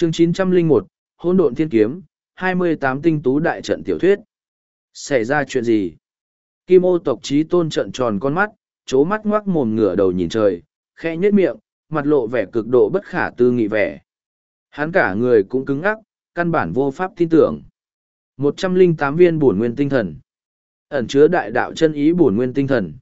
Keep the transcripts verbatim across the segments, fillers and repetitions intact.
Chương chín trăm lẻ một, Hỗn độn thiên kiếm, hai mươi tám tinh tú đại trận tiểu thuyết. Xảy ra chuyện gì? Kim ô tộc chí tôn trợn tròn con mắt, chố mắt ngoác mồm ngửa đầu nhìn trời, khẽ nhếch miệng, mặt lộ vẻ cực độ bất khả tư nghị vẻ. Hắn cả người cũng cứng ngắc, căn bản vô pháp tin tưởng. một trăm lẻ tám viên bổn nguyên tinh thần. Ẩn chứa đại đạo chân ý bổn nguyên tinh thần.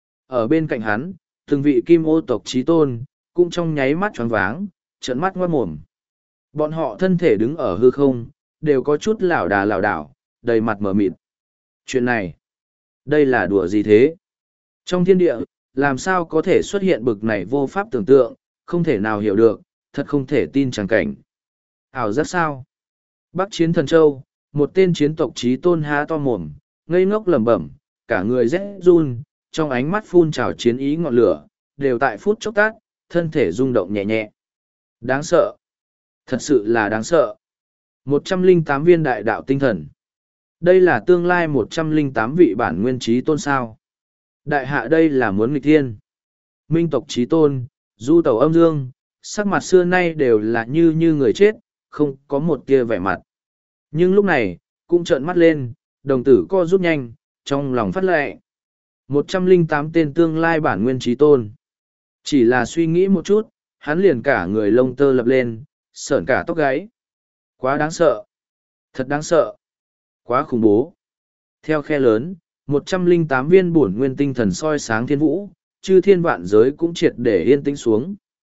Ở bên cạnh hắn, từng vị kim ô tộc chí tôn, cũng trong nháy mắt choáng váng, trợn mắt ngoác mồm. Bọn họ thân thể đứng ở hư không, đều có chút lảo đà lảo đảo, đầy mặt mờ mịt. Chuyện này, đây là đùa gì thế? Trong thiên địa, làm sao có thể xuất hiện bực này vô pháp tưởng tượng, không thể nào hiểu được, thật không thể tin chẳng cảnh. Ảo giác sao? Bắc Chiến Thần Châu, một tên chiến tộc chí tôn há to mồm, ngây ngốc lẩm bẩm, cả người rét run, trong ánh mắt phun trào chiến ý ngọn lửa, đều tại phút chốc tát, thân thể rung động nhẹ nhẹ. Đáng sợ. Thật sự là đáng sợ. một trăm lẻ tám viên đại đạo tinh thần. Đây là tương lai một trăm lẻ tám vị bản nguyên chí tôn sao. Đại hạ đây là muốn nghịch thiên. Minh tộc chí tôn, du tẩu âm dương, sắc mặt xưa nay đều là như như người chết, không có một tia vẻ mặt. Nhưng lúc này, cũng trợn mắt lên, đồng tử co rút nhanh, trong lòng phát lệ. một trăm lẻ tám tên tương lai bản nguyên chí tôn. Chỉ là suy nghĩ một chút, hắn liền cả người lông tơ lập lên, sởn cả tóc gáy. Quá đáng sợ. Thật đáng sợ. Quá khủng bố. Theo khe lớn, một trăm lẻ tám viên bổn nguyên tinh thần soi sáng thiên vũ, chư thiên vạn giới cũng triệt để yên tĩnh xuống.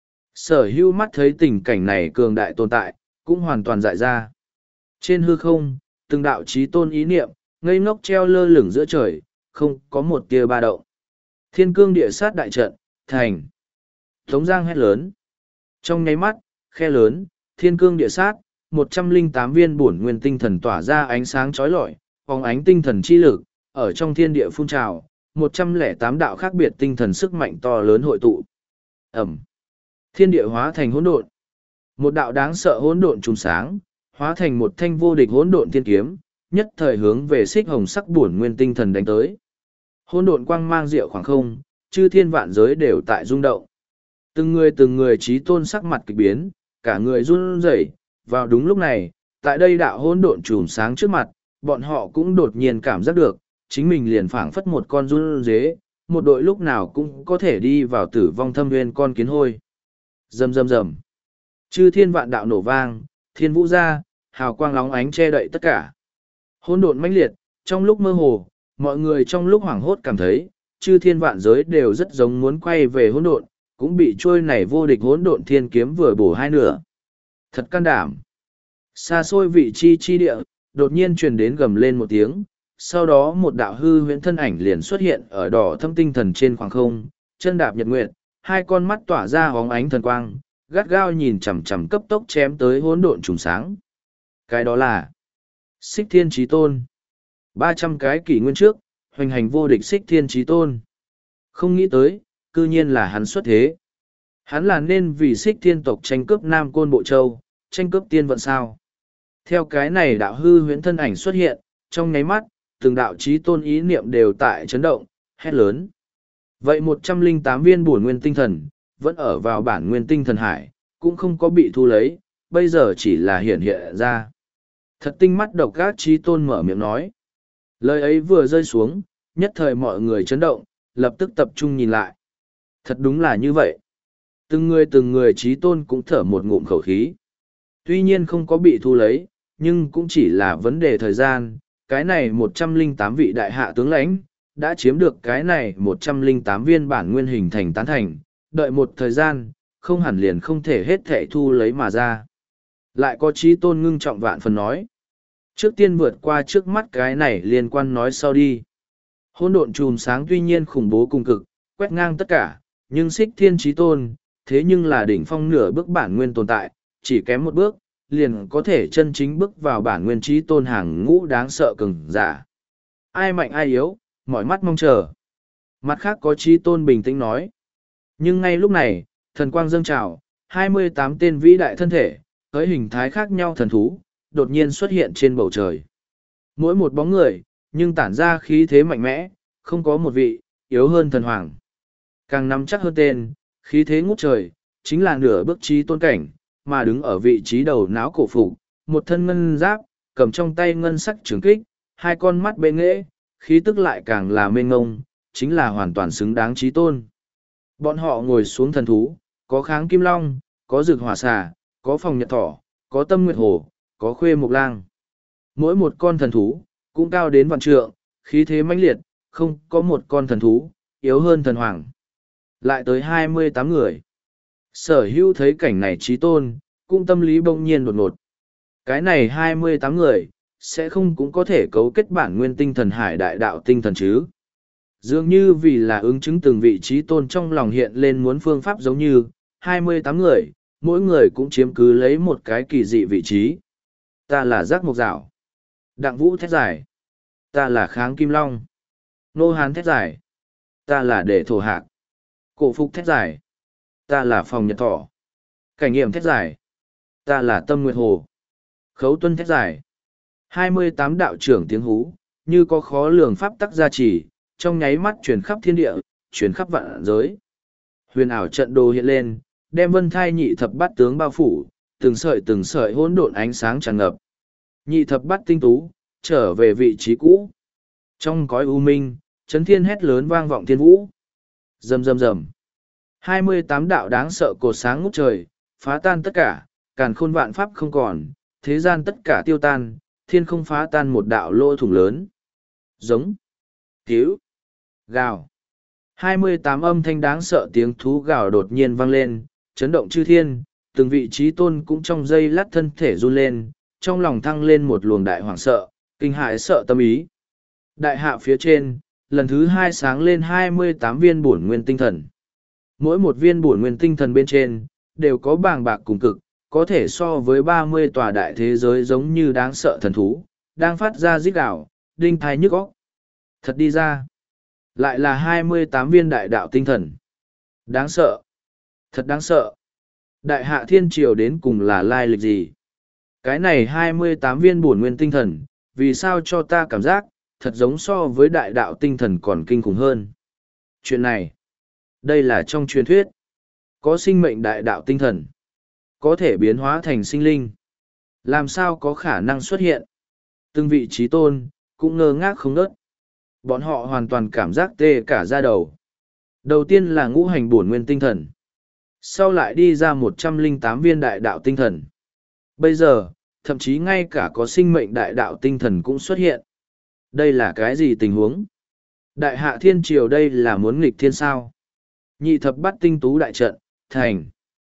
Sở hữu mắt thấy tình cảnh này cường đại tồn tại, cũng hoàn toàn dại ra. Trên hư không, từng đạo chí tôn ý niệm, ngây ngốc treo lơ lửng giữa trời, không có một tia ba động. Thiên cương địa sát đại trận, thành. Tống Giang hét lớn. Trong nháy mắt, khe lớn, thiên cương địa sát, một trăm lẻ tám viên bổn nguyên tinh thần tỏa ra ánh sáng chói lọi, phóng ánh tinh thần chi lực, ở trong thiên địa phun trào, một trăm lẻ tám đạo khác biệt tinh thần sức mạnh to lớn hội tụ. Ẩm. Thiên địa hóa thành hỗn độn. Một đạo đáng sợ hỗn độn trùng sáng, hóa thành một thanh vô địch hỗn độn thiên kiếm, nhất thời hướng về xích hồng sắc bổn nguyên tinh thần đánh tới. Hỗn độn quang mang diệu khoảng không, chư thiên vạn giới đều tại rung động. Từng người từng người chí tôn sắc mặt kịch biến, cả người run rẩy. Vào đúng lúc này, tại đây đạo hỗn độn trùm sáng trước mặt, bọn họ cũng đột nhiên cảm giác được, chính mình liền phảng phất một con run dế, một đội lúc nào cũng có thể đi vào tử vong thâm nguyên con kiến hôi. Rầm rầm rầm. Chư thiên vạn đạo nổ vang, thiên vũ ra, hào quang lóng ánh che đậy tất cả. Hỗn độn mãnh liệt, trong lúc mơ hồ, mọi người trong lúc hoảng hốt cảm thấy, chư thiên vạn giới đều rất giống muốn quay về hỗn độn, cũng bị trôi này vô địch hỗn độn thiên kiếm vừa bổ hai nửa. Thật can đảm. Xa xôi vị chi chi địa, đột nhiên truyền đến gầm lên một tiếng, sau đó một đạo hư huyễn thân ảnh liền xuất hiện ở đỏ thâm tinh thần trên khoảng không, chân đạp nhật nguyệt, hai con mắt tỏa ra hóng ánh thần quang, gắt gao nhìn chằm chằm cấp tốc chém tới hỗn độn trùng sáng. Cái đó là Xích Thiên Chí Tôn. ba trăm cái kỷ nguyên trước, hoành hành vô địch Xích Thiên Chí Tôn. Không nghĩ tới, cư nhiên là hắn xuất thế. Hắn là nên vì Xích Thiên tộc tranh cướp Nam Côn Bộ Châu, tranh cướp tiên vận sao. Theo cái này đạo hư huyễn thân ảnh xuất hiện, trong nháy mắt, từng đạo chí tôn ý niệm đều tại chấn động, hét lớn. Vậy một trăm lẻ tám viên bổn nguyên tinh thần, vẫn ở vào bản nguyên tinh thần hải, cũng không có bị thu lấy, bây giờ chỉ là hiện hiện ra. Thật tinh mắt độc các chí tôn mở miệng nói. Lời ấy vừa rơi xuống, nhất thời mọi người chấn động, lập tức tập trung nhìn lại. Thật đúng là như vậy. Từng người từng người chí tôn cũng thở một ngụm khẩu khí. Tuy nhiên không có bị thu lấy, nhưng cũng chỉ là vấn đề thời gian. Cái này một trăm lẻ tám vị đại hạ tướng lãnh, đã chiếm được cái này một trăm lẻ tám viên bản nguyên hình thành tán thành, đợi một thời gian, không hẳn liền không thể hết thể thu lấy mà ra. Lại có chí tôn ngưng trọng vạn phần nói. Trước tiên vượt qua trước mắt cái này liên quan nói sau đi. Hỗn độn chùm sáng tuy nhiên khủng bố cùng cực, quét ngang tất cả, nhưng Xích Thiên Chí Tôn, thế nhưng là đỉnh phong nửa bước bản nguyên tồn tại, chỉ kém một bước, liền có thể chân chính bước vào bản nguyên Chí Tôn hàng ngũ đáng sợ cường giả. Ai mạnh ai yếu, mỏi mắt mong chờ. Mặt khác có Chí Tôn bình tĩnh nói. Nhưng ngay lúc này, thần quang dâng trào, hai mươi tám tên vĩ đại thân thể, với hình thái khác nhau thần thú, đột nhiên xuất hiện trên bầu trời. Mỗi một bóng người, nhưng tản ra khí thế mạnh mẽ, không có một vị, yếu hơn thần hoàng. Càng nắm chắc hơn tên, khí thế ngút trời, chính là nửa bước Chí Tôn cảnh, mà đứng ở vị trí đầu não cổ phục, một thân ngân giáp, cầm trong tay ngân sắc trường kích, hai con mắt bệ nghệ, khí tức lại càng là mênh ngông, chính là hoàn toàn xứng đáng chí tôn. Bọn họ ngồi xuống thần thú, có kháng kim long, có rực hỏa xà, có phòng nhật thỏ, có tâm nguyệt hồ, có khuê mục lang. Mỗi một con thần thú, cũng cao đến vạn trượng, khí thế mãnh liệt, không có một con thần thú, yếu hơn thần hoàng. Lại tới hai mươi tám người. Sở hữu thấy cảnh này chí tôn, cũng tâm lý bỗng nhiên đột ngột. Cái này hai mươi tám người, sẽ không cũng có thể cấu kết bản nguyên tinh thần hải đại đạo tinh thần chứ. Dường như vì là ứng chứng từng vị trí tôn trong lòng hiện lên muốn phương pháp giống như, hai mươi tám người, mỗi người cũng chiếm cứ lấy một cái kỳ dị vị trí. Ta là giác mộc dạo. Đặng vũ thét giải. Ta là kháng kim long. Nô hán thét giải. Ta là đệ thổ hạc. Cổ phục thét giải. Ta là phòng nhật thọ. Cảnh nghiệm thét giải. Ta là tâm nguyệt hồ. Khấu tuân thét giải. hai mươi tám đạo trưởng tiếng hú, như có khó lường pháp tắc gia trì, trong nháy mắt truyền khắp thiên địa, truyền khắp vạn giới. Huyền ảo trận đồ hiện lên, đem vân thai nhị thập bát tướng bao phủ, từng sợi từng sợi hỗn độn ánh sáng tràn ngập. Nhị thập bát tinh tú, trở về vị trí cũ. Trong cõi u minh, chấn thiên hét lớn vang vọng thiên vũ. Rầm rầm rầm. hai mươi tám đạo đáng sợ cột sáng ngút trời, phá tan tất cả, càn khôn vạn pháp không còn, thế gian tất cả tiêu tan, thiên không phá tan một đạo lỗ thủng lớn. Giống. Cứu. Gào. hai mươi tám âm thanh đáng sợ tiếng thú gào đột nhiên vang lên, chấn động chư thiên, từng vị trí tôn cũng trong giây lát thân thể run lên, trong lòng thăng lên một luồng đại hoảng sợ, kinh hãi sợ tâm ý. Đại hạ phía trên, lần thứ hai sáng lên hai mươi tám viên bổn nguyên tinh thần. Mỗi một viên bổn nguyên tinh thần bên trên, đều có bàng bạc cùng cực, có thể so với ba mươi tòa đại thế giới giống như đáng sợ thần thú, đang phát ra rít gào, đinh thai nhức óc. Thật đi ra. Lại là hai mươi tám viên đại đạo tinh thần. Đáng sợ. Thật đáng sợ. Đại hạ thiên triều đến cùng là lai lịch gì? Cái này hai mươi tám viên bổn nguyên tinh thần, vì sao cho ta cảm giác, thật giống so với đại đạo tinh thần còn kinh khủng hơn. Chuyện này, đây là trong truyền thuyết. Có sinh mệnh đại đạo tinh thần. Có thể biến hóa thành sinh linh. Làm sao có khả năng xuất hiện? Từng vị trí tôn, cũng ngơ ngác không nớt. Bọn họ hoàn toàn cảm giác tê cả da đầu. Đầu tiên là ngũ hành bổn nguyên tinh thần. Sau lại đi ra một trăm lẻ tám viên đại đạo tinh thần. Bây giờ, thậm chí ngay cả có sinh mệnh đại đạo tinh thần cũng xuất hiện. Đây là cái gì tình huống? Đại hạ thiên triều đây là muốn nghịch thiên sao? Nhị thập bát tinh tú đại trận, thành.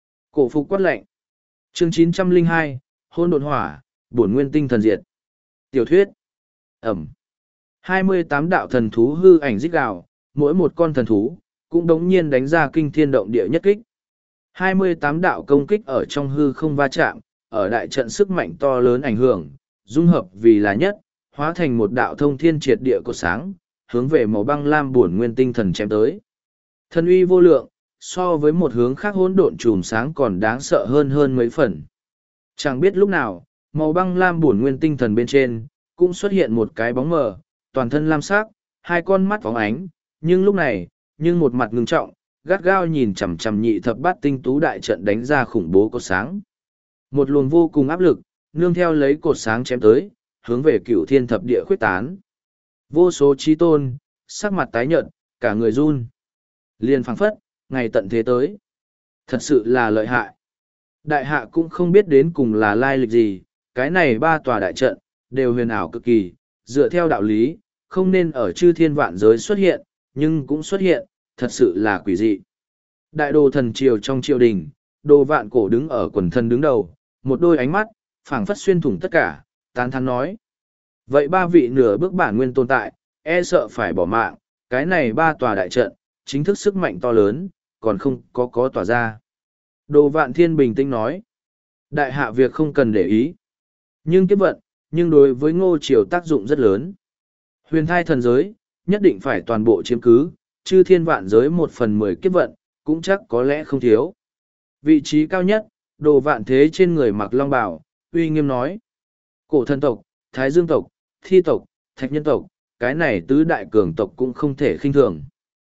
Cổ phục quát lệnh. Chương chín trăm lẻ hai, hôn độn hỏa, bổn nguyên tinh thần diệt. Tiểu thuyết. Ẩm. hai mươi tám đạo thần thú hư ảnh rít gào, mỗi một con thần thú, cũng đống nhiên đánh ra kinh thiên động địa nhất kích. hai mươi tám đạo công kích ở trong hư không va chạm, ở đại trận sức mạnh to lớn ảnh hưởng, dung hợp vì là nhất, hóa thành một đạo thông thiên triệt địa cột sáng, hướng về màu băng lam bổn nguyên tinh thần chém tới. Thần uy vô lượng, so với một hướng khác hỗn độn chùm sáng còn đáng sợ hơn hơn mấy phần. Chẳng biết lúc nào, màu băng lam bổn nguyên tinh thần bên trên, cũng xuất hiện một cái bóng mờ, toàn thân lam sắc, hai con mắt phóng ánh, nhưng lúc này, nhưng một mặt ngưng trọng, gắt gao nhìn chằm chằm nhị thập bát tinh tú đại trận đánh ra khủng bố cột sáng. Một luồng vô cùng áp lực, nương theo lấy cột sáng chém tới, hướng về cửu thiên thập địa khuyết tán. Vô số chí tôn, sắc mặt tái nhợt, cả người run. Liền phảng phất, ngày tận thế tới. Thật sự là lợi hại. Đại hạ cũng không biết đến cùng là lai lịch gì, cái này ba tòa đại trận, đều huyền ảo cực kỳ, dựa theo đạo lý, không nên ở chư thiên vạn giới xuất hiện, nhưng cũng xuất hiện, thật sự là quỷ dị. Đại đồ thần triều trong triều đình, đồ vạn cổ đứng ở quần thân đứng đầu, một đôi ánh mắt, phảng phất xuyên thủng tất cả, tán thán nói. Vậy ba vị nửa bước bản nguyên tồn tại, e sợ phải bỏ mạng, cái này ba tòa đại trận, chính thức sức mạnh to lớn, còn không có có tỏa ra. Đồ vạn thiên bình tĩnh nói. Đại hạ việc không cần để ý. Nhưng kiếp vận, nhưng đối với ngô triều tác dụng rất lớn. Huyền thai thần giới, nhất định phải toàn bộ chiếm cứ, chư thiên vạn giới một phần mười kiếp vận, cũng chắc có lẽ không thiếu. Vị trí cao nhất, đồ vạn thế trên người mặc long bào, uy nghiêm nói. Cổ thần tộc, thái dương tộc, thi tộc, thạch nhân tộc, cái này tứ đại cường tộc cũng không thể khinh thường.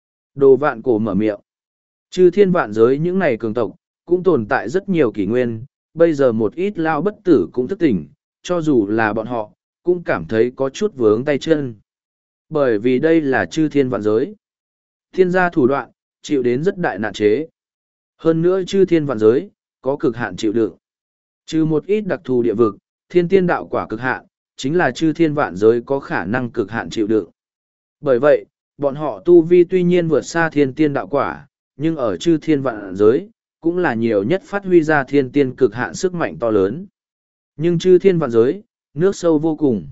Đồ vạn cổ mở miệng. Chư thiên vạn giới những này cường tộc, cũng tồn tại rất nhiều kỷ nguyên, bây giờ một ít lao bất tử cũng thức tỉnh, cho dù là bọn họ, cũng cảm thấy có chút vướng tay chân. Bởi vì đây là chư thiên vạn giới. Thiên gia thủ đoạn, chịu đến rất đại nạn chế. Hơn nữa chư thiên vạn giới, có cực hạn chịu đựng. Trừ một ít đặc thù địa vực, thiên tiên đạo quả cực hạn, chính là chư thiên vạn giới có khả năng cực hạn chịu đựng. Bởi vậy, bọn họ tu vi tuy nhiên vượt xa thiên tiên đạo quả, nhưng ở chư thiên vạn giới, cũng là nhiều nhất phát huy ra thiên tiên cực hạn sức mạnh to lớn. Nhưng chư thiên vạn giới, nước sâu vô cùng.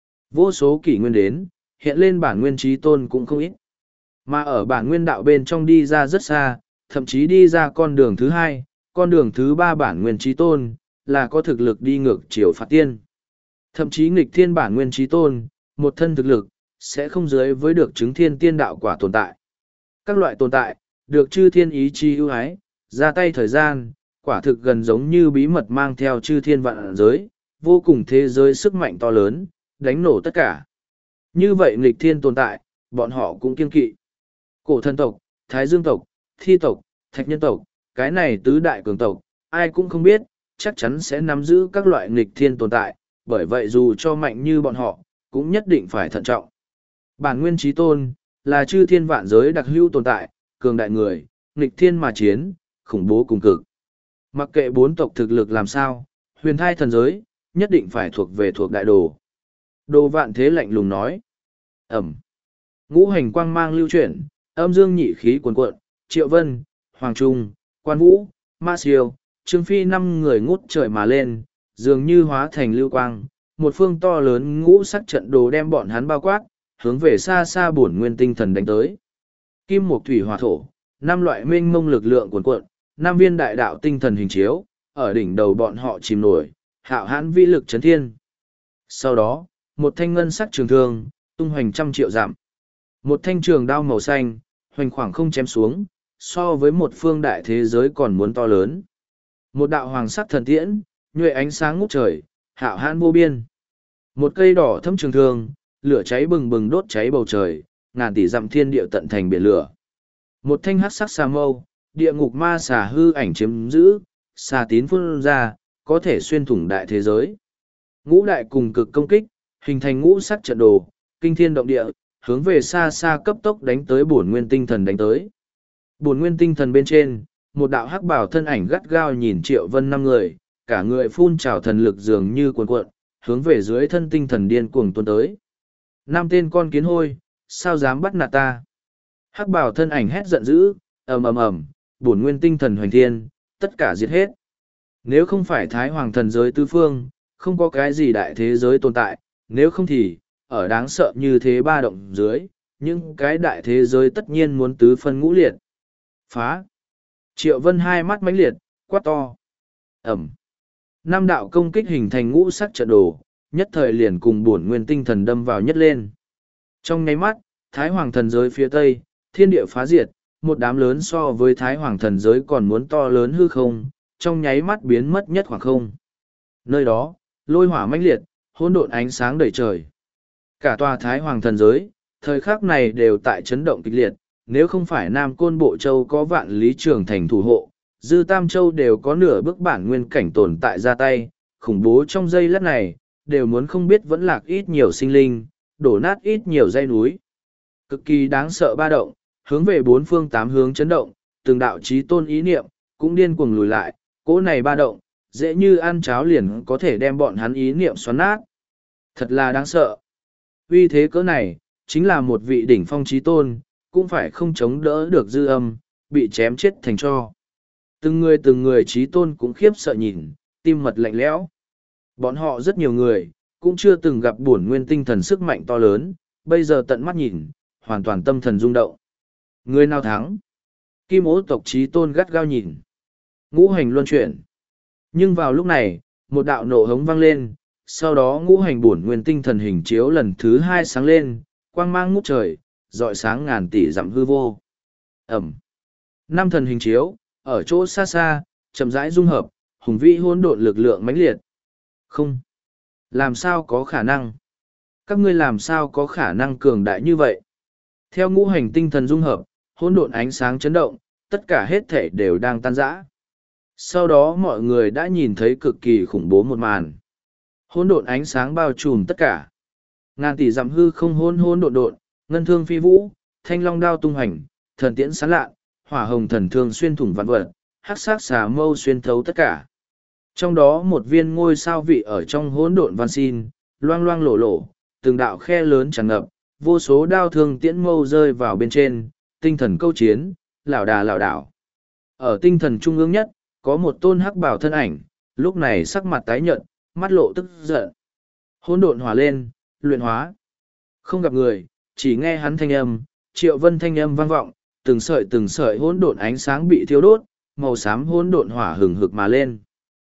Vô số kỷ nguyên đến, hiện lên bản nguyên trí tôn cũng không ít. Mà ở bản nguyên đạo bên trong đi ra rất xa, thậm chí đi ra con đường thứ hai, con đường thứ ba bản nguyên trí tôn, là có thực lực đi ngược chiều phạt tiên. Thậm chí nghịch thiên bản nguyên trí tôn, một thân thực lực, sẽ không dưới với được chứng thiên tiên đạo quả tồn tại. Các loại tồn tại, được chư thiên ý chí ưu ái, ra tay thời gian, quả thực gần giống như bí mật mang theo chư thiên vạn giới, vô cùng thế giới sức mạnh to lớn, đánh nổ tất cả. Như vậy nghịch thiên tồn tại, bọn họ cũng kiên kỵ. Cổ thần tộc, Thái Dương tộc, Thi tộc, Thạch nhân tộc, cái này tứ đại cường tộc, ai cũng không biết, chắc chắn sẽ nắm giữ các loại nghịch thiên tồn tại, bởi vậy dù cho mạnh như bọn họ, cũng nhất định phải thận trọng. Bản nguyên trí tôn, là chư thiên vạn giới đặc hữu tồn tại, cường đại người, nghịch thiên mà chiến, khủng bố cùng cực. Mặc kệ bốn tộc thực lực làm sao, huyền thai thần giới, nhất định phải thuộc về thuộc đại đồ. Đồ vạn thế lạnh lùng nói. Ẩm. Ngũ hành quang mang lưu chuyển, âm dương nhị khí cuồn cuộn, Triệu Vân, Hoàng Trung, Quan Vũ, Ma Siêu, Trương Phi năm người ngút trời mà lên, dường như hóa thành lưu quang, một phương to lớn ngũ sắc trận đồ đem bọn hắn bao quát, hướng về xa xa bổn nguyên tinh thần đánh tới. Kim Mộc Thủy Hỏa Thổ, năm loại mênh mông lực lượng cuồn cuộn, năm viên đại đạo tinh thần hình chiếu, ở đỉnh đầu bọn họ chìm nổi, hạo hãn vĩ lực chấn thiên. Sau đó, một thanh ngân sắc trường thương, tung hoành trăm triệu dặm. Một thanh trường đao màu xanh, hoành khoảng không chém xuống, so với một phương đại thế giới còn muốn to lớn. Một đạo hoàng sắc thần tiễn, nhuệ ánh sáng ngút trời, hạo hãn vô biên. Một cây đỏ thâm trường thương, lửa cháy bừng bừng đốt cháy bầu trời, ngàn tỷ dặm thiên địa tận thành biển lửa. Một thanh hắc sắc xà mâu, địa ngục ma xà hư ảnh chiếm giữ, xà tín phun ra, có thể xuyên thủng đại thế giới. Ngũ đại cùng cực công kích, hình thành ngũ sắc trận đồ, kinh thiên động địa, hướng về xa xa cấp tốc đánh tới bổn nguyên tinh thần đánh tới. Bổn nguyên tinh thần bên trên, một đạo hắc bảo thân ảnh gắt gao nhìn Triệu Vân năm người, cả người phun trào thần lực dường như cuồn cuộn, hướng về dưới thân tinh thần điên cuồng tuôn tới. Năm tên con kiến hôi, sao dám bắt nạt ta? Hắc bảo thân ảnh hét giận dữ, ầm ầm ầm, bổn nguyên tinh thần hoành thiên, tất cả diệt hết. Nếu không phải Thái Hoàng thần giới tứ phương, không có cái gì đại thế giới tồn tại, nếu không thì, ở đáng sợ như thế ba động dưới, những cái đại thế giới tất nhiên muốn tứ phân ngũ liệt. Phá! Triệu Vân hai mắt mãnh liệt, quát to. Ẩm! Năm đạo công kích hình thành ngũ sắc trận đồ, nhất thời liền cùng bổn nguyên tinh thần đâm vào nhất lên. Trong nháy mắt, Thái Hoàng thần giới phía tây, thiên địa phá diệt, một đám lớn so với Thái Hoàng thần giới còn muốn to lớn hư không, trong nháy mắt biến mất nhất khoảng không. Nơi đó, lôi hỏa mãnh liệt, hỗn độn ánh sáng đầy trời. Cả tòa Thái Hoàng thần giới, thời khắc này đều tại chấn động kịch liệt, nếu không phải Nam Côn Bộ Châu có vạn lý trường thành thủ hộ, Dư Tam Châu đều có nửa bước bản nguyên cảnh tồn tại ra tay, khủng bố trong giây lát này, đều muốn không biết vẫn lạc ít nhiều sinh linh, đổ nát ít nhiều dãy núi. Cực kỳ đáng sợ ba động, hướng về bốn phương tám hướng chấn động, từng đạo chí tôn ý niệm, cũng điên cuồng lùi lại, cỗ này ba động, dễ như ăn cháo liền có thể đem bọn hắn ý niệm xoắn nát. Thật là đáng sợ. Uy thế cỡ này, chính là một vị đỉnh phong chí tôn, cũng phải không chống đỡ được dư âm, bị chém chết thành tro. Từng người từng người chí tôn cũng khiếp sợ nhìn, tim mật lạnh lẽo. Bọn họ rất nhiều người, cũng chưa từng gặp bổn nguyên tinh thần sức mạnh to lớn, bây giờ tận mắt nhìn, hoàn toàn tâm thần rung động. Người nào thắng? Kim Ô tộc chí tôn gắt gao nhìn. Ngũ hành luân chuyển. Nhưng vào lúc này, một đạo nộ hống vang lên, sau đó ngũ hành bổn nguyên tinh thần hình chiếu lần thứ hai sáng lên, quang mang ngút trời, rọi sáng ngàn tỷ dặm hư vô. Ẩm. Năm thần hình chiếu, ở chỗ xa xa, chậm rãi dung hợp, hùng vĩ hỗn độn lực lượng mãnh liệt. Không. Làm sao có khả năng? Các ngươi làm sao có khả năng cường đại như vậy? Theo ngũ hành tinh thần dung hợp, hỗn độn ánh sáng chấn động, tất cả hết thể đều đang tan rã. Sau đó mọi người đã nhìn thấy cực kỳ khủng bố một màn. Hỗn độn ánh sáng bao trùm tất cả. Ngàn tỷ dặm hư không hỗn hỗn độn độn, ngân thương phi vũ, thanh long đao tung hành, thần tiễn sán lạ, hỏa hồng thần thương xuyên thủng vạn vật, hắc sát xà mâu xuyên thấu tất cả. Trong đó một viên ngôi sao vị ở trong hỗn độn van xin, loang loang lổ lổ, từng đạo khe lớn tràn ngập, vô số đao thương tiễn mâu rơi vào bên trên, tinh thần câu chiến, lảo đà lảo đảo. Ở tinh thần trung ương nhất, có một tôn hắc bảo thân ảnh, lúc này sắc mặt tái nhợt, mắt lộ tức giận. Hỗn độn hỏa lên, luyện hóa. Không gặp người, chỉ nghe hắn thanh âm, Triệu Vân thanh âm vang vọng, từng sợi từng sợi hỗn độn ánh sáng bị thiêu đốt, màu xám hỗn độn hỏa hừng hực mà lên.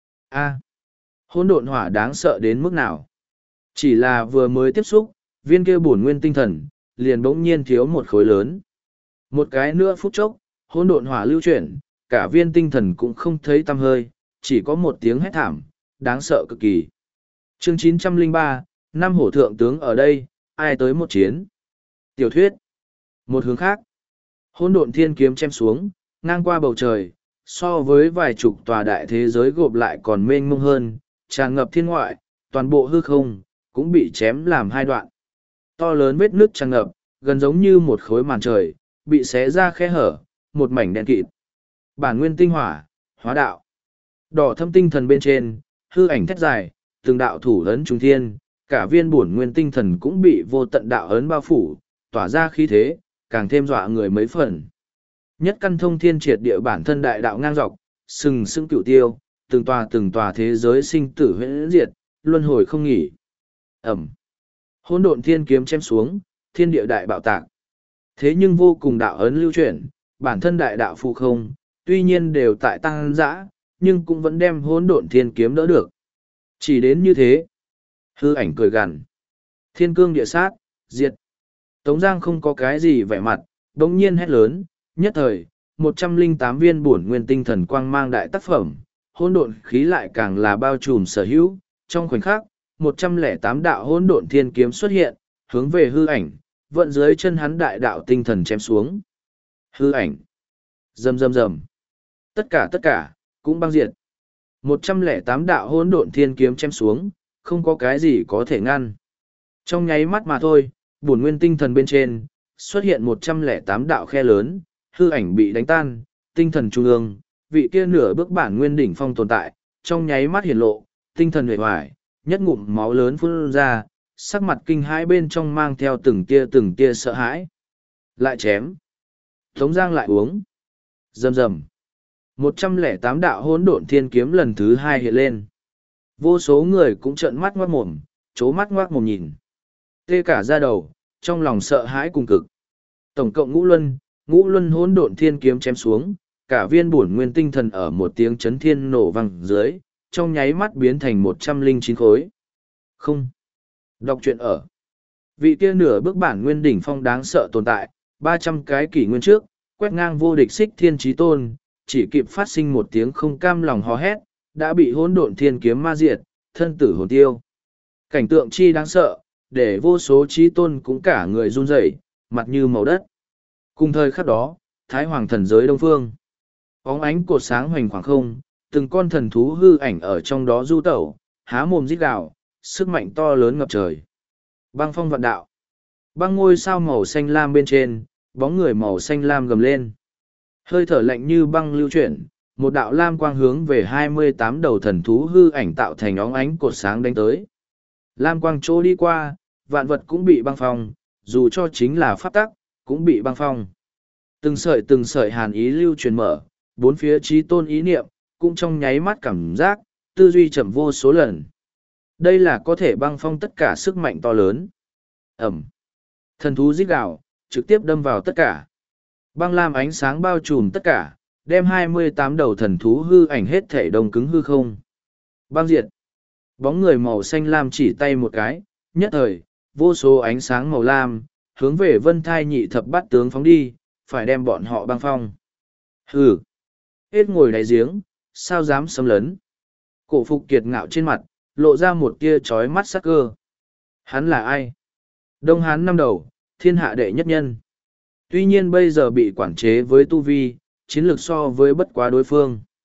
A, hỗn độn hỏa đáng sợ đến mức nào? Chỉ là vừa mới tiếp xúc, viên kia bổn nguyên tinh thần, liền bỗng nhiên thiếu một khối lớn. Một cái nữa phút chốc, hỗn độn hỏa lưu chuyển, cả viên tinh thần cũng không thấy tăm hơi, chỉ có một tiếng hét thảm, đáng sợ cực kỳ. Chương chín trăm lẻ ba, năm hổ thượng tướng ở đây, ai tới một chiến? Tiểu thuyết. Một hướng khác, hỗn độn thiên kiếm chém xuống, ngang qua bầu trời, so với vài chục tòa đại thế giới gộp lại còn mênh mông hơn, tràn ngập thiên ngoại, toàn bộ hư không, cũng bị chém làm hai đoạn. To lớn vết nước tràn ngập, gần giống như một khối màn trời, bị xé ra khe hở, một mảnh đen kịt. Bản nguyên tinh hỏa, hóa đạo. Đỏ thâm tinh thần bên trên, hư ảnh thét dài, từng đạo thủ ấn trung thiên, cả viên bổn nguyên tinh thần cũng bị vô tận đạo ấn bao phủ, tỏa ra khí thế, càng thêm dọa người mấy phần. Nhất căn thông thiên triệt địa bản thân đại đạo ngang dọc, sừng sững cửu tiêu, từng tòa từng tòa thế giới sinh tử huyễn diệt, luân hồi không nghỉ. Ẩm. Hỗn độn thiên kiếm chém xuống, thiên địa đại bạo tạc. Thế nhưng vô cùng đạo ấn lưu chuyển, bản thân đại đạo phụ không, tuy nhiên đều tại tăng dã, nhưng cũng vẫn đem hỗn độn thiên kiếm đỡ được. Chỉ đến như thế. Hư ảnh cười gằn. Thiên cương địa sát, diệt. Tống Giang không có cái gì vẻ mặt, đống nhiên hét lớn, nhất thời, một trăm lẻ tám viên bổn nguyên tinh thần quang mang đại tác phẩm, hỗn độn khí lại càng là bao trùm sở hữu, trong khoảnh khắc, một trăm lẻ tám đạo hỗn độn thiên kiếm xuất hiện, hướng về hư ảnh, vận dưới chân hắn đại đạo tinh thần chém xuống. Hư ảnh. Rầm rầm rầm. Tất cả tất cả, cũng băng diệt. một trăm lẻ tám đạo hỗn độn thiên kiếm chém xuống, không có cái gì có thể ngăn. Trong nháy mắt mà thôi, bổn nguyên tinh thần bên trên, xuất hiện một trăm lẻ tám đạo khe lớn, hư ảnh bị đánh tan, tinh thần trung ương, vị kia nửa bước bản nguyên đỉnh phong tồn tại, trong nháy mắt hiển lộ, tinh thần hề hoài, nhất ngụm máu lớn phun ra, sắc mặt kinh hãi bên trong mang theo từng tia từng tia sợ hãi. Lại chém. Tống Giang lại uống. Rầm rầm. một trăm lẻ tám đạo hỗn độn thiên kiếm lần thứ hai hiện lên. Vô số người cũng trợn mắt ngoác mồm, chố mắt ngoác mồm nhìn. Tê cả da đầu, trong lòng sợ hãi cùng cực. Tổng cộng ngũ luân, ngũ luân hỗn độn thiên kiếm chém xuống, cả viên bổn nguyên tinh thần ở một tiếng chấn thiên nổ vang dưới, trong nháy mắt biến thành một trăm linh chín khối. Không. Đọc truyện ở. Vị kia nửa bước bản nguyên đỉnh phong đáng sợ tồn tại, ba trăm cái kỷ nguyên trước, quét ngang vô địch xích thiên chí tôn, chỉ kịp phát sinh một tiếng không cam lòng hò hét, đã bị hỗn độn thiên kiếm ma diệt, thân tử hồn tiêu. Cảnh tượng chi đáng sợ, để vô số chí tôn cũng cả người run rẩy, mặt như màu đất. Cùng thời khắc đó, Thái Hoàng thần giới Đông Phương. Bóng ánh cột sáng hoành khoảng không, từng con thần thú hư ảnh ở trong đó du tẩu, há mồm rít gào, sức mạnh to lớn ngập trời. Băng phong vạn đạo. Băng ngôi sao màu xanh lam bên trên, bóng người màu xanh lam gầm lên. Hơi thở lạnh như băng lưu chuyển, một đạo lam quang hướng về hai mươi tám đầu thần thú hư ảnh tạo thành óng ánh cột sáng đánh tới. Lam quang chỗ đi qua, vạn vật cũng bị băng phong, dù cho chính là pháp tắc, cũng bị băng phong. Từng sợi từng sợi hàn ý lưu truyền mở, bốn phía trí tôn ý niệm, cũng trong nháy mắt cảm giác, tư duy chậm vô số lần. Đây là có thể băng phong tất cả sức mạnh to lớn. Ẩm. Thần thú rít gào, trực tiếp đâm vào tất cả. Băng lam ánh sáng bao trùm tất cả, đem hai mươi tám đầu thần thú hư ảnh hết thể đông cứng hư không. Băng diệt. Bóng người màu xanh lam chỉ tay một cái, nhất thời, vô số ánh sáng màu lam, hướng về vân thai nhị thập bát tướng phóng đi, phải đem bọn họ băng phong. Hừ. Hết ngồi đáy giếng, sao dám xâm lấn. Cổ phục kiệt ngạo trên mặt, lộ ra một tia trói mắt sắc cơ. Hắn là ai? Đông Hán năm đầu, thiên hạ đệ nhất nhân. Tuy nhiên bây giờ bị quản chế với tu vi, chiến lược so với bất quá đối phương.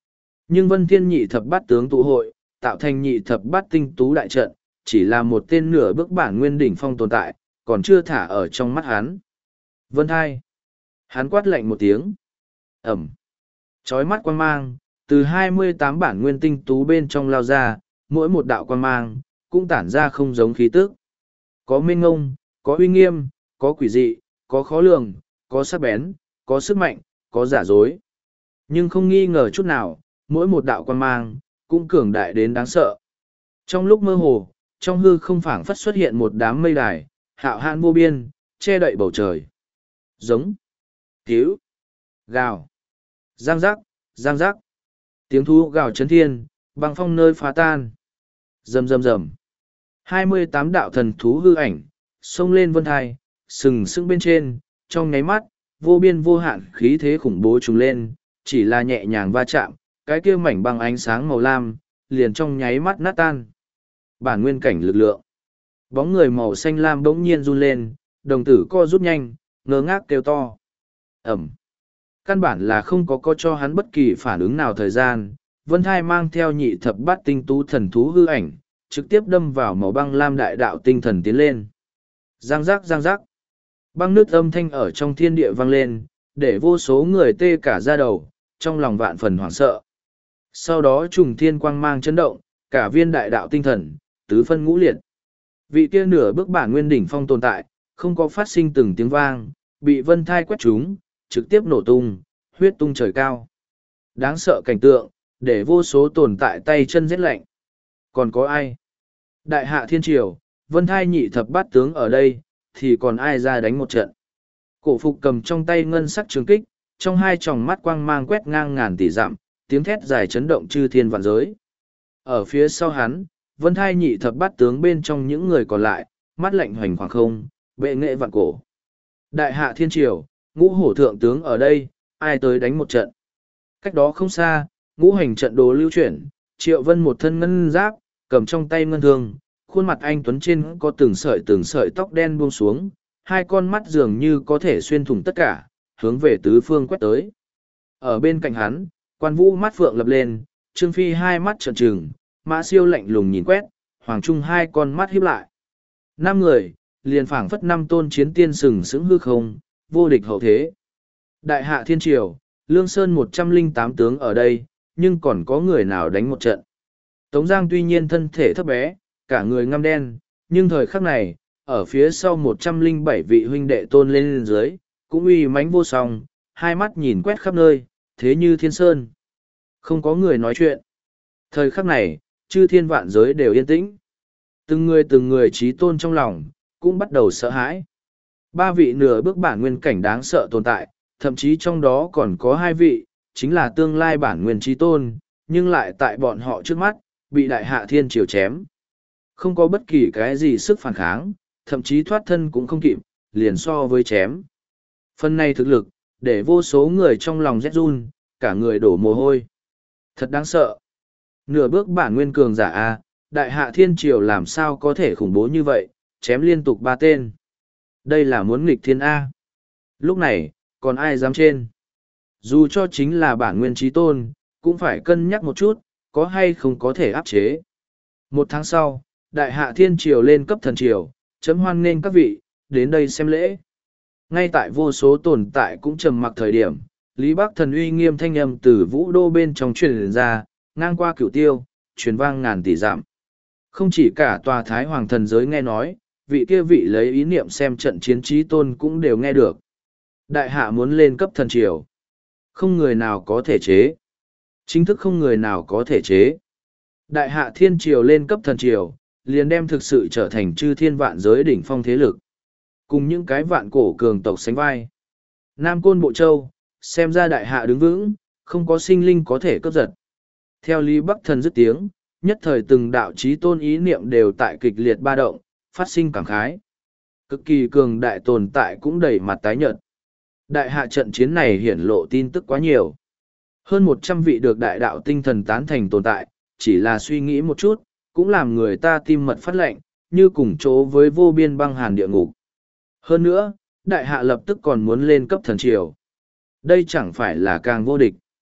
Nhưng Vân Thiên nhị thập bát tướng tụ hội, tạo thành nhị thập bát tinh tú đại trận, chỉ là một tên nửa bước bản nguyên đỉnh phong tồn tại, còn chưa thả ở trong mắt hắn. Vân Thai. Hắn quát lạnh một tiếng. Ẩm. Chói mắt quang mang, từ hai mươi tám bản nguyên tinh tú bên trong lao ra, mỗi một đạo quang mang, cũng tản ra không giống khí tức. Có mênh ngông, có uy nghiêm, có quỷ dị, có khó lường, có sắc bén, có sức mạnh, có giả dối. Nhưng không nghi ngờ chút nào, mỗi một đạo quang mang, cũng cường đại đến đáng sợ. Trong lúc mơ hồ, trong hư không phảng phất xuất hiện một đám mây đài, hạo hạn vô biên, che đậy bầu trời. Giống, cứu, gào, giang giác, giang giác. Tiếng thú gào chấn thiên, băng phong nơi phá tan. Rầm rầm rầm. hai mươi tám đạo thần thú hư ảnh, xông lên vân thai, sừng sững bên trên, trong nháy mắt, vô biên vô hạn khí thế khủng bố trùng lên, chỉ là nhẹ nhàng va chạm, cái kia mảnh băng ánh sáng màu lam, liền trong nháy mắt nát tan. Bản nguyên cảnh lực lượng. Bóng người màu xanh lam bỗng nhiên run lên, đồng tử co rút nhanh, ngơ ngác kêu to. Ẩm. Căn bản là không có có cho hắn bất kỳ phản ứng nào thời gian, Vân Thai mang theo nhị thập bát tinh tú thần thú hư ảnh, trực tiếp đâm vào màu băng lam đại đạo tinh thần tiến lên. Giang giác giang giác. Băng nước âm thanh ở trong thiên địa vang lên, để vô số người tê cả da đầu, trong lòng vạn phần hoảng sợ. Sau đó trùng thiên quang mang chấn động, cả viên đại đạo tinh thần, tứ phân ngũ liệt. Vị kia nửa bước bản nguyên đỉnh phong tồn tại, không có phát sinh từng tiếng vang, bị Vân Thai quét trúng, trực tiếp nổ tung, huyết tung trời cao. Đáng sợ cảnh tượng, để vô số tồn tại tay chân rét lạnh. Còn có ai? Đại hạ thiên triều, Vân Thai nhị thập bát tướng ở đây, thì còn ai ra đánh một trận? Cổ Phục cầm trong tay ngân sắc trường kích, trong hai tròng mắt quang mang quét ngang ngàn tỷ dặm, tiếng thét dài chấn động chư thiên vạn giới. Ở phía sau hắn, Vân Thai nhị thập bát tướng bên trong những người còn lại, mắt lạnh hoành khoảng không, bệ nghệ vạn cổ. Đại hạ thiên triều, ngũ hổ thượng tướng ở đây, ai tới đánh một trận? Cách đó không xa, ngũ hành trận đồ lưu chuyển, Triệu Vân một thân ngân giáp, cầm trong tay ngân thương, khuôn mặt anh tuấn trên có từng sợi từng sợi tóc đen buông xuống, hai con mắt dường như có thể xuyên thủng tất cả, hướng về tứ phương quét tới. Ở bên cạnh hắn, Quan Vũ mắt phượng lập lên, Trương Phi hai mắt trợn trừng, Mã Siêu lạnh lùng nhìn quét, Hoàng Trung hai con mắt híp lại. Năm người, liền phảng phất năm tôn chiến tiên sừng sững hư không, vô địch hậu thế. Đại hạ thiên triều, Lương Sơn một trăm linh tám tướng ở đây, nhưng còn có người nào đánh một trận. Tống Giang tuy nhiên thân thể thấp bé, cả người ngăm đen, nhưng thời khắc này, ở phía sau một trăm linh bảy vị huynh đệ tôn lên, lên dưới, cũng uy mãnh vô song, hai mắt nhìn quét khắp nơi, thế như thiên sơn. Không có người nói chuyện. Thời khắc này, chư thiên vạn giới đều yên tĩnh. Từng người từng người trí tôn trong lòng, cũng bắt đầu sợ hãi. Ba vị nửa bước bản nguyên cảnh đáng sợ tồn tại, thậm chí trong đó còn có hai vị, chính là tương lai bản nguyên trí tôn, nhưng lại tại bọn họ trước mắt, bị đại hạ thiên triều chém. Không có bất kỳ cái gì sức phản kháng, thậm chí thoát thân cũng không kịp, liền so với chém. Phần này thực lực, để vô số người trong lòng rét run, cả người đổ mồ hôi. Thật đáng sợ. Nửa bước bản nguyên cường giả A, đại hạ thiên triều làm sao có thể khủng bố như vậy, chém liên tục ba tên. Đây là muốn nghịch thiên A. Lúc này, còn ai dám trên? Dù cho chính là bản nguyên trí tôn, cũng phải cân nhắc một chút, có hay không có thể áp chế. Một tháng sau, đại hạ thiên triều lên cấp thần triều, chấm hoan nghênh các vị, đến đây xem lễ. Ngay tại vô số tồn tại cũng trầm mặc thời điểm, Lý Bắc thần uy nghiêm thanh âm từ vũ đô bên trong truyền ra, ngang qua cửu tiêu, truyền vang ngàn tỷ dặm. Không chỉ cả tòa Thái Hoàng thần giới nghe nói, vị kia vị lấy ý niệm xem trận chiến trí tôn cũng đều nghe được. Đại hạ muốn lên cấp thần triều. Không người nào có thể chế. Chính thức không người nào có thể chế. Đại hạ thiên triều lên cấp thần triều, liền đem thực sự trở thành chư thiên vạn giới đỉnh phong thế lực. Cùng những cái vạn cổ cường tộc sánh vai. Nam Côn Bộ Châu, xem ra đại hạ đứng vững, không có sinh linh có thể cướp giật. Theo Lý Bắc thần dứt tiếng, nhất thời từng đạo chí tôn ý niệm đều tại kịch liệt ba động, phát sinh cảm khái. Cực kỳ cường đại tồn tại cũng đầy mặt tái nhợt. Đại hạ trận chiến này hiển lộ tin tức quá nhiều. Hơn một trăm vị được đại đạo tinh thần tán thành tồn tại, chỉ là suy nghĩ một chút, cũng làm người ta tim mật phát lệnh, như cùng chỗ với vô biên băng hàn địa ngục. Hơn nữa, đại hạ lập tức còn muốn lên cấp thần triều. Đây chẳng phải là càng vô địch.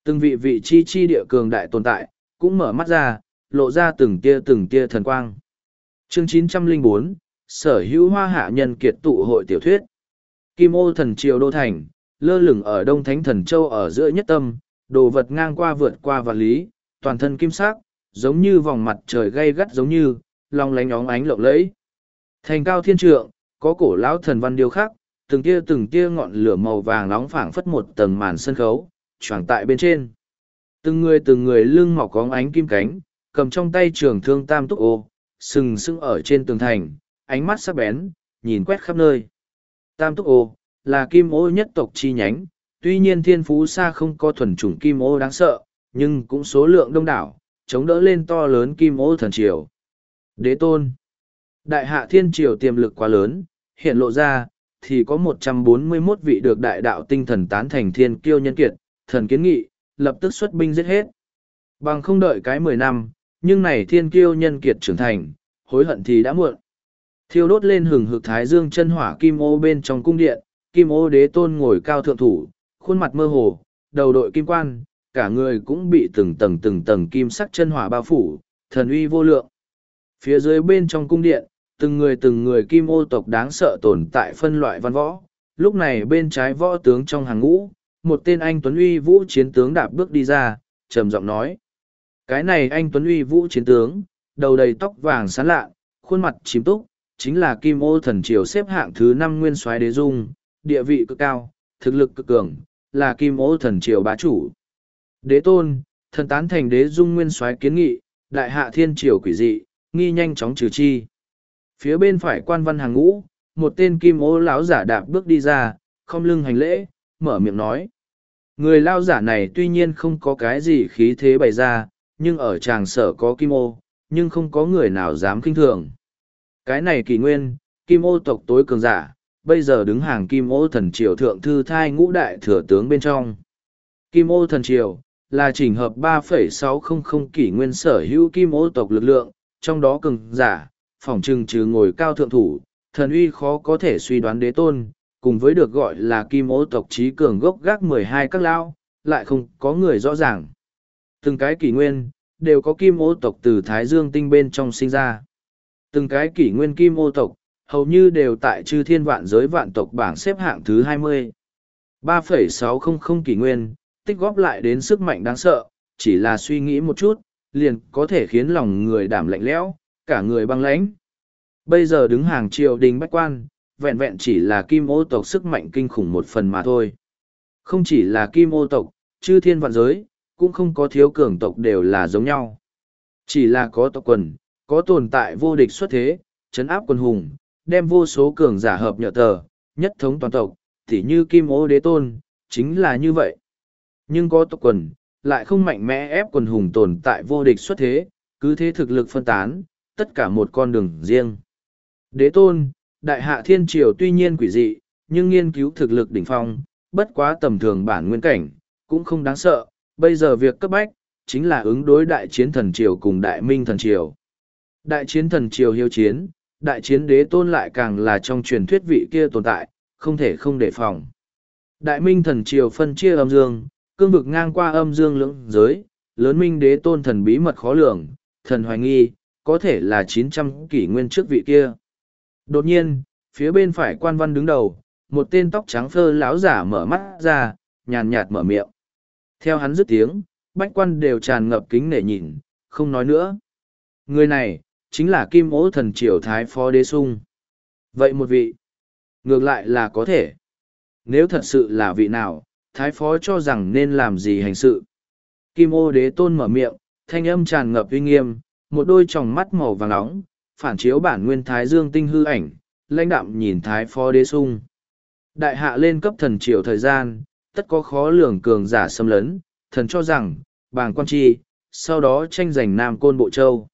Từng vị vị chi chi địa cường đại tồn tại, cũng mở mắt ra, lộ ra từng tia từng tia thần quang. Chương chín trăm lẻ bốn, Sở hữu hoa hạ nhân kiệt tụ hội tiểu thuyết. Kim ô thần triều đô thành, lơ lửng ở Đông Thánh Thần Châu ở giữa nhất tâm, đồ vật ngang qua vượt qua vạn lý, toàn thân kim sắc, giống như vòng mặt trời gay gắt giống như, long lánh óng ánh lộng lẫy. Thành cao thiên trượng, có cổ lão thần văn điêu khắc, từng tia từng tia ngọn lửa màu vàng nóng phảng phất một tầng màn sân khấu, choàng tại bên trên. Từng người từng người lưng mọc có ánh kim cánh, cầm trong tay trường thương tam túc ô, sừng sững ở trên tường thành, ánh mắt sắc bén, nhìn quét khắp nơi. Tam túc ô, là kim ô nhất tộc chi nhánh, tuy nhiên thiên phú xa không có thuần chủng kim ô đáng sợ, nhưng cũng số lượng đông đảo, chống đỡ lên to lớn kim ô thần triều. Đế tôn. Đại hạ thiên triều tiềm lực quá lớn, hiện lộ ra, thì có một trăm bốn mươi mốt vị được đại đạo tinh thần tán thành thiên kiêu nhân kiệt, thần kiến nghị, lập tức xuất binh giết hết. Bằng không đợi cái mười năm, nhưng này thiên kiêu nhân kiệt trưởng thành, hối hận thì đã muộn. Thiêu đốt lên hừng hực thái dương chân hỏa kim ô bên trong cung điện, kim ô đế tôn ngồi cao thượng thủ, khuôn mặt mơ hồ, đầu đội kim quan, cả người cũng bị từng tầng từng tầng kim sắc chân hỏa bao phủ, thần uy vô lượng. Phía dưới bên trong cung điện, từng người từng người kim ô tộc đáng sợ tồn tại phân loại văn võ. Lúc này bên trái võ tướng trong hàng ngũ, một tên anh Tuấn Uy Vũ chiến tướng đạp bước đi ra, trầm giọng nói. Cái này anh Tuấn Uy Vũ chiến tướng, đầu đầy tóc vàng sáng lạ, khuôn mặt chìm túc, chính là kim ô thần triều xếp hạng thứ năm nguyên soái Đế Dung, địa vị cực cao, thực lực cực cường, là kim ô thần triều bá chủ. Đế tôn, thần tán thành Đế Dung nguyên soái kiến nghị, đại hạ thiên triều quỷ dị, nghi nhanh chóng trừ chi. Phía bên phải quan văn hàng ngũ, một tên kim ô lão giả đạp bước đi ra, không lưng hành lễ, mở miệng nói. Người lao giả này tuy nhiên không có cái gì khí thế bày ra, nhưng ở tràng sở có kim ô, nhưng không có người nào dám kinh thường. Cái này kỳ nguyên, kim ô tộc tối cường giả, bây giờ đứng hàng kim ô thần triều thượng thư thai ngũ đại thừa tướng bên trong. Kim ô thần triều, là chỉnh hợp ba phẩy sáu không không kỷ nguyên sở hữu kim ô tộc lực lượng, trong đó cường giả, phỏng trừng trừ ngồi cao thượng thủ, thần uy khó có thể suy đoán đế tôn, cùng với được gọi là kim ô tộc trí cường gốc gác mười hai các lao, lại không có người rõ ràng. Từng cái kỷ nguyên, đều có kim ô tộc từ Thái Dương tinh bên trong sinh ra. Từng cái kỷ nguyên kim ô tộc, hầu như đều tại chư thiên vạn giới vạn tộc bảng xếp hạng thứ hai mươi. ba phẩy sáu không không kỷ nguyên, tích góp lại đến sức mạnh đáng sợ, chỉ là suy nghĩ một chút, liền có thể khiến lòng người đảm lạnh lẽo, cả người băng lãnh. Bây giờ đứng hàng triều đình bách quan, vẹn vẹn chỉ là kim ô tộc sức mạnh kinh khủng một phần mà thôi. Không chỉ là kim ô tộc, chư thiên vạn giới, cũng không có thiếu cường tộc đều là giống nhau. Chỉ là có tộc quần, có tồn tại vô địch xuất thế, chấn áp quần hùng, đem vô số cường giả hợp nhờ tờ, nhất thống toàn tộc, tỉ như kim ô đế tôn, chính là như vậy. Nhưng có tộc quần, lại không mạnh mẽ ép quần hùng tồn tại vô địch xuất thế, cứ thế thực lực phân tán, tất cả một con đường riêng. Đế tôn, đại hạ thiên triều tuy nhiên quỷ dị, nhưng nghiên cứu thực lực đỉnh phong, bất quá tầm thường bản nguyên cảnh, cũng không đáng sợ. Bây giờ việc cấp bách, chính là ứng đối đại chiến thần triều cùng đại minh thần triều. Đại chiến thần triều hiếu chiến, đại chiến đế tôn lại càng là trong truyền thuyết vị kia tồn tại, không thể không đề phòng. Đại minh thần triều phân chia âm dương, cương vực ngang qua âm dương lưỡng giới, lớn minh đế tôn thần bí mật khó lường, thần hoài nghi, có thể là chín trăm kỷ nguyên trước vị kia. Đột nhiên, phía bên phải quan văn đứng đầu, một tên tóc trắng phơ lão giả mở mắt ra, nhàn nhạt mở miệng. Theo hắn dứt tiếng, bách quan đều tràn ngập kính nể nhìn, không nói nữa. Người này, chính là Kim Ô thần triều Thái Phó Đế Sung. Vậy một vị, ngược lại là có thể. Nếu thật sự là vị nào, Thái Phó cho rằng nên làm gì hành sự. Kim Ô Đế Tôn mở miệng, thanh âm tràn ngập uy nghiêm, một đôi tròng mắt màu vàng nóng, phản chiếu bản nguyên Thái Dương tinh hư ảnh, lãnh đạm nhìn Thái Phó Đế Sung. Đại hạ lên cấp thần triều thời gian, tất có khó lường cường giả xâm lấn, thần cho rằng, bàng quan chi, sau đó tranh giành Nam Côn Bộ Châu.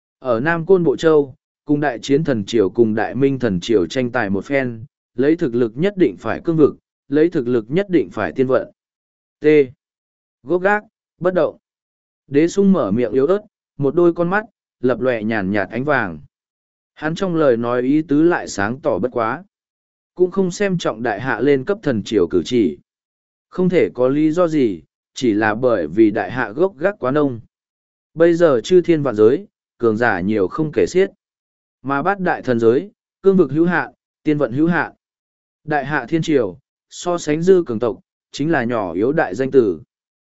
Ở Nam Côn Bộ Châu, cùng đại chiến thần triều cùng đại minh thần triều tranh tài một phen, lấy thực lực nhất định phải cương vực, lấy thực lực nhất định phải tiên vận. T. Gốc gác, bất động. Đế Sung mở miệng yếu ớt, một đôi con mắt, lập lòe nhàn nhạt ánh vàng. Hắn trong lời nói ý tứ lại sáng tỏ bất quá. Cũng không xem trọng đại hạ lên cấp thần triều cử chỉ. Không thể có lý do gì, chỉ là bởi vì đại hạ gốc gác quá nông. Bây giờ chư thiên vạn giới, cường giả nhiều không kể xiết. Mà bát đại thần giới, cương vực hữu hạn, tiên vận hữu hạn. Đại hạ thiên triều, so sánh dư cường tộc, chính là nhỏ yếu đại danh tử.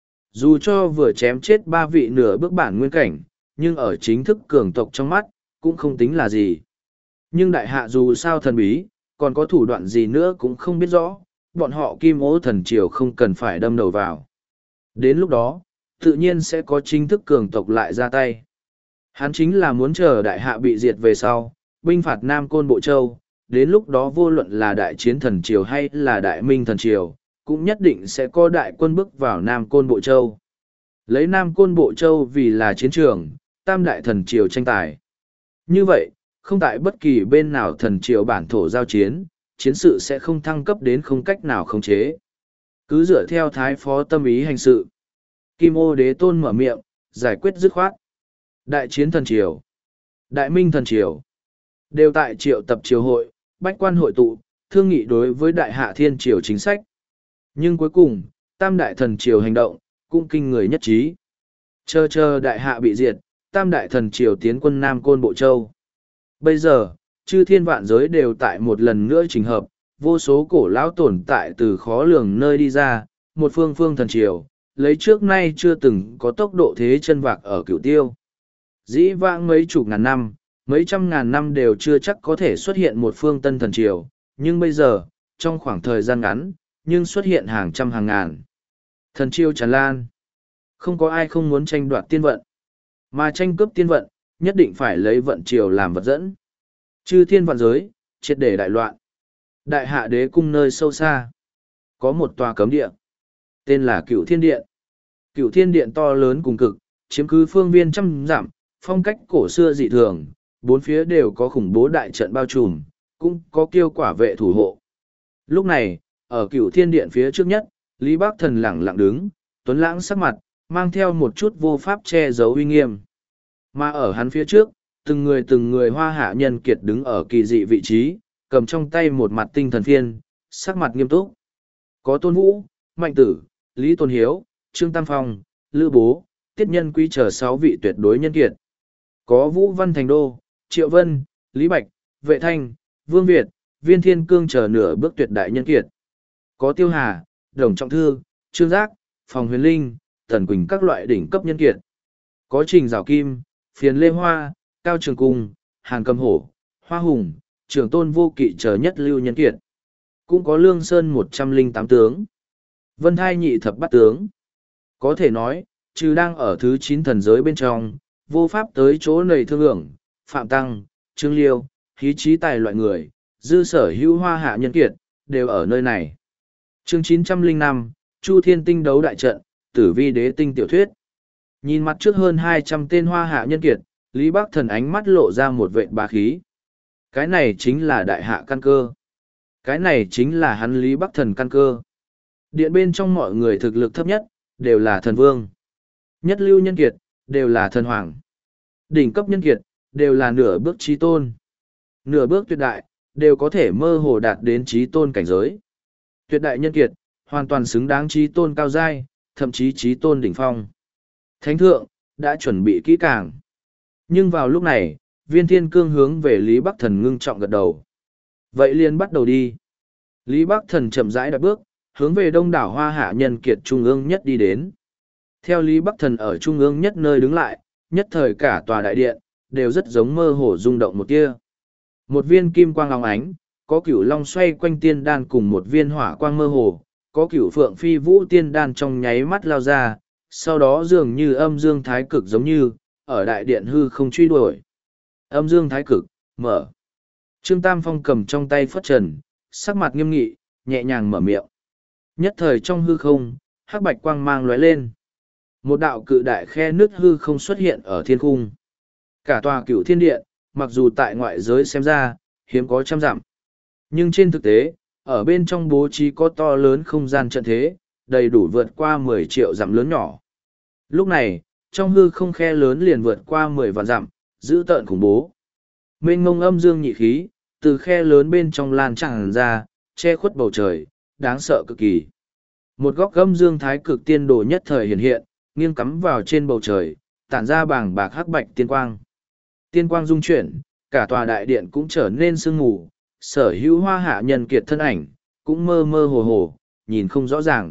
Dù cho vừa chém chết ba vị nửa bước bản nguyên cảnh, nhưng ở chính thức cường tộc trong mắt, cũng không tính là gì. Nhưng đại hạ dù sao thần bí, còn có thủ đoạn gì nữa cũng không biết rõ, bọn họ kim ố thần triều không cần phải đâm đầu vào. Đến lúc đó, tự nhiên sẽ có chính thức cường tộc lại ra tay. Hắn chính là muốn chờ đại hạ bị diệt về sau, binh phạt Nam Côn Bộ Châu, đến lúc đó vô luận là đại chiến thần triều hay là đại minh thần triều, cũng nhất định sẽ có đại quân bước vào Nam Côn Bộ Châu. Lấy Nam Côn Bộ Châu vì là chiến trường, tam đại thần triều tranh tài. Như vậy, không tại bất kỳ bên nào thần triều bản thổ giao chiến, chiến sự sẽ không thăng cấp đến không cách nào khống chế. Cứ dựa theo thái phó tâm ý hành sự. Kim ô đế tôn mở miệng, giải quyết dứt khoát. Đại chiến thần triều, đại minh thần triều, đều tại triệu tập triều hội, bách quan hội tụ, thương nghị đối với đại hạ thiên triều chính sách. Nhưng cuối cùng, tam đại thần triều hành động, cũng kinh người nhất trí. Chờ chờ đại hạ bị diệt, tam đại thần triều tiến quân Nam Côn Bộ Châu. Bây giờ, chư thiên vạn giới đều tại một lần nữa trình hợp, vô số cổ lão tồn tại từ khó lường nơi đi ra, một phương phương thần triều, lấy trước nay chưa từng có tốc độ thế chân vạc ở cửu tiêu. Dĩ vãng mấy chục ngàn năm, mấy trăm ngàn năm đều chưa chắc có thể xuất hiện một phương tân thần triều, nhưng bây giờ, trong khoảng thời gian ngắn, nhưng xuất hiện hàng trăm hàng ngàn. Thần triều tràn lan. Không có ai không muốn tranh đoạt tiên vận. Mà tranh cướp tiên vận, nhất định phải lấy vận triều làm vật dẫn. Chư thiên vạn giới, triệt để đại loạn. Đại hạ đế cung nơi sâu xa. Có một tòa cấm địa. Tên là Cửu Thiên Điện. Cửu Thiên Điện to lớn cùng cực, chiếm cứ phương viên trăm dặm, phong cách cổ xưa dị thường, bốn phía đều có khủng bố đại trận bao trùm, cũng có kiêu quả vệ thủ hộ. Lúc này, ở Cửu Thiên Điện phía trước nhất, Lý Bắc Thần lẳng lặng đứng, tuấn lãng sắc mặt, mang theo một chút vô pháp che giấu uy nghiêm. Mà ở hắn phía trước, từng người từng người hoa hạ nhân kiệt đứng ở kỳ dị vị trí, cầm trong tay một mặt tinh thần phiên, sắc mặt nghiêm túc. Có Tôn Vũ, Mạnh Tử, Lý Tôn Hiếu, Trương Tam Phong, Lữ Bố, Tiết Nhân Quý chờ sáu vị tuyệt đối nhân kiệt. Có Vũ Văn Thành Đô, Triệu Vân, Lý Bạch, Vệ Thanh, Vương Việt, Viên Thiên Cương chờ nửa bước tuyệt đại nhân kiệt. Có Tiêu Hà, Đồng Trọng Thư, Trương Giác, Phòng Huyền Linh, Tần Quỳnh các loại đỉnh cấp nhân kiệt. Có Trình Giảo Kim, Phiền Lê Hoa, Cao Trường Cung, Hàn Cầm Hổ, Hoa Hùng, Trường Tôn Vô Kỵ chờ nhất lưu nhân kiệt. Cũng có Lương Sơn một trăm linh tám tướng. Vân Thai nhị thập bát tướng. Có thể nói, trừ đang ở thứ chín thần giới bên trong, vô pháp tới chỗ này thương ưởng, Phạm Tăng, Trương Liêu, khí trí tài loại người, dư sở hữu hoa hạ nhân kiệt, đều ở nơi này. Chương chín trăm linh năm, Chu Thiên Tinh đấu đại trận, Tử Vi đế tinh tiểu thuyết. Nhìn mặt trước hơn hai trăm tên hoa hạ nhân kiệt, Lý Bắc Thần ánh mắt lộ ra một vệt bá khí. Cái này chính là đại hạ căn cơ. Cái này chính là hắn Lý Bắc Thần căn cơ. Điện bên trong mọi người thực lực thấp nhất, đều là thần vương. Nhất lưu nhân kiệt, đều là thần hoàng. Đỉnh cấp nhân kiệt, đều là nửa bước trí tôn. Nửa bước tuyệt đại, đều có thể mơ hồ đạt đến trí tôn cảnh giới. Tuyệt đại nhân kiệt, hoàn toàn xứng đáng trí tôn cao giai, thậm chí trí tôn đỉnh phong. Thánh thượng, đã chuẩn bị kỹ càng. Nhưng vào lúc này, Viên Thiên Cương hướng về Lý Bắc Thần ngưng trọng gật đầu. Vậy liền bắt đầu đi. Lý Bắc Thần chậm rãi đặt bước, hướng về đông đảo hoa hạ nhân kiệt trung ương nhất đi đến. Theo Lý Bắc Thần ở trung ương nhất nơi đứng lại, nhất thời cả tòa đại điện, đều rất giống mơ hồ rung động một tia. Một viên kim quang óng ánh, có cửu long xoay quanh tiên đan cùng một viên hỏa quang mơ hồ, có cửu phượng phi vũ tiên đan trong nháy mắt lao ra, sau đó dường như âm dương thái cực giống như, ở đại điện hư không truy đuổi. Âm dương thái cực, mở. Trương Tam Phong cầm trong tay phất trần, sắc mặt nghiêm nghị, nhẹ nhàng mở miệng. Nhất thời trong hư không, hắc bạch quang mang lóe lên. Một đạo cự đại khe nứt hư không xuất hiện ở thiên cung. Cả tòa cửu thiên điện, mặc dù tại ngoại giới xem ra, hiếm có trăm dặm. Nhưng trên thực tế, ở bên trong bố trí có to lớn không gian trận thế, đầy đủ vượt qua mười triệu dặm lớn nhỏ. Lúc này, trong hư không khe lớn liền vượt qua mười vạn dặm, dữ tợn khủng bố. Mênh ngông âm dương nhị khí, từ khe lớn bên trong lan tràn ra, che khuất bầu trời, đáng sợ cực kỳ. Một góc gâm dương thái cực tiên đồ nhất thời hiện hiện, nghiêng cắm vào trên bầu trời, tản ra bảng bạc hắc bạch tiên quang. Tiên quang dung chuyển, cả tòa đại điện cũng trở nên sương mù, sở hữu hoa hạ nhân kiệt thân ảnh, cũng mơ mơ hồ hồ, nhìn không rõ ràng.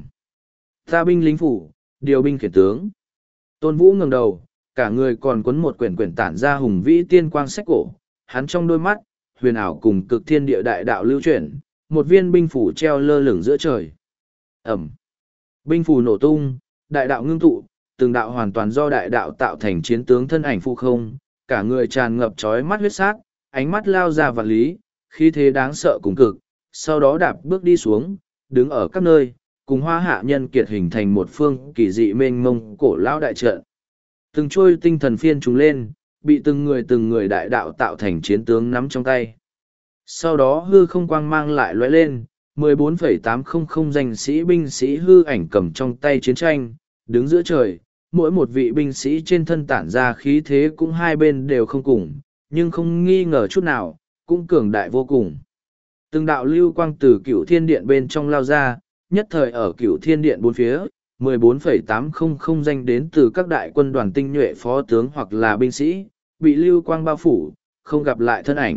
Ta binh lính phủ, điều binh khiển tướng. Tôn Vũ ngẩng đầu, cả người còn quấn một quyển quyển tản ra hùng vĩ tiên quang sách cổ, hắn trong đôi mắt, huyền ảo cùng cực thiên địa đại đạo lưu chuyển, một viên binh phủ treo lơ lửng giữa trời. Ẩm. Binh phủ nổ tung, đại đạo ngưng tụ, từng đạo hoàn toàn do đại đạo tạo thành chiến tướng thân ảnh phu không, cả người tràn ngập trói mắt huyết sát, ánh mắt lao ra vạn lý, khí thế đáng sợ cùng cực, sau đó đạp bước đi xuống, đứng ở các nơi, cùng hoa hạ nhân kiệt hình thành một phương kỳ dị mênh mông cổ lão đại trận. Từng trôi tinh thần phiên trùng lên, bị từng người từng người đại đạo tạo thành chiến tướng nắm trong tay. Sau đó hư không quang mang lại lóe lên, mười bốn phẩy tám trăm danh sĩ binh sĩ hư ảnh cầm trong tay chiến tranh, đứng giữa trời, mỗi một vị binh sĩ trên thân tản ra khí thế cũng hai bên đều không cùng, nhưng không nghi ngờ chút nào, cũng cường đại vô cùng. Từng đạo lưu quang từ cửu thiên điện bên trong lao ra, nhất thời ở cửu thiên điện bốn phía, mười bốn phẩy tám trăm danh đến từ các đại quân đoàn tinh nhuệ phó tướng hoặc là binh sĩ, bị lưu quang bao phủ, không gặp lại thân ảnh.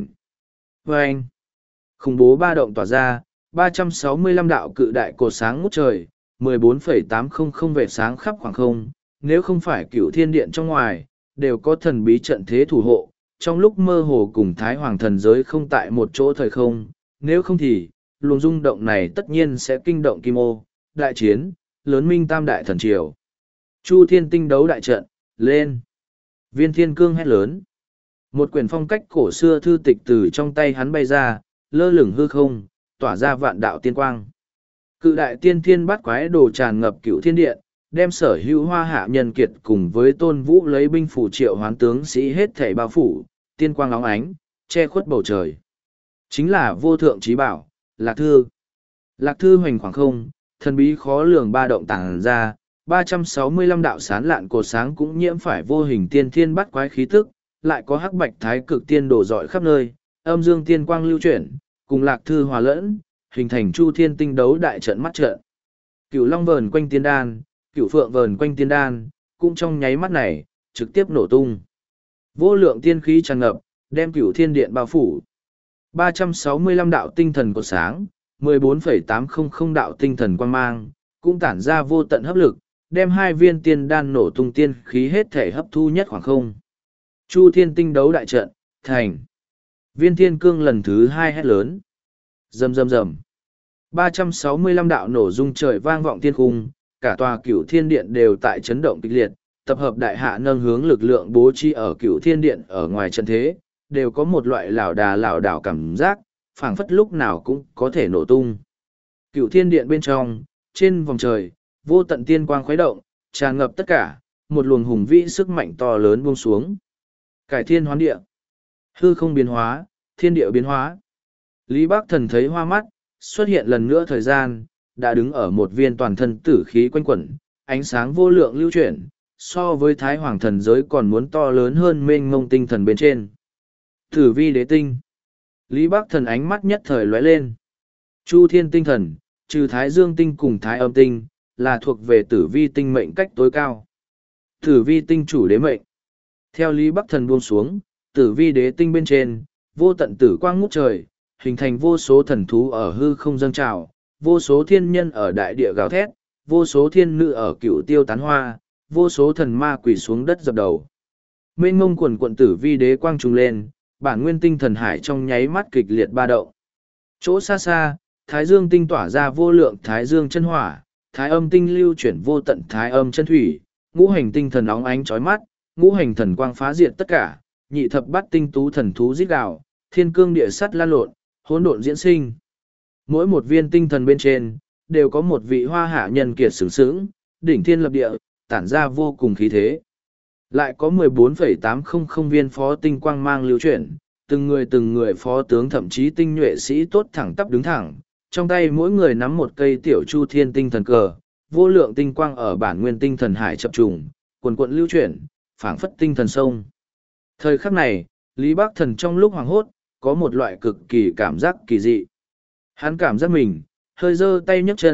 Và anh, khủng bố ba động tỏa ra, ba trăm sáu mươi lăm đạo cự đại cột sáng ngút trời, mười bốn phẩy tám trăm vệt sáng khắp khoảng không, nếu không phải cửu thiên điện trong ngoài, đều có thần bí trận thế thủ hộ, trong lúc mơ hồ cùng Thái Hoàng thần giới không tại một chỗ thời không, nếu không thì, luồng rung động này tất nhiên sẽ kinh động Kim Ô, đại chiến, lớn minh tam đại thần triều. Chu thiên tinh đấu đại trận, lên. Viên thiên cương hét lớn. Một quyển phong cách cổ xưa thư tịch từ trong tay hắn bay ra, lơ lửng hư không, tỏa ra vạn đạo tiên quang. Cự đại tiên thiên bát quái đồ tràn ngập cửu thiên điện, đem sở hữu hoa hạ nhân kiệt cùng với Tôn Vũ lấy binh phủ triệu hoán tướng sĩ hết thảy bao phủ, tiên quang óng ánh, che khuất bầu trời. Chính là vô thượng trí bảo, Lạc Thư. Lạc Thư hoành khoảng không, thần bí khó lường ba động tàng ra, ba trăm sáu mươi lăm đạo sán lạn cột sáng cũng nhiễm phải vô hình tiên thiên bát quái khí tức, lại có hắc bạch thái cực tiên đổ dọi khắp nơi, âm dương tiên quang lưu chuyển, cùng Lạc Thư hòa lẫn, hình thành chu thiên tinh đấu đại trận mắt trận. Cửu long vờn quanh tiên đan, cửu phượng vờn quanh tiên đan, cũng trong nháy mắt này, trực tiếp nổ tung. Vô lượng tiên khí tràn ngập, đem cửu thiên điện bao phủ. ba trăm sáu mươi lăm đạo tinh thần cột sáng, mười bốn phẩy tám trăm đạo tinh thần quang mang, cũng tản ra vô tận hấp lực, đem hai viên tiên đan nổ tung tiên khí hết thể hấp thu nhất khoảng không. Chu thiên tinh đấu đại trận, thành. Viên thiên cương lần thứ hai hét lớn. Rầm rầm rầm. ba trăm sáu mươi lăm đạo nổ rung trời vang vọng thiên cung, cả tòa cửu thiên điện đều tại chấn động kịch liệt, tập hợp đại hạ nâng hướng lực lượng bố trí ở cửu thiên điện ở ngoài trận thế, đều có một loại lảo đà lảo đảo cảm giác, phảng phất lúc nào cũng có thể nổ tung. Cửu thiên điện bên trong, trên vòng trời, vô tận tiên quang khuấy động, tràn ngập tất cả, một luồng hùng vĩ sức mạnh to lớn buông xuống. Cải thiên hoán địa, hư không biến hóa, thiên địa biến hóa. Lý Bác Thần thấy hoa mắt, xuất hiện lần nữa thời gian, đã đứng ở một viên toàn thân tử khí quanh quẩn, ánh sáng vô lượng lưu chuyển, so với Thái Hoàng thần giới còn muốn to lớn hơn mênh mông tinh thần bên trên. Tử vi đế tinh. Lý Bác Thần ánh mắt nhất thời lóe lên. Chu thiên tinh thần, trừ Thái Dương tinh cùng Thái âm tinh, là thuộc về tử vi tinh mệnh cách tối cao. Tử vi tinh chủ đế mệnh. Theo Lý Bắc Thần buông xuống, tử vi đế tinh bên trên, vô tận tử quang ngút trời, hình thành vô số thần thú ở hư không dâng trào, vô số thiên nhân ở đại địa gào thét, vô số thiên nữ ở cửu tiêu tán hoa, vô số thần ma quỳ xuống đất dập đầu. Mênh mông quần quận tử vi đế quang trùng lên, bản nguyên tinh thần hải trong nháy mắt kịch liệt ba động. Chỗ xa xa, Thái Dương tinh tỏa ra vô lượng Thái Dương chân hỏa, Thái âm tinh lưu chuyển vô tận Thái âm chân thủy, ngũ hành tinh thần óng ánh chói mắt, ngũ hành thần quang phá diệt tất cả, nhị thập bát tinh tú thần thú rít gào, thiên cương địa sắt lan lộn, hỗn độn diễn sinh. Mỗi một viên tinh thần bên trên, đều có một vị hoa hạ nhân kiệt sướng sướng, đỉnh thiên lập địa, tản ra vô cùng khí thế. Lại có mười bốn phẩy tám trăm viên phó tinh quang mang lưu chuyển, từng người từng người phó tướng thậm chí tinh nhuệ sĩ tốt thẳng tắp đứng thẳng, trong tay mỗi người nắm một cây tiểu chu thiên tinh thần cờ, vô lượng tinh quang ở bản nguyên tinh thần hải chập trùng, quần quận lưu chuyển, phảng phất tinh thần sông. Thời khắc này, Lý Bác Thần trong lúc hoàng hốt, có một loại cực kỳ cảm giác kỳ dị. Hắn cảm giác mình, hơi giơ tay nhấc chân,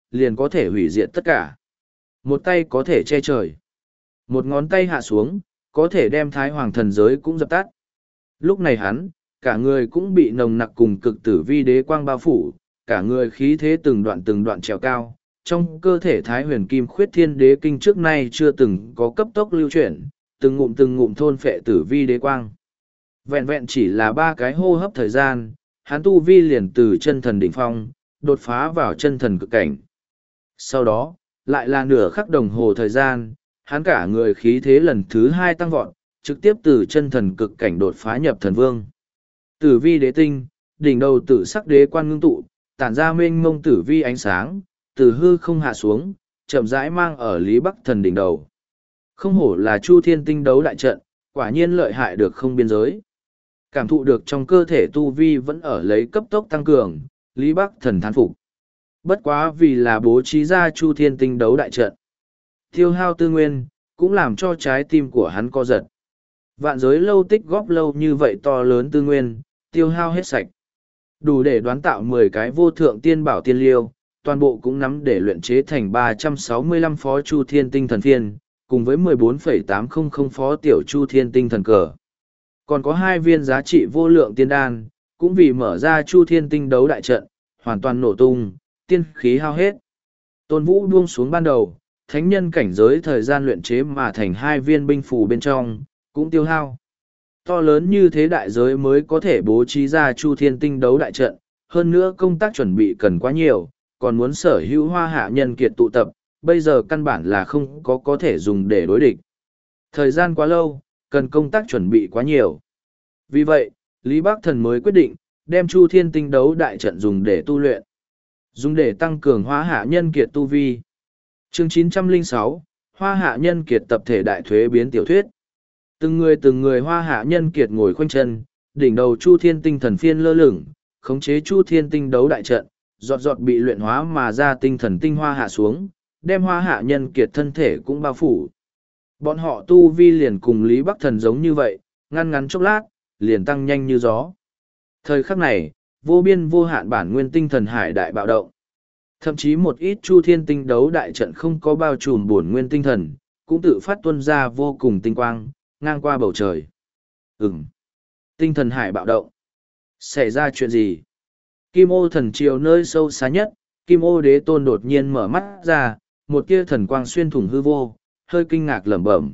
liền có thể hủy diệt tất cả. Một tay có thể che trời. Một ngón tay hạ xuống, có thể đem thái hoàng thần giới cũng dập tắt. Lúc này hắn, cả người cũng bị nồng nặc cùng cực tử vi đế quang bao phủ, cả người khí thế từng đoạn từng đoạn trèo cao. Trong cơ thể thái huyền kim khuyết thiên đế kinh trước nay chưa từng có cấp tốc lưu chuyển, từng ngụm từng ngụm thôn phệ tử vi đế quang. Vẹn vẹn chỉ là ba cái hô hấp thời gian, hắn tu vi liền từ chân thần đỉnh phong, đột phá vào chân thần cực cảnh. Sau đó, lại là nửa khắc đồng hồ thời gian, hắn cả người khí thế lần thứ hai tăng vọt, trực tiếp từ chân thần cực cảnh đột phá nhập thần vương. Tử vi đế tinh, đỉnh đầu tử sắc đế quan ngưng tụ, tản ra mênh mông tử vi ánh sáng, từ hư không hạ xuống, chậm rãi mang ở Lý Bắc Thần đỉnh đầu. Không hổ là Chu Thiên Tinh đấu đại trận, quả nhiên lợi hại được không biên giới. Cảm thụ được trong cơ thể tu vi vẫn ở lấy cấp tốc tăng cường, Lý Bắc Thần thán phục. Bất quá vì là bố trí ra Chu Thiên Tinh đấu đại trận. Tiêu hao tư nguyên, cũng làm cho trái tim của hắn co giật. Vạn giới lâu tích góp lâu như vậy to lớn tư nguyên, tiêu hao hết sạch. Đủ để đoán tạo mười cái vô thượng tiên bảo tiên liêu, toàn bộ cũng nắm để luyện chế thành ba trăm sáu mươi lăm phó Chu Thiên Tinh thần phiên, cùng với mười bốn phẩy tám trăm phó tiểu Chu Thiên Tinh thần cờ. Còn có hai viên giá trị vô lượng tiên đan, cũng vì mở ra Chu Thiên Tinh đấu đại trận, hoàn toàn nổ tung, tiên khí hao hết. Tôn Vũ buông xuống ban đầu, thánh nhân cảnh giới thời gian luyện chế mà thành hai viên binh phù bên trong, cũng tiêu hao. To lớn như thế đại giới mới có thể bố trí ra Chu Thiên Tinh đấu đại trận, hơn nữa công tác chuẩn bị cần quá nhiều, còn muốn sở hữu hoa hạ nhân kiệt tụ tập, bây giờ căn bản là không có có thể dùng để đối địch. Thời gian quá lâu, cần công tác chuẩn bị quá nhiều. Vì vậy, Lý Bắc Thần mới quyết định, đem Chu Thiên Tinh đấu đại trận dùng để tu luyện. Dùng để tăng cường hoa hạ nhân kiệt tu vi. Chương chín trăm lẻ sáu, Hoa hạ nhân kiệt tập thể đại thuế biến tiểu thuyết. Từng người từng người hoa hạ nhân kiệt ngồi khoanh chân, đỉnh đầu Chu Thiên Tinh thần phiên lơ lửng, khống chế Chu Thiên Tinh đấu đại trận, giọt giọt bị luyện hóa mà ra tinh thần tinh hoa hạ xuống, đem hoa hạ nhân kiệt thân thể cũng bao phủ. Bọn họ tu vi liền cùng Lý Bắc Thần giống như vậy, ngăn ngắn chốc lát, liền tăng nhanh như gió. Thời khắc này, vô biên vô hạn bản nguyên tinh thần hải đại bạo động. Thậm chí một ít Chu Thiên Tinh đấu đại trận không có bao trùm bổn nguyên tinh thần, cũng tự phát tuôn ra vô cùng tinh quang, ngang qua bầu trời. Ừm. Tinh thần hải bạo động. Xảy ra chuyện gì? Kim ô thần triều nơi sâu xa nhất, Kim ô đế tôn đột nhiên mở mắt ra, một tia thần quang xuyên thủng hư vô, hơi kinh ngạc lẩm bẩm.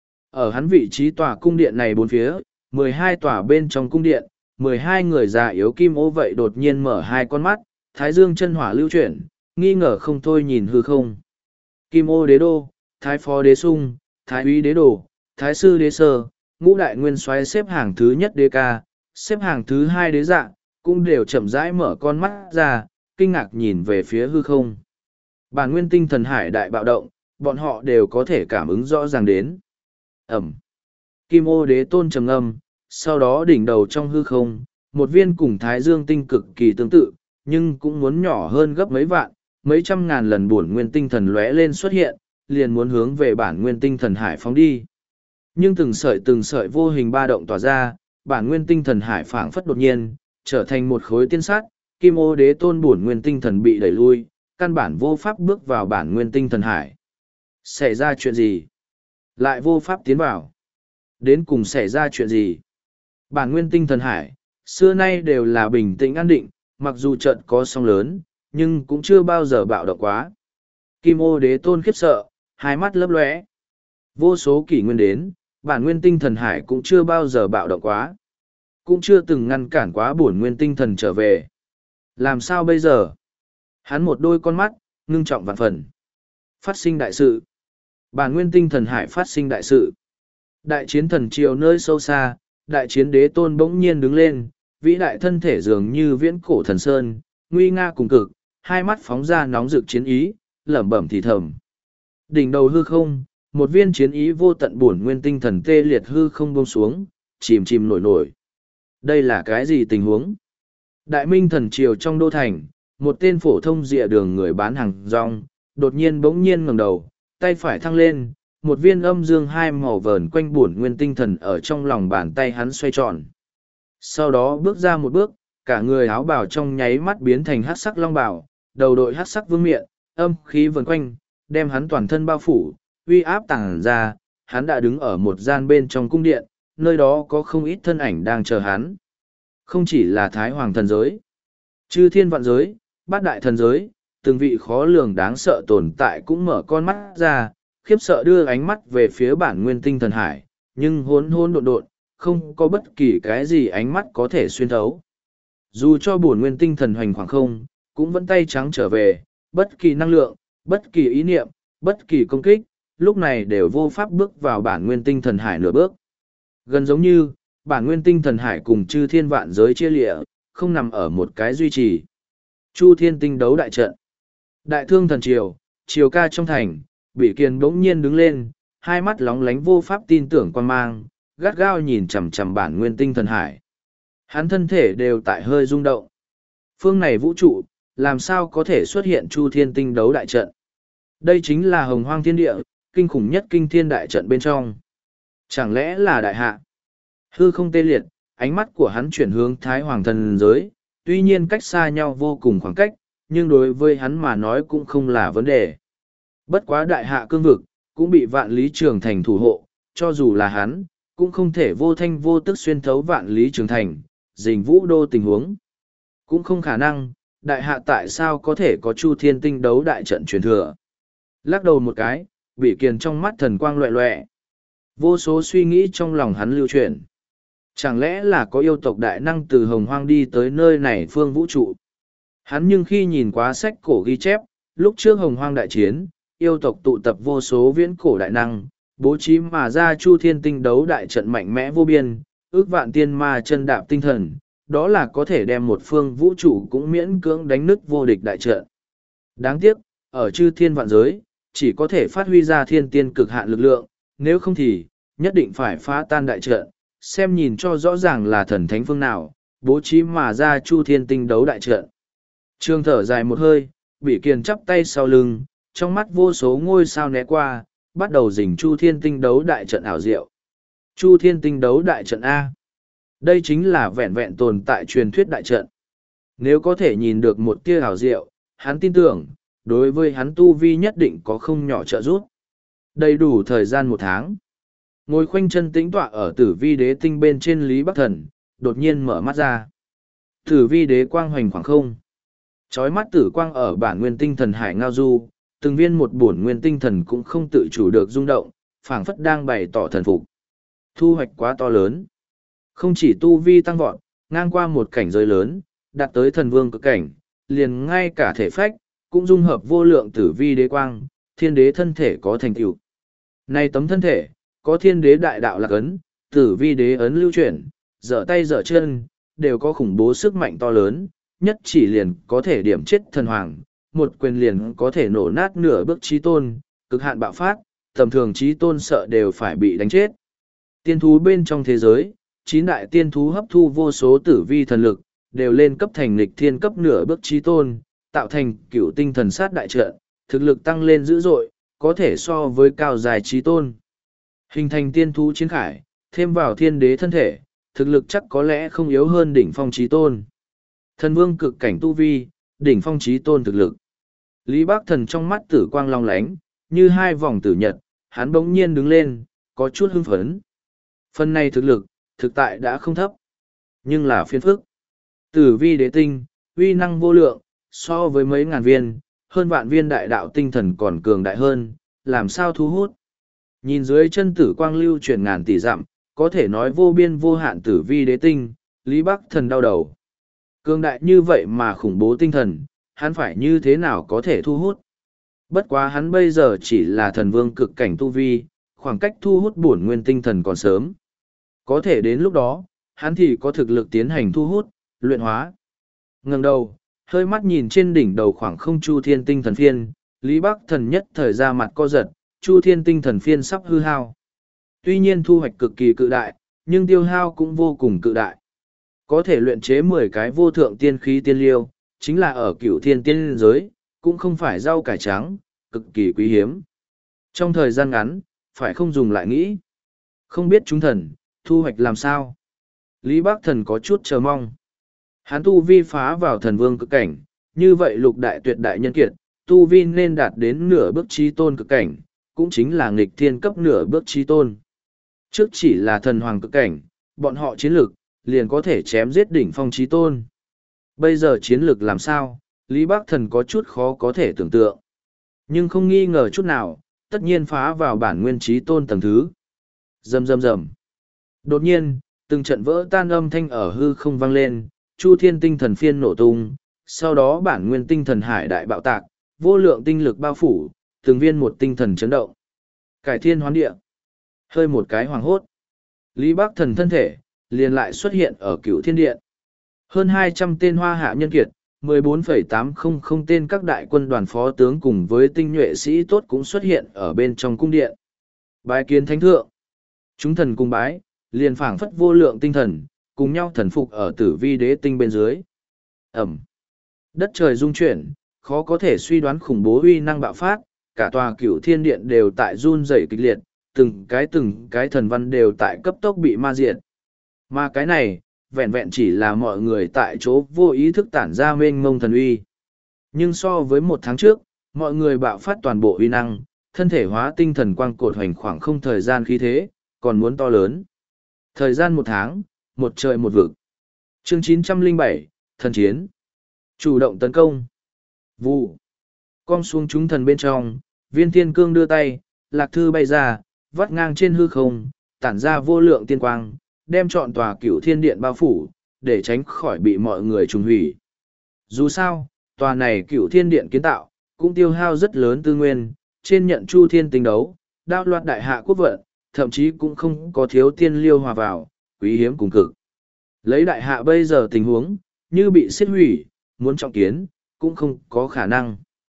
Ở hắn vị trí tòa cung điện này bốn phía, mười hai tòa bên trong cung điện, mười hai người già yếu Kim ô vậy đột nhiên mở hai con mắt, thái dương chân hỏa lưu chuyển, nghi ngờ không thôi nhìn hư không. Kim ô đế đô, thái phó đế sung, thái úy đế đồ, thái sư đế sơ, ngũ đại nguyên soái xếp hàng thứ nhất đế ca, xếp hàng thứ hai đế dạ, cũng đều chậm rãi mở con mắt ra, kinh ngạc nhìn về phía hư không. Bản nguyên tinh thần hải đại bạo động, bọn họ đều có thể cảm ứng rõ ràng đến. Ẩm. Kim ô đế tôn trầm ngâm, sau đó đỉnh đầu trong hư không, một viên cùng thái dương tinh cực kỳ tương tự, nhưng cũng muốn nhỏ hơn gấp mấy vạn, mấy trăm ngàn lần bổn nguyên tinh thần lóe lên xuất hiện, liền muốn hướng về bản nguyên tinh thần hải phóng đi. Nhưng từng sợi từng sợi vô hình ba động tỏa ra, bản nguyên tinh thần hải phảng phất đột nhiên, trở thành một khối tiên sát, Kim ô đế tôn bổn nguyên tinh thần bị đẩy lui, căn bản vô pháp bước vào bản nguyên tinh thần hải. Xảy ra chuyện gì? Lại vô pháp tiến vào. Đến cùng xảy ra chuyện gì? Bản nguyên tinh thần hải, xưa nay đều là bình tĩnh an định, mặc dù trận có sóng lớn, nhưng cũng chưa bao giờ bạo động quá. Kim ô đế tôn khiếp sợ, hai mắt lấp lóe. Vô số kỷ nguyên đến, bản nguyên tinh thần hải cũng chưa bao giờ bạo động quá. Cũng chưa từng ngăn cản quá bổn nguyên tinh thần trở về. Làm sao bây giờ? Hắn một đôi con mắt, ngưng trọng vạn phần. Phát sinh đại sự. Bản nguyên tinh thần hải phát sinh đại sự. Đại chiến thần triều nơi sâu xa, đại chiến đế tôn bỗng nhiên đứng lên, vĩ đại thân thể dường như viễn cổ thần sơn, nguy nga cùng cực, hai mắt phóng ra nóng rực chiến ý, lẩm bẩm thì thầm. Đỉnh đầu hư không, một viên chiến ý vô tận bổn nguyên tinh thần tê liệt hư không buông xuống, chìm chìm nổi nổi. Đây là cái gì tình huống? Đại minh thần triều trong đô thành, một tên phổ thông dịa đường người bán hàng rong, đột nhiên bỗng nhiên ngẩng đầu, tay phải thăng lên, một viên âm dương hai màu vờn quanh bổn nguyên tinh thần ở trong lòng bàn tay hắn xoay tròn. Sau đó bước ra một bước, cả người áo bào trong nháy mắt biến thành hắc sắc long bào, đầu đội hắc sắc vương miện, âm khí vần quanh, đem hắn toàn thân bao phủ, uy áp tàng ra, hắn đã đứng ở một gian bên trong cung điện, nơi đó có không ít thân ảnh đang chờ hắn. Không chỉ là Thái Hoàng thần giới, chư thiên vạn giới, bát đại thần giới, từng vị khó lường đáng sợ tồn tại cũng mở con mắt ra, khiếp sợ đưa ánh mắt về phía bản nguyên tinh thần hải, nhưng hỗn hỗn độn độn, không có bất kỳ cái gì ánh mắt có thể xuyên thấu. Dù cho bổn nguyên tinh thần hoành khoảng không, cũng vẫn tay trắng trở về, bất kỳ năng lượng, bất kỳ ý niệm, bất kỳ công kích, lúc này đều vô pháp bước vào bản nguyên tinh thần hải nửa bước. Gần giống như, bản nguyên tinh thần hải cùng chư thiên vạn giới chia lịa, không nằm ở một cái duy trì. Chu thiên tinh đấu đại trận. Đại thương thần triều, triều ca trong thành, Bỉ Kiền bỗng nhiên đứng lên, hai mắt lóng lánh vô pháp tin tưởng quan mang, gắt gao nhìn chằm chằm bản nguyên tinh thần hải. Hắn thân thể đều tại hơi rung động. Phương này vũ trụ, làm sao có thể xuất hiện chu thiên tinh đấu đại trận? Đây chính là hồng hoang thiên địa, kinh khủng nhất kinh thiên đại trận bên trong. Chẳng lẽ là đại hạ? Hư không tê liệt, ánh mắt của hắn chuyển hướng Thái Hoàng thần giới, tuy nhiên cách xa nhau vô cùng khoảng cách, nhưng đối với hắn mà nói cũng không là vấn đề. Bất quá đại hạ cương vực, cũng bị vạn lý trường thành thủ hộ, cho dù là hắn, cũng không thể vô thanh vô tức xuyên thấu vạn lý trường thành, dình vũ đô tình huống. Cũng không khả năng, đại hạ tại sao có thể có chu thiên tinh đấu đại trận truyền thừa. Lắc đầu một cái, Bỉ Kiền trong mắt thần quang loẹ loẹ. Vô số suy nghĩ trong lòng hắn lưu chuyển. Chẳng lẽ là có yêu tộc đại năng từ hồng hoang đi tới nơi này phương vũ trụ? Hắn nhưng khi nhìn quá sách cổ ghi chép, lúc trước hồng hoang đại chiến, yêu tộc tụ tập vô số viễn cổ đại năng, bố trí mà ra chu thiên tinh đấu đại trận mạnh mẽ vô biên, ước vạn tiên ma chân đạp tinh thần, đó là có thể đem một phương vũ trụ cũng miễn cưỡng đánh nứt vô địch đại trận. Đáng tiếc, ở chư thiên vạn giới, chỉ có thể phát huy ra thiên tiên cực hạn lực lượng, nếu không thì, nhất định phải phá tan đại trận, xem nhìn cho rõ ràng là thần thánh phương nào, bố trí mà ra chu thiên tinh đấu đại trận. Trương thở dài một hơi, Bỉ Kiền chắp tay sau lưng, trong mắt vô số ngôi sao né qua, bắt đầu rình chu thiên tinh đấu đại trận ảo diệu. Chu thiên tinh đấu đại trận A. Đây chính là vẹn vẹn tồn tại truyền thuyết đại trận. Nếu có thể nhìn được một tia ảo diệu, hắn tin tưởng, đối với hắn tu vi nhất định có không nhỏ trợ giúp. Đầy đủ thời gian một tháng. Ngồi khoanh chân tĩnh tọa ở tử vi đế tinh bên trên Lý Bắc Thần, đột nhiên mở mắt ra. Tử vi đế quang hoành khoảng không. Chói mắt tử quang ở bản nguyên tinh thần hải ngao du, từng viên một bổn nguyên tinh thần cũng không tự chủ được rung động, phảng phất đang bày tỏ thần phục. Thu hoạch quá to lớn. Không chỉ tu vi tăng vọt, ngang qua một cảnh giới lớn, đạt tới thần vương cực cảnh, liền ngay cả thể phách, cũng dung hợp vô lượng tử vi đế quang, thiên đế thân thể có thành tựu. Này tấm thân thể, có thiên đế đại đạo lạc ấn, tử vi đế ấn lưu chuyển, dở tay dở chân, đều có khủng bố sức mạnh to lớn, nhất chỉ liền có thể điểm chết thần hoàng, một quyền liền có thể nổ nát nửa bước trí tôn, cực hạn bạo phát, tầm thường trí tôn sợ đều phải bị đánh chết. Tiên thú bên trong thế giới, chín đại tiên thú hấp thu vô số tử vi thần lực, đều lên cấp thành nghịch thiên cấp nửa bước trí tôn, tạo thành cửu tinh thần sát đại trận, thực lực tăng lên dữ dội, có thể so với cao dài trí tôn. Hình thành tiên thú chiến khải, thêm vào thiên đế thân thể, thực lực chắc có lẽ không yếu hơn đỉnh phong trí tôn. Thần vương cực cảnh tu vi, đỉnh phong trí tôn thực lực. Lý Bắc Thần trong mắt tử quang long lánh, như hai vòng tử nhật, hắn bỗng nhiên đứng lên, có chút hưng phấn. Phần này thực lực, thực tại đã không thấp, nhưng là phiên phức. Tử vi đế tinh, uy năng vô lượng, so với mấy ngàn viên, hơn vạn viên đại đạo tinh thần còn cường đại hơn, làm sao thu hút. Nhìn dưới chân tử quang lưu chuyển ngàn tỷ dặm, có thể nói vô biên vô hạn tử vi đế tinh, Lý Bắc Thần đau đầu. Cường đại như vậy mà khủng bố tinh thần, hắn phải như thế nào có thể thu hút. Bất quá hắn bây giờ chỉ là thần vương cực cảnh tu vi, khoảng cách thu hút bổn nguyên tinh thần còn sớm. Có thể đến lúc đó, hắn thì có thực lực tiến hành thu hút, luyện hóa. Ngẩng đầu, hơi mắt nhìn trên đỉnh đầu khoảng không chu thiên tinh thần phiên, Lý Bắc Thần nhất thời ra mặt co giật, chu thiên tinh thần phiên sắp hư hao. Tuy nhiên thu hoạch cực kỳ cự đại, nhưng tiêu hao cũng vô cùng cự đại. Có thể luyện chế mười cái vô thượng tiên khí tiên liêu, chính là ở cửu thiên tiên giới, cũng không phải rau cải trắng, cực kỳ quý hiếm. Trong thời gian ngắn, phải không dùng lại nghĩ. Không biết chúng thần, thu hoạch làm sao? Lý Bắc Thần có chút chờ mong. Hắn tu vi phá vào thần vương cực cảnh, như vậy lục đại tuyệt đại nhân kiệt, tu vi nên đạt đến nửa bước trí tôn cực cảnh, cũng chính là nghịch thiên cấp nửa bước trí tôn. Trước chỉ là thần hoàng cực cảnh, bọn họ chiến lực, liền có thể chém giết đỉnh phong trí tôn. Bây giờ chiến lực làm sao, Lý Bắc Thần có chút khó có thể tưởng tượng. Nhưng không nghi ngờ chút nào, tất nhiên phá vào bản nguyên trí tôn tầng thứ. Rầm rầm rầm. Đột nhiên, từng trận vỡ tan âm thanh ở hư không vang lên, Chu Thiên tinh thần phiên nổ tung, sau đó bản nguyên tinh thần hải đại bạo tạc, vô lượng tinh lực bao phủ, từng viên một tinh thần chấn động. Cải thiên hoán địa. Hơi một cái hoàng hốt. Lý Bắc Thần thân thể, liền lại xuất hiện ở cửu thiên điện. Hơn hai trăm tên hoa hạ nhân kiệt, mười bốn phẩy tám trăm tên các đại quân đoàn phó tướng cùng với tinh nhuệ sĩ tốt cũng xuất hiện ở bên trong cung điện. Bái kiến thánh thượng. Chúng thần cung bái, liền phảng phất vô lượng tinh thần, cùng nhau thần phục ở tử vi đế tinh bên dưới. Ẩm. Đất trời rung chuyển, khó có thể suy đoán khủng bố uy năng bạo phát, cả tòa cửu thiên điện đều tại run rẩy kịch liệt, từng cái từng cái thần văn đều tại cấp tốc bị ma diệt. Mà cái này, vẹn vẹn chỉ là mọi người tại chỗ vô ý thức tản ra mênh mông thần uy. Nhưng so với một tháng trước, mọi người bạo phát toàn bộ uy năng, thân thể hóa tinh thần quang cột hoành khoảng không thời gian khí thế, còn muốn to lớn. Thời gian một tháng, một trời một vực. Chương chín trăm lẻ bảy, thần chiến. Chủ động tấn công. Vụ. Cong xuống chúng thần bên trong, viên thiên cương đưa tay, lạc thư bay ra, vắt ngang trên hư không, tản ra vô lượng tiên quang, đem trọn tòa cửu thiên điện bao phủ, để tránh khỏi bị mọi người trùng hủy. Dù sao, tòa này cửu thiên điện kiến tạo, cũng tiêu hao rất lớn tư nguyên, trên nhận chu thiên tinh đấu, đao loạt đại hạ quốc vận, thậm chí cũng không có thiếu tiên liêu hòa vào, quý hiếm cùng cực. Lấy đại hạ bây giờ tình huống, như bị xiết hủy, muốn trọng kiến, cũng không có khả năng.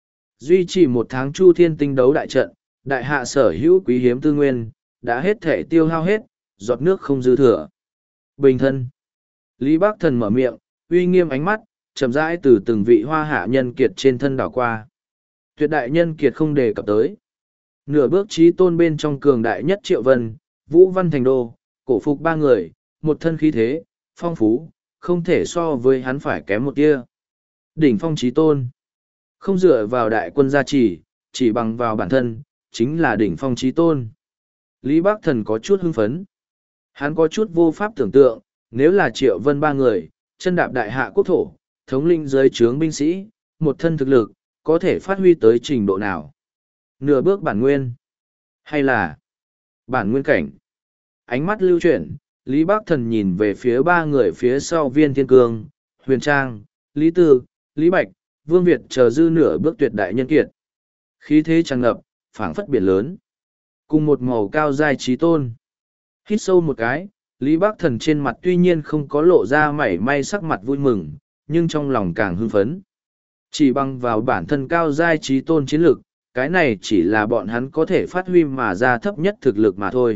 Duy trì một tháng chu thiên tinh đấu đại trận, đại hạ sở hữu quý hiếm tư nguyên, đã hết thể tiêu hao hết, giọt nước không dư thừa. Bình thân. Lý Bắc Thần mở miệng, uy nghiêm ánh mắt, chậm rãi từ từng vị hoa hạ nhân kiệt trên thân đảo qua. Tuyệt đại nhân kiệt không đề cập tới. Nửa bước trí tôn bên trong cường đại nhất Triệu Vân, Vũ Văn Thành Đô, cổ phục ba người, một thân khí thế, phong phú, không thể so với hắn phải kém một tia. Đỉnh phong trí tôn. Không dựa vào đại quân gia trì, chỉ bằng vào bản thân, chính là đỉnh phong trí tôn. Lý Bắc Thần có chút hưng phấn. Hắn có chút vô pháp tưởng tượng, nếu là Triệu Vân ba người, chân đạp đại hạ quốc thổ, thống lĩnh dưới trướng binh sĩ, một thân thực lực, có thể phát huy tới trình độ nào. Nửa bước bản nguyên, hay là bản nguyên cảnh. Ánh mắt lưu chuyển, Lý Bắc Thần nhìn về phía ba người phía sau Viên Thiên Cương, Huyền Trang, Lý Tư, Lý Bạch, Vương Việt chờ dư nửa bước tuyệt đại nhân kiệt. Khí thế tràn ngập, phảng phất biển lớn. Cùng một màu cao giai trí tôn. Hít sâu một cái, Lý Bắc Thần trên mặt tuy nhiên không có lộ ra mảy may sắc mặt vui mừng, nhưng trong lòng càng hưng phấn. Chỉ bằng vào bản thân cao giai trí tôn chiến lực, cái này chỉ là bọn hắn có thể phát huy mà ra thấp nhất thực lực mà thôi.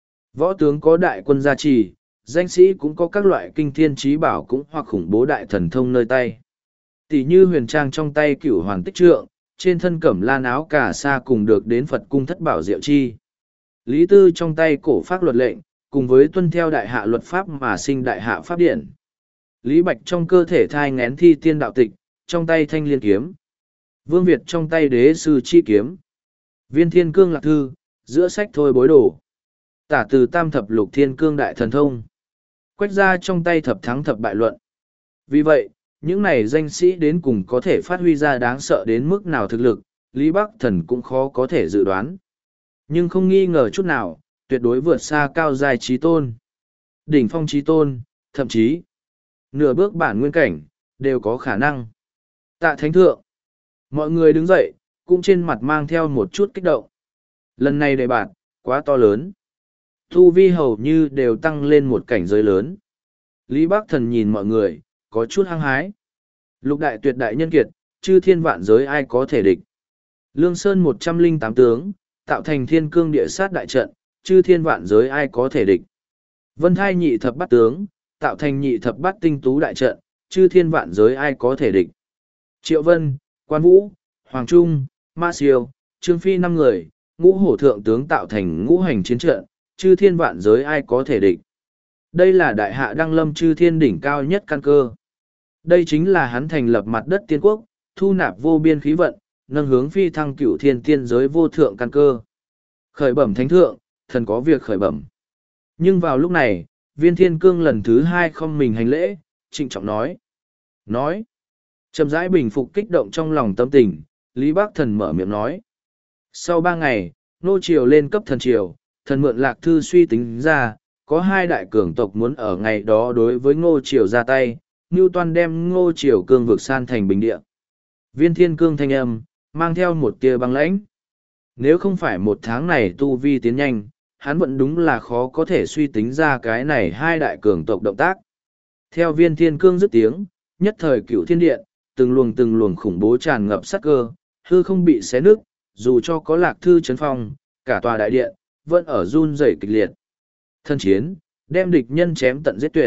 Võ tướng có đại quân gia trì, danh sĩ cũng có các loại kinh thiên trí bảo cũng hoặc khủng bố đại thần thông nơi tay. Tỷ như Huyền Trang trong tay cửu hoàng tích trượng, trên thân cẩm lan áo cà sa cùng được đến Phật cung thất bảo diệu chi. Lý Tư trong tay cổ pháp luật lệnh, cùng với tuân theo đại hạ luật pháp mà sinh đại hạ pháp điển. Lý Bạch trong cơ thể thai ngén thi tiên đạo tịch, trong tay thanh liên kiếm. Vương Việt trong tay đế sư chi kiếm. Viên Thiên Cương lạc thư, giữa sách thôi bối đồ. Tả từ tam thập lục thiên cương đại thần thông. Quách ra trong tay thập thắng thập bại luận. Vì vậy, những này danh sĩ đến cùng có thể phát huy ra đáng sợ đến mức nào thực lực, Lý Bắc Thần cũng khó có thể dự đoán. Nhưng không nghi ngờ chút nào, tuyệt đối vượt xa cao giai trí tôn. Đỉnh phong trí tôn, thậm chí, nửa bước bản nguyên cảnh, đều có khả năng. Tạ Thánh Thượng. Mọi người đứng dậy, cũng trên mặt mang theo một chút kích động. Lần này đề bạt, quá to lớn. Thu vi hầu như đều tăng lên một cảnh giới lớn. Lý Bắc Thần nhìn mọi người, có chút hăng hái. Lục đại tuyệt đại nhân kiệt, chư thiên vạn giới ai có thể địch. Lương Sơn một trăm linh tám tướng, tạo thành thiên cương địa sát đại trận, chư thiên vạn giới ai có thể địch. Vân Thai nhị thập bát tướng, tạo thành nhị thập bát tinh tú đại trận, chư thiên vạn giới ai có thể địch. Triệu Vân, Quan Vũ, Hoàng Trung, Ma Siêu, Trương Phi năm người, ngũ hổ thượng tướng tạo thành ngũ hành chiến trận, chư thiên vạn giới ai có thể địch. Đây là đại hạ đăng lâm chư thiên đỉnh cao nhất căn cơ. Đây chính là hắn thành lập mặt đất tiên quốc, thu nạp vô biên khí vận, nâng hướng phi thăng cửu thiên tiên giới vô thượng căn cơ. Khởi bẩm thánh thượng, thần có việc khởi bẩm. Nhưng vào lúc này, viên thiên cương lần thứ hai không mình hành lễ, trịnh trọng nói. Nói. Chậm rãi bình phục kích động trong lòng tâm tình, Lý Bác Thần mở miệng nói. Sau ba ngày, nô triều lên cấp thần triều, thần mượn lạc thư suy tính ra, có hai đại cường tộc muốn ở ngày đó đối với ngô triều ra tay, Ngưu Toan đem ngô triều cương vực san thành bình địa. Viên thiên cương thanh âm, mang theo một tia băng lãnh. Nếu không phải một tháng này tu vi tiến nhanh, hắn vẫn đúng là khó có thể suy tính ra cái này hai đại cường tộc động tác. Theo viên thiên cương dứt tiếng, nhất thời cửu thiên điện, từng luồng từng luồng khủng bố tràn ngập sát cơ, hư không bị xé nứt, dù cho có lạc thư chấn phong, cả tòa đại điện, vẫn ở run rẩy kịch liệt. Thân chiến, đem địch nhân chém tận giết tuyệt.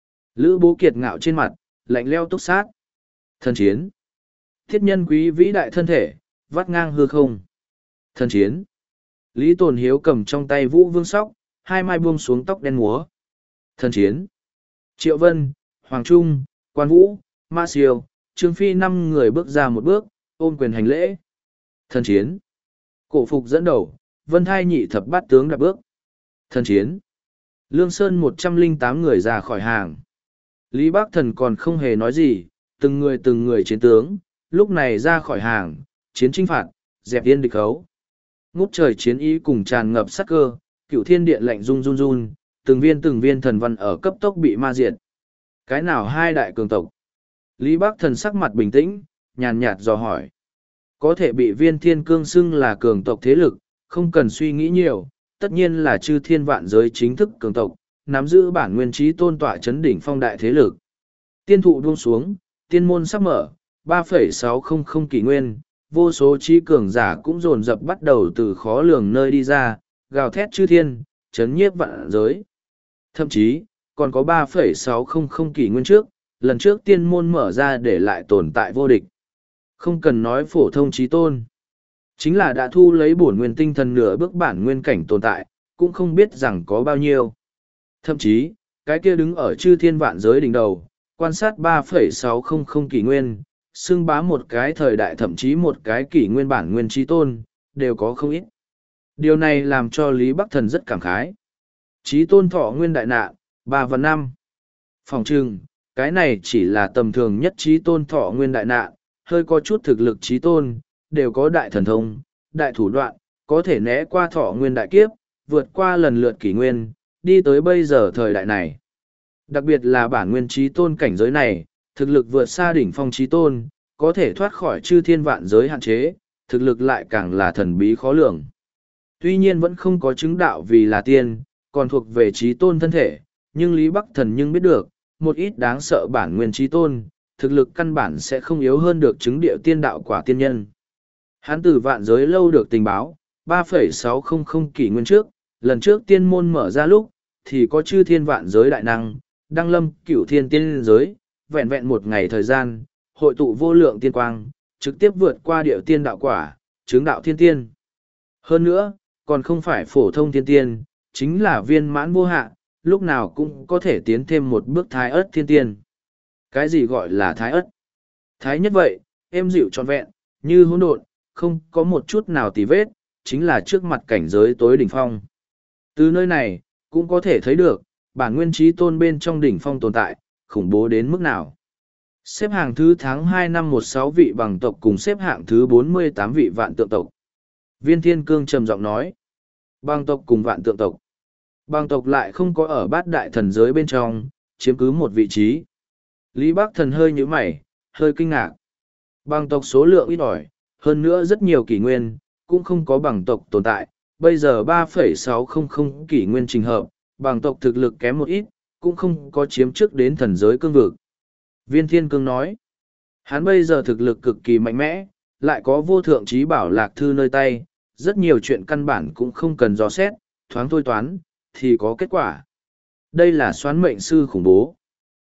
Lữ Bố Kiệt ngạo trên mặt, lạnh leo túc sát. Thân chiến. Thiết nhân quý vĩ đại thân thể, vắt ngang hư không. Thân chiến. Lý Tồn Hiếu cầm trong tay vũ vương sóc, hai mai buông xuống tóc đen múa. Thân chiến. Triệu Vân, Hoàng Trung, Quan Vũ, Ma Siêu, Trương Phi năm người bước ra một bước, ôm quyền hành lễ. Thân chiến. Cổ Phục dẫn đầu, Vân Thai nhị thập bát tướng đạp bước. Thân chiến. Lương Sơn một trăm lẻ tám người ra khỏi hàng. Lý Bác Thần còn không hề nói gì, từng người từng người chiến tướng, lúc này ra khỏi hàng, chiến chinh phạt, dẹp yên địch khấu. Ngút trời chiến ý cùng tràn ngập sát cơ, cựu thiên điện lạnh run run run, từng viên từng viên thần văn ở cấp tốc bị ma diệt. Cái nào hai đại cường tộc? Lý Bác Thần sắc mặt bình tĩnh, nhàn nhạt dò hỏi. Có thể bị viên thiên cương xưng là cường tộc thế lực, không cần suy nghĩ nhiều, tất nhiên là chư thiên vạn giới chính thức cường tộc, nắm giữ bản nguyên trí tôn tọa chấn đỉnh phong đại thế lực. Tiên thụ buông xuống, tiên môn sắp mở, ba phẩy sáu không không kỷ nguyên, vô số trí cường giả cũng dồn dập bắt đầu từ khó lường nơi đi ra, gào thét chư thiên, chấn nhiếp vạn giới. Thậm chí, còn có ba phẩy sáu không không kỷ nguyên trước, lần trước tiên môn mở ra để lại tồn tại vô địch. Không cần nói phổ thông trí tôn. Chính là đã thu lấy bổn nguyên tinh thần nửa bước bản nguyên cảnh tồn tại, cũng không biết rằng có bao nhiêu. Thậm chí, cái kia đứng ở chư thiên vạn giới đỉnh đầu, quan sát ba phẩy sáu không không kỷ nguyên, xưng bá một cái thời đại thậm chí một cái kỷ nguyên bản nguyên trí tôn, đều có không ít. Điều này làm cho Lý Bắc Thần rất cảm khái. Trí tôn thọ nguyên đại nạn, ba và năm. Phòng trừng, cái này chỉ là tầm thường nhất trí tôn thọ nguyên đại nạn, hơi có chút thực lực trí tôn, đều có đại thần thông, đại thủ đoạn, có thể né qua thọ nguyên đại kiếp, vượt qua lần lượt kỷ nguyên, đi tới bây giờ thời đại này. Đặc biệt là bản nguyên trí tôn cảnh giới này, thực lực vượt xa đỉnh phong trí tôn, có thể thoát khỏi chư thiên vạn giới hạn chế, thực lực lại càng là thần bí khó lường. Tuy nhiên vẫn không có chứng đạo vì là tiên, còn thuộc về trí tôn thân thể, nhưng Lý Bắc Thần nhưng biết được, một ít đáng sợ bản nguyên trí tôn, thực lực căn bản sẽ không yếu hơn được chứng địa tiên đạo quả tiên nhân. Hắn từ vạn giới lâu được tình báo, ba phẩy sáu không không kỷ nguyên trước, lần trước tiên môn mở ra lúc, thì có chư thiên vạn giới đại năng, đăng lâm cửu thiên tiên giới, vẹn vẹn một ngày thời gian, hội tụ vô lượng tiên quang, trực tiếp vượt qua địa tiên đạo quả, chứng đạo thiên tiên. Hơn nữa, còn không phải phổ thông thiên tiên, chính là viên mãn vô hạ, lúc nào cũng có thể tiến thêm một bước thái ớt thiên tiên. Cái gì gọi là thái ớt? Thái nhất vậy, êm dịu trọn vẹn, như hỗn độn, không có một chút nào tì vết, chính là trước mặt cảnh giới tối đỉnh phong. Từ nơi này, cũng có thể thấy được, bản nguyên trí tôn bên trong đỉnh phong tồn tại, khủng bố đến mức nào. Xếp hạng thứ tháng hai năm một sáu vị bằng tộc cùng xếp hạng thứ bốn mươi tám vị vạn tượng tộc. Viên Thiên Cương trầm giọng nói, bằng tộc cùng vạn tượng tộc. Bằng tộc lại không có ở bát đại thần giới bên trong, chiếm cứ một vị trí. Lý Bắc Thần hơi nhíu mày, hơi kinh ngạc. Bằng tộc số lượng ít ỏi, hơn nữa rất nhiều kỷ nguyên, cũng không có bằng tộc tồn tại. Bây giờ ba phẩy sáu không không kỷ nguyên trình hợp, bằng tộc thực lực kém một ít, cũng không có chiếm trước đến thần giới cương vực. Viên Thiên Cương nói, hắn bây giờ thực lực cực kỳ mạnh mẽ, lại có vô thượng trí bảo lạc thư nơi tay, rất nhiều chuyện căn bản cũng không cần dò xét, thoáng thôi toán, thì có kết quả. Đây là xoán mệnh sư khủng bố.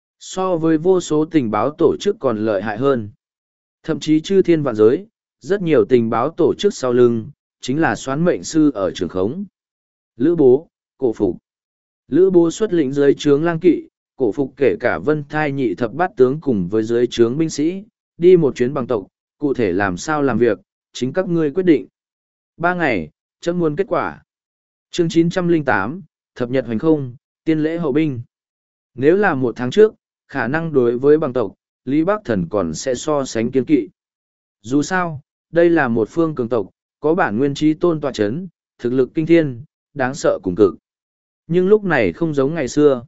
So với vô số tình báo tổ chức còn lợi hại hơn. Thậm chí chư thiên vạn giới, rất nhiều tình báo tổ chức sau lưng, chính là xoán mệnh sư ở trường khống. Lữ Bố, Cổ Phục. Lữ Bố xuất lĩnh dưới trướng lang kỵ, Cổ Phục kể cả Vân Thai nhị thập bát tướng cùng với dưới trướng binh sĩ, đi một chuyến bằng tộc, cụ thể làm sao làm việc, chính các ngươi quyết định. Ba ngày, chấm muốn kết quả. Chương chín trăm lẻ tám, Thập Nhật Hoành Không, Tiên lễ hậu binh. Nếu là một tháng trước, khả năng đối với bằng tộc, Lý Bắc Thần còn sẽ so sánh kiên kỵ. Dù sao, đây là một phương cường tộc, có bản nguyên trí tôn tọa chấn, thực lực kinh thiên, đáng sợ cùng cực. Nhưng lúc này không giống ngày xưa.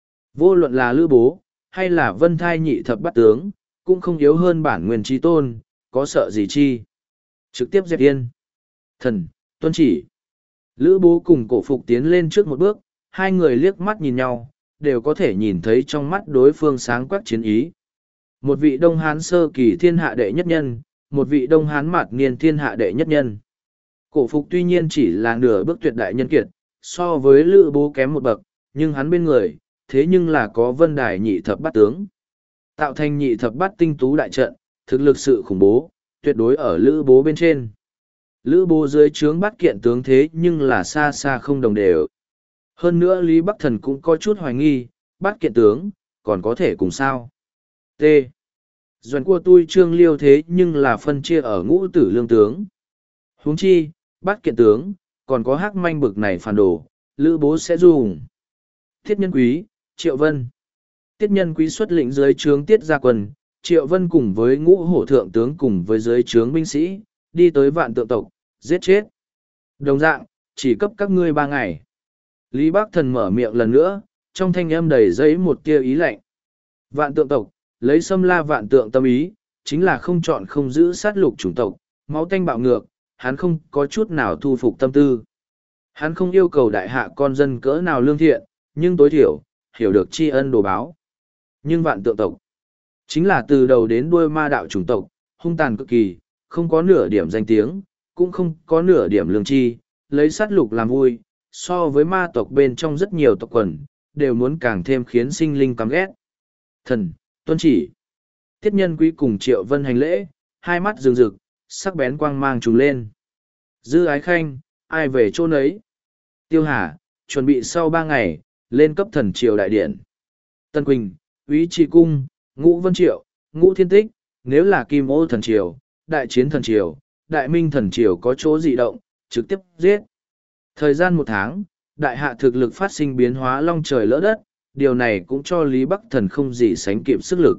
Vô luận là Lữ Bố, hay là Vân Thai nhị thập bát tướng, cũng không yếu hơn bản nguyên trí tôn, có sợ gì chi. Trực tiếp dẹp yên. Thần, tuân chỉ. Lữ Bố cùng Cổ Phục tiến lên trước một bước, hai người liếc mắt nhìn nhau, đều có thể nhìn thấy trong mắt đối phương sáng quắc chiến ý. Một vị Đông Hán sơ kỳ thiên hạ đệ nhất nhân, một vị Đông Hán mạt niên thiên hạ đệ nhất nhân. Cổ Phục tuy nhiên chỉ là nửa bước tuyệt đại nhân kiệt, so với Lữ Bố kém một bậc, nhưng hắn bên người, thế nhưng là có Vân Đài nhị thập bát tướng. Tạo thành nhị thập bát tinh tú đại trận, thực lực sự khủng bố, tuyệt đối ở Lữ Bố bên trên. Lữ Bố dưới trướng bát kiện tướng thế nhưng là xa xa không đồng đều. Hơn nữa Lý Bắc Thần cũng có chút hoài nghi, bát kiện tướng, còn có thể cùng sao. T. Doan của tôi trương liêu thế nhưng là phân chia ở ngũ tử lương tướng. Huống chi, bát kiện tướng, còn có hắc manh bực này phản đồ, Lữ Bố sẽ dùng. Tiết Nhân Quý, Triệu Vân. Tiết Nhân Quý xuất lĩnh dưới trướng Tiết Gia Quân, Triệu Vân cùng với ngũ hổ thượng tướng cùng với dưới trướng binh sĩ, đi tới vạn tượng tộc, giết chết. Đồng dạng, chỉ cấp các ngươi ba ngày. Lý Bắc Thần mở miệng lần nữa, trong thanh âm đầy giấy một tia ý lạnh. Vạn tượng tộc, lấy xâm la vạn tượng tâm ý, chính là không chọn không giữ sát lục chủng tộc, máu tanh bạo ngược, hắn không có chút nào thu phục tâm tư. Hắn không yêu cầu đại hạ con dân cỡ nào lương thiện, nhưng tối thiểu, hiểu được tri ân đồ báo. Nhưng vạn tượng tộc, chính là từ đầu đến đuôi ma đạo chủng tộc, hung tàn cực kỳ, không có nửa điểm danh tiếng, cũng không có nửa điểm lương tri, lấy sát lục làm vui, so với ma tộc bên trong rất nhiều tộc quần, đều muốn càng thêm khiến sinh linh căm ghét. Thần, tuân chỉ. Tiết Nhân Quý cùng Triệu Vân hành lễ, hai mắt rừng rực, sắc bén quang mang trùng lên. Dư Ái Khanh, ai về chỗ nấy? Tiêu Hà, chuẩn bị sau ba ngày, lên cấp thần triều đại điện. Tân Quỳnh, Úy Trì Cung, Ngũ Vân Triệu, Ngũ Thiên Tích, nếu là Kim Ô thần triều, Đại Chiến thần triều, Đại Minh thần triều có chỗ dị động, trực tiếp giết. Thời gian một tháng, đại hạ thực lực phát sinh biến hóa long trời lỡ đất, điều này cũng cho Lý Bắc Thần không gì sánh kịp sức lực.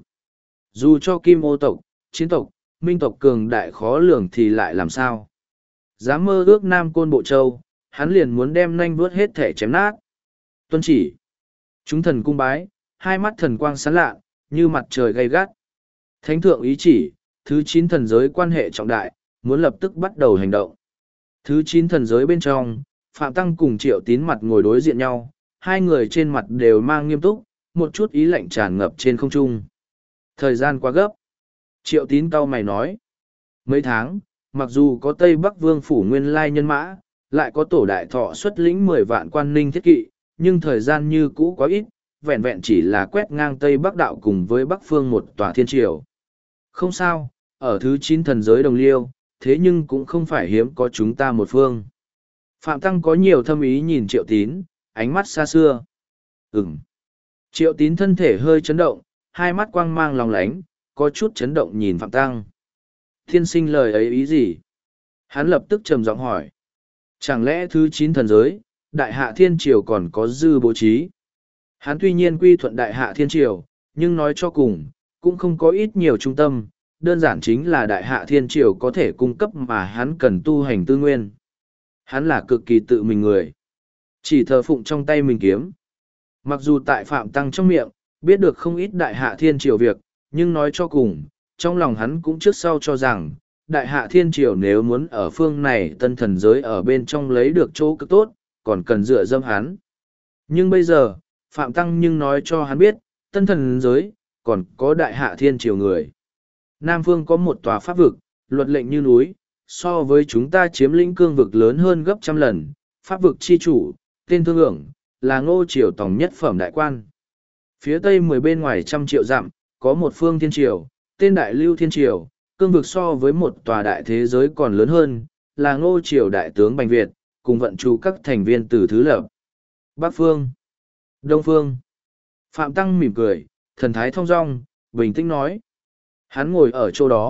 Dù cho Kim Ô tộc, Chiến tộc, Minh tộc cường đại khó lường thì lại làm sao? Dám mơ ước Nam Côn Bộ Châu, hắn liền muốn đem nanh vuốt hết thể chém nát. Tuân chỉ. Chúng thần cung bái, hai mắt thần quang sáng lạ, như mặt trời gay gắt. Thánh thượng ý chỉ, thứ chín thần giới quan hệ trọng đại, muốn lập tức bắt đầu hành động. Thứ chín thần giới bên trong, Phạm Tăng cùng Triệu Tín mặt ngồi đối diện nhau, hai người trên mặt đều mang nghiêm túc, một chút ý lạnh tràn ngập trên không trung. Thời gian quá gấp. Triệu Tín cau mày nói. Mấy tháng, mặc dù có Tây Bắc Vương phủ nguyên lai nhân mã, lại có tổ đại thọ xuất lĩnh mười vạn quan ninh thiết kỵ, nhưng thời gian như cũ quá ít, vẹn vẹn chỉ là quét ngang Tây Bắc đạo cùng với Bắc phương một tòa thiên triều. Không sao, ở thứ chín thần giới đồng liêu, thế nhưng cũng không phải hiếm có chúng ta một phương. Phạm Tăng có nhiều thâm ý nhìn Triệu Tín, ánh mắt xa xưa. Ừm. Triệu Tín thân thể hơi chấn động, hai mắt quang mang lòng lánh, có chút chấn động nhìn Phạm Tăng. Thiên sinh lời ấy ý gì? Hắn lập tức trầm giọng hỏi. Chẳng lẽ thứ chín thần giới, đại hạ thiên triều còn có dư bố trí? Hắn tuy nhiên quy thuận đại hạ thiên triều, nhưng nói cho cùng, cũng không có ít nhiều trung tâm, đơn giản chính là đại hạ thiên triều có thể cung cấp mà hắn cần tu hành tư nguyên. Hắn là cực kỳ tự mình người. Chỉ thờ phụng trong tay mình kiếm. Mặc dù tại Phạm Tăng trong miệng, biết được không ít đại hạ thiên triều việc, nhưng nói cho cùng, trong lòng hắn cũng trước sau cho rằng, đại hạ thiên triều nếu muốn ở phương này tân thần giới ở bên trong lấy được chỗ cực tốt, còn cần dựa dâm hắn. Nhưng bây giờ, Phạm Tăng nhưng nói cho hắn biết, tân thần giới, còn có đại hạ thiên triều người. Nam phương có một tòa pháp vực, luật lệnh như núi, so với chúng ta chiếm lĩnh cương vực lớn hơn gấp trăm lần, pháp vực chi chủ, tên thương ưởng, là ngô triều tổng nhất phẩm đại quan. Phía tây mười bên ngoài trăm triệu dặm, có một phương thiên triều, tên đại lưu thiên triều, cương vực so với một tòa đại thế giới còn lớn hơn, là ngô triều đại tướng Bành Việt, cùng vận chủ các thành viên từ thứ lập. Bắc phương, Đông phương. Phạm Tăng mỉm cười, thần thái thong dong, bình tĩnh nói. Hắn ngồi ở chỗ đó,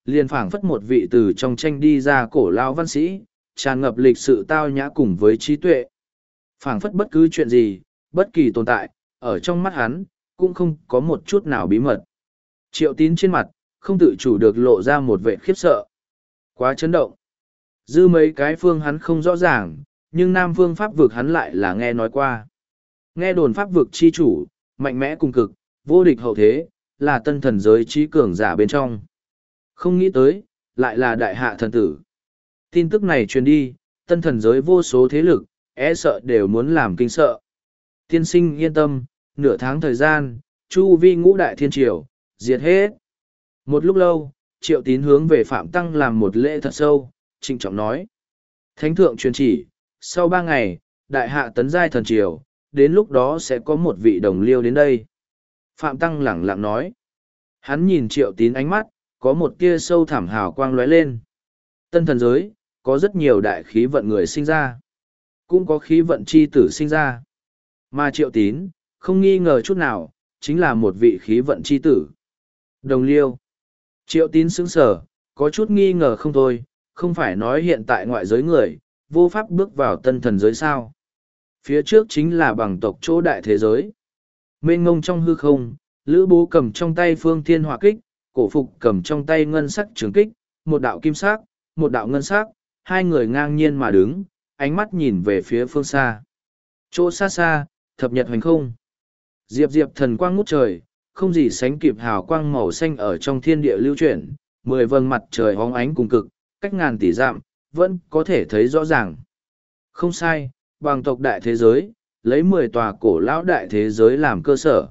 liền phảng phất một vị từ trong tranh đi ra cổ lao văn sĩ, tràn ngập lịch sự tao nhã cùng với trí tuệ. Phảng phất bất cứ chuyện gì, bất kỳ tồn tại, ở trong mắt hắn, cũng không có một chút nào bí mật. Triệu Tín trên mặt, không tự chủ được lộ ra một vẻ khiếp sợ. Quá chấn động. Dư mấy cái phương hắn không rõ ràng, nhưng Nam phương pháp vực hắn lại là nghe nói qua. Nghe đồn pháp vực chi chủ, mạnh mẽ cùng cực, vô địch hậu thế, là tân thần giới trí cường giả bên trong. Không nghĩ tới, lại là đại hạ thần tử. Tin tức này truyền đi, tân thần giới vô số thế lực, e sợ đều muốn làm kinh sợ. Tiên sinh yên tâm, nửa tháng thời gian, chu vi ngũ đại thiên triều, diệt hết. Một lúc lâu, Triệu Tín hướng về Phạm Tăng làm một lễ thật sâu, trịnh trọng nói. Thánh thượng truyền chỉ, sau ba ngày, đại hạ tấn giai thần triều, đến lúc đó sẽ có một vị đồng liêu đến đây. Phạm Tăng lẳng lặng nói. Hắn nhìn Triệu Tín ánh mắt, có một tia sâu thẳm hào quang lóe lên. Tân thần giới, có rất nhiều đại khí vận người sinh ra. Cũng có khí vận chi tử sinh ra. Mà Triệu Tín, không nghi ngờ chút nào, chính là một vị khí vận chi tử. Đồng liêu. Triệu Tín sững sờ, có chút nghi ngờ không thôi, không phải nói hiện tại ngoại giới người, vô pháp bước vào tân thần giới sao. Phía trước chính là bằng tộc chỗ đại thế giới. Mênh ngông trong hư không, Lữ Bố cầm trong tay phương thiên hỏa kích, Cổ Phục cầm trong tay ngân sắc trường kích, một đạo kim sắc, một đạo ngân sắc, hai người ngang nhiên mà đứng, ánh mắt nhìn về phía phương xa. Chỗ xa xa, thập nhật hoành không. Diệp diệp thần quang ngút trời, không gì sánh kịp hào quang màu xanh ở trong thiên địa lưu chuyển, mười vầng mặt trời hóng ánh cùng cực, cách ngàn tỷ dặm, vẫn có thể thấy rõ ràng. Không sai, bằng tộc đại thế giới, lấy mười tòa cổ lão đại thế giới làm cơ sở.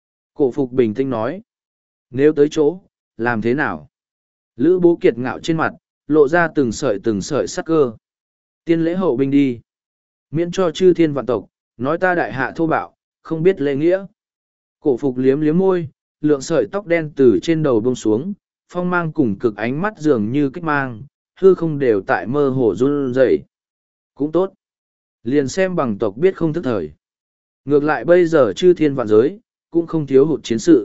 Cổ Phục bình tĩnh nói, nếu tới chỗ, làm thế nào? Lữ Bố kiệt ngạo trên mặt, lộ ra từng sợi từng sợi sắc cơ. Tiên lễ hậu binh đi. Miễn cho chư thiên vạn tộc, nói ta đại hạ thô bạo, không biết lễ nghĩa. Cổ Phục liếm liếm môi, lượng sợi tóc đen từ trên đầu bông xuống, phong mang cùng cực ánh mắt dường như kích mang, hư không đều tại mơ hồ run rẩy. Cũng tốt. Liền xem bằng tộc biết không thức thời. Ngược lại bây giờ chư thiên vạn giới, cũng không thiếu hụt chiến sự.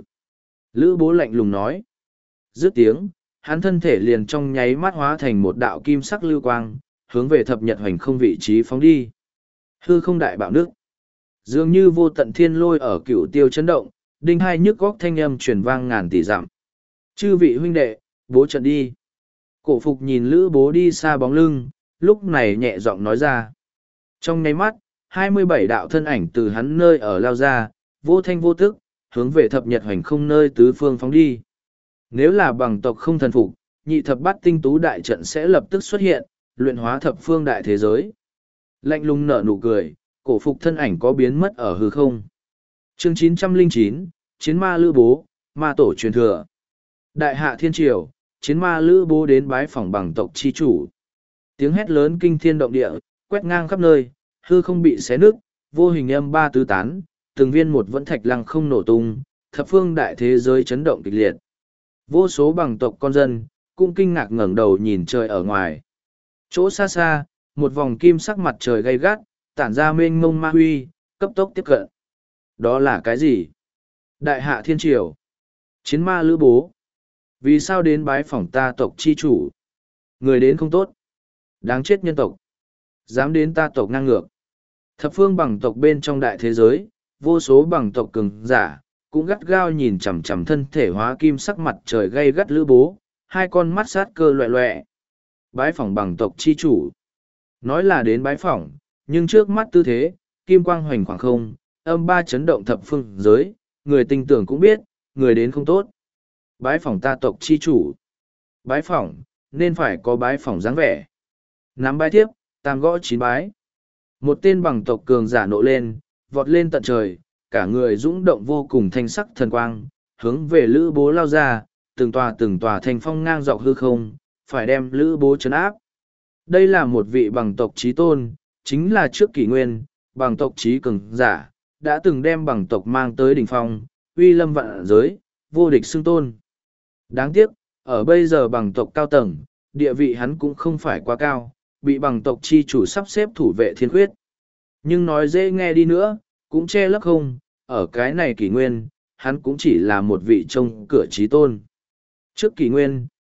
Lữ Bố lạnh lùng nói. Dứt tiếng, hắn thân thể liền trong nháy mắt hóa thành một đạo kim sắc lưu quang, hướng về thập nhật hoành không vị trí phóng đi. Hư không đại bạo nước. Dường như vô tận thiên lôi ở cửu tiêu chấn động, đinh hai nhức góc thanh âm truyền vang ngàn tỷ dặm. Chư vị huynh đệ, bố trận đi. Cổ Phục nhìn Lữ Bố đi xa bóng lưng, lúc này nhẹ giọng nói ra. Trong nháy mắt, hai mươi bảy đạo thân ảnh từ hắn nơi ở lao ra, vô thanh vô tức, hướng về thập nhật hoành không nơi tứ phương phóng đi. Nếu là bằng tộc không thần phục, nhị thập bát tinh tú đại trận sẽ lập tức xuất hiện, luyện hóa thập phương đại thế giới. Lạnh lùng nở nụ cười, Cổ Phục thân ảnh có biến mất ở hư không. Chương chín trăm lẻ chín, Chiến ma Lữ Bố, ma tổ truyền thừa. Đại hạ thiên triều, chiến ma Lữ Bố đến bái phỏng bằng tộc chi chủ. Tiếng hét lớn kinh thiên động địa, quét ngang khắp nơi, hư không bị xé nứt, vô hình âm ba tứ tán, từng viên một vẫn thạch lăng không nổ tung, thập phương đại thế giới chấn động kịch liệt. Vô số bằng tộc con dân, cũng kinh ngạc ngẩng đầu nhìn trời ở ngoài. Chỗ xa xa, một vòng kim sắc mặt trời gay gắt, tản ra mênh mông ma huy, cấp tốc tiếp cận. Đó là cái gì? Đại hạ thiên triều. Chiến ma Lữ Bố. Vì sao đến bái phỏng ta tộc chi chủ? Người đến không tốt. Đáng chết nhân tộc. Dám đến ta tộc ngang ngược. Thập phương bằng tộc bên trong đại thế giới, vô số bằng tộc cường giả, cũng gắt gao nhìn chằm chằm thân thể hóa kim sắc mặt trời gay gắt Lữ Bố, hai con mắt sát cơ loẹ loẹ. Bái phỏng bằng tộc chi chủ. Nói là đến bái phỏng, nhưng trước mắt tư thế, kim quang hoành khoảng không, âm ba chấn động thập phương giới, người tinh tưởng cũng biết, người đến không tốt. Bái phỏng ta tộc chi chủ. Bái phỏng, nên phải có bái phỏng dáng vẻ. Nắm bái tiếp, tam gõ chín bái. Một tên bằng tộc cường giả nộ lên, vọt lên tận trời, cả người dũng động vô cùng thanh sắc thần quang, hướng về Lữ Bố lao ra, từng tòa từng tòa thành phong ngang dọc hư không, phải đem Lữ Bố trấn áp. Đây là một vị bằng tộc trí tôn, chính là trước kỷ nguyên, bằng tộc trí cường giả, đã từng đem bằng tộc mang tới đỉnh phong, uy lâm vạn giới, vô địch xưng tôn. Đáng tiếc, ở bây giờ bằng tộc cao tầng, địa vị hắn cũng không phải quá cao, bị bằng tộc chi chủ sắp xếp thủ vệ thiên khuyết. Nhưng nói dễ nghe đi nữa, cũng che lấp không, ở cái này kỷ nguyên, hắn cũng chỉ là một vị trông cửa trí tôn. Trước kỷ nguyên,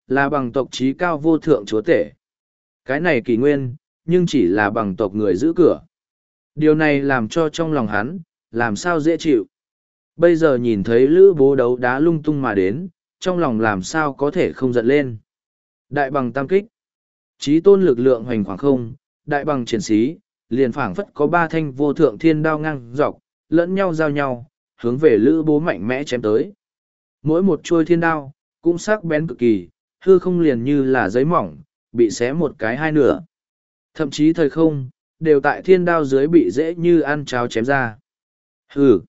là bằng tộc trí cao vô thượng chúa tể. Cái này kỳ nguyên, nhưng chỉ là bằng tộc người giữ cửa. Điều này làm cho trong lòng hắn, làm sao dễ chịu. Bây giờ nhìn thấy lữ bố đấu đá lung tung mà đến, trong lòng làm sao có thể không giận lên. Đại bằng tam kích. Chí tôn lực lượng hoành khoảng không, đại bằng triển sĩ, liền phảng phất có ba thanh vô thượng thiên đao ngang dọc, lẫn nhau giao nhau, hướng về lữ bố mạnh mẽ chém tới. Mỗi một chuôi thiên đao, cũng sắc bén cực kỳ, hư không liền như là giấy mỏng, bị xé một cái hai nửa. Thậm chí thời không, đều tại thiên đao dưới bị dễ như ăn cháo chém ra. Hừ.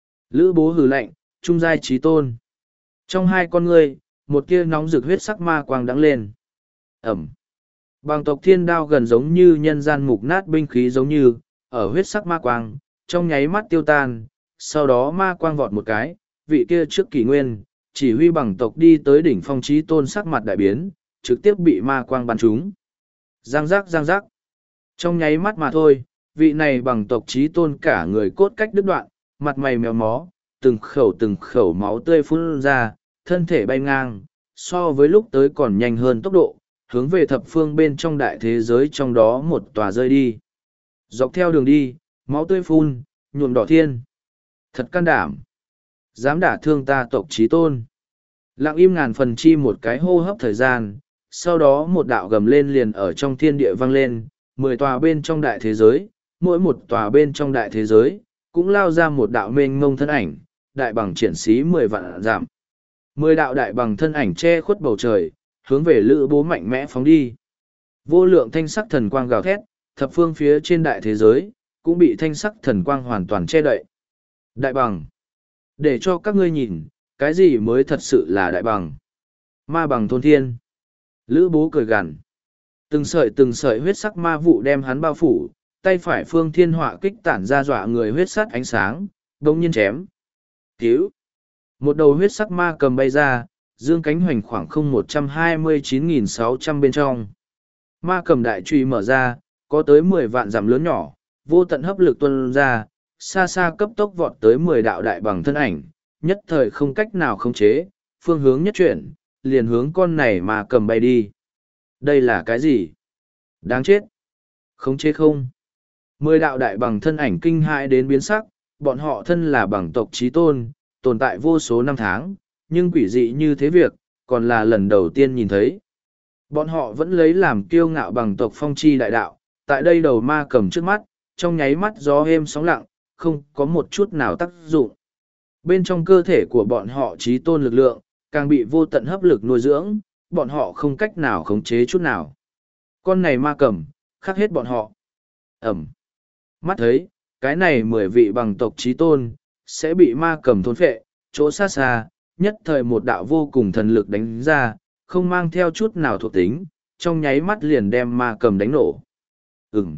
Lữ bố hừ lạnh, trung giai chí tôn. Trong hai con ngươi, một tia nóng rực huyết sắc ma quang đắng lên. Ẩm. Bằng tộc thiên đao gần giống như nhân gian mục nát binh khí giống như, ở huyết sắc ma quang, trong nháy mắt tiêu tan, sau đó ma quang vọt một cái, vị kia trước kỷ nguyên, chỉ huy bằng tộc đi tới đỉnh phong chí tôn sắc mặt đại biến, trực tiếp bị ma quang bắn trúng. Giang giác giang giác. Trong nháy mắt mà thôi, vị này bằng tộc chí tôn cả người cốt cách đứt đoạn, mặt mày mèo mó, từng khẩu từng khẩu máu tươi phun ra, thân thể bay ngang, so với lúc tới còn nhanh hơn tốc độ, hướng về thập phương bên trong đại thế giới trong đó một tòa rơi đi. Dọc theo đường đi, máu tươi phun, nhuộm đỏ thiên. Thật can đảm. Dám đả thương ta tộc chí tôn. Lặng im ngàn phần chi một cái hô hấp thời gian, sau đó một đạo gầm lên liền ở trong thiên địa vang lên, mười tòa bên trong đại thế giới, mỗi một tòa bên trong đại thế giới, cũng lao ra một đạo mênh mông thân ảnh, đại bằng triển sĩ mười vạn giảm. Mười đạo đại bằng thân ảnh che khuất bầu trời, hướng về lữ bố mạnh mẽ phóng đi. Vô lượng thanh sắc thần quang gào thét, thập phương phía trên đại thế giới, cũng bị thanh sắc thần quang hoàn toàn che đậy. Đại bằng. Để cho các ngươi nhìn, cái gì mới thật sự là đại bằng. Ma bằng thôn thiên. Lữ bố cười gằn. Từng sợi từng sợi huyết sắc ma vụ đem hắn bao phủ, tay phải phương thiên họa kích tản ra dọa người huyết sắc ánh sáng, bỗng nhiên chém. Cứu. Một đầu huyết sắc ma cầm bay ra, dương cánh hoành khoảng không một trăm hai mươi chín nghìn sáu trăm bên trong. Ma cầm đại truy mở ra, có tới mười vạn dặm lớn nhỏ, vô tận hấp lực tuôn ra, xa xa cấp tốc vọt tới mười đạo đại bằng thân ảnh, nhất thời không cách nào khống chế, phương hướng nhất chuyển, liền hướng con này mà cầm bay đi. Đây là cái gì? Đáng chết! Khống chế không? Mười đạo đại bằng thân ảnh kinh hãi đến biến sắc, bọn họ thân là bằng tộc chí tôn, tồn tại vô số năm tháng, nhưng quỷ dị như thế việc, còn là lần đầu tiên nhìn thấy. Bọn họ vẫn lấy làm kiêu ngạo bằng tộc phong chi đại đạo, tại đây đầu ma cầm trước mắt, trong nháy mắt gió êm sóng lặng, không có một chút nào tác dụng. Bên trong cơ thể của bọn họ chí tôn lực lượng, càng bị vô tận hấp lực nuôi dưỡng, bọn họ không cách nào khống chế chút nào. Con này ma cầm, khắc hết bọn họ. Ẩm. Mắt thấy, cái này mười vị bằng tộc chí tôn, sẽ bị ma cầm thôn phệ, chỗ xa xa, nhất thời một đạo vô cùng thần lực đánh ra, không mang theo chút nào thuộc tính, trong nháy mắt liền đem ma cầm đánh nổ. Ừm.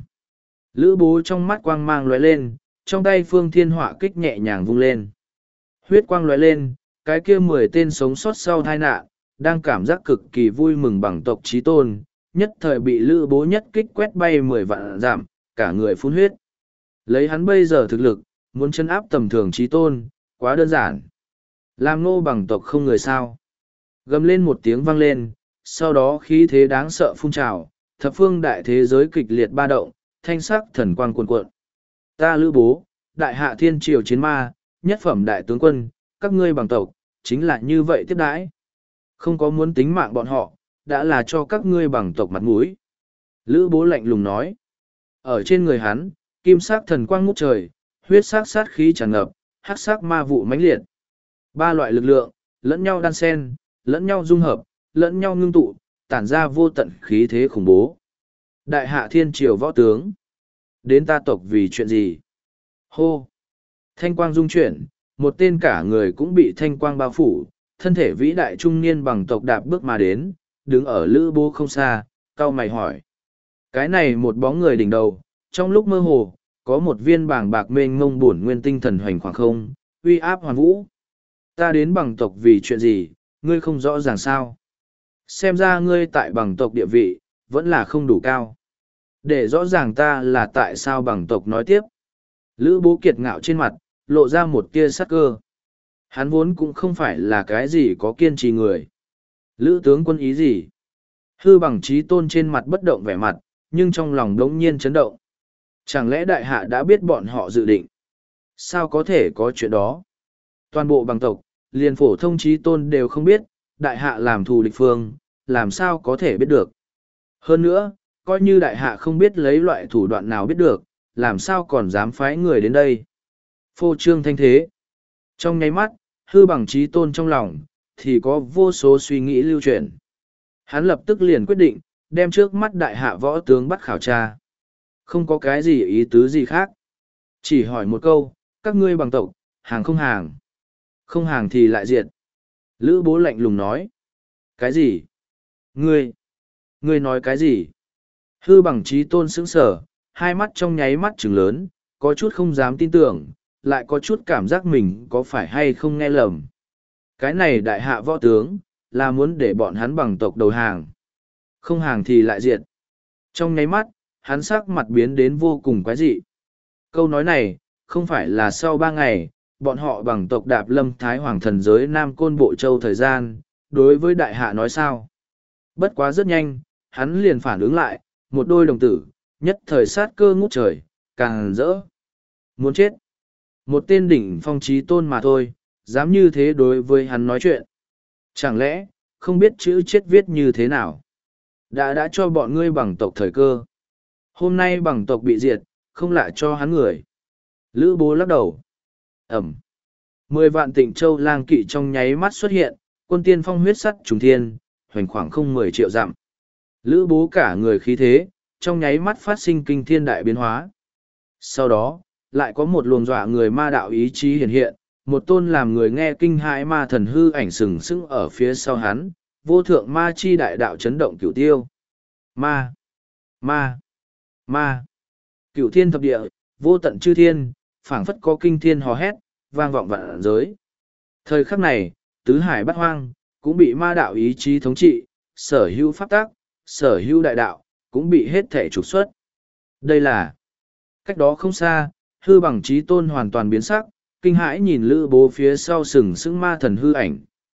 Lữ bố trong mắt quang mang lóe lên, trong tay phương thiên họa kích nhẹ nhàng vung lên. Huyết quang lóe lên, cái kia mười tên sống sót sau tai nạn, đang cảm giác cực kỳ vui mừng bằng tộc chí tôn, nhất thời bị lữ bố nhất kích quét bay mười vạn giảm, cả người phun huyết. Lấy hắn bây giờ thực lực, muốn chân áp tầm thường chí tôn, quá đơn giản. Làm nô bằng tộc không người sao. Gầm lên một tiếng vang lên, sau đó khí thế đáng sợ phun trào, thập phương đại thế giới kịch liệt ba động, thanh sắc thần quang cuồn cuộn. Ta lữ bố, đại hạ thiên triều chiến ma, nhất phẩm đại tướng quân, các ngươi bằng tộc, chính là như vậy tiếp đãi. Không có muốn tính mạng bọn họ, đã là cho các ngươi bằng tộc mặt mũi. Lữ bố lạnh lùng nói. Ở trên người hắn, kim sắc thần quang ngút trời, huyết sắc sát khí tràn ngập, hắc sắc ma vụ mãnh liệt. Ba loại lực lượng, lẫn nhau đan xen, lẫn nhau dung hợp, lẫn nhau ngưng tụ, tản ra vô tận khí thế khủng bố. Đại hạ thiên triều võ tướng. Đến ta tộc vì chuyện gì? Hô! Thanh quang dung chuyển, một tên cả người cũng bị thanh quang bao phủ, thân thể vĩ đại trung niên bằng tộc đạp bước mà đến, đứng ở lữ bố không xa, cau mày hỏi. Cái này một bóng người đỉnh đầu, trong lúc mơ hồ, có một viên bảng bạc mênh mông bổn nguyên tinh thần hoành khoảng không, uy áp hoàn vũ. Ta đến bằng tộc vì chuyện gì, ngươi không rõ ràng sao? Xem ra ngươi tại bằng tộc địa vị, vẫn là không đủ cao. Để rõ ràng ta là tại sao bằng tộc nói tiếp. Lữ bố kiệt ngạo trên mặt, lộ ra một tia sắc cơ. Hắn vốn cũng không phải là cái gì có kiên trì người. Lữ tướng quân ý gì? Hư bằng trí tôn trên mặt bất động vẻ mặt, nhưng trong lòng đống nhiên chấn động. Chẳng lẽ đại hạ đã biết bọn họ dự định? Sao có thể có chuyện đó? Toàn bộ bằng tộc, liền phổ thông trí tôn đều không biết, đại hạ làm thù địch phương, làm sao có thể biết được? Hơn nữa, coi như đại hạ không biết lấy loại thủ đoạn nào biết được, làm sao còn dám phái người đến đây? Phô trương thanh thế. Trong nháy mắt, hư bằng trí tôn trong lòng, thì có vô số suy nghĩ lưu chuyển. Hắn lập tức liền quyết định, đem trước mắt đại hạ võ tướng bắt khảo tra. Không có cái gì ý tứ gì khác. Chỉ hỏi một câu, các ngươi bằng tộc, hàng không hàng. Không hàng thì lại diệt. Lữ bố lạnh lùng nói. Cái gì? Ngươi? Ngươi nói cái gì? Hư bằng trí tôn sững sở, hai mắt trong nháy mắt trừng lớn, có chút không dám tin tưởng, lại có chút cảm giác mình có phải hay không nghe lầm. Cái này đại hạ võ tướng, là muốn để bọn hắn bằng tộc đầu hàng. Không hàng thì lại diệt. Trong nháy mắt, hắn sắc mặt biến đến vô cùng quái dị. Câu nói này, không phải là sau ba ngày, bọn họ bằng tộc đạp lâm thái hoàng thần giới Nam Côn Bộ Châu thời gian, đối với đại hạ nói sao. Bất quá rất nhanh, hắn liền phản ứng lại, một đôi đồng tử, nhất thời sát cơ ngút trời, càng rỡ. Muốn chết. Một tên đỉnh phong trí tôn mà thôi, dám như thế đối với hắn nói chuyện. Chẳng lẽ, không biết chữ chết viết như thế nào? Đã đã cho bọn ngươi bằng tộc thời cơ. Hôm nay bằng tộc bị diệt, không lại cho hắn người. Lữ bố lắc đầu. Ẩm. Mười vạn tịnh châu lang kỵ trong nháy mắt xuất hiện, quân tiên phong huyết sắt trùng thiên, hoành khoảng không mười triệu dặm. Lữ bố cả người khí thế, trong nháy mắt phát sinh kinh thiên đại biến hóa. Sau đó, lại có một luồng dọa người ma đạo ý chí hiện hiện, một tôn làm người nghe kinh hãi ma thần hư ảnh sừng sững ở phía sau hắn, vô thượng ma chi đại đạo chấn động cửu tiêu. Ma, ma, ma, cửu thiên thập địa, vô tận chư thiên, phảng phất có kinh thiên hò hét, vang vọng vạn giới. Thời khắc này, tứ hải bát hoang, cũng bị ma đạo ý chí thống trị, sở hữu pháp tác, sở hữu đại đạo, cũng bị hết thể trục xuất. Đây là, cách đó không xa, hư bằng trí tôn hoàn toàn biến sắc, kinh hãi nhìn lữ bố phía sau sừng sững ma thần hư ảnh.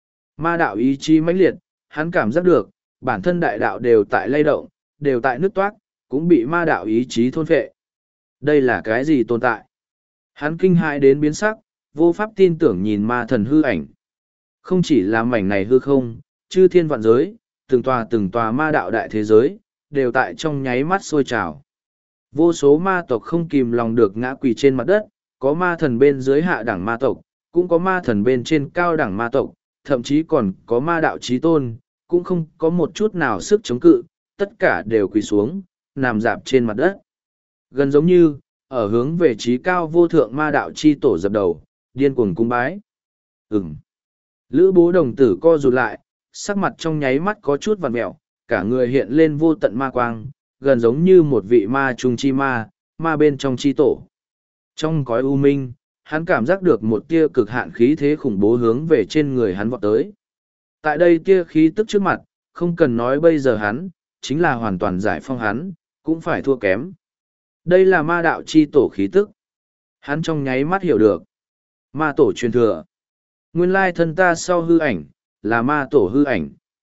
Ma đạo ý chí mãnh liệt, hắn cảm giác được, bản thân đại đạo đều tại lay động, đều tại nứt toát, cũng bị ma đạo ý chí thôn phệ. Đây là cái gì tồn tại? Hắn kinh hãi đến biến sắc, vô pháp tin tưởng nhìn ma thần hư ảnh. Không chỉ là mảnh này hư không, chư thiên vạn giới, từng tòa từng tòa ma đạo đại thế giới, đều tại trong nháy mắt sôi trào. Vô số ma tộc không kìm lòng được ngã quỳ trên mặt đất, có ma thần bên dưới hạ đẳng ma tộc, cũng có ma thần bên trên cao đẳng ma tộc, thậm chí còn có ma đạo chí tôn, cũng không có một chút nào sức chống cự, tất cả đều quỳ xuống, nằm dạp trên mặt đất. Gần giống như, ở hướng về trí cao vô thượng ma đạo chi tổ dập đầu, điên cuồng cung bái. Ừm. Lữ bố đồng tử co rụt lại, sắc mặt trong nháy mắt có chút vằn mẹo, cả người hiện lên vô tận ma quang, gần giống như một vị ma trung chi ma, ma bên trong chi tổ. Trong cõi u minh, hắn cảm giác được một tia cực hạn khí thế khủng bố hướng về trên người hắn vọt tới. Tại đây tia khí tức trước mặt, không cần nói bây giờ hắn, chính là hoàn toàn giải phong hắn, cũng phải thua kém. Đây là ma đạo chi tổ khí tức. Hắn trong nháy mắt hiểu được. Ma tổ truyền thừa. Nguyên lai thân ta sau hư ảnh, là ma tổ hư ảnh.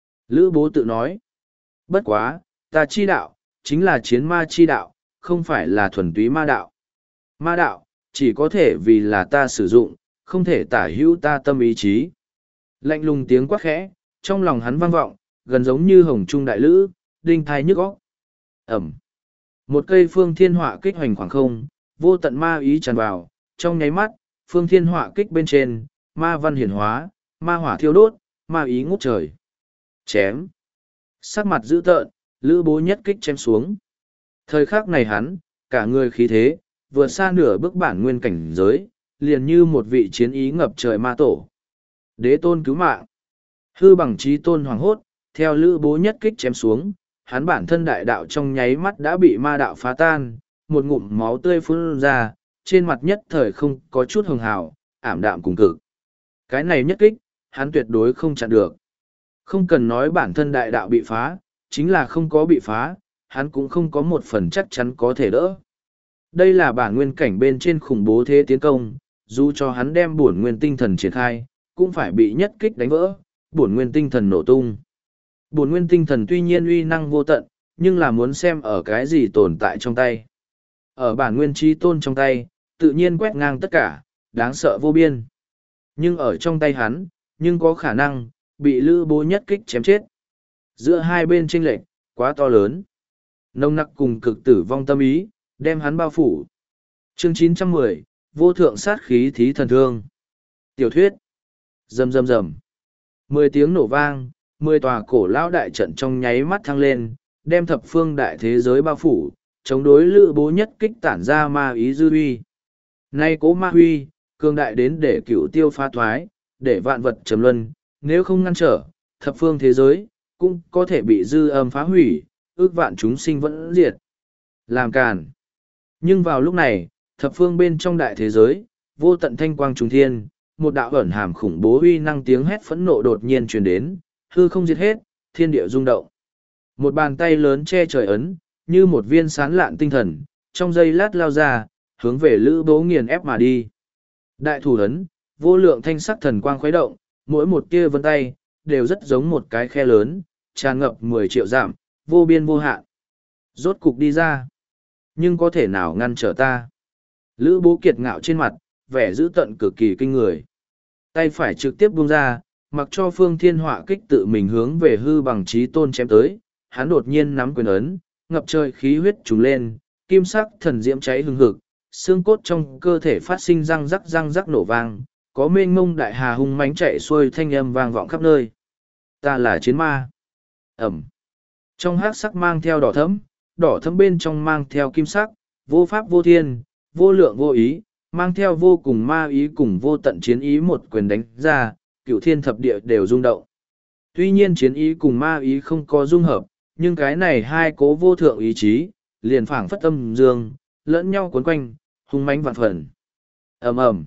Lữ bố tự nói. Bất quá, ta chi đạo, chính là chiến ma chi đạo, không phải là thuần túy ma đạo. Ma đạo, chỉ có thể vì là ta sử dụng, không thể tả hữu ta tâm ý chí. Lạnh lùng tiếng quát khẽ, trong lòng hắn vang vọng, gần giống như hồng trung đại lữ, đinh thai nhức óc. Ẩm. Một cây phương thiên họa kích hoành khoảng không, vô tận ma ý tràn vào, trong nháy mắt, phương thiên họa kích bên trên, ma văn hiển hóa, ma hỏa thiêu đốt, ma ý ngút trời. Chém. Sắc mặt dữ tợn, lữ bố nhất kích chém xuống. Thời khắc này hắn, cả người khí thế, vượt xa nửa bước bản nguyên cảnh giới, liền như một vị chiến ý ngập trời ma tổ. Đế tôn cứu mạng. Hư bằng trí tôn hoàng hốt, theo lữ bố nhất kích chém xuống, hắn bản thân đại đạo trong nháy mắt đã bị ma đạo phá tan, một ngụm máu tươi phun ra, trên mặt nhất thời không có chút hường hào, ảm đạm cùng cực. Cái này nhất kích, hắn tuyệt đối không chặn được. Không cần nói bản thân đại đạo bị phá, chính là không có bị phá, hắn cũng không có một phần chắc chắn có thể đỡ. Đây là bản nguyên cảnh bên trên khủng bố thế tiến công, dù cho hắn đem bổn nguyên tinh thần triển khai, cũng phải bị nhất kích đánh vỡ, bổn nguyên tinh thần nổ tung. Bổn nguyên tinh thần tuy nhiên uy năng vô tận, nhưng là muốn xem ở cái gì tồn tại trong tay. Ở bản nguyên trí tôn trong tay, tự nhiên quét ngang tất cả, đáng sợ vô biên. Nhưng ở trong tay hắn, nhưng có khả năng, bị lữ bố nhất kích chém chết. Giữa hai bên chênh lệch, quá to lớn. Nông nặc cùng cực tử vong tâm ý, đem hắn bao phủ. Chương chín trăm mười, vô thượng sát khí thí thần thương. Tiểu thuyết. Rầm rầm rầm. Mười tiếng nổ vang, mười tòa cổ lão đại trận trong nháy mắt thăng lên, đem thập phương đại thế giới bao phủ, chống đối lữ bố nhất kích tản ra ma ý dư uy. Nay cố ma huy, cường đại đến để cửu tiêu phá thoái, để vạn vật trầm luân, nếu không ngăn trở, thập phương thế giới, cũng có thể bị dư âm phá hủy, ước vạn chúng sinh vẫn diệt. Làm càn. Nhưng vào lúc này, thập phương bên trong đại thế giới, vô tận thanh quang trùng thiên, một đạo ẩn hàm khủng bố uy năng tiếng hét phẫn nộ đột nhiên truyền đến, hư không diệt hết, thiên địa rung động. Một bàn tay lớn che trời ấn, như một viên sán lạn tinh thần, trong giây lát lao ra, hướng về lữ bố nghiền ép mà đi. Đại thủ ấn, vô lượng thanh sắc thần quang khuấy động, mỗi một tia vân tay, đều rất giống một cái khe lớn, tràn ngập mười triệu dặm, vô biên vô hạn. Rốt cục đi ra. Nhưng có thể nào ngăn trở ta? Lữ bố kiệt ngạo trên mặt, vẻ dữ tận cực kỳ kinh người. Tay phải trực tiếp buông ra, mặc cho phương thiên họa kích tự mình hướng về hư bằng trí tôn chém tới. Hắn đột nhiên nắm quyền ấn, ngập trời khí huyết trùng lên, kim sắc thần diễm cháy hừng hực, xương cốt trong cơ thể phát sinh răng rắc răng rắc nổ vang, có mênh mông đại hà hung mãnh chạy xuôi thanh âm vang vọng khắp nơi. Ta là chiến ma. Ẩm. Trong hắc sắc mang theo đỏ thẫm, đỏ thẫm bên trong mang theo kim sắc, vô pháp vô thiên, vô lượng vô ý, mang theo vô cùng ma ý cùng vô tận chiến ý một quyền đánh ra, cửu thiên thập địa đều rung động. Tuy nhiên chiến ý cùng ma ý không có dung hợp, nhưng cái này hai cố vô thượng ý chí, liền phảng phất âm dương, lẫn nhau cuốn quanh, hung mãnh vạn phần. Ầm ầm.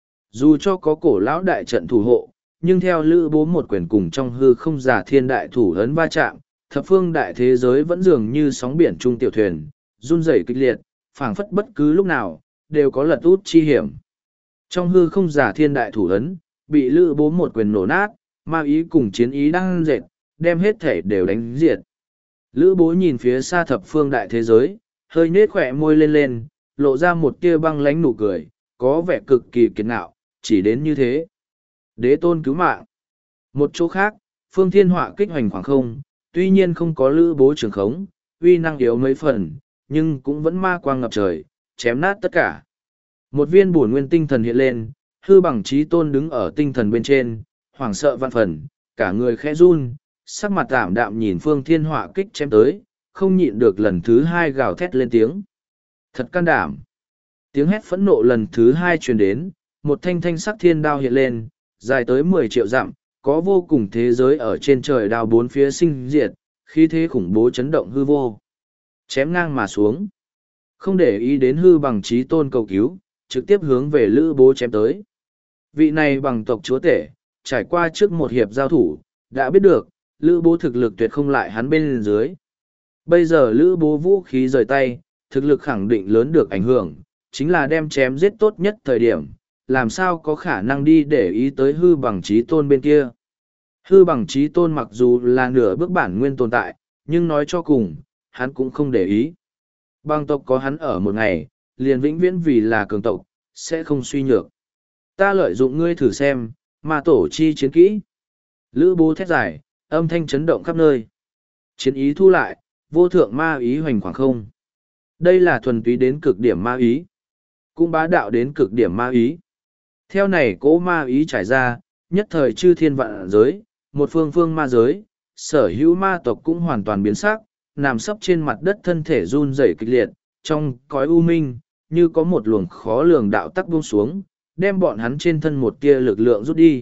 Dù cho có cổ lão đại trận thủ hộ, nhưng theo lữ bố một quyền cùng trong hư không giả thiên đại thủ ấn va chạm, thập phương đại thế giới vẫn dường như sóng biển trung tiểu thuyền, run rẩy kịch liệt, phảng phất bất cứ lúc nào, đều có lật út chi hiểm. Trong hư không giả thiên đại thủ ấn, bị lữ bố một quyền nổ nát, ma ý cùng chiến ý đang dệt, đem hết thể đều đánh diệt. Lữ bố nhìn phía xa thập phương đại thế giới, hơi nết khỏe môi lên lên, lộ ra một tia băng lánh nụ cười, có vẻ cực kỳ kiệt ngạo, chỉ đến như thế. Đế tôn cứu mạng. Một chỗ khác, phương thiên họa kích hoành khoảng không, tuy nhiên không có lữ bố trường khống, uy năng yếu mấy phần, nhưng cũng vẫn ma quang ngập trời, chém nát tất cả. Một viên bổn nguyên tinh thần hiện lên, hư bằng trí tôn đứng ở tinh thần bên trên, hoảng sợ vạn phần, cả người khẽ run, sắc mặt tạm đạm nhìn phương thiên họa kích chém tới, không nhịn được lần thứ hai gào thét lên tiếng. Thật can đảm. Tiếng hét phẫn nộ lần thứ hai truyền đến, một thanh thanh sắc thiên đao hiện lên, dài tới mười triệu dặm, có vô cùng thế giới ở trên trời đao bốn phía sinh diệt, khí thế khủng bố chấn động hư vô. Chém ngang mà xuống. Không để ý đến hư bằng trí tôn cầu cứu, trực tiếp hướng về lữ bố chém tới. Vị này bằng tộc chúa tể, trải qua trước một hiệp giao thủ, đã biết được, lữ bố thực lực tuyệt không lại hắn bên dưới. Bây giờ lữ bố vũ khí rời tay, thực lực khẳng định lớn được ảnh hưởng, chính là đem chém giết tốt nhất thời điểm, làm sao có khả năng đi để ý tới hư bằng trí tôn bên kia. Hư bằng trí tôn mặc dù là nửa bước bản nguyên tồn tại, nhưng nói cho cùng, hắn cũng không để ý. Bằng tộc có hắn ở một ngày, liền vĩnh viễn vì là cường tộc, sẽ không suy nhược. Ta lợi dụng ngươi thử xem, mà tổ chi chiến kỹ. Lữ bố thét dài, âm thanh chấn động khắp nơi. Chiến ý thu lại, vô thượng ma ý hoành khoảng không. Đây là thuần túy đến cực điểm ma ý. Cũng bá đạo đến cực điểm ma ý. Theo này cỗ ma ý trải ra, nhất thời chư thiên vạn giới, một phương phương ma giới, sở hữu ma tộc cũng hoàn toàn biến sắc, nằm sấp trên mặt đất thân thể run rẩy kịch liệt, trong cõi u minh, như có một luồng khó lường đạo tắc buông xuống, đem bọn hắn trên thân một tia lực lượng rút đi.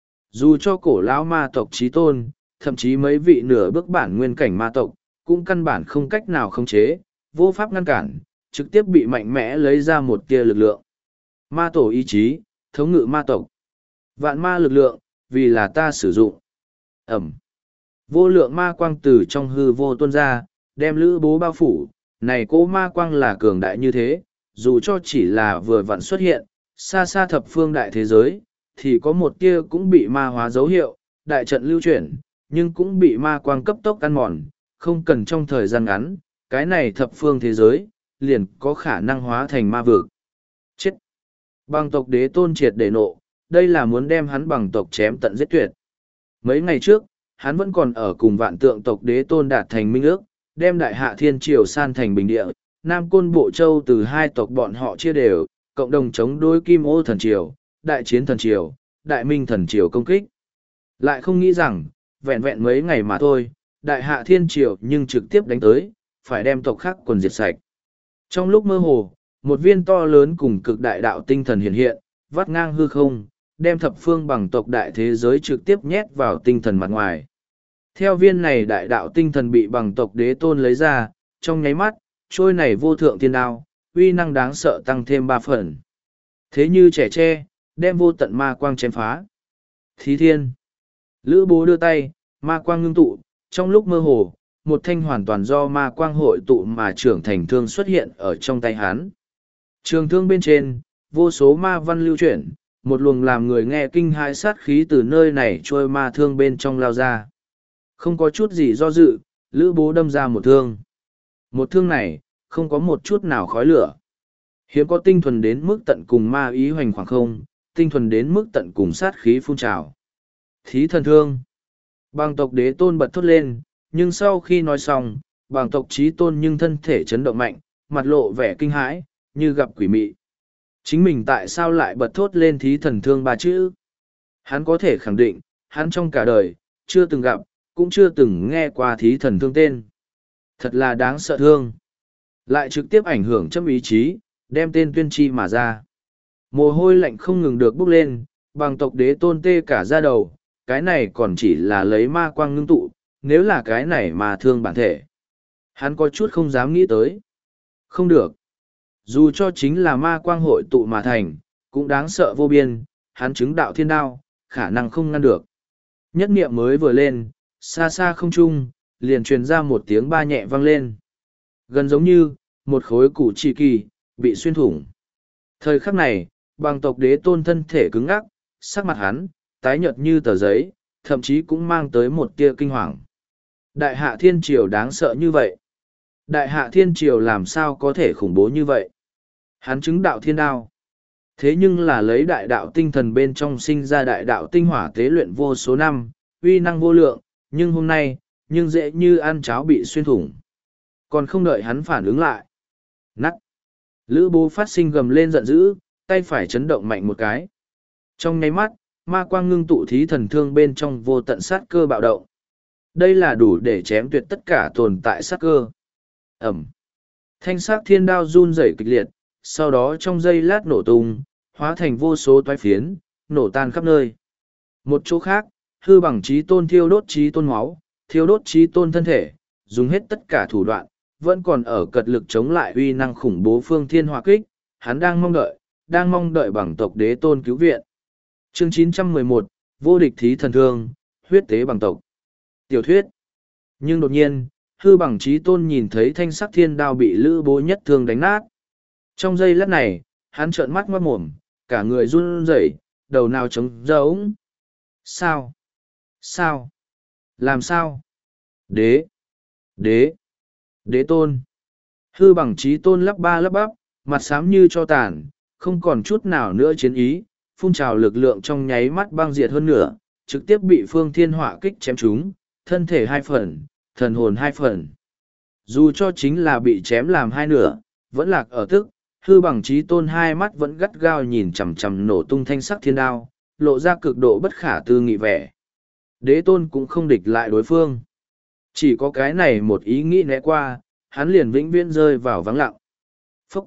Dù cho cổ lão ma tộc chí tôn, thậm chí mấy vị nửa bước bản nguyên cảnh ma tộc, cũng căn bản không cách nào khống chế, vô pháp ngăn cản, trực tiếp bị mạnh mẽ lấy ra một tia lực lượng. Ma tổ ý chí, thống ngự ma tộc. Vạn ma lực lượng, vì là ta sử dụng. Ẩm. Vô lượng ma quang từ trong hư vô tuôn ra, đem lữ bố bao phủ. Này cố ma quang là cường đại như thế, dù cho chỉ là vừa vặn xuất hiện, xa xa thập phương đại thế giới, thì có một tia cũng bị ma hóa dấu hiệu, đại trận lưu chuyển, nhưng cũng bị ma quang cấp tốc ăn mòn, không cần trong thời gian ngắn, cái này thập phương thế giới, liền có khả năng hóa thành ma vực. Chết! Bằng tộc đế tôn triệt để nộ, đây là muốn đem hắn bằng tộc chém tận giết tuyệt. Mấy ngày trước, hắn vẫn còn ở cùng vạn tượng tộc đế tôn đạt thành minh ước, đem đại hạ thiên triều san thành bình địa, Nam Côn Bộ Châu từ hai tộc bọn họ chia đều, cộng đồng chống đối Kim Ô thần triều, đại chiến thần triều, đại minh thần triều công kích. Lại không nghĩ rằng, vẹn vẹn mấy ngày mà thôi, đại hạ thiên triều nhưng trực tiếp đánh tới, phải đem tộc khác quần diệt sạch. Trong lúc mơ hồ, một viên to lớn cùng cực đại đạo tinh thần hiện hiện, vắt ngang hư không, đem thập phương bằng tộc đại thế giới trực tiếp nhét vào tinh thần mặt ngoài. Theo viên này đại đạo tinh thần bị bằng tộc đế tôn lấy ra, trong nháy mắt, trôi này vô thượng thiên đao, uy năng đáng sợ tăng thêm ba phần. Thế như trẻ tre, đem vô tận ma quang chém phá. Thí thiên. Lữ bố đưa tay, ma quang ngưng tụ, trong lúc mơ hồ, một thanh hoàn toàn do ma quang hội tụ mà trưởng thành thương xuất hiện ở trong tay hắn. Trường thương bên trên, vô số ma văn lưu chuyển, một luồng làm người nghe kinh hãi sát khí từ nơi này trôi ma thương bên trong lao ra. Không có chút gì do dự, lữ bố đâm ra một thương. Một thương này, không có một chút nào khói lửa. Hiếm có tinh thuần đến mức tận cùng ma ý hoành khoảng không, tinh thuần đến mức tận cùng sát khí phun trào. Thí thần thương. Bàng tộc đế tôn bật thốt lên, nhưng sau khi nói xong, bàng tộc trí tôn nhưng thân thể chấn động mạnh, mặt lộ vẻ kinh hãi, như gặp quỷ mị. Chính mình tại sao lại bật thốt lên thí thần thương ba chữ? Hắn có thể khẳng định, hắn trong cả đời, chưa từng gặp, cũng chưa từng nghe qua thí thần thương tên. Thật là đáng sợ thương. Lại trực tiếp ảnh hưởng châm ý chí, đem tên tuyên chi mà ra. Mồ hôi lạnh không ngừng được bốc lên, bằng tộc đế tôn tê cả ra đầu, cái này còn chỉ là lấy ma quang ngưng tụ, nếu là cái này mà thương bản thể. Hắn có chút không dám nghĩ tới. Không được. Dù cho chính là ma quang hội tụ mà thành, cũng đáng sợ vô biên, hắn chứng đạo thiên đao, khả năng không ngăn được. Nhất niệm mới vừa lên, xa xa không trung, liền truyền ra một tiếng ba nhẹ vang lên. Gần giống như, một khối củ chỉ kỳ, bị xuyên thủng. Thời khắc này, bằng tộc đế tôn thân thể cứng ngắc, sắc mặt hắn, tái nhợt như tờ giấy, thậm chí cũng mang tới một tia kinh hoàng. Đại hạ thiên triều đáng sợ như vậy. Đại hạ thiên triều làm sao có thể khủng bố như vậy? Hắn chứng đạo thiên đao. Thế nhưng là lấy đại đạo tinh thần bên trong sinh ra đại đạo tinh hỏa tế luyện vô số năm, uy năng vô lượng, nhưng hôm nay, nhưng dễ như ăn cháo bị xuyên thủng. Còn không đợi hắn phản ứng lại. Nắt. Lữ bố phát sinh gầm lên giận dữ, tay phải chấn động mạnh một cái. Trong nháy mắt, ma quang ngưng tụ thí thần thương bên trong vô tận sát cơ bạo động. Đây là đủ để chém tuyệt tất cả tồn tại sát cơ. Ẩm. Thanh sắc thiên đao run rẩy kịch liệt, sau đó trong giây lát nổ tung, hóa thành vô số toái phiến, nổ tan khắp nơi. Một chỗ khác, hư bằng trí tôn thiêu đốt trí tôn máu, thiêu đốt trí tôn thân thể, dùng hết tất cả thủ đoạn, vẫn còn ở cật lực chống lại uy năng khủng bố phương thiên hỏa kích, hắn đang mong đợi, đang mong đợi bằng tộc đế tôn cứu viện. Chương chín trăm mười một, vô địch thí thần thương, huyết tế bằng tộc. Tiểu thuyết. Nhưng đột nhiên, hư bằng trí tôn nhìn thấy thanh sắc thiên đao bị lữ bố nhất thương đánh nát. Trong giây lát này, hắn trợn mắt ngoát mồm, cả người run rẩy, đầu nào trống rỗng. Sao? Sao? Làm sao? Đế! Đế! Đế tôn! Hư bằng trí tôn lắp ba lắp bắp, mặt xám như cho tàn, không còn chút nào nữa chiến ý, phun trào lực lượng trong nháy mắt băng diệt hơn nửa, trực tiếp bị phương thiên hỏa kích chém trúng, thân thể hai phần, thần hồn hai phần. Dù cho chính là bị chém làm hai nửa, vẫn lạc ở tức, hư bằng trí tôn hai mắt vẫn gắt gao nhìn chằm chằm nổ tung thanh sắc thiên đao, lộ ra cực độ bất khả tư nghị vẻ. Đế tôn cũng không địch lại đối phương. Chỉ có cái này một ý nghĩ né qua, hắn liền vĩnh viễn rơi vào vắng lặng. Phúc!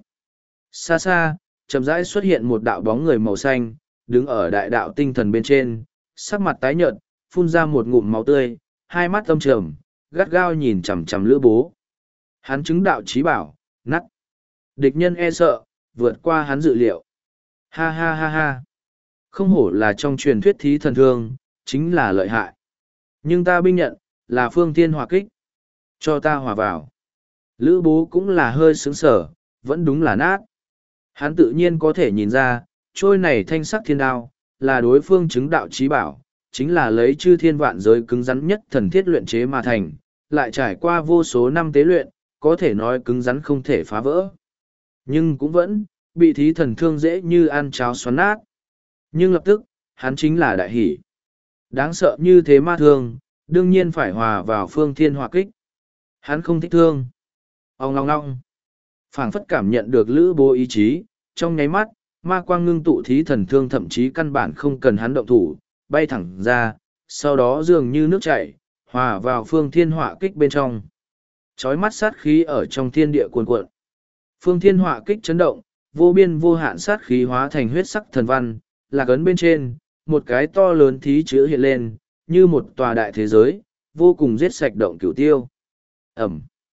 Xa xa, chậm rãi xuất hiện một đạo bóng người màu xanh, đứng ở đại đạo tinh thần bên trên, sắc mặt tái nhợt, phun ra một ngụm máu tươi, hai mắt âm trầm, gắt gao nhìn chằm chằm lữ bố. Hắn chứng đạo trí bảo, nắt. Địch nhân e sợ, vượt qua hắn dự liệu. Ha ha ha ha. Không hổ là trong truyền thuyết thí thần thương, chính là lợi hại. Nhưng ta binh nhận, là phương thiên hỏa kích. Cho ta hòa vào. Lữ bố cũng là hơi sướng sở, vẫn đúng là nát. Hắn tự nhiên có thể nhìn ra, trôi này thanh sắc thiên đao, là đối phương chứng đạo trí bảo, chính là lấy chư thiên vạn giới cứng rắn nhất thần thiết luyện chế mà thành, lại trải qua vô số năm tế luyện, có thể nói cứng rắn không thể phá vỡ. Nhưng cũng vẫn, bị thí thần thương dễ như ăn cháo xoắn nát. Nhưng lập tức, hắn chính là đại hỷ. Đáng sợ như thế ma thương, đương nhiên phải hòa vào phương thiên hỏa kích. Hắn không thích thương. Ông ngong ngong. Phảng phất cảm nhận được lữ bố ý chí, trong nháy mắt, ma quang ngưng tụ thí thần thương thậm chí căn bản không cần hắn động thủ, bay thẳng ra, sau đó dường như nước chảy, hòa vào phương thiên hỏa kích bên trong. Chói mắt sát khí ở trong thiên địa cuồn cuộn. Phương thiên hỏa kích chấn động, vô biên vô hạn sát khí hóa thành huyết sắc thần văn, lạc ấn bên trên, một cái to lớn thí chữ hiện lên, như một tòa đại thế giới, vô cùng giết sạch động cửu tiêu. Ẩm.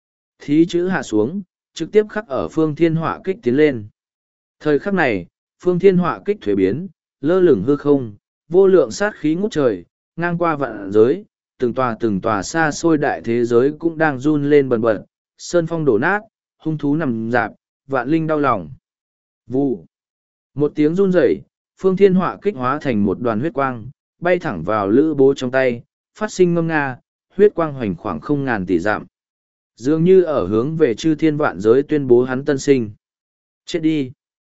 Thí chữ hạ xuống, trực tiếp khắc ở phương thiên hỏa kích tiến lên. Thời khắc này, phương thiên hỏa kích thuế biến, lơ lửng hư không, vô lượng sát khí ngút trời, ngang qua vạn giới, từng tòa từng tòa xa xôi đại thế giới cũng đang run lên bần bật, sơn phong đổ nát, hung thú nằm dạp, vạn linh đau lòng. Vụ. Một tiếng run rẩy, phương thiên hỏa kích hóa thành một đoàn huyết quang, bay thẳng vào lữ bố trong tay, phát sinh ngâm nga, huyết quang hoành khoảng không ngàn tỷ dặm. Dường như ở hướng về chư thiên vạn giới tuyên bố hắn tân sinh. Chết đi.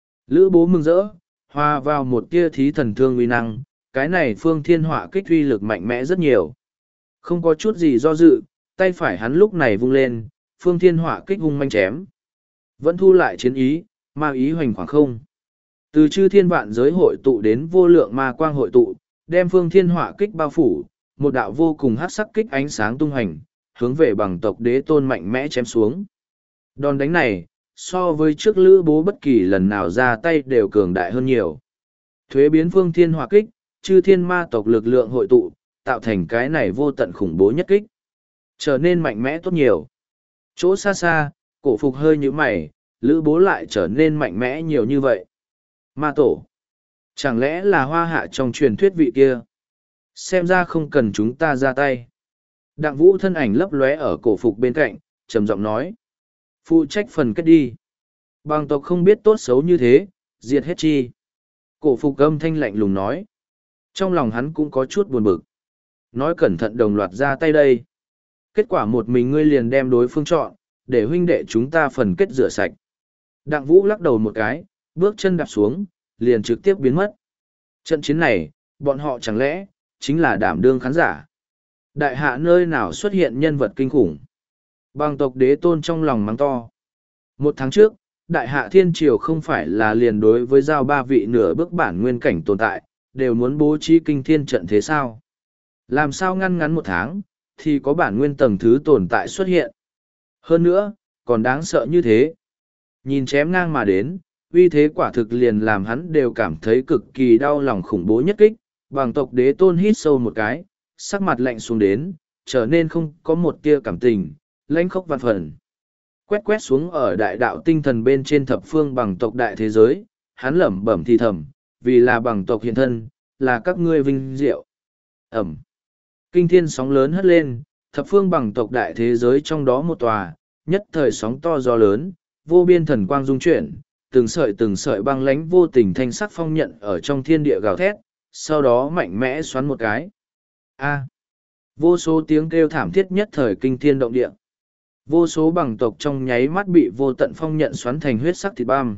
Lữ bố mừng rỡ, hòa vào một tia thí thần thương uy năng, cái này phương thiên hỏa kích uy lực mạnh mẽ rất nhiều. Không có chút gì do dự, tay phải hắn lúc này vung lên, phương thiên hỏa kích hung manh chém. Vẫn thu lại chiến ý, ma ý hoành khoảng không. Từ chư thiên vạn giới hội tụ đến vô lượng ma quang hội tụ, đem phương thiên hỏa kích bao phủ, một đạo vô cùng hắc sắc kích ánh sáng tung hành, hướng về bằng tộc đế tôn mạnh mẽ chém xuống. Đòn đánh này, so với trước lữ bố bất kỳ lần nào ra tay đều cường đại hơn nhiều. Thuế biến phương thiên hỏa kích, chư thiên ma tộc lực lượng hội tụ, tạo thành cái này vô tận khủng bố nhất kích. Trở nên mạnh mẽ tốt nhiều. Chỗ xa xa, cổ phục hơi như mày, lữ bố lại trở nên mạnh mẽ nhiều như vậy. Ma tổ. Chẳng lẽ là hoa hạ trong truyền thuyết vị kia? Xem ra không cần chúng ta ra tay. Đặng vũ thân ảnh lấp lóe ở cổ phục bên cạnh, trầm giọng nói. Phụ trách phần kết đi. Bằng tộc không biết tốt xấu như thế, diệt hết chi. Cổ phục âm thanh lạnh lùng nói. Trong lòng hắn cũng có chút buồn bực. Nói cẩn thận đồng loạt ra tay đây. Kết quả một mình ngươi liền đem đối phương chọn, để huynh đệ chúng ta phần kết rửa sạch. Đặng vũ lắc đầu một cái, bước chân đạp xuống, liền trực tiếp biến mất. Trận chiến này, bọn họ chẳng lẽ, chính là đảm đương khán giả. Đại hạ nơi nào xuất hiện nhân vật kinh khủng. Bằng tộc đế tôn trong lòng mắng to. Một tháng trước, đại hạ thiên triều không phải là liền đối với giao ba vị nửa bước bản nguyên cảnh tồn tại, đều muốn bố trí kinh thiên trận thế sao? Làm sao ngăn ngắn một tháng, thì có bản nguyên tầng thứ tồn tại xuất hiện. Hơn nữa, còn đáng sợ như thế. Nhìn chém ngang mà đến, uy thế quả thực liền làm hắn đều cảm thấy cực kỳ đau lòng khủng bố nhất kích. Bằng tộc đế tôn hít sâu một cái, sắc mặt lạnh xuống đến, trở nên không có một tia cảm tình, lãnh khốc vạn phần. Quét quét xuống ở đại đạo tinh thần bên trên thập phương bằng tộc đại thế giới, hắn lẩm bẩm thì thầm, vì là bằng tộc hiện thân, là các ngươi vinh diệu. Ẩm. Kinh thiên sóng lớn hất lên, thập phương bằng tộc đại thế giới trong đó một tòa, nhất thời sóng to gió lớn, vô biên thần quang dung chuyển, từng sợi từng sợi băng lánh vô tình thanh sắc phong nhận ở trong thiên địa gào thét, sau đó mạnh mẽ xoắn một cái. A. Vô số tiếng kêu thảm thiết nhất thời kinh thiên động địa. Vô số bằng tộc trong nháy mắt bị vô tận phong nhận xoắn thành huyết sắc thịt băm.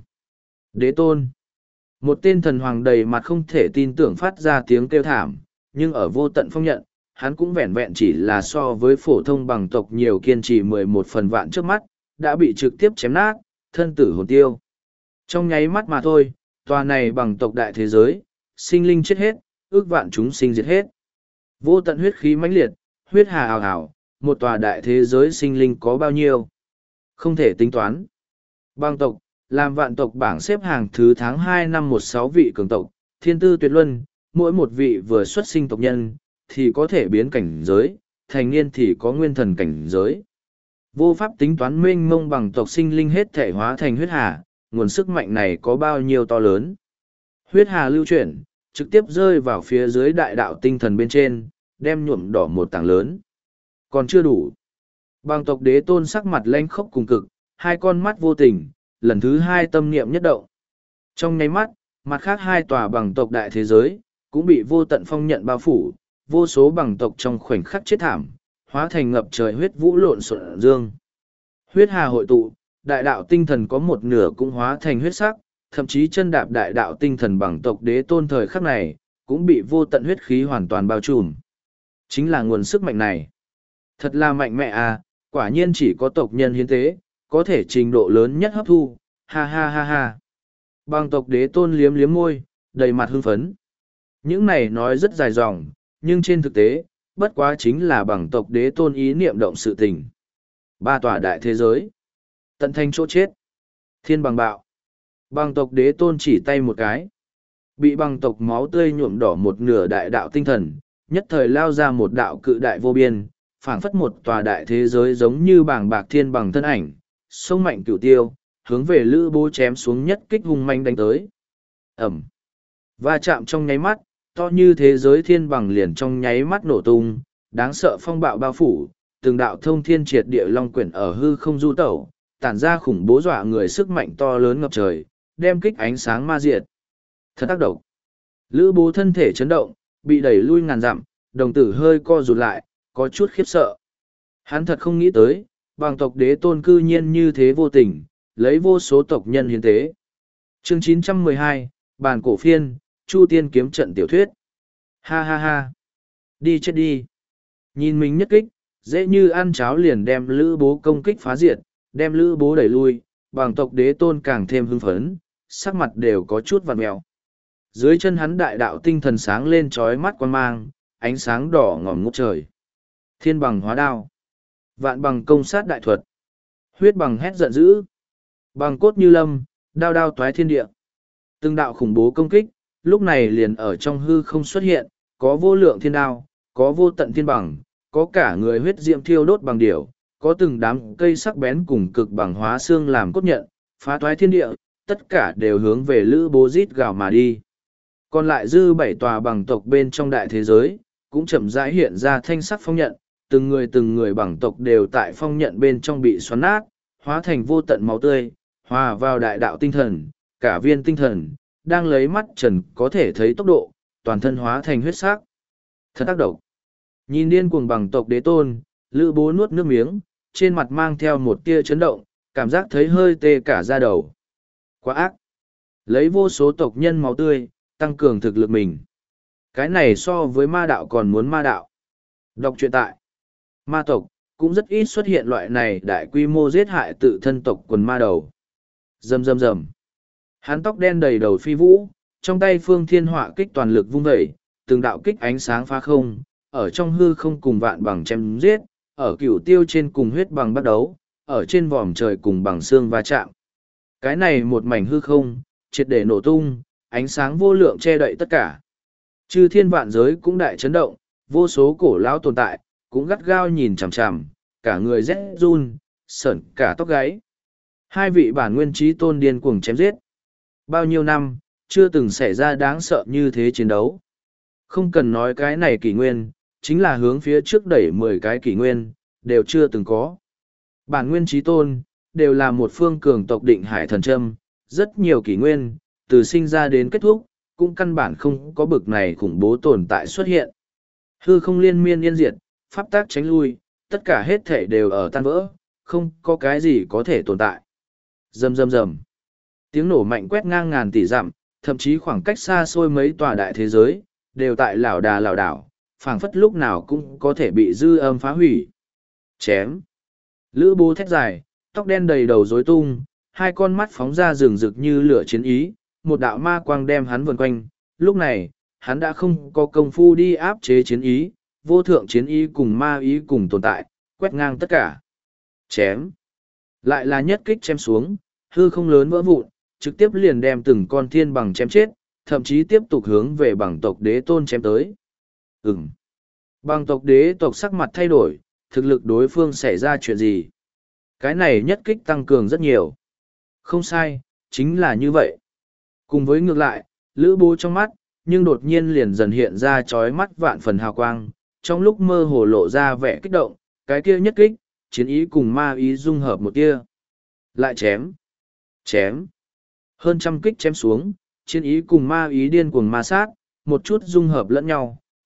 Đế tôn. Một tên thần hoàng đầy mặt không thể tin tưởng phát ra tiếng kêu thảm, nhưng ở vô tận phong nhận, hắn cũng vẹn vẹn chỉ là so với phổ thông bằng tộc nhiều kiên trì mười một phần vạn trước mắt, đã bị trực tiếp chém nát, thân tử hồn tiêu. Trong nháy mắt mà thôi, tòa này bằng tộc đại thế giới, sinh linh chết hết, ước vạn chúng sinh diệt hết. Vô tận huyết khí mãnh liệt, huyết hà ào ào, một tòa đại thế giới sinh linh có bao nhiêu? Không thể tính toán. Bằng tộc, làm vạn tộc bảng xếp hàng thứ tháng hai năm một sáu vị cường tộc, thiên tư tuyệt luân, mỗi một vị vừa xuất sinh tộc nhân, thì có thể biến cảnh giới, thành niên thì có nguyên thần cảnh giới. Vô pháp tính toán mênh mông bằng tộc sinh linh hết thể hóa thành huyết hà, nguồn sức mạnh này có bao nhiêu to lớn. Huyết hà lưu chuyển, trực tiếp rơi vào phía dưới đại đạo tinh thần bên trên, đem nhuộm đỏ một tảng lớn. Còn chưa đủ. Bằng tộc đế tôn sắc mặt lanh khốc cùng cực, hai con mắt vô tình, lần thứ hai tâm niệm nhất động. Trong nháy mắt, mặt khác hai tòa bằng tộc đại thế giới, cũng bị vô tận phong nhận bao phủ, vô số bằng tộc trong khoảnh khắc chết thảm, hóa thành ngập trời huyết vũ lộn xộn dương. Huyết hà hội tụ, đại đạo tinh thần có một nửa cũng hóa thành huyết sắc, thậm chí chân đạp đại đạo tinh thần bằng tộc đế tôn thời khắc này, cũng bị vô tận huyết khí hoàn toàn bao trùm. Chính là nguồn sức mạnh này. Thật là mạnh mẽ à, quả nhiên chỉ có tộc nhân hiến tế, có thể trình độ lớn nhất hấp thu, ha ha ha ha. Bằng tộc đế tôn liếm liếm môi, đầy mặt hưng phấn. Những này nói rất dài dòng, nhưng trên thực tế, bất quá chính là bằng tộc đế tôn ý niệm động sự tình. Ba tòa đại thế giới. Tận thanh chỗ chết. Thiên bằng bạo. Bằng tộc đế tôn chỉ tay một cái. Bị bằng tộc máu tươi nhuộm đỏ một nửa đại đạo tinh thần, nhất thời lao ra một đạo cự đại vô biên, phảng phất một tòa đại thế giới giống như bảng bạc thiên bằng thân ảnh, sông mạnh cửu tiêu, hướng về lữ bố chém xuống nhất kích hung manh đánh tới. Ẩm. Va chạm trong nháy mắt, to như thế giới thiên bằng liền trong nháy mắt nổ tung, đáng sợ phong bạo bao phủ, từng đạo thông thiên triệt địa long quyển ở hư không du tẩu, tản ra khủng bố dọa người sức mạnh to lớn ngập trời, đem kích ánh sáng ma diệt. Thật tác động. Lữ bố thân thể chấn động, bị đẩy lui ngàn dặm, đồng tử hơi co rụt lại, có chút khiếp sợ. Hắn thật không nghĩ tới, bằng tộc đế tôn cư nhiên như thế vô tình, lấy vô số tộc nhân hiến tế. Chương chín trăm mười hai, bản cổ phiên, Chu Tiên kiếm trận tiểu thuyết. Ha ha ha. Đi chết đi. Nhìn mình nhất kích, dễ như ăn cháo liền đem lữ bố công kích phá diệt, đem lữ bố đẩy lui, bằng tộc đế tôn càng thêm hưng phấn, sắc mặt đều có chút vặn mèo. Dưới chân hắn đại đạo tinh thần sáng lên trói mắt quan mang, ánh sáng đỏ ngòm ngút trời. Thiên bằng hóa đao. Vạn bằng công sát đại thuật. Huyết bằng hét giận dữ. Bằng cốt như lâm, đao đao toái thiên địa. Từng đạo khủng bố công kích, lúc này liền ở trong hư không xuất hiện, có vô lượng thiên đao, có vô tận thiên bằng, có cả người huyết diệm thiêu đốt bằng điểu, có từng đám cây sắc bén cùng cực bằng hóa xương làm cốt nhận, phá toái thiên địa, tất cả đều hướng về lữ bố rít gào mà đi. Còn lại dư bảy tòa bằng tộc bên trong đại thế giới, cũng chậm rãi hiện ra thanh sắc phong nhận, từng người từng người bằng tộc đều tại phong nhận bên trong bị xoắn nát, hóa thành vô tận máu tươi, hòa vào đại đạo tinh thần, cả viên tinh thần, đang lấy mắt trần có thể thấy tốc độ, toàn thân hóa thành huyết sắc. Thật tác động. Nhìn điên cuồng bằng tộc đế tôn, lữ bố nuốt nước miếng, trên mặt mang theo một tia chấn động, cảm giác thấy hơi tê cả da đầu. Quá ác. Lấy vô số tộc nhân máu tươi, tăng cường thực lực mình. Cái này so với ma đạo còn muốn ma đạo. Đọc truyện tại ma tộc, cũng rất ít xuất hiện loại này đại quy mô giết hại tự thân tộc quần ma đầu. Rầm rầm rầm. Hắn tóc đen đầy đầu phi vũ, trong tay phương thiên họa kích toàn lực vung vẩy, từng đạo kích ánh sáng phá không, ở trong hư không cùng vạn bằng chém giết, ở cửu tiêu trên cùng huyết bằng bắt đấu, ở trên vòm trời cùng bằng xương va chạm. Cái này một mảnh hư không, triệt để nổ tung, ánh sáng vô lượng che đậy tất cả. Chư thiên vạn giới cũng đại chấn động, vô số cổ lão tồn tại, cũng gắt gao nhìn chằm chằm, cả người rét run, sởn cả tóc gáy. Hai vị bản nguyên trí tôn điên cuồng chém giết. Bao nhiêu năm, chưa từng xảy ra đáng sợ như thế chiến đấu. Không cần nói cái này kỷ nguyên, chính là hướng phía trước đẩy mười cái kỷ nguyên, đều chưa từng có. Bản nguyên trí tôn, đều là một phương cường tộc định hải thần châm, rất nhiều kỷ nguyên, từ sinh ra đến kết thúc, cũng căn bản không có bực này khủng bố tồn tại xuất hiện. Hư không liên miên yên diệt, pháp tác tránh lui, tất cả hết thể đều ở tan vỡ, không có cái gì có thể tồn tại. Rầm rầm rầm. Tiếng nổ mạnh quét ngang ngàn tỷ dặm, thậm chí khoảng cách xa xôi mấy tòa đại thế giới, đều tại lảo đà lảo đảo, phảng phất lúc nào cũng có thể bị dư âm phá hủy. Chém. Lữ bố thét dài, tóc đen đầy đầu rối tung, hai con mắt phóng ra rừng rực như lửa chiến ý, một đạo ma quang đem hắn vần quanh. Lúc này, hắn đã không có công phu đi áp chế chiến ý, vô thượng chiến ý cùng ma ý cùng tồn tại, quét ngang tất cả. Chém. Lại là nhất kích chém xuống, hư không lớn vỡ vụn, trực tiếp liền đem từng con thiên bằng chém chết, thậm chí tiếp tục hướng về bằng tộc đế tôn chém tới. Ừm. Bằng tộc đế tộc sắc mặt thay đổi, thực lực đối phương xảy ra chuyện gì? Cái này nhất kích tăng cường rất nhiều. Không sai, chính là như vậy. Cùng với ngược lại, lữ bố trong mắt, nhưng đột nhiên liền dần hiện ra chói mắt vạn phần hào quang, trong lúc mơ hồ lộ ra vẻ kích động, cái kia nhất kích, chiến ý cùng ma ý dung hợp một tia. Lại chém. Chém. Hơn trăm kích chém xuống, chiến ý cùng ma ý điên cuồng ma sát, một chút dung hợp lẫn nhau,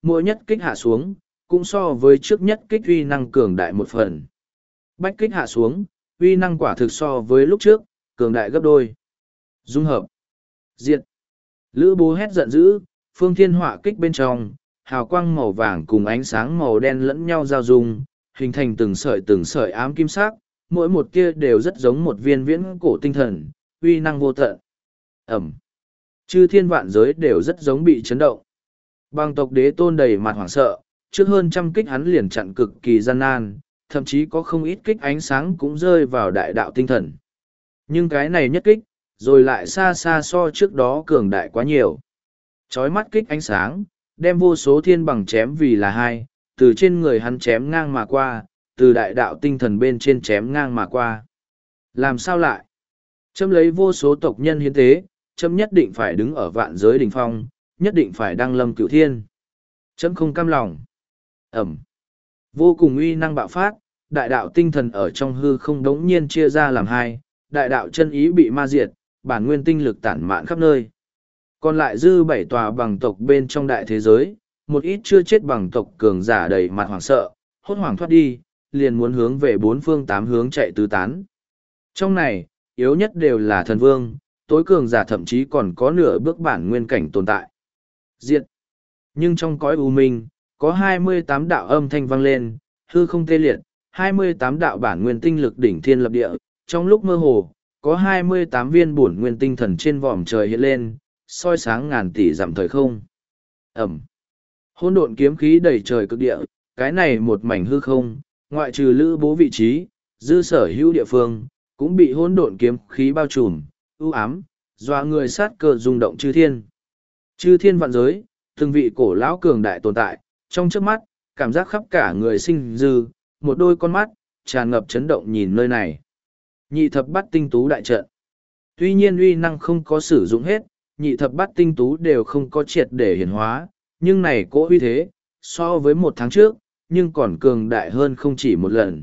mỗi nhất kích hạ xuống, cũng so với trước nhất kích uy năng cường đại một phần. Bách kích hạ xuống, uy năng quả thực so với lúc trước, cường đại gấp đôi. Dung hợp. Diệt. Lữ Bố hét giận dữ, phương thiên họa kích bên trong, hào quang màu vàng cùng ánh sáng màu đen lẫn nhau giao dung, hình thành từng sợi từng sợi ám kim sắc, mỗi một tia đều rất giống một viên viễn cổ tinh thần, uy năng vô tận. Ẩm. Chư thiên vạn giới đều rất giống bị chấn động. Bàng tộc đế tôn đầy mặt hoảng sợ, trước hơn trăm kích hắn liền chặn cực kỳ gian nan, thậm chí có không ít kích ánh sáng cũng rơi vào đại đạo tinh thần. Nhưng cái này nhất kích, rồi lại xa xa so trước đó cường đại quá nhiều. Chói mắt kích ánh sáng, đem vô số thiên bằng chém vì là hai, từ trên người hắn chém ngang mà qua, từ đại đạo tinh thần bên trên chém ngang mà qua. Làm sao lại? Châm lấy vô số tộc nhân hiến tế, châm nhất định phải đứng ở vạn giới đỉnh phong, nhất định phải đăng lâm cửu thiên. Châm không cam lòng. Ẩm. Vô cùng uy năng bạo phát, đại đạo tinh thần ở trong hư không đống nhiên chia ra làm hai, đại đạo chân ý bị ma diệt, bản nguyên tinh lực tản mạn khắp nơi. Còn lại dư bảy tòa bằng tộc bên trong đại thế giới, một ít chưa chết bằng tộc cường giả đầy mặt hoảng sợ, hốt hoảng thoát đi, liền muốn hướng về bốn phương tám hướng chạy tứ tán. Trong này, yếu nhất đều là thần vương, tối cường giả thậm chí còn có nửa bước bản nguyên cảnh tồn tại. Diệt. Nhưng trong cõi u minh, có hai mươi tám đạo âm thanh vang lên, hư không tê liệt, hai mươi tám đạo bản nguyên tinh lực đỉnh thiên lập địa, trong lúc mơ hồ, có hai mươi tám viên bổn nguyên tinh thần trên vòm trời hiện lên, soi sáng ngàn tỷ dặm thời không. Ẩm. Hỗn độn kiếm khí đầy trời cực địa, cái này một mảnh hư không, ngoại trừ Lữ Bố vị trí, dư sở hữu địa phương, cũng bị hỗn độn kiếm khí bao trùm, ưu ám, dọa người sát cơ rung động chư thiên. Chư thiên vạn giới, từng vị cổ lão cường đại tồn tại, trong trước mắt, cảm giác khắp cả người sinh dư, một đôi con mắt, tràn ngập chấn động nhìn nơi này. Nhị thập bát tinh tú đại trận. Tuy nhiên uy năng không có sử dụng hết, nhị thập bát tinh tú đều không có triệt để hiển hóa, nhưng này cỗ uy thế, so với một tháng trước, nhưng còn cường đại hơn không chỉ một lần.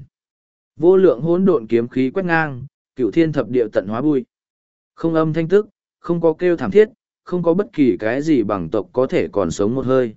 Vô lượng hỗn độn kiếm khí quét ngang, cửu thiên thập địa tận hóa bụi. Không âm thanh tức, không có kêu thảm thiết, không có bất kỳ cái gì bằng tộc có thể còn sống một hơi.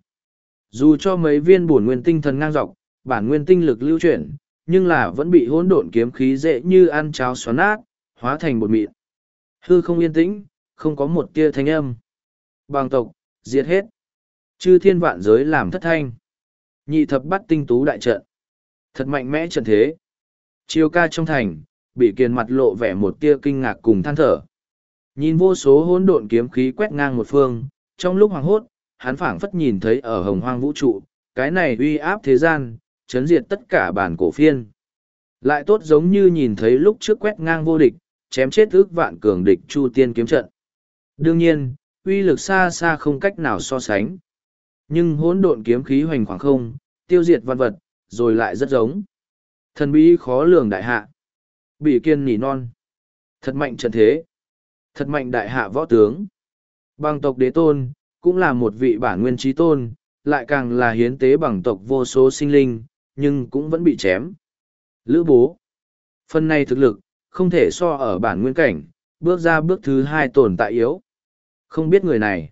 Dù cho mấy viên bổn nguyên tinh thần ngang dọc, bản nguyên tinh lực lưu chuyển, nhưng là vẫn bị hỗn độn kiếm khí dễ như ăn cháo xoắn nát, hóa thành bột mịn. Hư không yên tĩnh, không có một tia thanh âm. Bằng tộc, diệt hết. Chư thiên vạn giới làm thất thanh. Nhị thập bắt tinh tú đại trận. Thật mạnh mẽ trận thế. Chiêu ca trong thành, bị kiền mặt lộ vẻ một tia kinh ngạc cùng than thở. Nhìn vô số hỗn độn kiếm khí quét ngang một phương, trong lúc hoàng hốt, hắn phảng phất nhìn thấy ở hồng hoang vũ trụ, cái này uy áp thế gian, chấn diệt tất cả bản cổ phiên. Lại tốt giống như nhìn thấy lúc trước quét ngang vô địch, chém chết ước vạn cường địch chu tiên kiếm trận. Đương nhiên, uy lực xa xa không cách nào so sánh. Nhưng hỗn độn kiếm khí hoành khoảng không, tiêu diệt văn vật, rồi lại rất giống. Thần bí khó lường đại hạ. Bị kiên nỉ non. Thật mạnh trận thế. Thật mạnh đại hạ võ tướng. Bằng tộc đế tôn, cũng là một vị bản nguyên trí tôn, lại càng là hiến tế bằng tộc vô số sinh linh, nhưng cũng vẫn bị chém. Lữ Bố. Phần này thực lực, không thể so ở bản nguyên cảnh, bước ra bước thứ hai tồn tại yếu. Không biết người này,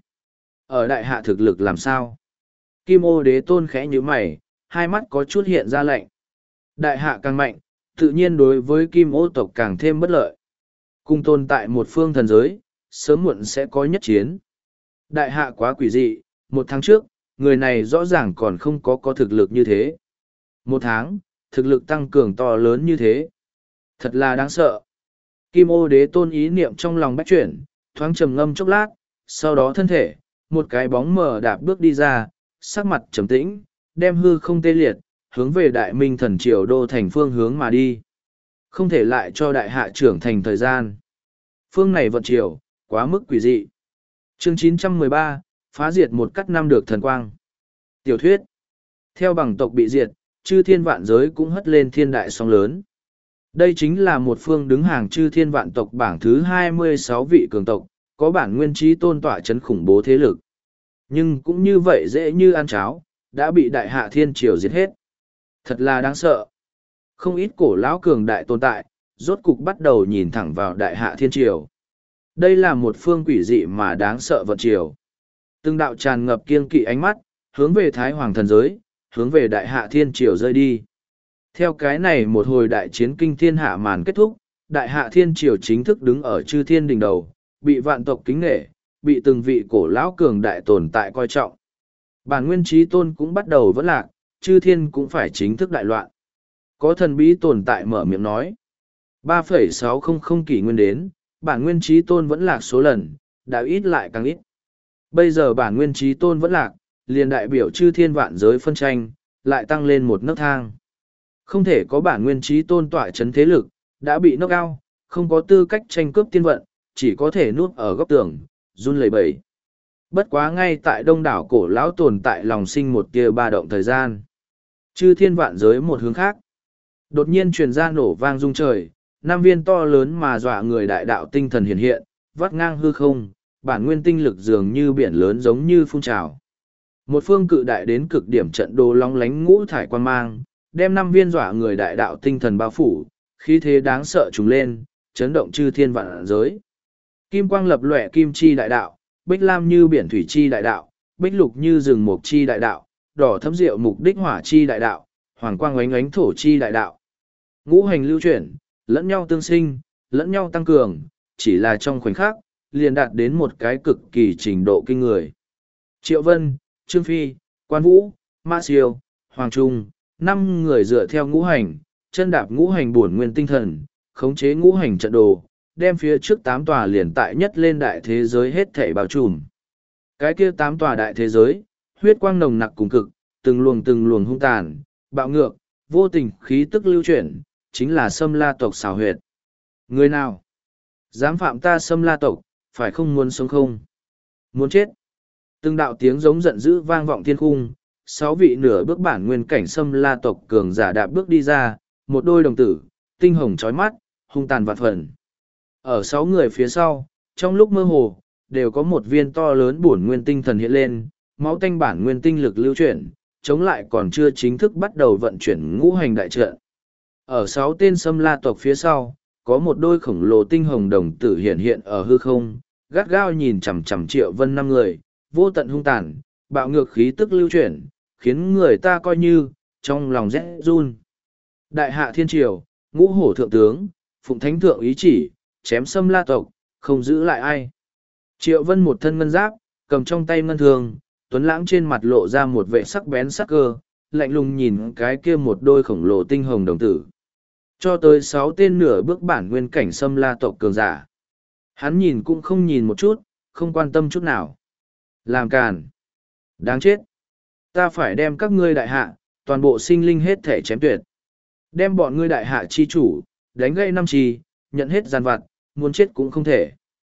ở đại hạ thực lực làm sao? Kim ô đế tôn khẽ như mày, hai mắt có chút hiện ra lạnh. Đại hạ càng mạnh, tự nhiên đối với kim ô tộc càng thêm bất lợi. Cùng tồn tại một phương thần giới, sớm muộn sẽ có nhất chiến. Đại hạ quá quỷ dị, một tháng trước, người này rõ ràng còn không có có thực lực như thế. Một tháng, thực lực tăng cường to lớn như thế. Thật là đáng sợ. Kim ô đế tôn ý niệm trong lòng bách chuyển, thoáng trầm ngâm chốc lát, sau đó thân thể, một cái bóng mờ đạp bước đi ra, sắc mặt trầm tĩnh, đem hư không tê liệt, hướng về đại minh thần triều đô thành phương hướng mà đi. Không thể lại cho đại hạ trưởng thành thời gian. Phương này vận triều, quá mức quỷ dị. Chương chín trăm mười ba, phá diệt một cắt năm được thần quang. Tiểu thuyết. Theo bằng tộc bị diệt, chư thiên vạn giới cũng hất lên thiên đại sóng lớn. Đây chính là một phương đứng hàng chư thiên vạn tộc bảng thứ hai mươi sáu vị cường tộc, có bản nguyên trí tôn tỏa chấn khủng bố thế lực. Nhưng cũng như vậy dễ như ăn cháo, đã bị đại hạ thiên triều diệt hết. Thật là đáng sợ. Không ít cổ lão cường đại tồn tại, rốt cục bắt đầu nhìn thẳng vào đại hạ thiên triều. Đây là một phương quỷ dị mà đáng sợ vận triều. Từng đạo tràn ngập kiên kỵ ánh mắt, hướng về Thái Hoàng thần giới, hướng về Đại Hạ Thiên Triều rơi đi. Theo cái này một hồi đại chiến kinh thiên hạ màn kết thúc, Đại Hạ Thiên Triều chính thức đứng ở chư thiên đỉnh đầu, bị vạn tộc kính nghệ, bị từng vị cổ lão cường đại tồn tại coi trọng. Bản nguyên trí tôn cũng bắt đầu vẫn lạc, chư thiên cũng phải chính thức đại loạn. Có thần bí tồn tại mở miệng nói. ba phẩy sáu không không kỷ nguyên đến, bản nguyên trí tôn vẫn lạc số lần, đã ít lại càng ít. Bây giờ bản nguyên trí tôn vẫn lạc, liền đại biểu chư thiên vạn giới phân tranh, lại tăng lên một nấc thang. Không thể có bản nguyên trí tôn tỏa chấn thế lực, đã bị knock out, không có tư cách tranh cướp tiên vận, chỉ có thể nuốt ở góc tường, run lẩy bẩy. Bất quá ngay tại đông đảo cổ lão tồn tại lòng sinh một tia ba động thời gian. Chư thiên vạn giới một hướng khác. Đột nhiên truyền ra nổ vang rung trời, năm viên to lớn mà dọa người đại đạo tinh thần hiện hiện, vắt ngang hư không, bản nguyên tinh lực dường như biển lớn giống như phun trào. Một phương cự đại đến cực điểm trận đồ long lánh ngũ thải quan mang, đem năm viên dọa người đại đạo tinh thần bao phủ, khí thế đáng sợ trùng lên, chấn động chư thiên vạn giới. Kim quang lập lòe kim chi đại đạo, bích lam như biển thủy chi đại đạo, bích lục như rừng mục chi đại đạo, đỏ thấm rượu mục đích hỏa chi đại đạo, hoàng quang oánh oánh thổ chi đại đạo. Ngũ hành lưu chuyển, lẫn nhau tương sinh, lẫn nhau tăng cường, chỉ là trong khoảnh khắc, liền đạt đến một cái cực kỳ trình độ kinh người. Triệu Vân, Trương Phi, Quan Vũ, Mã Siêu, Hoàng Trung, năm người dựa theo ngũ hành, chân đạp ngũ hành bổn nguyên tinh thần, khống chế ngũ hành trận đồ, đem phía trước tám tòa liền tại nhất lên đại thế giới hết thảy bao trùm. Cái kia tám tòa đại thế giới, huyết quang nồng nặc cùng cực, từng luồng từng luồng hung tàn, bạo ngược, vô tình khí tức lưu chuyển, chính là Sâm La tộc xào huyệt. Người nào dám phạm ta Sâm La tộc, phải không muốn sống không? Muốn chết. Từng đạo tiếng giống giận dữ vang vọng thiên khung, sáu vị nửa bước bản nguyên cảnh Sâm La tộc cường giả đạp bước đi ra, một đôi đồng tử, tinh hồng chói mắt, hung tàn vạn phần. Ở sáu người phía sau, trong lúc mơ hồ, đều có một viên to lớn bổn nguyên tinh thần hiện lên, máu tanh bản nguyên tinh lực lưu chuyển, chống lại còn chưa chính thức bắt đầu vận chuyển ngũ hành đại trận. Ở sáu tên Sâm La tộc phía sau, có một đôi khổng lồ tinh hồng đồng tử hiện hiện ở hư không, gắt gao nhìn chằm chằm Triệu Vân năm người, vô tận hung tàn, bạo ngược khí tức lưu chuyển, khiến người ta coi như, trong lòng rẽ run. Đại hạ thiên triều, ngũ hổ thượng tướng, phụng thánh thượng ý chỉ, chém Sâm La tộc, không giữ lại ai. Triệu Vân một thân ngân giáp, cầm trong tay ngân thường, tuấn lãng trên mặt lộ ra một vệ sắc bén sắc cơ, lạnh lùng nhìn cái kia một đôi khổng lồ tinh hồng đồng tử. Cho tới sáu tên nửa bước bản nguyên cảnh Sâm La tộc cường giả. Hắn nhìn cũng không nhìn một chút, không quan tâm chút nào. Làm càn. Đáng chết. Ta phải đem các ngươi đại hạ, toàn bộ sinh linh hết thể chém tuyệt. Đem bọn ngươi đại hạ chi chủ, đánh gãy năm chi, nhận hết gian vặt, muốn chết cũng không thể.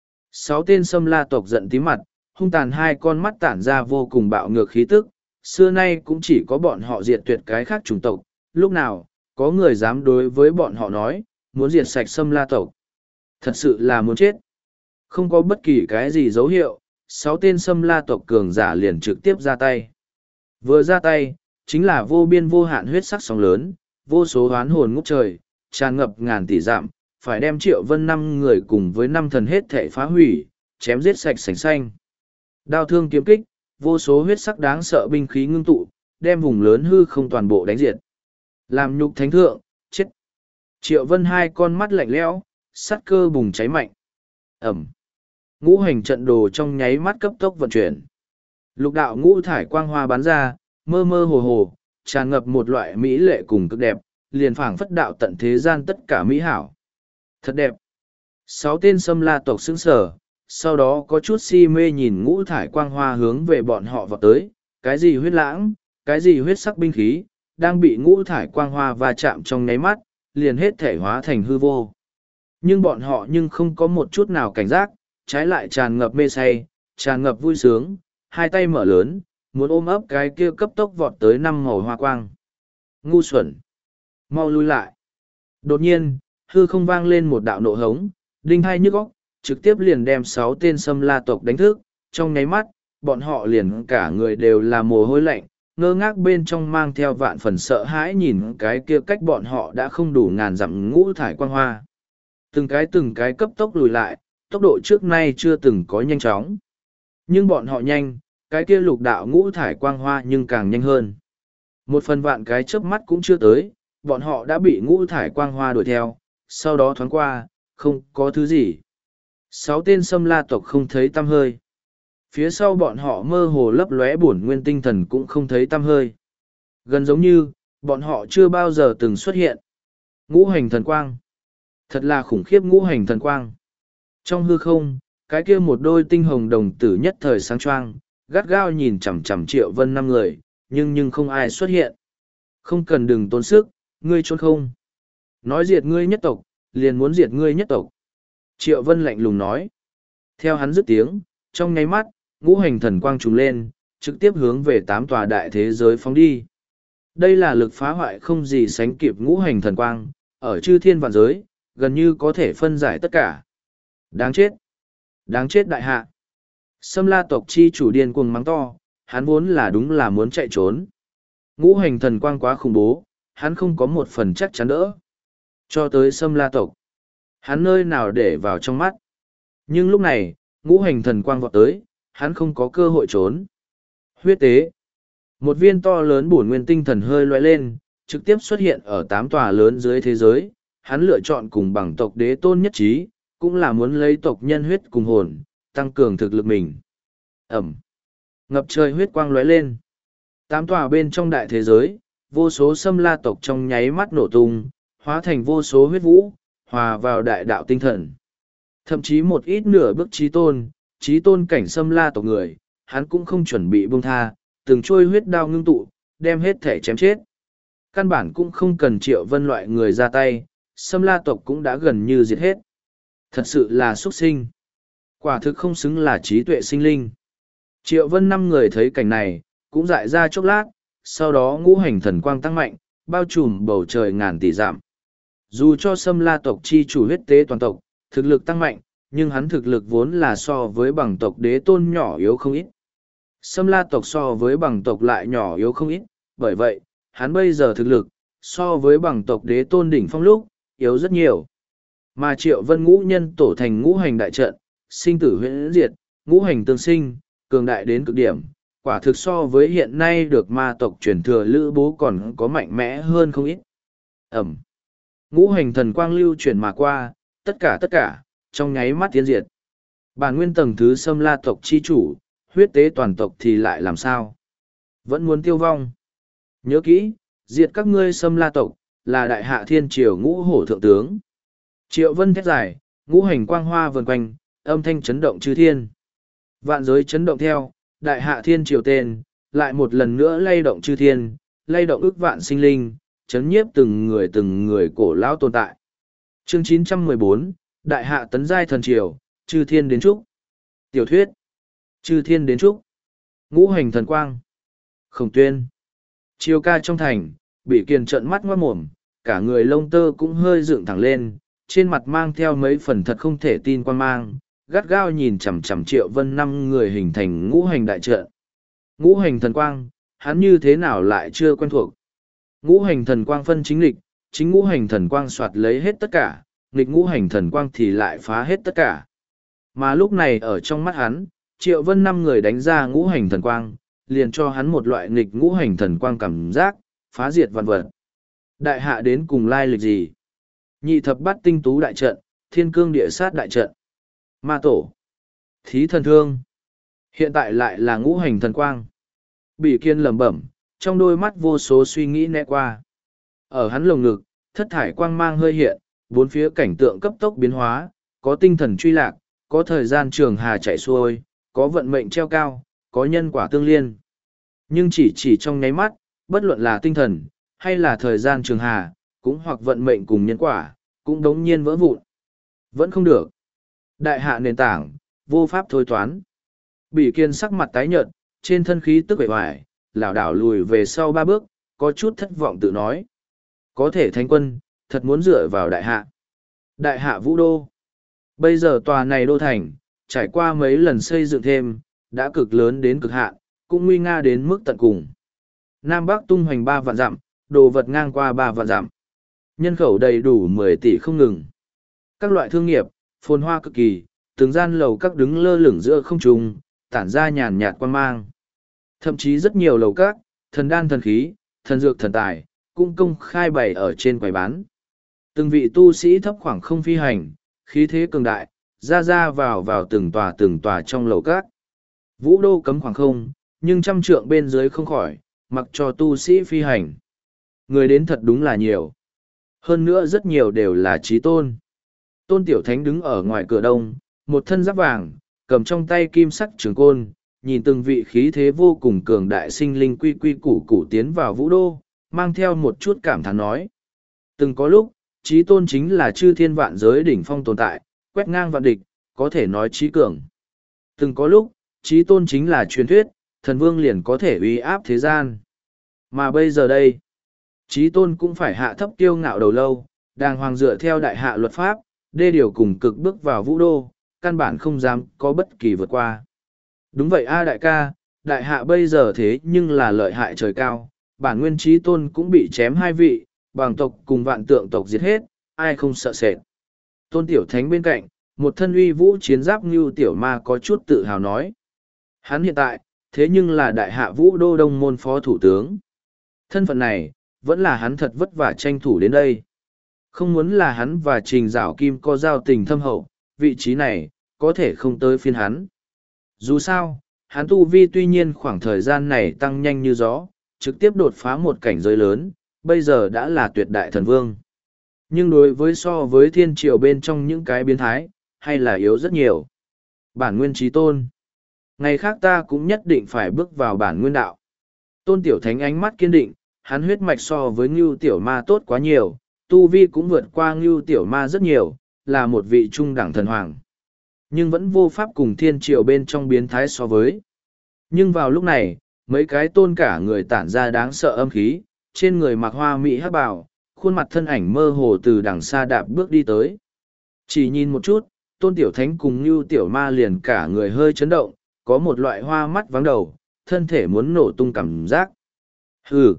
Sáu tên Sâm La tộc giận tím mặt, hung tàn hai con mắt tản ra vô cùng bạo ngược khí tức, xưa nay cũng chỉ có bọn họ diệt tuyệt cái khác chủng tộc, lúc nào, có người dám đối với bọn họ nói, muốn diệt sạch Sâm La tộc. Thật sự là muốn chết. Không có bất kỳ cái gì dấu hiệu, sáu tên Sâm La tộc cường giả liền trực tiếp ra tay. Vừa ra tay, chính là vô biên vô hạn huyết sắc sóng lớn, vô số hoán hồn ngút trời, tràn ngập ngàn tỷ dặm, phải đem Triệu Vân năm người cùng với năm thần hết thể phá hủy, chém giết sạch sành xanh. Đao thương kiếm kích, vô số huyết sắc đáng sợ binh khí ngưng tụ, đem vùng lớn hư không toàn bộ đánh diệt. Làm nhục thánh thượng, chết. Triệu Vân hai con mắt lạnh lẽo, sắt cơ bùng cháy mạnh. Ẩm. Ngũ hành trận đồ trong nháy mắt cấp tốc vận chuyển. Lục đạo ngũ thải quang hoa bắn ra, mơ mơ hồ hồ, tràn ngập một loại mỹ lệ cùng cực đẹp, liền phảng phất đạo tận thế gian tất cả mỹ hảo. Thật đẹp. Sáu tên Sâm La tộc sững sờ, sau đó có chút si mê nhìn ngũ thải quang hoa hướng về bọn họ vào tới, cái gì huyết lãng, cái gì huyết sắc binh khí, đang bị ngũ thải quang hoa va chạm trong nháy mắt, liền hết thể hóa thành hư vô. Nhưng bọn họ nhưng không có một chút nào cảnh giác, trái lại tràn ngập mê say, tràn ngập vui sướng, hai tay mở lớn, muốn ôm ấp cái kia cấp tốc vọt tới năm màu hoa quang. Ngu xuẩn! Mau lui lại! Đột nhiên, hư không vang lên một đạo nộ hống, đinh hai nhức óc, trực tiếp liền đem sáu tên Sâm La tộc đánh thức, trong nháy mắt, bọn họ liền cả người đều là mồ hôi lạnh, ngơ ngác bên trong mang theo vạn phần sợ hãi nhìn cái kia cách bọn họ đã không đủ ngàn dặm ngũ thải quang hoa. Từng cái từng cái cấp tốc lùi lại, tốc độ trước nay chưa từng có nhanh chóng. Nhưng bọn họ nhanh, cái kia lục đạo ngũ thải quang hoa nhưng càng nhanh hơn. Một phần vạn cái chớp mắt cũng chưa tới, bọn họ đã bị ngũ thải quang hoa đuổi theo, sau đó thoáng qua, không có thứ gì. Sáu tên Sâm La tộc không thấy tăm hơi. Phía sau bọn họ mơ hồ lấp lóe bổn nguyên tinh thần cũng không thấy tăm hơi. Gần giống như, bọn họ chưa bao giờ từng xuất hiện. Ngũ hành thần quang. Thật là khủng khiếp ngũ hành thần quang. Trong hư không, cái kia một đôi tinh hồng đồng tử nhất thời sáng choang, gắt gao nhìn chằm chằm Triệu Vân năm người, nhưng nhưng không ai xuất hiện. Không cần đừng tốn sức, ngươi trốn không. Nói diệt ngươi nhất tộc, liền muốn diệt ngươi nhất tộc. Triệu Vân lạnh lùng nói. Theo hắn dứt tiếng, trong nháy mắt, ngũ hành thần quang trùng lên, trực tiếp hướng về tám tòa đại thế giới phóng đi. Đây là lực phá hoại không gì sánh kịp ngũ hành thần quang, ở chư thiên vạn giới, gần như có thể phân giải tất cả. Đáng chết! Đáng chết đại hạ! Sâm La tộc chi chủ điên cuồng mắng to, hắn vốn là đúng là muốn chạy trốn. Ngũ hành thần quang quá khủng bố, hắn không có một phần chắc chắn đỡ. Cho tới Sâm La tộc, hắn nơi nào để vào trong mắt. Nhưng lúc này, ngũ hành thần quang vọt tới, hắn không có cơ hội trốn. Huyết tế. Một viên to lớn bổn nguyên tinh thần hơi loại lên, trực tiếp xuất hiện ở tám tòa lớn dưới thế giới. Hắn lựa chọn cùng bằng tộc đế tôn nhất trí, cũng là muốn lấy tộc nhân huyết cùng hồn, tăng cường thực lực mình. Ẩm. Ngập trời huyết quang lóe lên. Tám tòa bên trong đại thế giới, vô số Sâm La tộc trong nháy mắt nổ tung, hóa thành vô số huyết vũ, hòa vào đại đạo tinh thần. Thậm chí một ít nửa bước trí tôn, trí tôn cảnh Sâm La tộc người, hắn cũng không chuẩn bị buông tha, từng trôi huyết đao ngưng tụ, đem hết thể chém chết. Căn bản cũng không cần Triệu Vân loại người ra tay, Sâm La tộc cũng đã gần như diệt hết. Thật sự là xuất sinh. Quả thực không xứng là trí tuệ sinh linh. Triệu Vân năm người thấy cảnh này, cũng dại ra chốc lát, sau đó ngũ hành thần quang tăng mạnh, bao trùm bầu trời ngàn tỷ dặm. Dù cho Sâm La tộc chi chủ huyết tế toàn tộc, thực lực tăng mạnh, nhưng hắn thực lực vốn là so với bằng tộc đế tôn nhỏ yếu không ít. Sâm La tộc so với bằng tộc lại nhỏ yếu không ít, bởi vậy, hắn bây giờ thực lực, so với bằng tộc đế tôn đỉnh phong lúc, yếu rất nhiều. Mà Triệu Vân ngũ nhân tổ thành ngũ hành đại trận, sinh tử huyễn diệt, ngũ hành tương sinh, cường đại đến cực điểm, quả thực so với hiện nay được ma tộc truyền thừa lữ bố còn có mạnh mẽ hơn không ít. Ẩm. Ngũ hành thần quang lưu chuyển mà qua, tất cả tất cả, trong nháy mắt tiến diệt. Bản nguyên tầng thứ Sâm La tộc chi chủ, huyết tế toàn tộc thì lại làm sao? Vẫn muốn tiêu vong. Nhớ kỹ, diệt các ngươi Sâm La tộc, là đại hạ thiên triều ngũ hổ thượng tướng. Triệu Vân thét dài, ngũ hành quang hoa vần quanh, âm thanh chấn động chư thiên. Vạn giới chấn động theo, đại hạ thiên triều tên, lại một lần nữa lay động chư thiên, lay động ức vạn sinh linh, chấn nhiếp từng người từng người cổ lão tồn tại. Chương chín trăm mười bốn, Đại hạ tấn giai thần triều, chư thiên đến chúc. Tiểu thuyết, chư thiên đến chúc. Ngũ hành thần quang. Khổng Tuyên. Triều ca trong thành, bị kiền trợn mắt ngoát mồm, cả người lông tơ cũng hơi dựng thẳng lên, trên mặt mang theo mấy phần thật không thể tin quan mang, gắt gao nhìn chằm chằm Triệu Vân năm người hình thành ngũ hành đại trận. Ngũ hành thần quang, hắn như thế nào lại chưa quen thuộc. Ngũ hành thần quang phân chính lịch, chính ngũ hành thần quang soạt lấy hết tất cả, nghịch ngũ hành thần quang thì lại phá hết tất cả. Mà lúc này ở trong mắt hắn, Triệu Vân năm người đánh ra ngũ hành thần quang, liền cho hắn một loại nghịch ngũ hành thần quang cảm giác, phá diệt vạn vật. Đại hạ đến cùng lai lịch gì? Nhị thập bát tinh tú đại trận, thiên cương địa sát đại trận, ma tổ, thí thần thương. Hiện tại lại là ngũ hành thần quang. Bỉ Kiên lẩm bẩm, trong đôi mắt vô số suy nghĩ né qua. Ở hắn lồng ngực, thất thải quang mang hơi hiện, bốn phía cảnh tượng cấp tốc biến hóa, có tinh thần truy lạc, có thời gian trường hà chạy xuôi, có vận mệnh treo cao, có nhân quả tương liên. Nhưng chỉ chỉ trong nháy mắt, bất luận là tinh thần, hay là thời gian trường hà, cũng hoặc vận mệnh cùng nhân quả, cũng đống nhiên vỡ vụn. Vẫn không được. Đại hạ nền tảng, vô pháp thôi toán. Bỉ Kiên sắc mặt tái nhợt, trên thân khí tức vẻ hoài, lảo đảo lùi về sau ba bước, có chút thất vọng tự nói. Có thể thánh quân, thật muốn dựa vào đại hạ. Đại hạ vũ đô. Bây giờ tòa này đô thành, trải qua mấy lần xây dựng thêm, đã cực lớn đến cực hạn, cũng nguy nga đến mức tận cùng. Nam Bắc tung hoành ba vạn dặm, đồ vật ngang qua ba vạn dặm. Nhân khẩu đầy đủ mười tỷ không ngừng. Các loại thương nghiệp, phồn hoa cực kỳ, từng gian lầu các đứng lơ lửng giữa không trung, tản ra nhàn nhạt quan mang. Thậm chí rất nhiều lầu các, thần đan thần khí, thần dược thần tài, cũng công khai bày ở trên quầy bán. Từng vị tu sĩ thấp khoảng không phi hành, khí thế cường đại, ra ra vào vào từng tòa từng tòa trong lầu các. Vũ đô cấm khoảng không, nhưng trăm trượng bên dưới không khỏi, mặc cho tu sĩ phi hành. Người đến thật đúng là nhiều. Hơn nữa rất nhiều đều là trí tôn. Tôn Tiểu Thánh đứng ở ngoài cửa đông, một thân giáp vàng, cầm trong tay kim sắc trường côn, nhìn từng vị khí thế vô cùng cường đại sinh linh quy quy củ củ tiến vào vũ đô, mang theo một chút cảm thán nói. Từng có lúc, trí tôn chính là chư thiên vạn giới đỉnh phong tồn tại, quét ngang vạn địch, có thể nói trí cường. Từng có lúc, trí tôn chính là truyền thuyết, thần vương liền có thể uy áp thế gian. Mà bây giờ đây, trí tôn cũng phải hạ thấp kiêu ngạo đầu lâu, đàng hoàng dựa theo đại hạ luật pháp, đê điều cùng cực bước vào vũ đô, căn bản không dám có bất kỳ vượt qua. Đúng vậy a đại ca, đại hạ bây giờ thế nhưng là lợi hại trời cao, bản nguyên trí tôn cũng bị chém hai vị, bằng tộc cùng vạn tượng tộc giết hết, ai không sợ sệt. Tôn Tiểu Thánh bên cạnh, một thân uy vũ chiến giáp như tiểu ma có chút tự hào nói. Hắn hiện tại, thế nhưng là đại hạ vũ đô đông môn phó thủ tướng. Thân phận này, vẫn là hắn thật vất vả tranh thủ đến đây. Không muốn là hắn và Trình Giảo Kim có giao tình thâm hậu, vị trí này, có thể không tới phiên hắn. Dù sao, hắn tu vi tuy nhiên khoảng thời gian này tăng nhanh như gió, trực tiếp đột phá một cảnh giới lớn, bây giờ đã là tuyệt đại thần vương. Nhưng đối với so với thiên triều bên trong những cái biến thái, hay là yếu rất nhiều. Bản nguyên trí tôn. Ngày khác ta cũng nhất định phải bước vào bản nguyên đạo. Tôn Tiểu Thánh ánh mắt kiên định, hắn huyết mạch so với Ngưu Tiểu Ma tốt quá nhiều, tu vi cũng vượt qua Ngưu Tiểu Ma rất nhiều, là một vị trung đẳng thần hoàng. Nhưng vẫn vô pháp cùng thiên triều bên trong biến thái so với. Nhưng vào lúc này, mấy cái tôn cả người tản ra đáng sợ âm khí, trên người mặc hoa mỹ hắc bào, khuôn mặt thân ảnh mơ hồ từ đằng xa đạp bước đi tới. Chỉ nhìn một chút, Tôn Tiểu Thánh cùng Ngưu Tiểu Ma liền cả người hơi chấn động, có một loại hoa mắt vắng đầu, thân thể muốn nổ tung cảm giác. Hừ!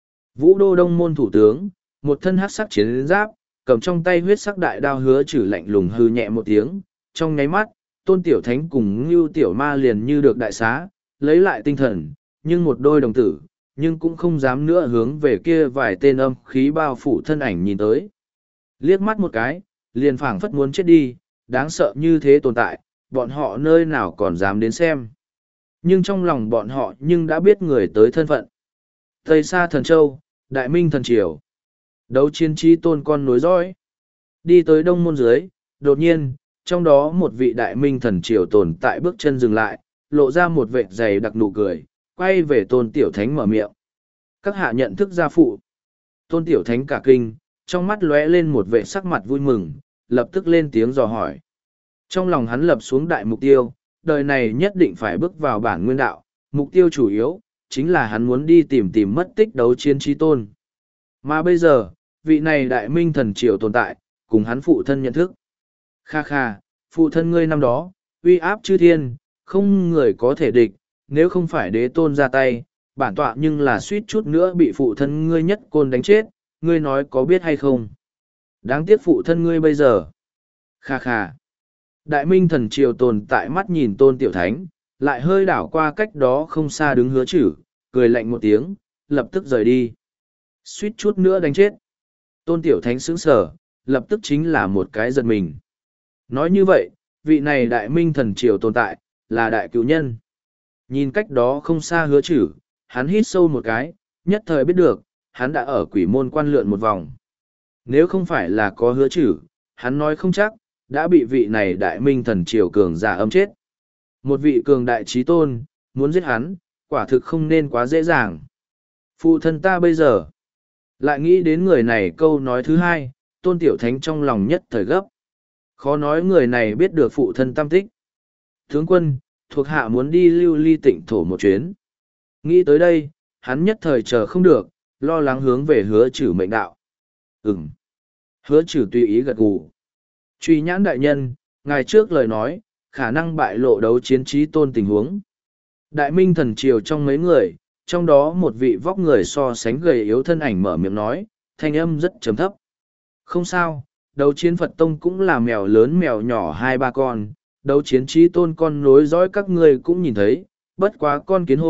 Vũ đô đông môn thủ tướng, một thân hắc sắc chiến giáp, cầm trong tay huyết sắc đại đao hứa chử lạnh lùng hư nhẹ một tiếng, trong nháy mắt, Tôn Tiểu Thánh cùng Ngưu Tiểu Ma liền như được đại xá, lấy lại tinh thần, nhưng một đôi đồng tử, nhưng cũng không dám nữa hướng về kia vài tên âm khí bao phủ thân ảnh nhìn tới. Liếc mắt một cái, liền phảng phất muốn chết đi, đáng sợ như thế tồn tại, bọn họ nơi nào còn dám đến xem. Nhưng trong lòng bọn họ nhưng đã biết người tới thân phận. Tây Sa Thần Châu, Đại Minh Thần Triều. Đấu chiến trí tôn con nối dõi. Đi tới đông môn dưới, đột nhiên, trong đó một vị Đại Minh Thần Triều tồn tại bước chân dừng lại, lộ ra một vệt dày đặc nụ cười, quay về Tôn Tiểu Thánh mở miệng. Các hạ nhận thức gia phụ. Tôn Tiểu Thánh cả kinh, trong mắt lóe lên một vệ sắc mặt vui mừng, lập tức lên tiếng dò hỏi. Trong lòng hắn lập xuống đại mục tiêu, đời này nhất định phải bước vào bản nguyên đạo, mục tiêu chủ yếu, chính là hắn muốn đi tìm tìm mất tích đấu chiến trí tôn. Mà bây giờ, vị này Đại Minh Thần Triều tồn tại, cùng hắn phụ thân nhận thức. Kha kha, phụ thân ngươi năm đó, uy áp chư thiên, không người có thể địch, nếu không phải đế tôn ra tay, bản tọa nhưng là suýt chút nữa bị phụ thân ngươi nhất côn đánh chết, ngươi nói có biết hay không? Đáng tiếc phụ thân ngươi bây giờ. Kha kha. Đại Minh Thần Triều tồn tại mắt nhìn Tôn Tiểu Thánh, lại hơi đảo qua cách đó không xa đứng hứa chử, cười lạnh một tiếng, lập tức rời đi. Suýt chút nữa đánh chết. Tôn Tiểu Thánh sững sờ, lập tức chính là một cái giật mình. Nói như vậy, vị này Đại Minh Thần Triều tồn tại, là đại cứu nhân. Nhìn cách đó không xa hứa chử, hắn hít sâu một cái, nhất thời biết được, hắn đã ở quỷ môn quan lượn một vòng. Nếu không phải là có hứa chử, hắn nói không chắc, đã bị vị này Đại Minh Thần Triều cường giả âm chết. Một vị cường đại trí tôn, muốn giết hắn, quả thực không nên quá dễ dàng. Phụ thân ta bây giờ, lại nghĩ đến người này câu nói thứ hai, Tôn Tiểu Thánh trong lòng nhất thời gấp. Khó nói người này biết được phụ thân tam tích. Tướng quân, thuộc hạ muốn đi lưu ly tịnh thổ một chuyến. Nghĩ tới đây, hắn nhất thời chờ không được, lo lắng hướng về hứa chử mệnh đạo. Ừm. Hứa chử tùy ý gật gù. Truy nhãn đại nhân, ngài trước lời nói, khả năng bại lộ đấu chiến trí tôn tình huống. Đại Minh Thần Triều trong mấy người, trong đó một vị vóc người so sánh gầy yếu thân ảnh mở miệng nói, thanh âm rất trầm thấp. Không sao, đấu chiến Phật Tông cũng là mèo lớn mèo nhỏ hai ba con, đấu chiến trí tôn con nối dõi các ngươi cũng nhìn thấy, bất quá con kiến hôi,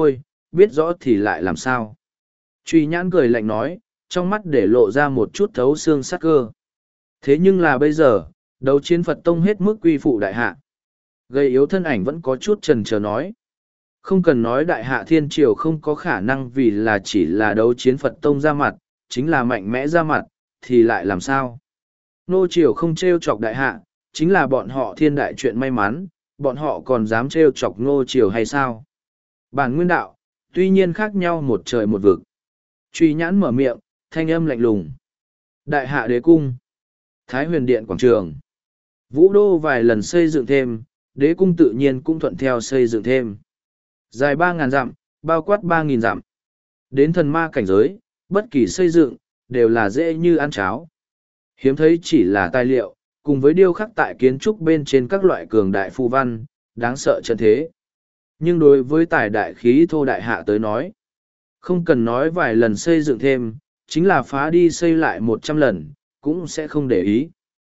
biết rõ thì lại làm sao. Truy nhãn cười lạnh nói, trong mắt để lộ ra một chút thấu xương sắc cơ. Thế nhưng là bây giờ, đấu chiến Phật Tông hết mức quy phụ đại hạ. Gây yếu thân ảnh vẫn có chút chần chờ nói. Không cần nói đại hạ thiên triều không có khả năng vì là chỉ là đấu chiến Phật Tông ra mặt, chính là mạnh mẽ ra mặt, thì lại làm sao? Nô triều không trêu chọc đại hạ, chính là bọn họ thiên đại chuyện may mắn, bọn họ còn dám trêu chọc nô triều hay sao? Bản nguyên đạo, tuy nhiên khác nhau một trời một vực. Truy nhãn mở miệng, thanh âm lạnh lùng. Đại hạ đế cung. Thái huyền điện quảng trường. Vũ đô vài lần xây dựng thêm, đế cung tự nhiên cũng thuận theo xây dựng thêm. Dài ba ngàn dặm, bao quát ba nghìn dặm. Đến thần ma cảnh giới, bất kỳ xây dựng, đều là dễ như ăn cháo. Hiếm thấy chỉ là tài liệu, cùng với điêu khắc tại kiến trúc bên trên các loại cường đại phù văn, đáng sợ chân thế. Nhưng đối với tài đại khí thô đại hạ tới nói, không cần nói vài lần xây dựng thêm, chính là phá đi xây lại một trăm lần, cũng sẽ không để ý.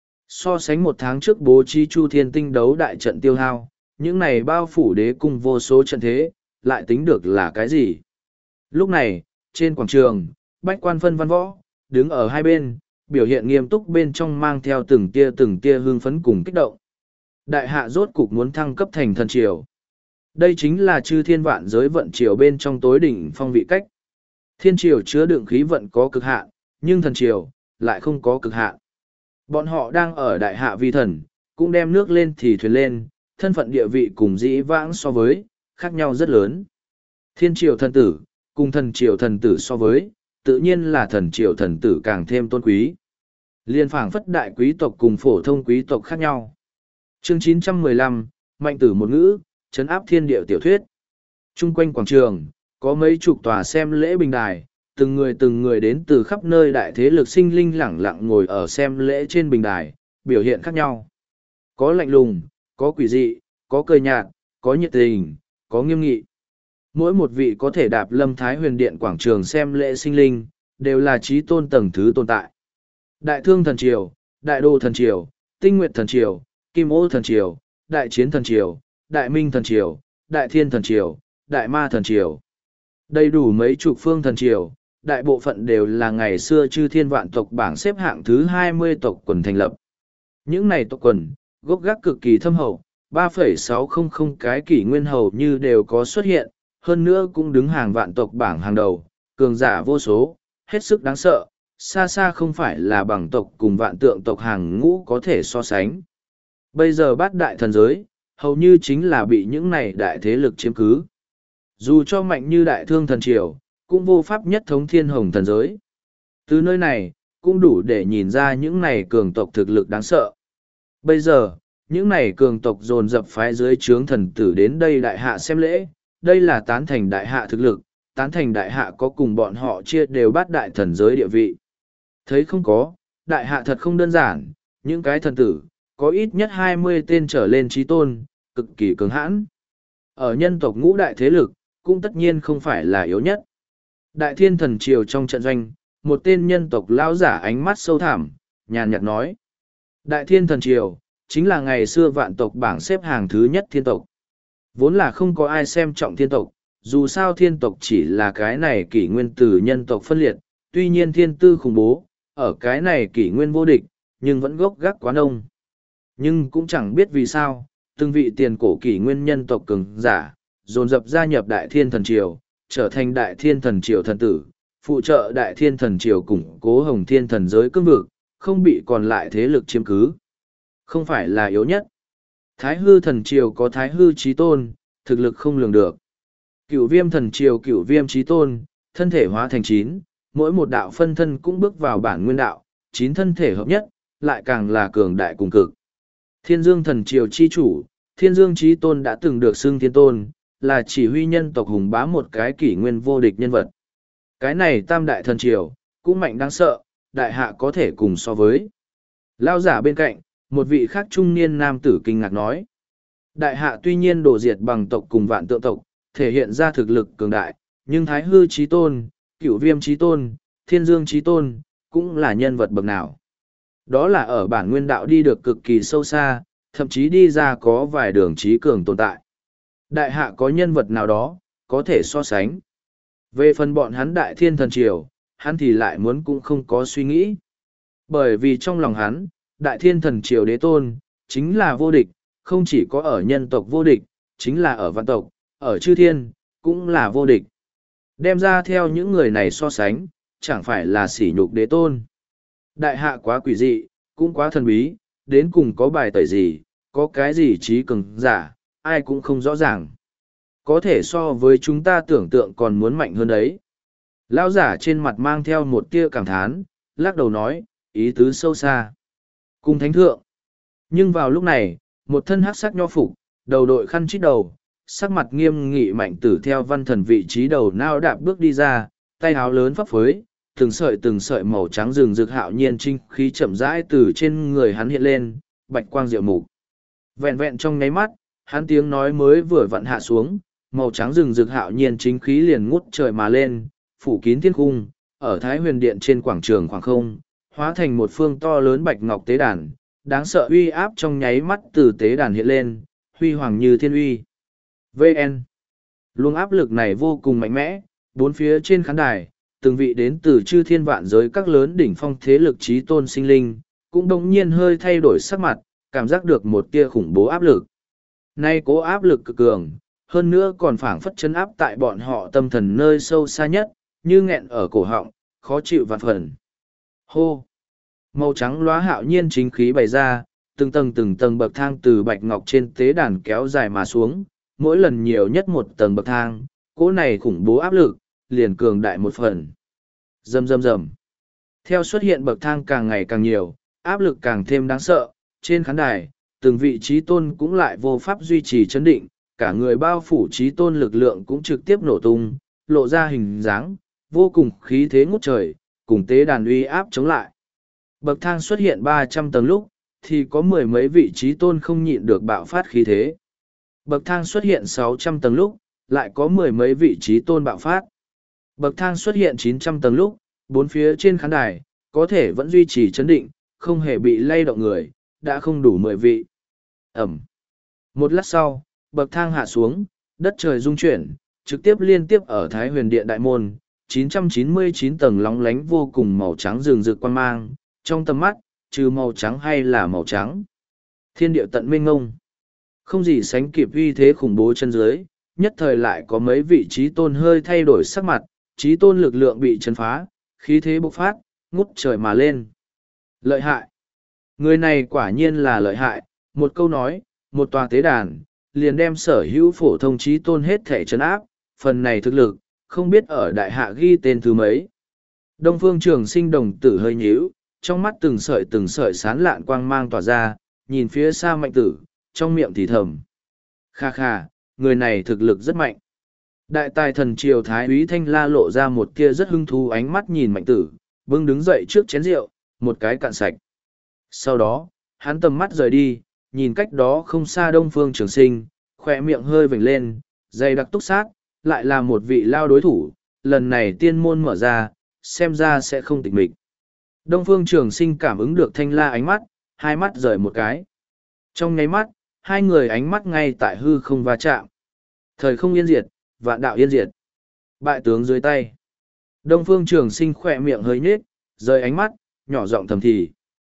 So sánh một tháng trước bố trí Chu Thiên Tinh đấu đại trận tiêu hao, những này bao phủ đế cung vô số trận thế, lại tính được là cái gì? Lúc này, trên quảng trường, bách quan phân văn võ, đứng ở hai bên, biểu hiện nghiêm túc bên trong mang theo từng tia từng tia hương phấn cùng kích động. Đại hạ rốt cục muốn thăng cấp thành thần triều. Đây chính là chư thiên vạn giới vận triều bên trong tối đỉnh phong vị cách. Thiên triều chứa đựng khí vận có cực hạn, nhưng thần triều lại không có cực hạn. Bọn họ đang ở đại hạ vi thần, cũng đem nước lên thì thuyền lên, thân phận địa vị cùng dĩ vãng so với, khác nhau rất lớn. Thiên triều thần tử, cùng thần triều thần tử so với, tự nhiên là thần triều thần tử càng thêm tôn quý. Liên phảng phất đại quý tộc cùng phổ thông quý tộc khác nhau. Chương chín trăm mười lăm, Mạnh tử một ngữ, trấn áp thiên địa tiểu thuyết. Trung quanh quảng trường, có mấy chục tòa xem lễ bình đài, từng người từng người đến từ khắp nơi đại thế lực sinh linh lẳng lặng ngồi ở xem lễ trên bình đài, biểu hiện khác nhau. Có lạnh lùng, có quỷ dị, có cười nhạt, có nhiệt tình, có nghiêm nghị. Mỗi một vị có thể đạp lâm thái huyền điện quảng trường xem lễ sinh linh, đều là trí tôn tầng thứ tồn tại. Đại thương thần triều, đại đô thần triều, tinh nguyệt thần triều, kim ô thần triều, đại chiến thần triều, đại minh thần triều, đại thiên thần triều, đại ma thần triều. Đầy đủ mấy chục phương thần triều, đại bộ phận đều là ngày xưa chư thiên vạn tộc bảng xếp hạng thứ hai mươi tộc quần thành lập. Những này tộc quần, gốc gác cực kỳ thâm hậu, ba phẩy sáu không không cái kỷ nguyên hầu như đều có xuất hiện, hơn nữa cũng đứng hàng vạn tộc bảng hàng đầu, cường giả vô số, hết sức đáng sợ, xa xa không phải là bằng tộc cùng vạn tượng tộc hàng ngũ có thể so sánh. Bây giờ bát đại thần giới, hầu như chính là bị những này đại thế lực chiếm cứ. Dù cho mạnh như đại thương thần triều, cũng vô pháp nhất thống thiên hồng thần giới. Từ nơi này, cũng đủ để nhìn ra những này cường tộc thực lực đáng sợ. Bây giờ, những này cường tộc dồn dập phái dưới trướng thần tử đến đây đại hạ xem lễ, đây là tán thành đại hạ thực lực, tán thành đại hạ có cùng bọn họ chia đều bát đại thần giới địa vị. Thấy không có, đại hạ thật không đơn giản, những cái thần tử, có ít nhất hai mươi tên trở lên trí tôn, cực kỳ cứng hãn. Ở nhân tộc ngũ đại thế lực, cũng tất nhiên không phải là yếu nhất. Đại thiên thần triều trong trận doanh, một tên nhân tộc lão giả ánh mắt sâu thẳm, nhàn nhạt nói. Đại thiên thần triều, chính là ngày xưa vạn tộc bảng xếp hàng thứ nhất thiên tộc. Vốn là không có ai xem trọng thiên tộc, dù sao thiên tộc chỉ là cái này kỷ nguyên từ nhân tộc phân liệt, tuy nhiên thiên tư khủng bố, ở cái này kỷ nguyên vô địch, nhưng vẫn gốc gác quá nông. Nhưng cũng chẳng biết vì sao, từng vị tiền cổ kỷ nguyên nhân tộc cường giả, dồn dập gia nhập đại thiên thần triều, trở thành đại thiên thần triều thần tử, phụ trợ đại thiên thần triều củng cố hồng thiên thần giới cương vực, không bị còn lại thế lực chiếm cứ. Không phải là yếu nhất. Thái hư thần triều có thái hư chí tôn, thực lực không lường được. Cửu viêm thần triều cửu viêm chí tôn, thân thể hóa thành chín, mỗi một đạo phân thân cũng bước vào bản nguyên đạo, chín thân thể hợp nhất, lại càng là cường đại cùng cực. Thiên dương thần triều chi chủ, thiên dương chí tôn đã từng được xưng thiên tôn, là chỉ huy nhân tộc hùng bá một cái kỷ nguyên vô địch nhân vật. Cái này tam đại thần triều, cũng mạnh đáng sợ, đại hạ có thể cùng so với. Lao giả bên cạnh, một vị khác trung niên nam tử kinh ngạc nói. Đại hạ tuy nhiên đổ diệt bằng tộc cùng vạn tượng tộc, thể hiện ra thực lực cường đại, nhưng thái hư chí tôn, cửu viêm chí tôn, thiên dương chí tôn, cũng là nhân vật bậc nào. Đó là ở bản nguyên đạo đi được cực kỳ sâu xa, thậm chí đi ra có vài đường trí cường tồn tại. Đại hạ có nhân vật nào đó, có thể so sánh. Về phần bọn hắn đại thiên thần triều, hắn thì lại muốn cũng không có suy nghĩ. Bởi vì trong lòng hắn, đại thiên thần triều đế tôn, chính là vô địch, không chỉ có ở nhân tộc vô địch, chính là ở vạn tộc, ở chư thiên, cũng là vô địch. Đem ra theo những người này so sánh, chẳng phải là sỉ nhục đế tôn. Đại hạ quá quỷ dị, cũng quá thần bí, đến cùng có bài tẩy gì, có cái gì trí cường giả, ai cũng không rõ ràng. Có thể so với chúng ta tưởng tượng còn muốn mạnh hơn đấy. Lão giả trên mặt mang theo một tia cảm thán, lắc đầu nói, ý tứ sâu xa. Cùng thánh thượng. Nhưng vào lúc này, một thân hắc sắc nho phục, đầu đội khăn chít đầu, sắc mặt nghiêm nghị mạnh tử theo văn thần vị trí đầu nao đạp bước đi ra, tay áo lớn phấp phới, từng sợi từng sợi màu trắng rừng rực hạo nhiên trinh khí chậm rãi từ trên người hắn hiện lên, bạch quang diệu mục. Vẹn vẹn trong nháy mắt, hắn tiếng nói mới vừa vặn hạ xuống, màu trắng rừng rực hạo nhiên chính khí liền ngút trời mà lên, phủ kín thiên cung, ở Thái Huyền Điện trên quảng trường khoảng không, hóa thành một phương to lớn bạch ngọc tế đàn, đáng sợ uy áp trong nháy mắt từ tế đàn hiện lên, huy hoàng như thiên uy. vê en Luồng áp lực này vô cùng mạnh mẽ, bốn phía trên khán đài, từng vị đến từ chư thiên vạn giới các lớn đỉnh phong thế lực trí tôn sinh linh, cũng đồng nhiên hơi thay đổi sắc mặt, cảm giác được một tia khủng bố áp lực. Nay cố áp lực cực cường, hơn nữa còn phảng phất chấn áp tại bọn họ tâm thần nơi sâu xa nhất, như nghẹn ở cổ họng, khó chịu vạn phần. Hô! Màu trắng lóa hạo nhiên chính khí bày ra, từng tầng từng tầng bậc thang từ bạch ngọc trên tế đàn kéo dài mà xuống, mỗi lần nhiều nhất một tầng bậc thang, cỗ này khủng bố áp lực, liền cường đại một phần. Rầm rầm rầm. Theo xuất hiện bậc thang càng ngày càng nhiều, áp lực càng thêm đáng sợ, trên khán đài, từng vị trí tôn cũng lại vô pháp duy trì chấn định, cả người bao phủ trí tôn lực lượng cũng trực tiếp nổ tung, lộ ra hình dáng, vô cùng khí thế ngút trời, cùng tế đàn uy áp chống lại. Bậc thang xuất hiện ba trăm tầng lúc, thì có mười mấy vị trí tôn không nhịn được bạo phát khí thế. Bậc thang xuất hiện sáu trăm tầng lúc, lại có mười mấy vị trí tôn bạo phát. Bậc thang xuất hiện chín trăm tầng lúc, bốn phía trên khán đài, có thể vẫn duy trì chấn định, không hề bị lay động người, đã không đủ mười vị. Ẩm. Một lát sau, bậc thang hạ xuống, đất trời rung chuyển, trực tiếp liên tiếp ở Thái Huyền Điện đại môn, chín trăm chín mươi chín tầng lóng lánh vô cùng màu trắng rừng rực quang mang, trong tầm mắt, trừ màu trắng hay là màu trắng. Thiên địa tận mênh ngông. Không gì sánh kịp uy thế khủng bố chân dưới, nhất thời lại có mấy vị trí tôn hơi thay đổi sắc mặt, trí tôn lực lượng bị chấn phá, khí thế bộc phát, ngút trời mà lên. Lợi hại. Người này quả nhiên là lợi hại, một câu nói, một tòa tế đàn, liền đem sở hữu phổ thông trí tôn hết thể chấn áp, phần này thực lực, không biết ở đại hạ ghi tên thứ mấy. Đông Phương Trường Sinh đồng tử hơi nhíu, trong mắt từng sợi từng sợi sán lạn quang mang tỏa ra, nhìn phía xa Mạnh Tử, trong miệng thì thầm. Kha kha, người này thực lực rất mạnh. Đại tài thần triều Thái úy Thanh La lộ ra một tia rất hưng thú ánh mắt nhìn Mạnh Tử, bưng đứng dậy trước chén rượu, một cái cạn sạch. Sau đó, hắn tầm mắt rời đi, nhìn cách đó không xa Đông Phương Trường Sinh, khỏe miệng hơi vểnh lên, dày đặc túc sát, lại là một vị lao đối thủ, lần này tiên môn mở ra, xem ra sẽ không tịch mịch. Đông Phương Trường Sinh cảm ứng được Thanh La ánh mắt, hai mắt rời một cái. Trong nháy mắt, hai người ánh mắt ngay tại hư không va chạm. Thời không yên diệt, vạn đạo yên diệt. Bại tướng dưới tay. Đông Phương Trường Sinh khỏe miệng hơi nhếch, rời ánh mắt, nhỏ giọng thầm thì.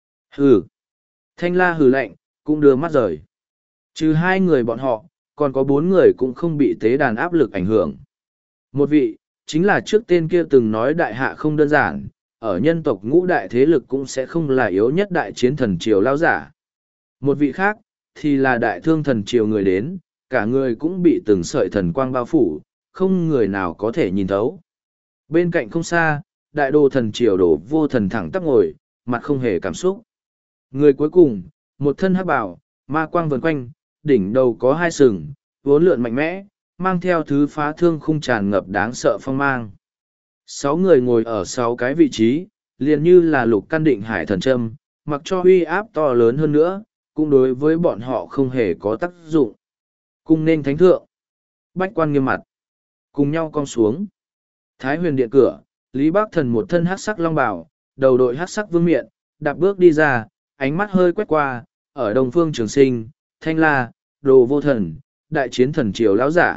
Hừ. Thanh La hừ lạnh, cũng đưa mắt rời. Trừ hai người bọn họ, còn có bốn người cũng không bị tế đàn áp lực ảnh hưởng. Một vị, chính là trước tên kia từng nói đại hạ không đơn giản, ở nhân tộc ngũ đại thế lực cũng sẽ không là yếu nhất đại chiến thần triều lao giả. Một vị khác, thì là đại thương thần triều người đến, cả người cũng bị từng sợi thần quang bao phủ, không người nào có thể nhìn thấu. Bên cạnh không xa, đại đồ thần triều đổ vô thần thẳng tắp ngồi, mặt không hề cảm xúc. Người cuối cùng, một thân hắc bào, ma quang vần quanh, đỉnh đầu có hai sừng, vốn lượn mạnh mẽ, mang theo thứ phá thương khung tràn ngập đáng sợ phong mang. Sáu người ngồi ở sáu cái vị trí, liền như là lục căn định hải thần châm, mặc cho uy áp to lớn hơn nữa, cũng đối với bọn họ không hề có tác dụng. Cung nên thánh thượng. Bách quan nghiêm mặt. Cùng nhau cong xuống. Thái Huyền Điện cửa, Lý Bác Thần một thân hắc sắc long bào, đầu đội hắc sắc vương miện, đạp bước đi ra, ánh mắt hơi quét qua, ở Đông Phương Trường Sinh, Thanh La, Đồ Vô Thần, đại chiến thần triều lão giả,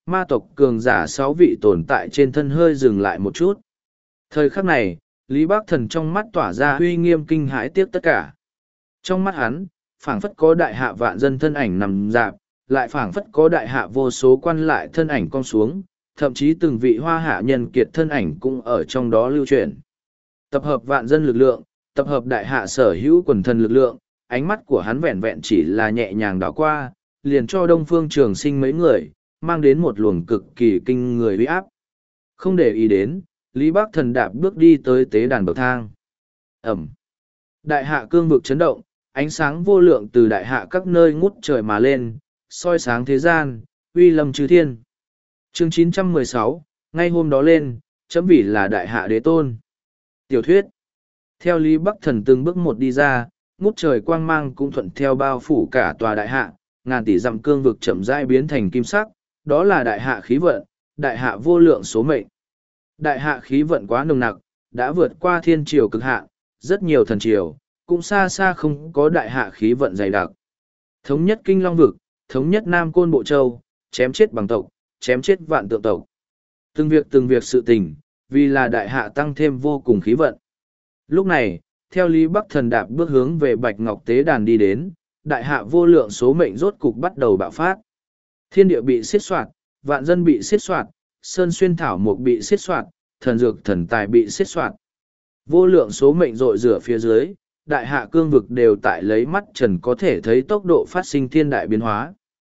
ma tộc cường giả sáu vị tồn tại trên thân hơi dừng lại một chút. Thời khắc này, Lý Bác Thần trong mắt tỏa ra uy nghiêm kinh hãi tiếc tất cả. Trong mắt hắn, phảng phất có đại hạ vạn dân thân ảnh nằm dạp, lại phảng phất có đại hạ vô số quan lại thân ảnh cong xuống, thậm chí từng vị hoa hạ nhân kiệt thân ảnh cũng ở trong đó lưu truyền. Tập hợp vạn dân lực lượng, tập hợp đại hạ sở hữu quần thần lực lượng, ánh mắt của hắn vẹn vẹn chỉ là nhẹ nhàng đảo qua, liền cho Đông Phương Trường Sinh mấy người, mang đến một luồng cực kỳ kinh người uy áp. Không để ý đến, Lý Bác Thần đạp bước đi tới tế đàn bậc thang. Ẩm. Đại hạ cương vực chấn động, ánh sáng vô lượng từ đại hạ các nơi ngút trời mà lên, soi sáng thế gian, uy lâm chư thiên. Chương chín trăm mười sáu, ngay hôm đó lên, chấm vì là đại hạ đế tôn. Tiểu thuyết. Theo Lý Bắc Thần từng bước một đi ra, ngút trời quang mang cũng thuận theo bao phủ cả tòa đại hạ, ngàn tỷ dặm cương vực chậm rãi biến thành kim sắc, đó là đại hạ khí vận, đại hạ vô lượng số mệnh. Đại hạ khí vận quá nồng nặc, đã vượt qua thiên triều cực hạn, rất nhiều thần triều, cũng xa xa không có đại hạ khí vận dày đặc. Thống nhất Kinh Long vực, thống nhất Nam Côn Bộ Châu, chém chết bằng tộc, chém chết vạn tượng tộc. Từng việc từng việc sự tình, vì là đại hạ tăng thêm vô cùng khí vận. Lúc này, theo Lý Bắc Thần đạp bước hướng về Bạch Ngọc Tế Đàn đi đến, đại hạ vô lượng số mệnh rốt cục bắt đầu bạo phát. Thiên địa bị xiết soạt, vạn dân bị xiết soạt, sơn xuyên thảo mục bị xiết soạt, thần dược thần tài bị xiết soạt. Vô lượng số mệnh rội rửa phía dưới, đại hạ cương vực đều tại lấy mắt trần có thể thấy tốc độ phát sinh thiên đại biến hóa.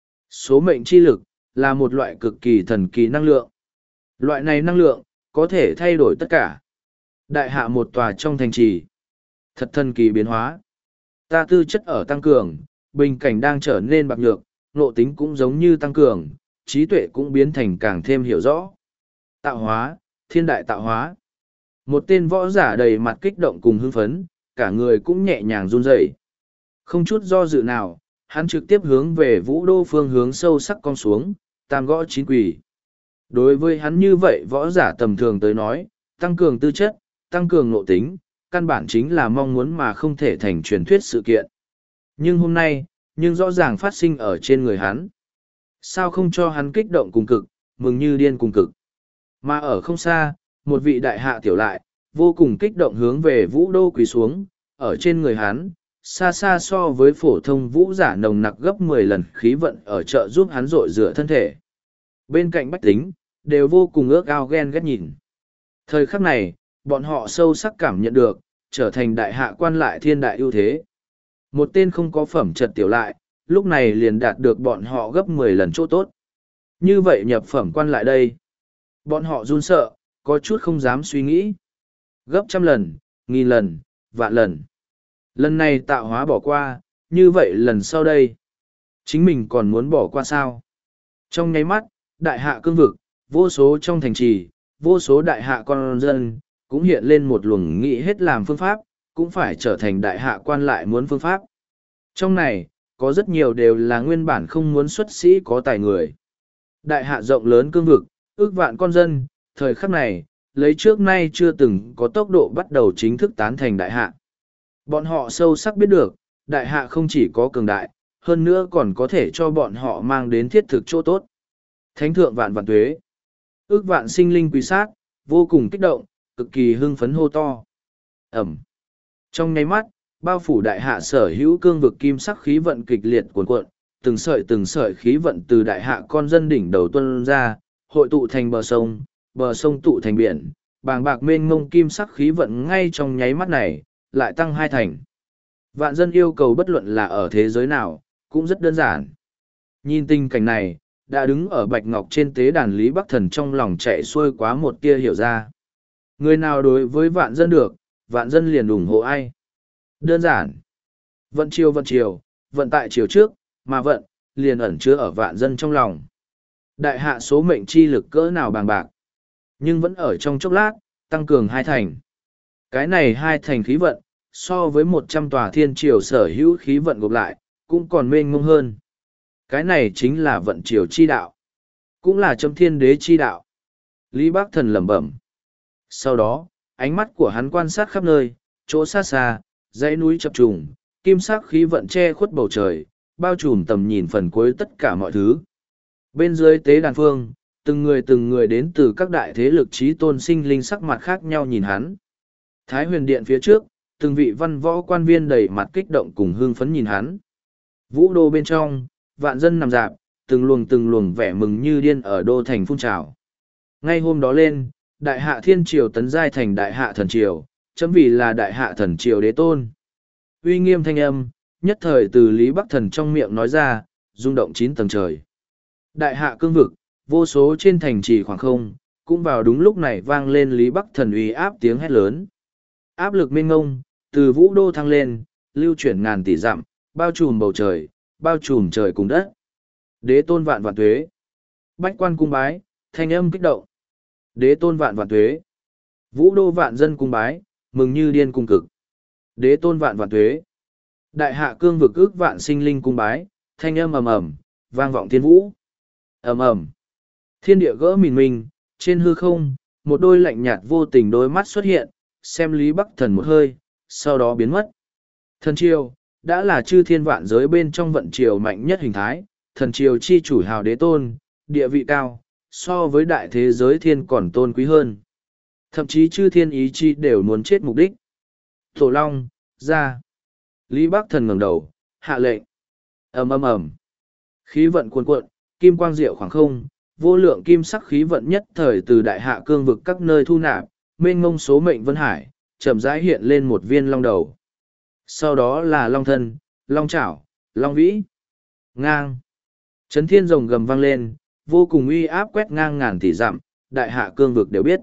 Số mệnh chi lực là một loại cực kỳ thần kỳ năng lượng. Loại này năng lượng có thể thay đổi tất cả. Đại hạ một tòa trong thành trì, thật thần kỳ biến hóa. Ta tư chất ở tăng cường, bình cảnh đang trở nên bạc nhược, nộ tính cũng giống như tăng cường, trí tuệ cũng biến thành càng thêm hiểu rõ. Tạo hóa, thiên đại tạo hóa. Một tên võ giả đầy mặt kích động cùng hưng phấn, cả người cũng nhẹ nhàng run rẩy. Không chút do dự nào, hắn trực tiếp hướng về vũ đô phương hướng sâu sắc con xuống, tam gõ chín quỷ. Đối với hắn như vậy võ giả tầm thường tới nói, tăng cường tư chất, tăng cường nội tính, căn bản chính là mong muốn mà không thể thành truyền thuyết sự kiện. Nhưng hôm nay, nhưng rõ ràng phát sinh ở trên người hắn. Sao không cho hắn kích động cùng cực, mừng như điên cùng cực. Mà ở không xa, một vị đại hạ tiểu lại, vô cùng kích động hướng về vũ đô quỳ xuống, ở trên người hắn, xa xa so với phổ thông vũ giả nồng nặc gấp mười lần khí vận ở chợ giúp hắn rội rửa thân thể. Bên cạnh bách tính, đều vô cùng ước ao ghen ghét nhìn. Thời khắc này, bọn họ sâu sắc cảm nhận được, trở thành đại hạ quan lại thiên đại ưu thế. Một tên không có phẩm trật tiểu lại, lúc này liền đạt được bọn họ gấp mười lần chỗ tốt. Như vậy nhập phẩm quan lại đây. Bọn họ run sợ, có chút không dám suy nghĩ. Gấp trăm lần, nghìn lần, vạn lần. Lần này tạo hóa bỏ qua, như vậy lần sau đây. Chính mình còn muốn bỏ qua sao? Trong nháy mắt, đại hạ cương vực, vô số trong thành trì, vô số đại hạ con dân, cũng hiện lên một luồng nghĩ hết làm phương pháp, cũng phải trở thành đại hạ quan lại muốn phương pháp. Trong này, có rất nhiều đều là nguyên bản không muốn xuất sĩ có tài người. Đại hạ rộng lớn cương vực, ước vạn con dân, thời khắc này, lấy trước nay chưa từng có tốc độ bắt đầu chính thức tán thành đại hạ. Bọn họ sâu sắc biết được, đại hạ không chỉ có cường đại, hơn nữa còn có thể cho bọn họ mang đến thiết thực chỗ tốt. Thánh thượng vạn vạn tuế, ước vạn sinh linh quý sát, vô cùng kích động, cực kỳ hưng phấn hô to. Ẩm. Trong nháy mắt, bao phủ đại hạ sở hữu cương vực kim sắc khí vận kịch liệt cuồn cuộn, từng sợi từng sợi khí vận từ đại hạ con dân đỉnh đầu tuôn ra, hội tụ thành bờ sông, bờ sông tụ thành biển, bàng bạc mênh mông kim sắc khí vận ngay trong nháy mắt này, lại tăng hai thành. Vạn dân yêu cầu bất luận là ở thế giới nào, cũng rất đơn giản. Nhìn tình cảnh này, đã đứng ở bạch ngọc trên tế đàn Lý Bắc Thần trong lòng chạy xuôi quá một tia hiểu ra. Người nào đối với vạn dân được, vạn dân liền ủng hộ ai. Đơn giản. Vận chiều vận chiều, vận tại chiều trước, mà vận, liền ẩn chứa ở vạn dân trong lòng. Đại hạ số mệnh chi lực cỡ nào bàng bạc, nhưng vẫn ở trong chốc lát, tăng cường hai thành. Cái này hai thành khí vận, so với một trăm tòa thiên triều sở hữu khí vận gộp lại, cũng còn mênh mông hơn. Cái này chính là vận triều chi đạo, cũng là châm thiên đế chi đạo. Lý Bác Thần lẩm bẩm. Sau đó, ánh mắt của hắn quan sát khắp nơi, chỗ xa xa, dãy núi chập trùng, kim sắc khí vận che khuất bầu trời, bao trùm tầm nhìn phần cuối tất cả mọi thứ. Bên dưới tế đàn phương, từng người từng người đến từ các đại thế lực trí tôn sinh linh sắc mặt khác nhau nhìn hắn. Thái huyền điện phía trước, từng vị văn võ quan viên đầy mặt kích động cùng hương phấn nhìn hắn. Vũ đô bên trong, vạn dân nằm dạp, từng luồng từng luồng vẻ mừng như điên ở đô thành phun trào. Ngay hôm đó lên, đại hạ thiên triều tấn giai thành đại hạ thần triều, chấm vì là đại hạ thần triều đế tôn. Uy nghiêm thanh âm, nhất thời từ Lý Bắc Thần trong miệng nói ra, rung động chín tầng trời. Đại hạ cương vực, vô số trên thành trì khoảng không, cũng vào đúng lúc này vang lên Lý Bắc Thần uy áp tiếng hét lớn. Áp lực mênh ngông, từ vũ đô thăng lên, lưu chuyển ngàn tỷ dặm, bao trùm bầu trời, bao trùm trời cùng đất. Đế tôn vạn vạn tuế. Bách quan cung bái, thanh âm kích động. Đế tôn vạn vạn tuế. Vũ đô vạn dân cung bái, mừng như điên cung cực. Đế tôn vạn vạn tuế. Đại hạ cương vực ước vạn sinh linh cung bái, thanh âm ầm ầm, vang vọng thiên vũ. Ầm ầm. Thiên địa gỡ mìn mình, trên hư không, một đôi lạnh nhạt vô tình đôi mắt xuất hiện, xem Lý Bắc Thần một hơi, sau đó biến mất. Thần triều, đã là chư thiên vạn giới bên trong vận triều mạnh nhất hình thái, thần triều chi chủ hào đế tôn, địa vị cao, so với đại thế giới thiên còn tôn quý hơn. Thậm chí chư thiên ý chi đều muốn chết mục đích. Tổ Long, ra. Lý Bắc Thần ngẩng đầu, hạ lệnh. Ầm ầm ầm. Khí vận cuồn cuộn, kim quang diệu khoảng không, vô lượng kim sắc khí vận nhất thời từ đại hạ cương vực các nơi thu nạp, mênh ngông số mệnh vân hải, chậm rãi hiện lên một viên long đầu. Sau đó là long thân, long chảo, long vĩ, ngang. Chấn thiên rồng gầm vang lên, vô cùng uy áp quét ngang ngàn tỷ dặm, đại hạ cương vực đều biết.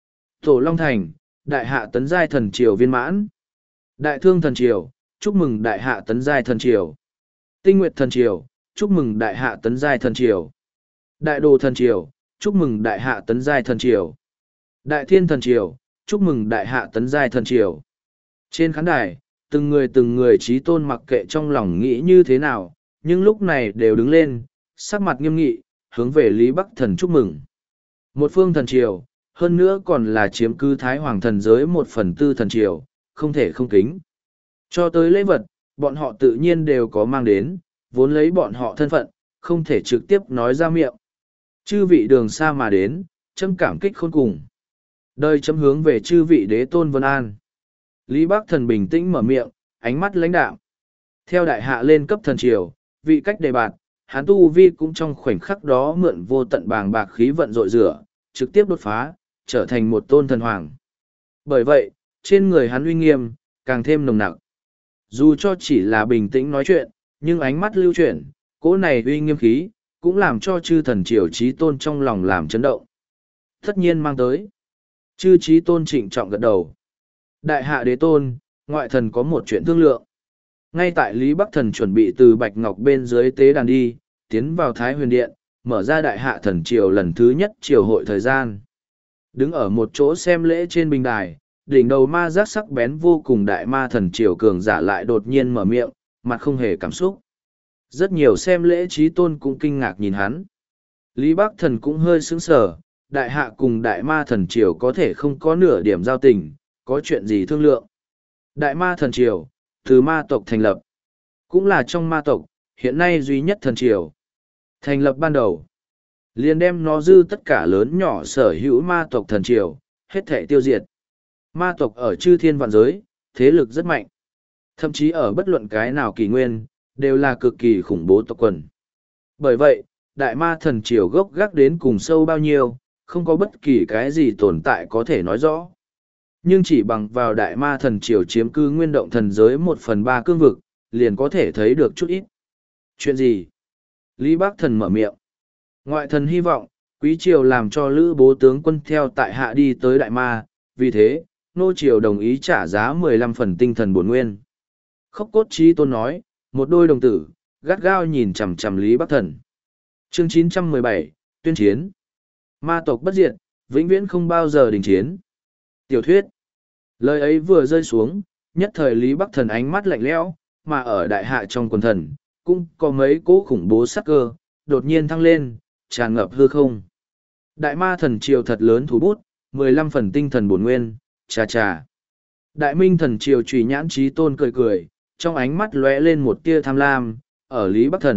Tổ Long Thành, đại hạ tấn giai thần triều viên mãn. Đại thương thần triều, chúc mừng đại hạ tấn giai thần triều. Tinh nguyệt thần triều, chúc mừng đại hạ tấn giai thần triều. Đại đồ thần triều, chúc mừng đại hạ tấn giai thần triều. Đại thiên thần triều, chúc mừng đại hạ tấn giai thần triều. Trên khán đài, từng người từng người trí tôn mặc kệ trong lòng nghĩ như thế nào, nhưng lúc này đều đứng lên, sắc mặt nghiêm nghị, hướng về Lý Bắc Thần chúc mừng. Một phương thần triều, hơn nữa còn là chiếm cứ Thái Hoàng thần giới một phần tư thần triều, không thể không kính. Cho tới lễ vật, bọn họ tự nhiên đều có mang đến, vốn lấy bọn họ thân phận, không thể trực tiếp nói ra miệng. Chư vị đường xa mà đến, chấm cảm kích khôn cùng. Đời chấm hướng về chư vị đế tôn Vân An. Lý Bắc Thần bình tĩnh mở miệng, ánh mắt lãnh đạm. Theo đại hạ lên cấp thần triều, vị cách đề bạt, hắn tu vi cũng trong khoảnh khắc đó mượn vô tận bàng bạc khí vận rội rửa, trực tiếp đột phá, trở thành một tôn thần hoàng. Bởi vậy, trên người hắn uy nghiêm, càng thêm nồng nặc. Dù cho chỉ là bình tĩnh nói chuyện, nhưng ánh mắt lưu chuyển, cỗ này uy nghiêm khí, cũng làm cho chư thần triều trí tôn trong lòng làm chấn động. Tất nhiên mang tới. Chư trí tôn trịnh trọng gật đầu. Đại hạ đế tôn, ngoại thần có một chuyện thương lượng. Ngay tại Lý Bắc Thần chuẩn bị từ Bạch Ngọc bên dưới tế đàn đi, tiến vào Thái Huyền Điện, mở ra đại hạ thần triều lần thứ nhất triều hội thời gian. Đứng ở một chỗ xem lễ trên bình đài, đỉnh đầu ma giác sắc bén vô cùng đại ma thần triều cường giả lại đột nhiên mở miệng, mặt không hề cảm xúc. Rất nhiều xem lễ trí tôn cũng kinh ngạc nhìn hắn. Lý Bắc Thần cũng hơi sững sờ, đại hạ cùng đại ma thần triều có thể không có nửa điểm giao tình, có chuyện gì thương lượng. Đại ma thần triều, từ ma tộc thành lập, cũng là trong ma tộc, hiện nay duy nhất thần triều. Thành lập ban đầu, liền đem nó dư tất cả lớn nhỏ sở hữu ma tộc thần triều, hết thể tiêu diệt. Ma tộc ở chư thiên vạn giới, thế lực rất mạnh. Thậm chí ở bất luận cái nào kỷ nguyên, đều là cực kỳ khủng bố tộc quần. Bởi vậy, đại ma thần triều gốc gác đến cùng sâu bao nhiêu, không có bất kỳ cái gì tồn tại có thể nói rõ. Nhưng chỉ bằng vào đại ma thần triều chiếm cư nguyên động thần giới một phần ba cương vực, liền có thể thấy được chút ít. Chuyện gì? Lý Bắc Thần mở miệng. Ngoại thần hy vọng, quý triều làm cho lữ bố tướng quân theo tại hạ đi tới đại ma, vì thế, nô triều đồng ý trả giá mười lăm phần tinh thần bổn nguyên. Khốc cốt trí tôn nói, một đôi đồng tử, gắt gao nhìn chằm chằm Lý Bắc Thần. Chương chín trăm mười bảy, tuyên chiến. Ma tộc bất diệt, vĩnh viễn không bao giờ đình chiến. Tiểu thuyết. Lời ấy vừa rơi xuống, nhất thời Lý Bắc Thần ánh mắt lạnh lẽo, mà ở đại hạ trong quần thần, cũng có mấy cỗ khủng bố sắc cơ, đột nhiên thăng lên, tràn ngập hư không. Đại ma thần triều thật lớn thủ bút, mười lăm phần tinh thần bổn nguyên, chà chà. Đại minh thần triều trùy nhãn trí tôn cười cười, trong ánh mắt lóe lên một tia tham lam, ở Lý Bắc Thần,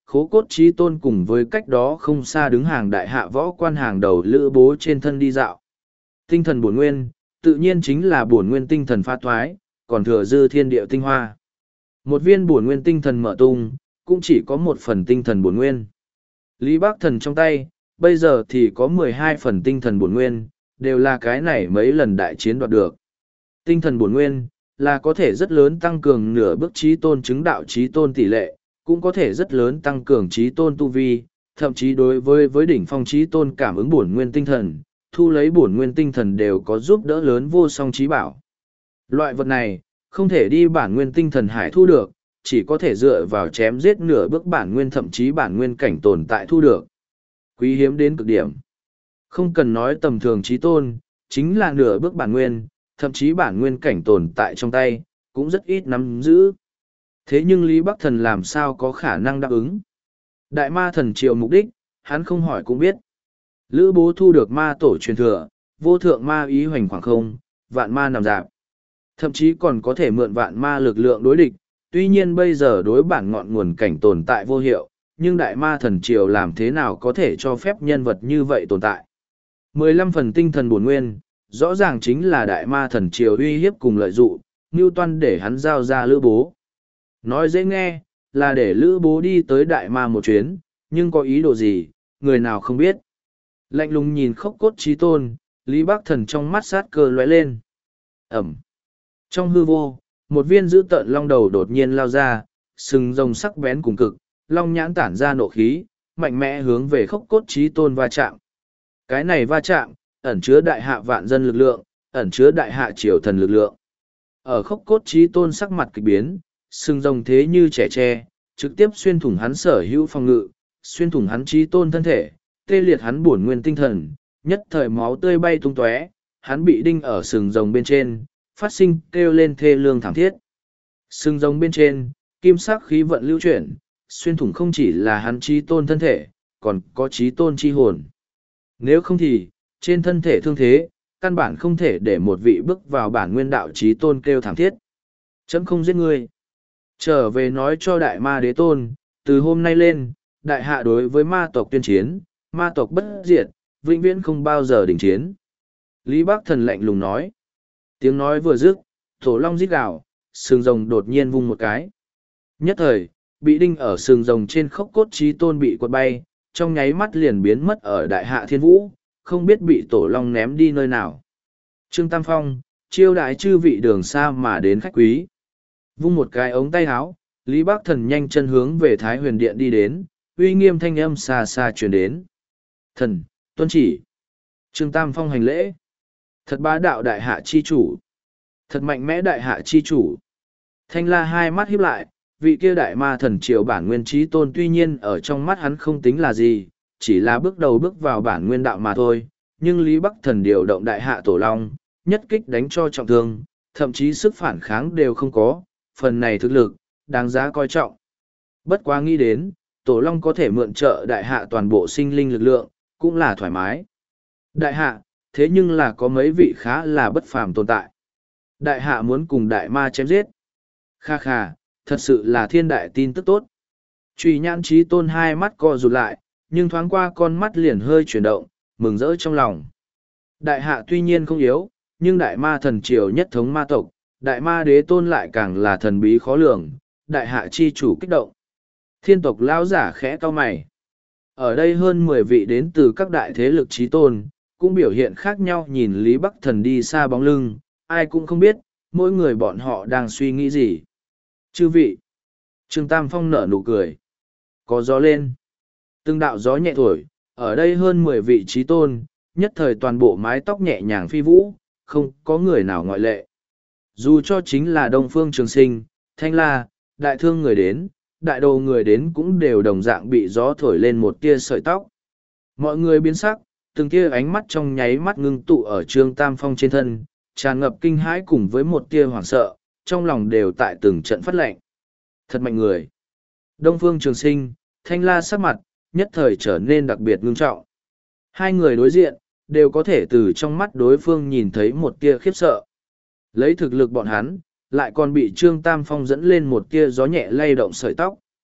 Khố Cốt Chí Tôn cùng với cách đó không xa đứng hàng đại hạ võ quan hàng đầu Lữ Bố trên thân đi dạo. Tinh thần bổn nguyên, tự nhiên chính là bổn nguyên tinh thần pha thoái, còn thừa dư thiên địa tinh hoa. Một viên bổn nguyên tinh thần mở tung, cũng chỉ có một phần tinh thần bổn nguyên. Lý Bác Thần trong tay, bây giờ thì có mười hai phần tinh thần bổn nguyên, đều là cái này mấy lần đại chiến đoạt được. Tinh thần bổn nguyên, là có thể rất lớn tăng cường nửa bước trí tôn chứng đạo trí tôn tỷ lệ, cũng có thể rất lớn tăng cường trí tôn tu vi, thậm chí đối với với đỉnh phong trí tôn cảm ứng bổn nguyên tinh thần, thu lấy bổn nguyên tinh thần đều có giúp đỡ lớn vô song trí bảo. Loại vật này, không thể đi bản nguyên tinh thần hải thu được, chỉ có thể dựa vào chém giết nửa bước bản nguyên thậm chí bản nguyên cảnh tồn tại thu được. Quý hiếm đến cực điểm. Không cần nói tầm thường trí tôn, chính là nửa bước bản nguyên, thậm chí bản nguyên cảnh tồn tại trong tay, cũng rất ít nắm giữ. Thế nhưng Lý Bắc Thần làm sao có khả năng đáp ứng? Đại ma thần triệu mục đích, hắn không hỏi cũng biết. Lữ Bố thu được ma tổ truyền thừa, vô thượng ma ý hoành khoảng không, vạn ma nằm dạp. Thậm chí còn có thể mượn vạn ma lực lượng đối địch, tuy nhiên bây giờ đối bản ngọn nguồn cảnh tồn tại vô hiệu, nhưng đại ma thần triều làm thế nào có thể cho phép nhân vật như vậy tồn tại. mười lăm phần tinh thần bổn nguyên, rõ ràng chính là đại ma thần triều uy hiếp cùng lợi dụng, mưu toan để hắn giao ra Lữ Bố. Nói dễ nghe, là để Lữ Bố đi tới đại ma một chuyến, nhưng có ý đồ gì, người nào không biết. Lạnh lùng nhìn Khốc Cốt Chí Tôn, Lý Bác Thần trong mắt sát cơ lóe lên. Ẩm. Trong hư vô, một viên dữ tợn long đầu đột nhiên lao ra, sừng rồng sắc bén cùng cực, long nhãn tản ra nộ khí, mạnh mẽ hướng về Khốc Cốt Chí Tôn va chạm. Cái này va chạm, ẩn chứa đại hạ vạn dân lực lượng, ẩn chứa đại hạ triều thần lực lượng. Ở Khốc Cốt Chí Tôn sắc mặt kỳ biến, sừng rồng thế như trẻ tre, trực tiếp xuyên thủng hắn sở hữu phòng ngự, xuyên thủng hắn Chí Tôn thân thể, tê liệt hắn bổn nguyên tinh thần, nhất thời máu tươi bay tung tóe, hắn bị đinh ở sừng rồng bên trên, phát sinh kêu lên thê lương thảm thiết. Sừng rồng bên trên, kim sắc khí vận lưu chuyển, xuyên thủng không chỉ là hắn Chí Tôn thân thể, còn có Chí Tôn chi hồn. Nếu không thì, trên thân thể thương thế, căn bản không thể để một vị bước vào bản nguyên đạo Chí Tôn kêu thảm thiết. Chấm không giết ngươi. Trở về nói cho đại ma đế tôn, từ hôm nay lên, đại hạ đối với ma tộc tuyên chiến, ma tộc bất diệt, vĩnh viễn không bao giờ đình chiến. Lý Bác Thần lạnh lùng nói. Tiếng nói vừa dứt, tổ long rít gào, sừng rồng đột nhiên vung một cái. Nhất thời, bị đinh ở sừng rồng trên Khốc Cốt Chí Tôn bị quật bay, trong nháy mắt liền biến mất ở đại hạ thiên vũ, không biết bị tổ long ném đi nơi nào. Trương Tam Phong, chiêu đại chư vị đường xa mà đến khách quý. Vung một cái ống tay áo, Lý Bác Thần nhanh chân hướng về Thái Huyền Điện đi đến, uy nghiêm thanh âm xa xa truyền đến. Thần, tuân chỉ. Trương Tam Phong hành lễ. Thật bá đạo đại hạ chi chủ. Thật mạnh mẽ đại hạ chi chủ. Thanh La hai mắt híp lại, vị kia đại ma thần triều bản nguyên trí tôn tuy nhiên ở trong mắt hắn không tính là gì, chỉ là bước đầu bước vào bản nguyên đạo mà thôi, nhưng Lý Bắc Thần điều động đại hạ tổ long, nhất kích đánh cho trọng thương, thậm chí sức phản kháng đều không có, phần này thực lực, đáng giá coi trọng. Bất quá nghĩ đến, tổ long có thể mượn trợ đại hạ toàn bộ sinh linh lực lượng, cũng là thoải mái. Đại hạ, thế nhưng là có mấy vị khá là bất phàm tồn tại. Đại hạ muốn cùng đại ma chém giết. Kha kha, thật sự là thiên đại tin tức tốt. Trùy nhãn trí tôn hai mắt co rụt lại, nhưng thoáng qua con mắt liền hơi chuyển động, mừng rỡ trong lòng. Đại hạ tuy nhiên không yếu, nhưng đại ma thần triều nhất thống ma tộc, đại ma đế tôn lại càng là thần bí khó lường, đại hạ chi chủ kích động. Thiên tộc lão giả khẽ cau mày. Ở đây hơn mười vị đến từ các đại thế lực trí tôn, cũng biểu hiện khác nhau nhìn Lý Bắc Thần đi xa bóng lưng, ai cũng không biết, mỗi người bọn họ đang suy nghĩ gì. Chư vị. Trương Tam Phong nở nụ cười. Có gió lên. Từng đạo gió nhẹ thổi, ở đây hơn mười vị trí tôn, nhất thời toàn bộ mái tóc nhẹ nhàng phi vũ, không có người nào ngoại lệ. Dù cho chính là Đông Phương Trường Sinh, Thanh La, đại thương người đến, đại đồ người đến cũng đều đồng dạng bị gió thổi lên một tia sợi tóc. Mọi người biến sắc, từng tia ánh mắt trong nháy mắt ngưng tụ ở Trương Tam Phong trên thân, tràn ngập kinh hãi cùng với một tia hoảng sợ, trong lòng đều tại từng trận phát lệnh. Thật mạnh người. Đông Phương Trường Sinh, Thanh La sắc mặt, nhất thời trở nên đặc biệt ngưng trọng. Hai người đối diện, đều có thể từ trong mắt đối phương nhìn thấy một tia khiếp sợ. Lấy thực lực bọn hắn, lại còn bị Trương Tam Phong dẫn lên một tia gió nhẹ lay động sợi tóc.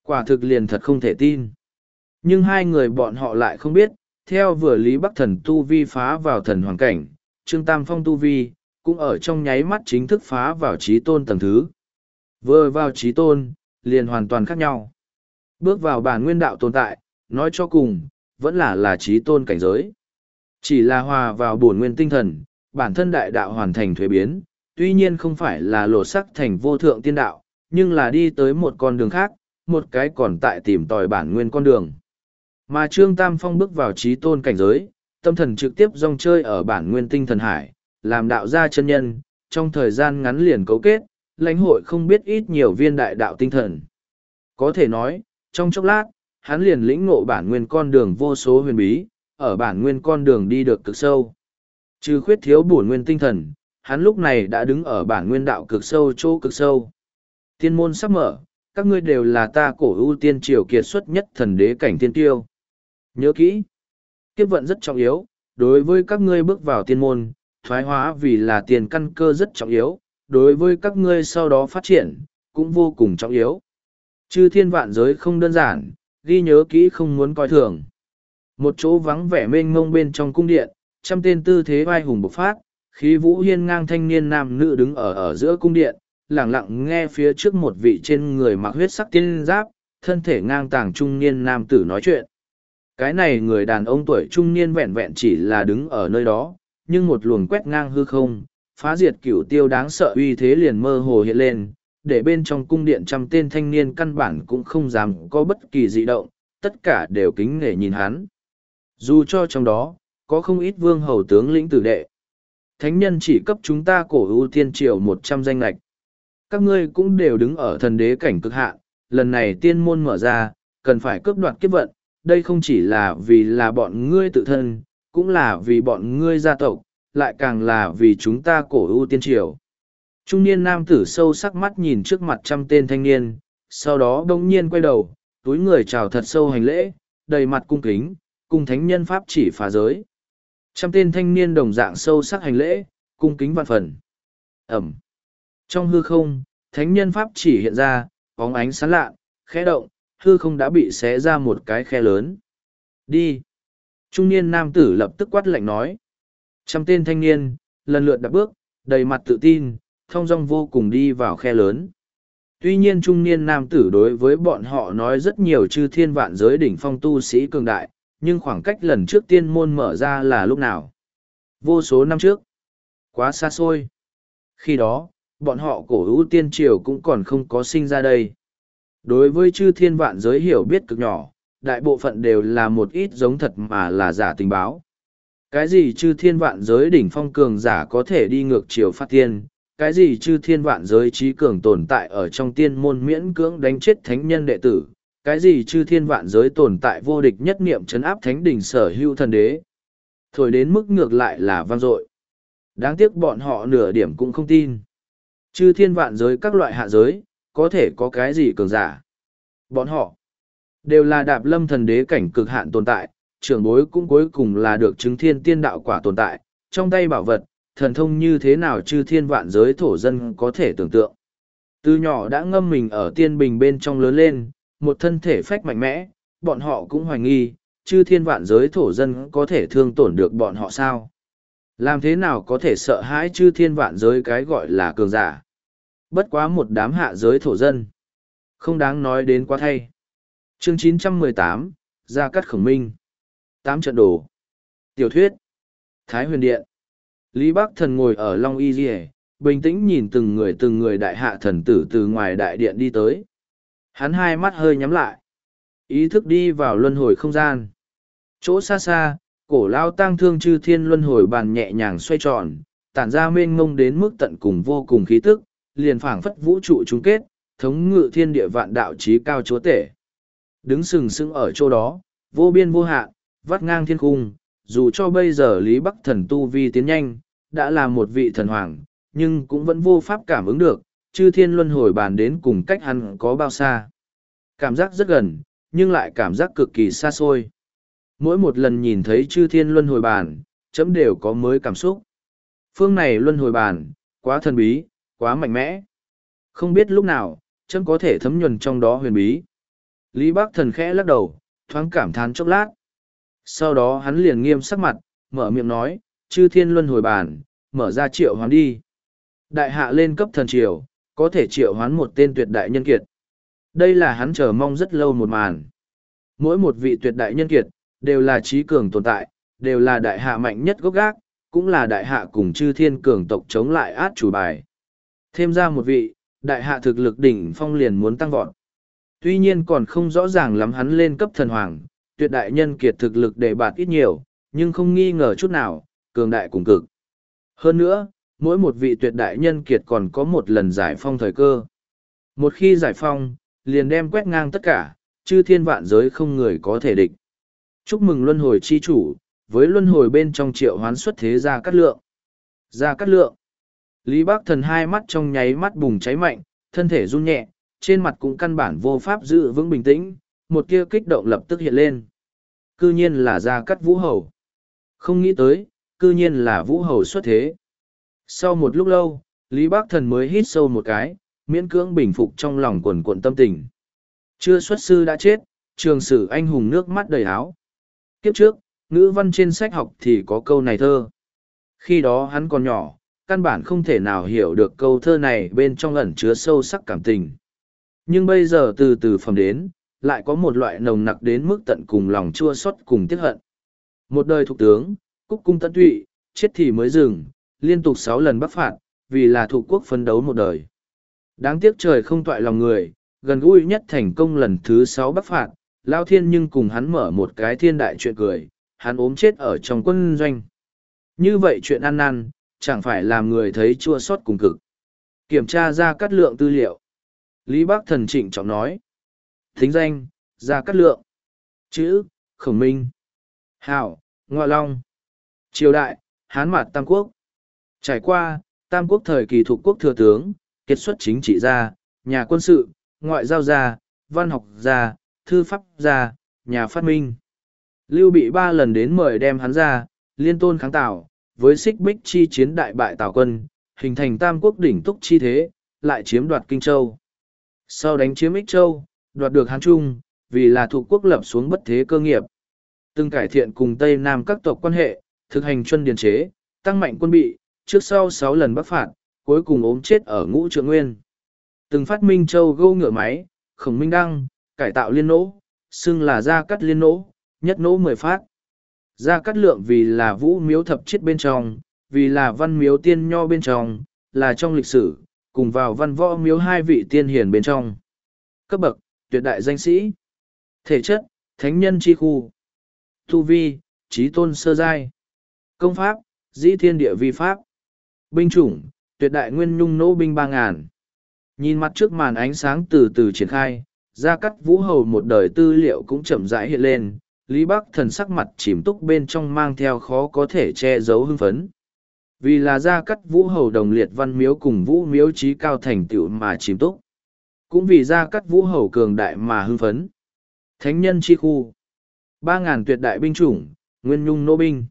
Quả thực liền thật không thể tin. Nhưng hai người bọn họ lại không biết, theo vừa Lý Bắc Thần tu vi phá vào thần hoàng cảnh, Trương Tam Phong tu vi, cũng ở trong nháy mắt chính thức phá vào trí tôn tầng thứ. Vừa vào trí tôn, liền hoàn toàn khác nhau. Bước vào bản nguyên đạo tồn tại, nói cho cùng, vẫn là là trí tôn cảnh giới. Chỉ là hòa vào bổn nguyên tinh thần, bản thân đại đạo hoàn thành thuế biến, tuy nhiên không phải là lột sắc thành vô thượng tiên đạo, nhưng là đi tới một con đường khác, một cái còn tại tìm tòi bản nguyên con đường. Mà Trương Tam Phong bước vào trí tôn cảnh giới, tâm thần trực tiếp rong chơi ở bản nguyên tinh thần hải, làm đạo gia chân nhân, trong thời gian ngắn liền cấu kết, lãnh hội không biết ít nhiều viên đại đạo tinh thần. Có thể nói, trong chốc lát, hắn liền lĩnh ngộ bản nguyên con đường vô số huyền bí, ở bản nguyên con đường đi được cực sâu. Trừ khuyết thiếu bổn nguyên tinh thần, hắn lúc này đã đứng ở bản nguyên đạo cực sâu chỗ cực sâu. Tiên môn sắp mở, các ngươi đều là ta cổ ưu tiên triều kiệt xuất nhất thần đế cảnh tiên tiêu. Nhớ kỹ, kiếp vận rất trọng yếu, đối với các ngươi bước vào tiên môn, thoái hóa vì là tiền căn cơ rất trọng yếu, đối với các ngươi sau đó phát triển, cũng vô cùng trọng yếu. Chư thiên vạn giới không đơn giản, ghi nhớ kỹ không muốn coi thường. Một chỗ vắng vẻ mênh mông bên trong cung điện, trăm tên tư thế vai hùng bộc phát, khí vũ hiên ngang thanh niên nam nữ đứng ở ở giữa cung điện, lặng lặng nghe phía trước một vị trên người mặc huyết sắc tiên giáp, thân thể ngang tàng trung niên nam tử nói chuyện. Cái này người đàn ông tuổi trung niên vẹn vẹn chỉ là đứng ở nơi đó, nhưng một luồng quét ngang hư không, phá diệt cửu tiêu đáng sợ uy thế liền mơ hồ hiện lên, để bên trong cung điện trăm tên thanh niên căn bản cũng không dám có bất kỳ dị động, tất cả đều kính nể nhìn hắn. Dù cho trong đó, có không ít vương hầu tướng lĩnh tử đệ. Thánh nhân chỉ cấp chúng ta cổ ưu tiên triều một trăm danh lạch. Các ngươi cũng đều đứng ở thần đế cảnh cực hạn, lần này tiên môn mở ra, cần phải cướp đoạt kiếp vận, đây không chỉ là vì là bọn ngươi tự thân, cũng là vì bọn ngươi gia tộc, lại càng là vì chúng ta cổ ưu tiên triều. Trung niên nam tử sâu sắc mắt nhìn trước mặt trăm tên thanh niên, sau đó đông nhiên quay đầu, túi người chào thật sâu hành lễ, đầy mặt cung kính, cùng thánh nhân pháp chỉ phá giới. Trăm tên thanh niên đồng dạng sâu sắc hành lễ, cung kính vạn phần. Ẩm. Trong hư không, thánh nhân pháp chỉ hiện ra, bóng ánh sáng lạ, khẽ động, hư không đã bị xé ra một cái khe lớn. Đi. Trung niên nam tử lập tức quát lạnh nói. Trăm tên thanh niên, lần lượt đạp bước, đầy mặt tự tin, thong dong vô cùng đi vào khe lớn. Tuy nhiên trung niên nam tử đối với bọn họ nói rất nhiều chư thiên vạn giới đỉnh phong tu sĩ cường đại, nhưng khoảng cách lần trước tiên môn mở ra là lúc nào? Vô số năm trước. Quá xa xôi. Khi đó, bọn họ cổ hữu tiên triều cũng còn không có sinh ra đây. Đối với chư thiên vạn giới hiểu biết cực nhỏ, đại bộ phận đều là một ít giống thật mà là giả tình báo. Cái gì chư thiên vạn giới đỉnh phong cường giả có thể đi ngược chiều phát tiên, cái gì chư thiên vạn giới trí cường tồn tại ở trong tiên môn miễn cưỡng đánh chết thánh nhân đệ tử, cái gì chư thiên vạn giới tồn tại vô địch nhất niệm chấn áp thánh đỉnh sở hữu thần đế. Thổi đến mức ngược lại là vang dội. Đáng tiếc bọn họ nửa điểm cũng không tin. Chư thiên vạn giới các loại hạ giới, có thể có cái gì cường giả. Bọn họ đều là đạp lâm thần đế cảnh cực hạn tồn tại, trưởng bối cũng cuối cùng là được chứng thiên tiên đạo quả tồn tại, trong tay bảo vật, thần thông như thế nào chư thiên vạn giới thổ dân có thể tưởng tượng. Từ nhỏ đã ngâm mình ở tiên bình bên trong lớn lên, một thân thể phách mạnh mẽ, bọn họ cũng hoài nghi, chư thiên vạn giới thổ dân có thể thương tổn được bọn họ sao? Làm thế nào có thể sợ hãi chư thiên vạn giới cái gọi là cường giả? Bất quá một đám hạ giới thổ dân. Không đáng nói đến quá thay. Chương chín trăm mười tám, Gia Cát Khổng Minh. Tám trận đồ. Tiểu thuyết. Thái Huyền Điện. Lý Bắc Thần ngồi ở Long Y Diệ, bình tĩnh nhìn từng người từng người đại hạ thần tử từ ngoài đại điện đi tới. Hắn hai mắt hơi nhắm lại. Ý thức đi vào luân hồi không gian. Chỗ xa xa, cổ lao tang thương chư thiên luân hồi bàn nhẹ nhàng xoay tròn, tản ra mênh ngông đến mức tận cùng vô cùng khí tức, liền phảng phất vũ trụ chung kết, thống ngự thiên địa vạn đạo chí cao chúa tể. Đứng sừng sững ở chỗ đó, vô biên vô hạn, vắt ngang thiên cung, dù cho bây giờ Lý Bắc Thần tu vi tiến nhanh, đã là một vị thần hoàng, nhưng cũng vẫn vô pháp cảm ứng được, chư thiên luân hồi bàn đến cùng cách hắn có bao xa. Cảm giác rất gần, nhưng lại cảm giác cực kỳ xa xôi. Mỗi một lần nhìn thấy chư thiên luân hồi bàn, chấm đều có mới cảm xúc. Phương này luân hồi bàn, quá thần bí, quá mạnh mẽ. Không biết lúc nào, chấm có thể thấm nhuần trong đó huyền bí. Lý Bắc Thần khẽ lắc đầu, thoáng cảm thán chốc lát. Sau đó hắn liền nghiêm sắc mặt, mở miệng nói, chư thiên luân hồi bàn, mở ra triệu hoán đi. Đại hạ lên cấp thần triều, có thể triệu hoán một tên tuyệt đại nhân kiệt. Đây là hắn chờ mong rất lâu một màn. Mỗi một vị tuyệt đại nhân kiệt, đều là trí cường tồn tại, đều là đại hạ mạnh nhất gốc gác, cũng là đại hạ cùng chư thiên cường tộc chống lại át chủ bài. Thêm ra một vị, đại hạ thực lực đỉnh phong liền muốn tăng vọt. Tuy nhiên còn không rõ ràng lắm hắn lên cấp thần hoàng, tuyệt đại nhân kiệt thực lực đề bạt ít nhiều, nhưng không nghi ngờ chút nào, cường đại cùng cực. Hơn nữa, mỗi một vị tuyệt đại nhân kiệt còn có một lần giải phong thời cơ. Một khi giải phong, liền đem quét ngang tất cả, chư thiên vạn giới không người có thể địch. Chúc mừng luân hồi chi chủ, với luân hồi bên trong triệu hoán xuất thế Gia Cát Lượng. Gia Cát Lượng. Lý Bắc Thần hai mắt trong nháy mắt bùng cháy mạnh, thân thể run nhẹ, trên mặt cũng căn bản vô pháp giữ vững bình tĩnh, một tia kích động lập tức hiện lên. Cư nhiên là Gia Cát Vũ Hầu. Không nghĩ tới, cư nhiên là Vũ Hầu xuất thế. Sau một lúc lâu, Lý Bắc Thần mới hít sâu một cái, miễn cưỡng bình phục trong lòng quần cuộn tâm tình. Chưa xuất sư đã chết, trường sử anh hùng nước mắt đầy áo. Kiếp trước, ngữ văn trên sách học thì có câu này thơ. Khi đó hắn còn nhỏ, căn bản không thể nào hiểu được câu thơ này bên trong ẩn chứa sâu sắc cảm tình. Nhưng bây giờ từ từ phẩm đến, lại có một loại nồng nặc đến mức tận cùng lòng chua xót cùng tiếc hận. Một đời thục tướng, cúc cung tận tụy, chết thì mới dừng, liên tục sáu lần bắc phạt, vì là thuộc quốc phấn đấu một đời. Đáng tiếc trời không toại lòng người, gần gũi nhất thành công lần thứ sáu bắc phạt, Lao Thiên nhưng cùng hắn mở một cái thiên đại chuyện cười, hắn ốm chết ở trong quân doanh. Như vậy chuyện ăn năn, chẳng phải làm người thấy chua xót cùng cực. Kiểm tra ra cát lượng tư liệu. Lý Bắc Thần trịnh trọng nói. Thính danh, Gia Cát Lượng. Chữ, Khổng Minh. Hảo, Ngoại Long. Triều đại, Hán Mạt Tam Quốc. Trải qua, Tam Quốc thời kỳ thuộc quốc thừa tướng, kết xuất chính trị gia, nhà quân sự, ngoại giao gia, văn học gia, thư pháp gia, nhà phát minh. Lưu Bị ba lần đến mời đem hắn ra, liên tôn kháng Tào, với xích bích chi chiến đại bại Tào quân, hình thành Tam Quốc đỉnh túc chi thế, lại chiếm đoạt Kinh Châu. Sau đánh chiếm Ích Châu, đoạt được Hán Trung, vì là thuộc quốc lập xuống bất thế cơ nghiệp. Từng cải thiện cùng Tây Nam các tộc quan hệ, thực hành chuân điền chế, tăng mạnh quân bị, trước sau sáu lần bắc phạt, cuối cùng ốm chết ở Ngũ Trượng Nguyên. Từng phát minh châu gâu ngựa máy, Khổng Minh Đăng, cải tạo liên nỗ, xưng là Gia Cát liên nỗ, nhất nỗ mười phát. Gia Cát Lượng vì là vũ miếu thập chiết bên trong, vì là văn miếu tiên nho bên trong, là trong lịch sử, cùng vào văn võ miếu hai vị tiên hiền bên trong. Cấp bậc, tuyệt đại danh sĩ. Thể chất, thánh nhân chi khu. Tu vi, trí tôn sơ giai. Công pháp, dĩ thiên địa vi pháp. Binh chủng, tuyệt đại nguyên nhung nỗ binh ba ngàn. Nhìn mặt trước màn ánh sáng từ từ triển khai, Gia Cát Vũ Hầu một đời tư liệu cũng chậm rãi hiện lên, Lý Bắc Thần sắc mặt chìm túc bên trong mang theo khó có thể che giấu hưng phấn. Vì là Gia Cát Vũ Hầu đồng liệt văn miếu cùng vũ miếu trí cao thành tựu mà chìm túc. Cũng vì Gia Cát Vũ Hầu cường đại mà hưng phấn. Thánh nhân chi khu. Ba ngàn tuyệt đại binh chủng, nguyên nhung nô binh.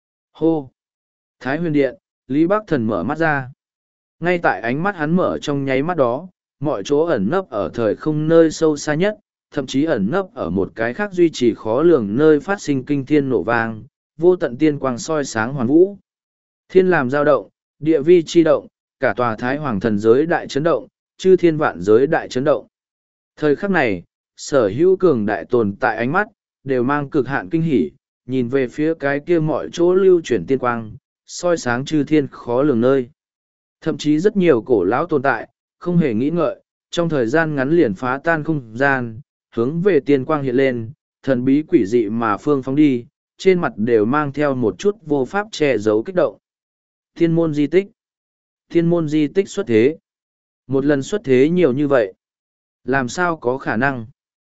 Hô. Thái Huyền Điện, Lý Bắc Thần mở mắt ra. Ngay tại ánh mắt hắn mở trong nháy mắt đó, mọi chỗ ẩn nấp ở thời không nơi sâu xa nhất, thậm chí ẩn nấp ở một cái khác duy trì khó lường nơi phát sinh kinh thiên nổ vang, vô tận tiên quang soi sáng hoàn vũ. Thiên làm dao động, địa vi chi động, cả tòa Thái Hoàng thần giới đại chấn động, chư thiên vạn giới đại chấn động. Thời khắc này, sở hữu cường đại tồn tại ánh mắt, đều mang cực hạn kinh hỉ, nhìn về phía cái kia mọi chỗ lưu chuyển tiên quang, soi sáng chư thiên khó lường nơi. Thậm chí rất nhiều cổ lão tồn tại, không hề nghĩ ngợi, trong thời gian ngắn liền phá tan không gian, hướng về tiên quang hiện lên, thần bí quỷ dị mà phương phóng đi, trên mặt đều mang theo một chút vô pháp che giấu kích động. Thiên môn di tích. Thiên môn di tích xuất thế. Một lần xuất thế nhiều như vậy. Làm sao có khả năng?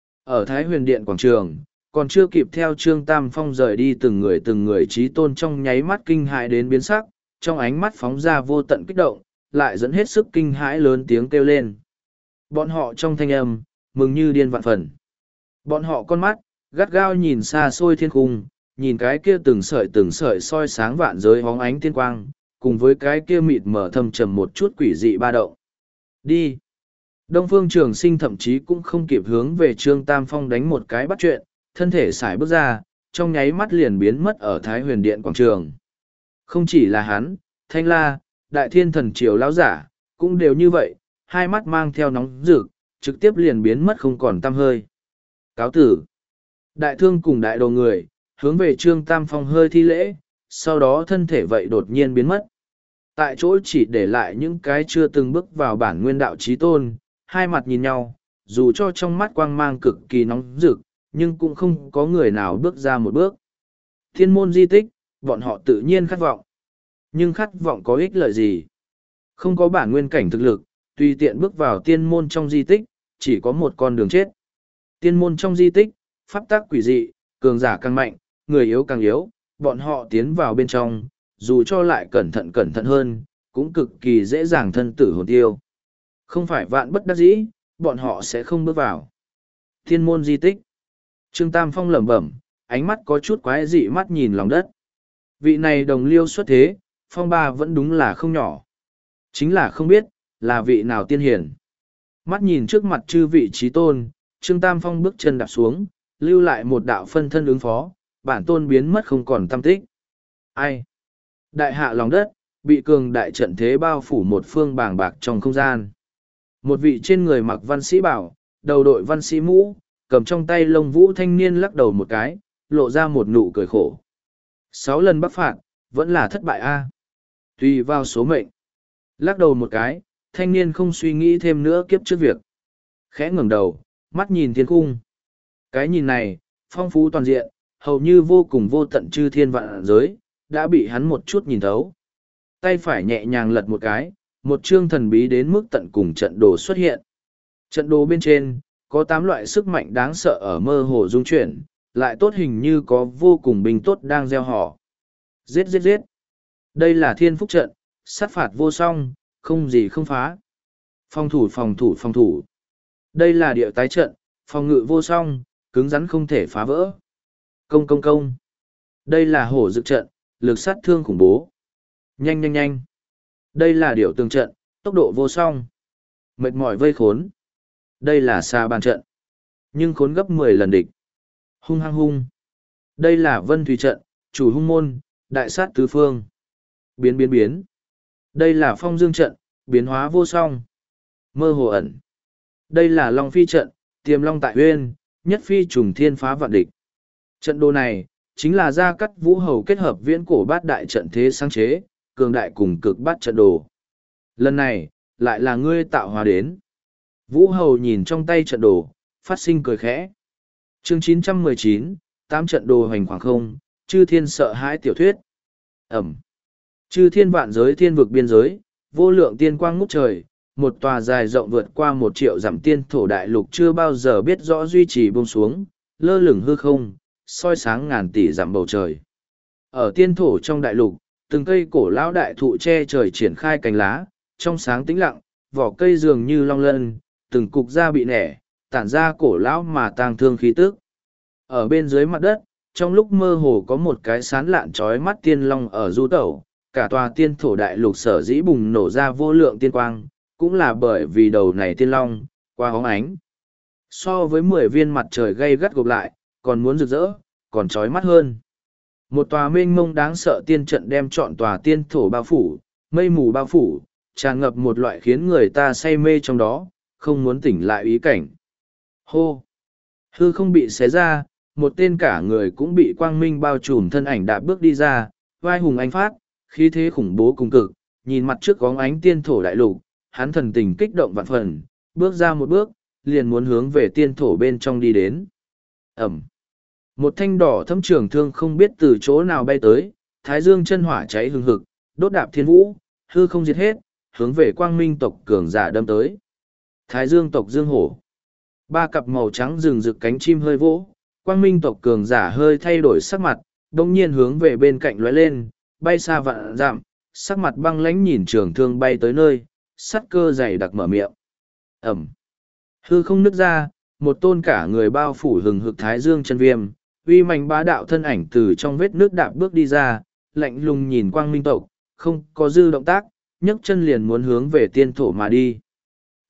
Ở Thái Huyền Điện quảng trường, còn chưa kịp theo Trương Tam Phong rời đi từng người từng người trí tôn trong nháy mắt kinh hãi đến biến sắc, trong ánh mắt phóng ra vô tận kích động, lại dẫn hết sức kinh hãi lớn tiếng kêu lên. Bọn họ trong thanh âm, mừng như điên vạn phần. Bọn họ con mắt, gắt gao nhìn xa xôi thiên cung, nhìn cái kia từng sợi từng sợi soi sáng vạn giới hóng ánh tiên quang, cùng với cái kia mịt mở thâm trầm một chút quỷ dị ba động. Đi! Đông Phương Trường Sinh thậm chí cũng không kịp hướng về Trương Tam Phong đánh một cái bắt chuyện, thân thể sải bước ra, trong nháy mắt liền biến mất ở Thái Huyền Điện quảng trường. Không chỉ là hắn, Thanh La, Đại Thiên Thần Triều lão giả, cũng đều như vậy, hai mắt mang theo nóng rực, trực tiếp liền biến mất không còn tăm hơi. Cáo tử. Đại Thương cùng đại đồ người, hướng về Trương Tam Phong hơi thi lễ, sau đó thân thể vậy đột nhiên biến mất. Tại chỗ chỉ để lại những cái chưa từng bước vào bản nguyên đạo chí tôn, hai mặt nhìn nhau, dù cho trong mắt quang mang cực kỳ nóng rực, nhưng cũng không có người nào bước ra một bước. Thiên môn di tích, bọn họ tự nhiên khát vọng. Nhưng khát vọng có ích lợi gì? Không có bản nguyên cảnh thực lực, tùy tiện bước vào tiên môn trong di tích, chỉ có một con đường chết. Tiên môn trong di tích, pháp tác quỷ dị, cường giả càng mạnh, người yếu càng yếu, bọn họ tiến vào bên trong, dù cho lại cẩn thận cẩn thận hơn, cũng cực kỳ dễ dàng thân tử hồn tiêu. Không phải vạn bất đắc dĩ, bọn họ sẽ không bước vào. Thiên môn di tích. Trương Tam Phong lẩm bẩm, ánh mắt có chút quái dị mắt nhìn lòng đất. Vị này đồng liêu xuất thế, phong ba vẫn đúng là không nhỏ. Chính là không biết, là vị nào tiên hiển. Mắt nhìn trước mặt chư vị trí tôn, Trương Tam Phong bước chân đạp xuống, lưu lại một đạo phân thân ứng phó, bản tôn biến mất không còn tâm tích. Ai? Đại hạ lòng đất, bị cường đại trận thế bao phủ một phương bàng bạc trong không gian. Một vị trên người mặc văn sĩ bảo, đầu đội văn sĩ mũ, cầm trong tay lông vũ thanh niên lắc đầu một cái, lộ ra một nụ cười khổ. Sáu lần bắc phạt, vẫn là thất bại a. Tùy vào số mệnh. Lắc đầu một cái, thanh niên không suy nghĩ thêm nữa kiếp trước việc. Khẽ ngẩng đầu, mắt nhìn thiên cung. Cái nhìn này, phong phú toàn diện, hầu như vô cùng vô tận chư thiên vạn giới, đã bị hắn một chút nhìn thấu. Tay phải nhẹ nhàng lật một cái, một chương thần bí đến mức tận cùng trận đồ xuất hiện. Trận đồ bên trên, có tám loại sức mạnh đáng sợ ở mơ hồ dung chuyển, lại tốt hình như có vô cùng binh tốt đang gieo họ. Giết giết giết. Đây là thiên phúc trận, sát phạt vô song, không gì không phá. Phòng thủ phòng thủ phòng thủ. Đây là địa tái trận, phòng ngự vô song, cứng rắn không thể phá vỡ. Công công công. Đây là hổ dực trận, lực sát thương khủng bố. Nhanh nhanh nhanh. Đây là điệu tường trận, tốc độ vô song. Mệt mỏi vây khốn. Đây là xa bàn trận. Nhưng khốn gấp mười lần địch. Hung hăng hung. Đây là vân thủy trận, chủ hung môn, đại sát tứ phương. Biến biến biến. Đây là phong dương trận, biến hóa vô song. Mơ hồ ẩn. Đây là long phi trận, tiềm long tại huyên, nhất phi trùng thiên phá vạn địch. Trận đồ này, chính là gia cắt vũ hầu kết hợp viễn cổ bát đại trận thế sáng chế, cường đại cùng cực bát trận đồ. Lần này, lại là ngươi tạo hóa đến. Vũ hầu nhìn trong tay trận đồ, phát sinh cười khẽ. Chương chín trăm mười chín, tám trận đồ hoành khoảng không, chư thiên sợ hãi tiểu thuyết. Ẩm. Chư thiên vạn giới thiên vực biên giới, vô lượng tiên quang ngút trời, một tòa dài rộng vượt qua một triệu dặm tiên thổ đại lục chưa bao giờ biết rõ duy trì buông xuống, lơ lửng hư không, soi sáng ngàn tỷ dặm bầu trời. Ở tiên thổ trong đại lục, từng cây cổ lão đại thụ che trời triển khai cành lá, trong sáng tĩnh lặng, vỏ cây dường như long lân, từng cục da bị nẻ, tản ra cổ lão mà tang thương khí tức. Ở bên dưới mặt đất, trong lúc mơ hồ có một cái sán lạn trói mắt tiên long ở du tẩu, cả tòa tiên thổ đại lục sở dĩ bùng nổ ra vô lượng tiên quang, cũng là bởi vì đầu này tiên long, qua hóng ánh. So với mười viên mặt trời gay gắt gộp lại, còn muốn rực rỡ, còn trói mắt hơn. Một tòa mênh mông đáng sợ tiên trận đem trọn tòa tiên thổ bao phủ, mây mù bao phủ, tràn ngập một loại khiến người ta say mê trong đó, không muốn tỉnh lại ý cảnh. Hô! Hư không bị xé ra, một tên cả người cũng bị quang minh bao trùm thân ảnh đạp bước đi ra, vai hùng ánh phát, khí thế khủng bố cùng cực, nhìn mặt trước có ánh tiên thổ đại lục, hắn thần tình kích động vạn phần, bước ra một bước, liền muốn hướng về tiên thổ bên trong đi đến. Ẩm! Một thanh đỏ thâm trường thương không biết từ chỗ nào bay tới, thái dương chân hỏa cháy hừng hực, đốt đạp thiên vũ, hư không diệt hết, hướng về quang minh tộc cường giả đâm tới. Thái dương tộc dương hổ. Ba cặp màu trắng rừng rực cánh chim hơi vỗ, quang minh tộc cường giả hơi thay đổi sắc mặt, đồng nhiên hướng về bên cạnh lóe lên, bay xa vạn dặm, sắc mặt băng lãnh nhìn trường thương bay tới nơi, sắt cơ dày đặc mở miệng. Ẩm. Hư không nứt ra, một tôn cả người bao phủ hừng hực thái dương chân viêm, uy mạnh bá đạo thân ảnh từ trong vết nước đạp bước đi ra, lạnh lùng nhìn quang minh tộc, không có dư động tác, nhấc chân liền muốn hướng về tiên thổ mà đi.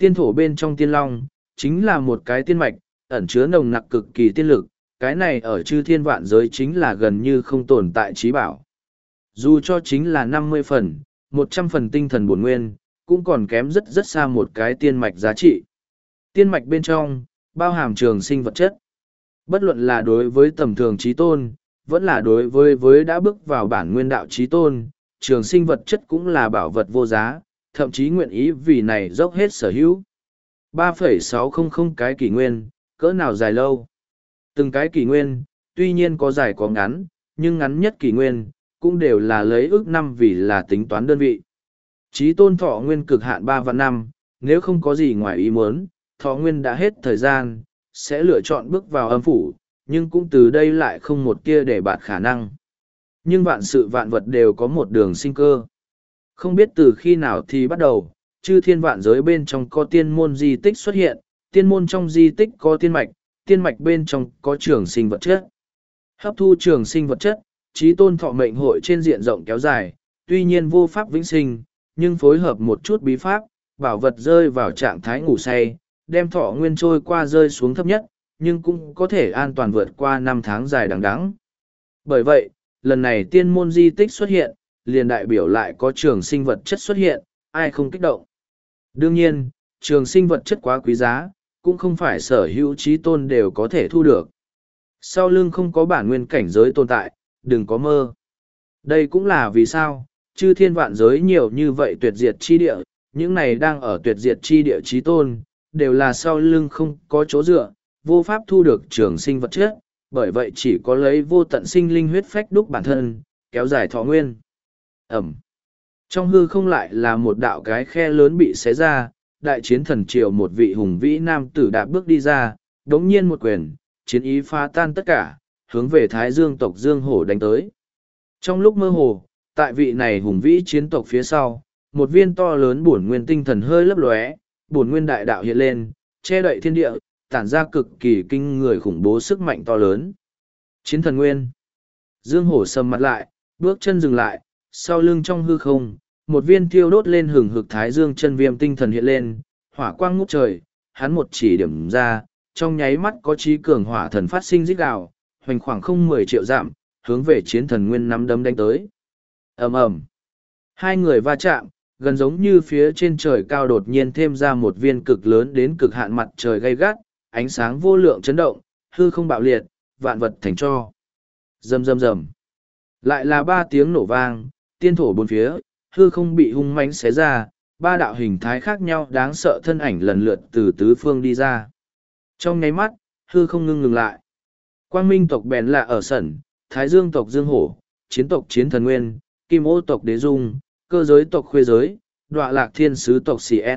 Tiên thổ bên trong tiên long, chính là một cái tiên mạch, ẩn chứa nồng nặc cực kỳ tiên lực, cái này ở chư thiên vạn giới chính là gần như không tồn tại trí bảo. Dù cho chính là năm mươi phần, một trăm phần tinh thần bổn nguyên, cũng còn kém rất rất xa một cái tiên mạch giá trị. Tiên mạch bên trong, bao hàm trường sinh vật chất. Bất luận là đối với tầm thường trí tôn, vẫn là đối với với đã bước vào bản nguyên đạo trí tôn, trường sinh vật chất cũng là bảo vật vô giá, thậm chí nguyện ý vì này dốc hết sở hữu. ba phẩy sáu không không cái kỷ nguyên, cỡ nào dài lâu. Từng cái kỷ nguyên, tuy nhiên có dài có ngắn, nhưng ngắn nhất kỷ nguyên, cũng đều là lấy ước năm vì là tính toán đơn vị. Chí tôn thọ nguyên cực hạn ba vạn năm, nếu không có gì ngoài ý muốn, thọ nguyên đã hết thời gian, sẽ lựa chọn bước vào âm phủ, nhưng cũng từ đây lại không một tia để bạt khả năng. Nhưng vạn sự vạn vật đều có một đường sinh cơ. Không biết từ khi nào thì bắt đầu, chư thiên vạn giới bên trong có tiên môn di tích xuất hiện, tiên môn trong di tích có tiên mạch, tiên mạch bên trong có trường sinh vật chất. Hấp thu trường sinh vật chất, chí tôn thọ mệnh hội trên diện rộng kéo dài, tuy nhiên vô pháp vĩnh sinh, nhưng phối hợp một chút bí pháp, bảo vật rơi vào trạng thái ngủ say, đem thọ nguyên trôi qua rơi xuống thấp nhất, nhưng cũng có thể an toàn vượt qua năm tháng dài đằng đẵng. Bởi vậy, lần này tiên môn di tích xuất hiện, liền đại biểu lại có trường sinh vật chất xuất hiện, ai không kích động. Đương nhiên, trường sinh vật chất quá quý giá, cũng không phải sở hữu trí tôn đều có thể thu được. Sau lưng không có bản nguyên cảnh giới tồn tại, đừng có mơ. Đây cũng là vì sao, chư thiên vạn giới nhiều như vậy tuyệt diệt chi địa, những này đang ở tuyệt diệt chi địa trí tôn, đều là sau lưng không có chỗ dựa, vô pháp thu được trường sinh vật chất, bởi vậy chỉ có lấy vô tận sinh linh huyết phách đúc bản thân, kéo dài thọ nguyên. Ẩm. Trong hư không lại là một đạo cái khe lớn bị xé ra, đại chiến thần triều một vị hùng vĩ nam tử đạp bước đi ra, đống nhiên một quyền, chiến ý phá tan tất cả, hướng về Thái Dương tộc Dương Hổ đánh tới. Trong lúc mơ hồ, tại vị này hùng vĩ chiến tộc phía sau, một viên to lớn bổn nguyên tinh thần hơi lấp lóe, bổn nguyên đại đạo hiện lên, che đậy thiên địa, tản ra cực kỳ kinh người khủng bố sức mạnh to lớn. Chiến thần nguyên. Dương Hổ sầm mặt lại, bước chân dừng lại, sau lưng trong hư không, một viên thiêu đốt lên hừng hực thái dương chân viêm tinh thần hiện lên, hỏa quang ngút trời, hắn một chỉ điểm ra, trong nháy mắt có trí cường hỏa thần phát sinh rít gào, hoành khoảng không mười triệu dặm, hướng về chiến thần nguyên nắm đấm đánh tới. Ầm ầm. Hai người va chạm, gần giống như phía trên trời cao đột nhiên thêm ra một viên cực lớn đến cực hạn mặt trời gay gắt, ánh sáng vô lượng chấn động, hư không bạo liệt, vạn vật thành tro. Rầm rầm rầm. Lại là ba tiếng nổ vang, tiên thổ bốn phía, hư không bị hung mãnh xé ra, ba đạo hình thái khác nhau đáng sợ thân ảnh lần lượt từ tứ phương đi ra. Trong nháy mắt, hư không ngưng ngừng lại. Quang Minh tộc bèn lạ ở sẩn, Thái Dương tộc Dương Hổ, chiến tộc Chiến Thần Nguyên, Kim Ô tộc Đế Dung, cơ giới tộc Khuê Giới, Đoạ Lạc Thiên Sứ tộc xê ét.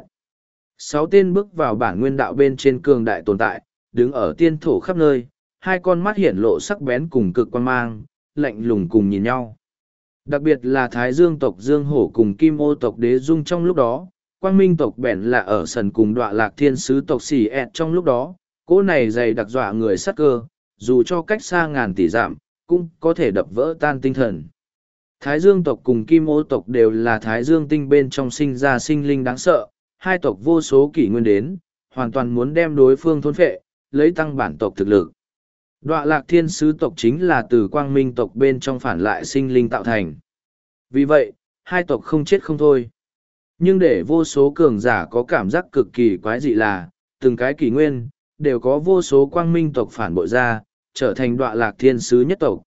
Sáu tên bước vào bản nguyên đạo bên trên cường đại tồn tại, đứng ở tiên thổ khắp nơi, hai con mắt hiển lộ sắc bén cùng cực quan mang, lạnh lùng cùng nhìn nhau. Đặc biệt là Thái Dương tộc Dương Hổ cùng Kim Ô tộc Đế Dung trong lúc đó, Quang Minh tộc bèn là ở sần cùng Đoạ Lạc Thiên Sứ tộc xì ẹt trong lúc đó, cỗ này dày đặc dọa người sát cơ, dù cho cách xa ngàn tỷ dặm, cũng có thể đập vỡ tan tinh thần. Thái Dương tộc cùng Kim Ô tộc đều là Thái Dương tinh bên trong sinh ra sinh linh đáng sợ, hai tộc vô số kỷ nguyên đến, hoàn toàn muốn đem đối phương thôn phệ, lấy tăng bản tộc thực lực. Đoạ Lạc Thiên Sứ tộc chính là từ Quang Minh tộc bên trong phản lại sinh linh tạo thành. Vì vậy, hai tộc không chết không thôi. Nhưng để vô số cường giả có cảm giác cực kỳ quái dị là, từng cái kỷ nguyên, đều có vô số Quang Minh tộc phản bội ra, trở thành Đoạ Lạc Thiên Sứ nhất tộc.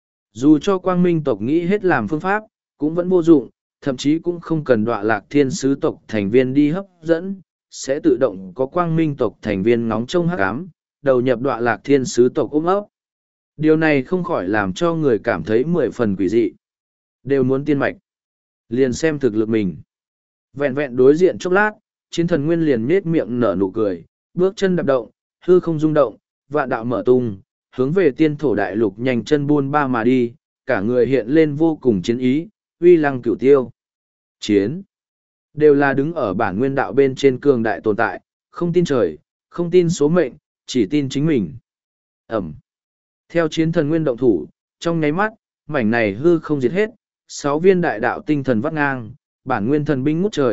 Dù cho Quang Minh tộc nghĩ hết làm phương pháp, cũng vẫn vô dụng, thậm chí cũng không cần Đoạ Lạc Thiên Sứ tộc thành viên đi hấp dẫn, sẽ tự động có Quang Minh tộc thành viên ngóng trông hắc ám, đầu nhập Đoạ Lạc Thiên Sứ tộc ôm ấp. Điều này không khỏi làm cho người cảm thấy mười phần quỷ dị. Đều muốn tiên mạch. Liền xem thực lực mình. Vẹn vẹn đối diện chốc lát, Chiến Thần Nguyên liền nết miệng nở nụ cười, bước chân đạp động, hư không rung động, vạn đạo mở tung, hướng về tiên thổ đại lục nhanh chân buôn ba mà đi, cả người hiện lên vô cùng chiến ý, uy lăng cửu tiêu. Chiến. Đều là đứng ở bản nguyên đạo bên trên cường đại tồn tại, không tin trời, không tin số mệnh, chỉ tin chính mình. Ẩm. Theo Chiến Thần Nguyên động thủ, trong nháy mắt, mảnh này hư không diệt hết, sáu viên đại đạo tinh thần vắt ngang, bản nguyên thần binh ngút trời,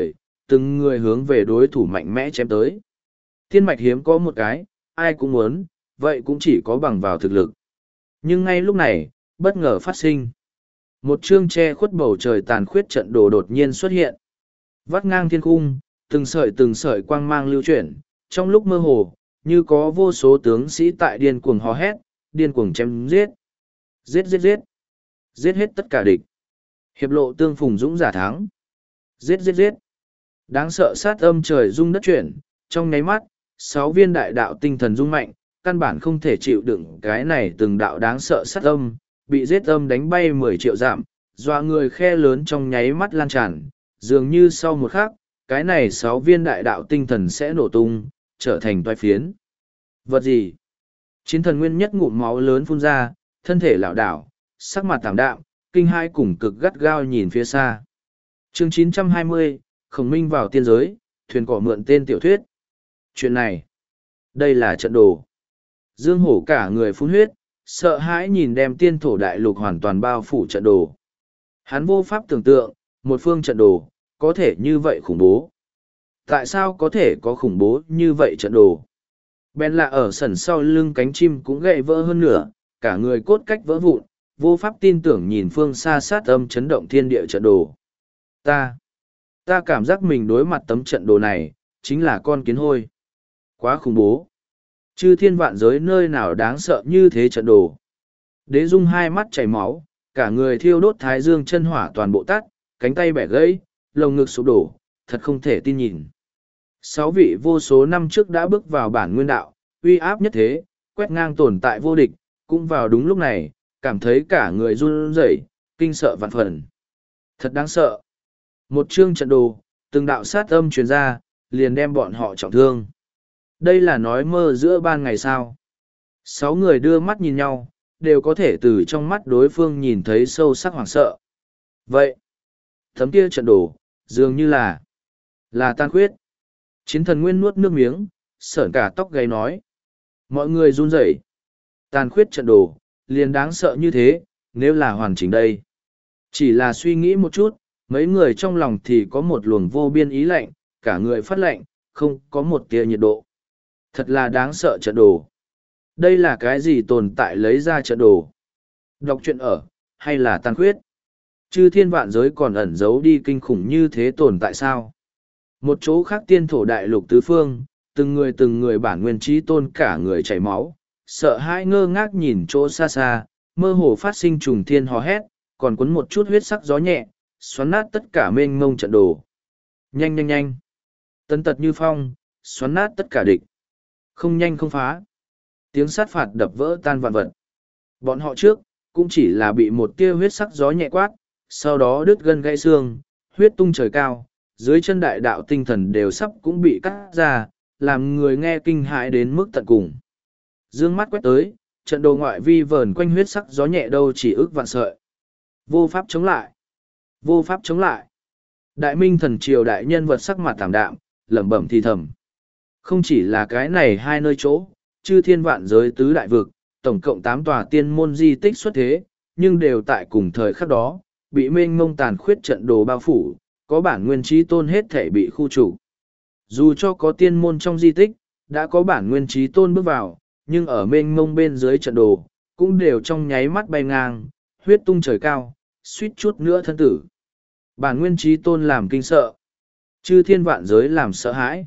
từng người hướng về đối thủ mạnh mẽ chém tới. Thiên mạch hiếm có một cái, ai cũng muốn, vậy cũng chỉ có bằng vào thực lực. Nhưng ngay lúc này, bất ngờ phát sinh. Một chương che khuất bầu trời tàn khuyết trận đồ đột nhiên xuất hiện. Vắt ngang thiên cung, từng sợi từng sợi quang mang lưu chuyển, trong lúc mơ hồ, như có vô số tướng sĩ tại điên cuồng hò hét, điên cuồng chém giết. Giết giết giết. Giết hết tất cả địch. Hiệp lộ tương phùng dũng giả thắng. Giết giết giết. Đáng sợ sát âm trời rung đất chuyển, trong nháy mắt, sáu viên đại đạo tinh thần rung mạnh, căn bản không thể chịu đựng cái này từng đạo đáng sợ sát âm, bị giết âm đánh bay mười triệu dặm, dọa người khe lớn trong nháy mắt lan tràn, dường như sau một khắc, cái này sáu viên đại đạo tinh thần sẽ nổ tung, trở thành toái phiến. Vật gì? Chiến thần nguyên nhất ngụm máu lớn phun ra, thân thể lảo đảo, sắc mặt tảm đạm, kinh hai cùng cực gắt gao nhìn phía xa. Chương chín trăm hai mươi, Khổng Minh vào tiên giới, thuyền cỏ mượn tên tiểu thuyết. Chuyện này, đây là trận đồ. Dương Hổ cả người phun huyết, sợ hãi nhìn đem tiên thổ đại lục hoàn toàn bao phủ trận đồ. Hắn vô pháp tưởng tượng, một phương trận đồ, có thể như vậy khủng bố. Tại sao có thể có khủng bố như vậy trận đồ? Ben lạ ở sần sau lưng cánh chim cũng gãy vỡ hơn nửa, cả người cốt cách vỡ vụn, vô pháp tin tưởng nhìn phương xa sát âm chấn động thiên địa trận đồ. Ta, ta cảm giác mình đối mặt tấm trận đồ này, chính là con kiến hôi. Quá khủng bố. Chư thiên vạn giới nơi nào đáng sợ như thế trận đồ. Đế Dung hai mắt chảy máu, cả người thiêu đốt thái dương chân hỏa toàn bộ tắt, cánh tay bẻ gãy, lồng ngực sụp đổ, thật không thể tin nhìn. Sáu vị vô số năm trước đã bước vào bản nguyên đạo, uy áp nhất thế, quét ngang tồn tại vô địch, cũng vào đúng lúc này, cảm thấy cả người run rẩy, kinh sợ vạn phần. Thật đáng sợ. Một chương trận đồ, từng đạo sát âm truyền ra, liền đem bọn họ trọng thương. Đây là nói mơ giữa ban ngày sao. Sáu người đưa mắt nhìn nhau, đều có thể từ trong mắt đối phương nhìn thấy sâu sắc hoảng sợ. Vậy, tấm kia trận đồ, dường như là, là tan khuyết. Chiến thần nguyên nuốt nước miếng, sởn cả tóc gáy nói. Mọi người run rẩy. Tàn khuyết trận đồ, liền đáng sợ như thế, nếu là hoàn chỉnh đây. Chỉ là suy nghĩ một chút, mấy người trong lòng thì có một luồng vô biên ý lạnh, cả người phát lạnh, không có một tia nhiệt độ. Thật là đáng sợ trận đồ. Đây là cái gì tồn tại lấy ra trận đồ? Đọc truyện ở, hay là tàn khuyết? Chư thiên vạn giới còn ẩn giấu đi kinh khủng như thế tồn tại sao? Một chỗ khác tiên thổ đại lục tứ phương, từng người từng người bản nguyên trí tôn cả người chảy máu, sợ hãi ngơ ngác nhìn chỗ xa xa, mơ hồ phát sinh trùng thiên hò hét, còn cuốn một chút huyết sắc gió nhẹ, xoắn nát tất cả mênh mông trận đồ. Nhanh nhanh nhanh! Tấn tật như phong, xoắn nát tất cả địch. Không nhanh không phá. Tiếng sát phạt đập vỡ tan vạn vật. Bọn họ trước, cũng chỉ là bị một tia huyết sắc gió nhẹ quát, sau đó đứt gân gãy xương, huyết tung trời cao, dưới chân đại đạo tinh thần đều sắp cũng bị cắt ra, làm người nghe kinh hãi đến mức tận cùng. Dương mắt quét tới, trận đồ ngoại vi vờn quanh huyết sắc gió nhẹ đâu chỉ ức vạn sợi. Vô pháp chống lại. Vô pháp chống lại. Đại minh thần triều đại nhân vật sắc mặt tảm đạm, lẩm bẩm thì thầm. Không chỉ là cái này hai nơi chỗ, chư thiên vạn giới tứ đại vực, tổng cộng tám tòa tiên môn di tích xuất thế, nhưng đều tại cùng thời khắc đó, bị mênh mông tàn khuyết trận đồ bao phủ, có bản nguyên trí tôn hết thể bị khu trục. Dù cho có tiên môn trong di tích, đã có bản nguyên trí tôn bước vào, nhưng ở mênh mông bên dưới trận đồ, cũng đều trong nháy mắt bay ngang, huyết tung trời cao, suýt chút nữa thân tử. Bản nguyên trí tôn làm kinh sợ, chư thiên vạn giới làm sợ hãi.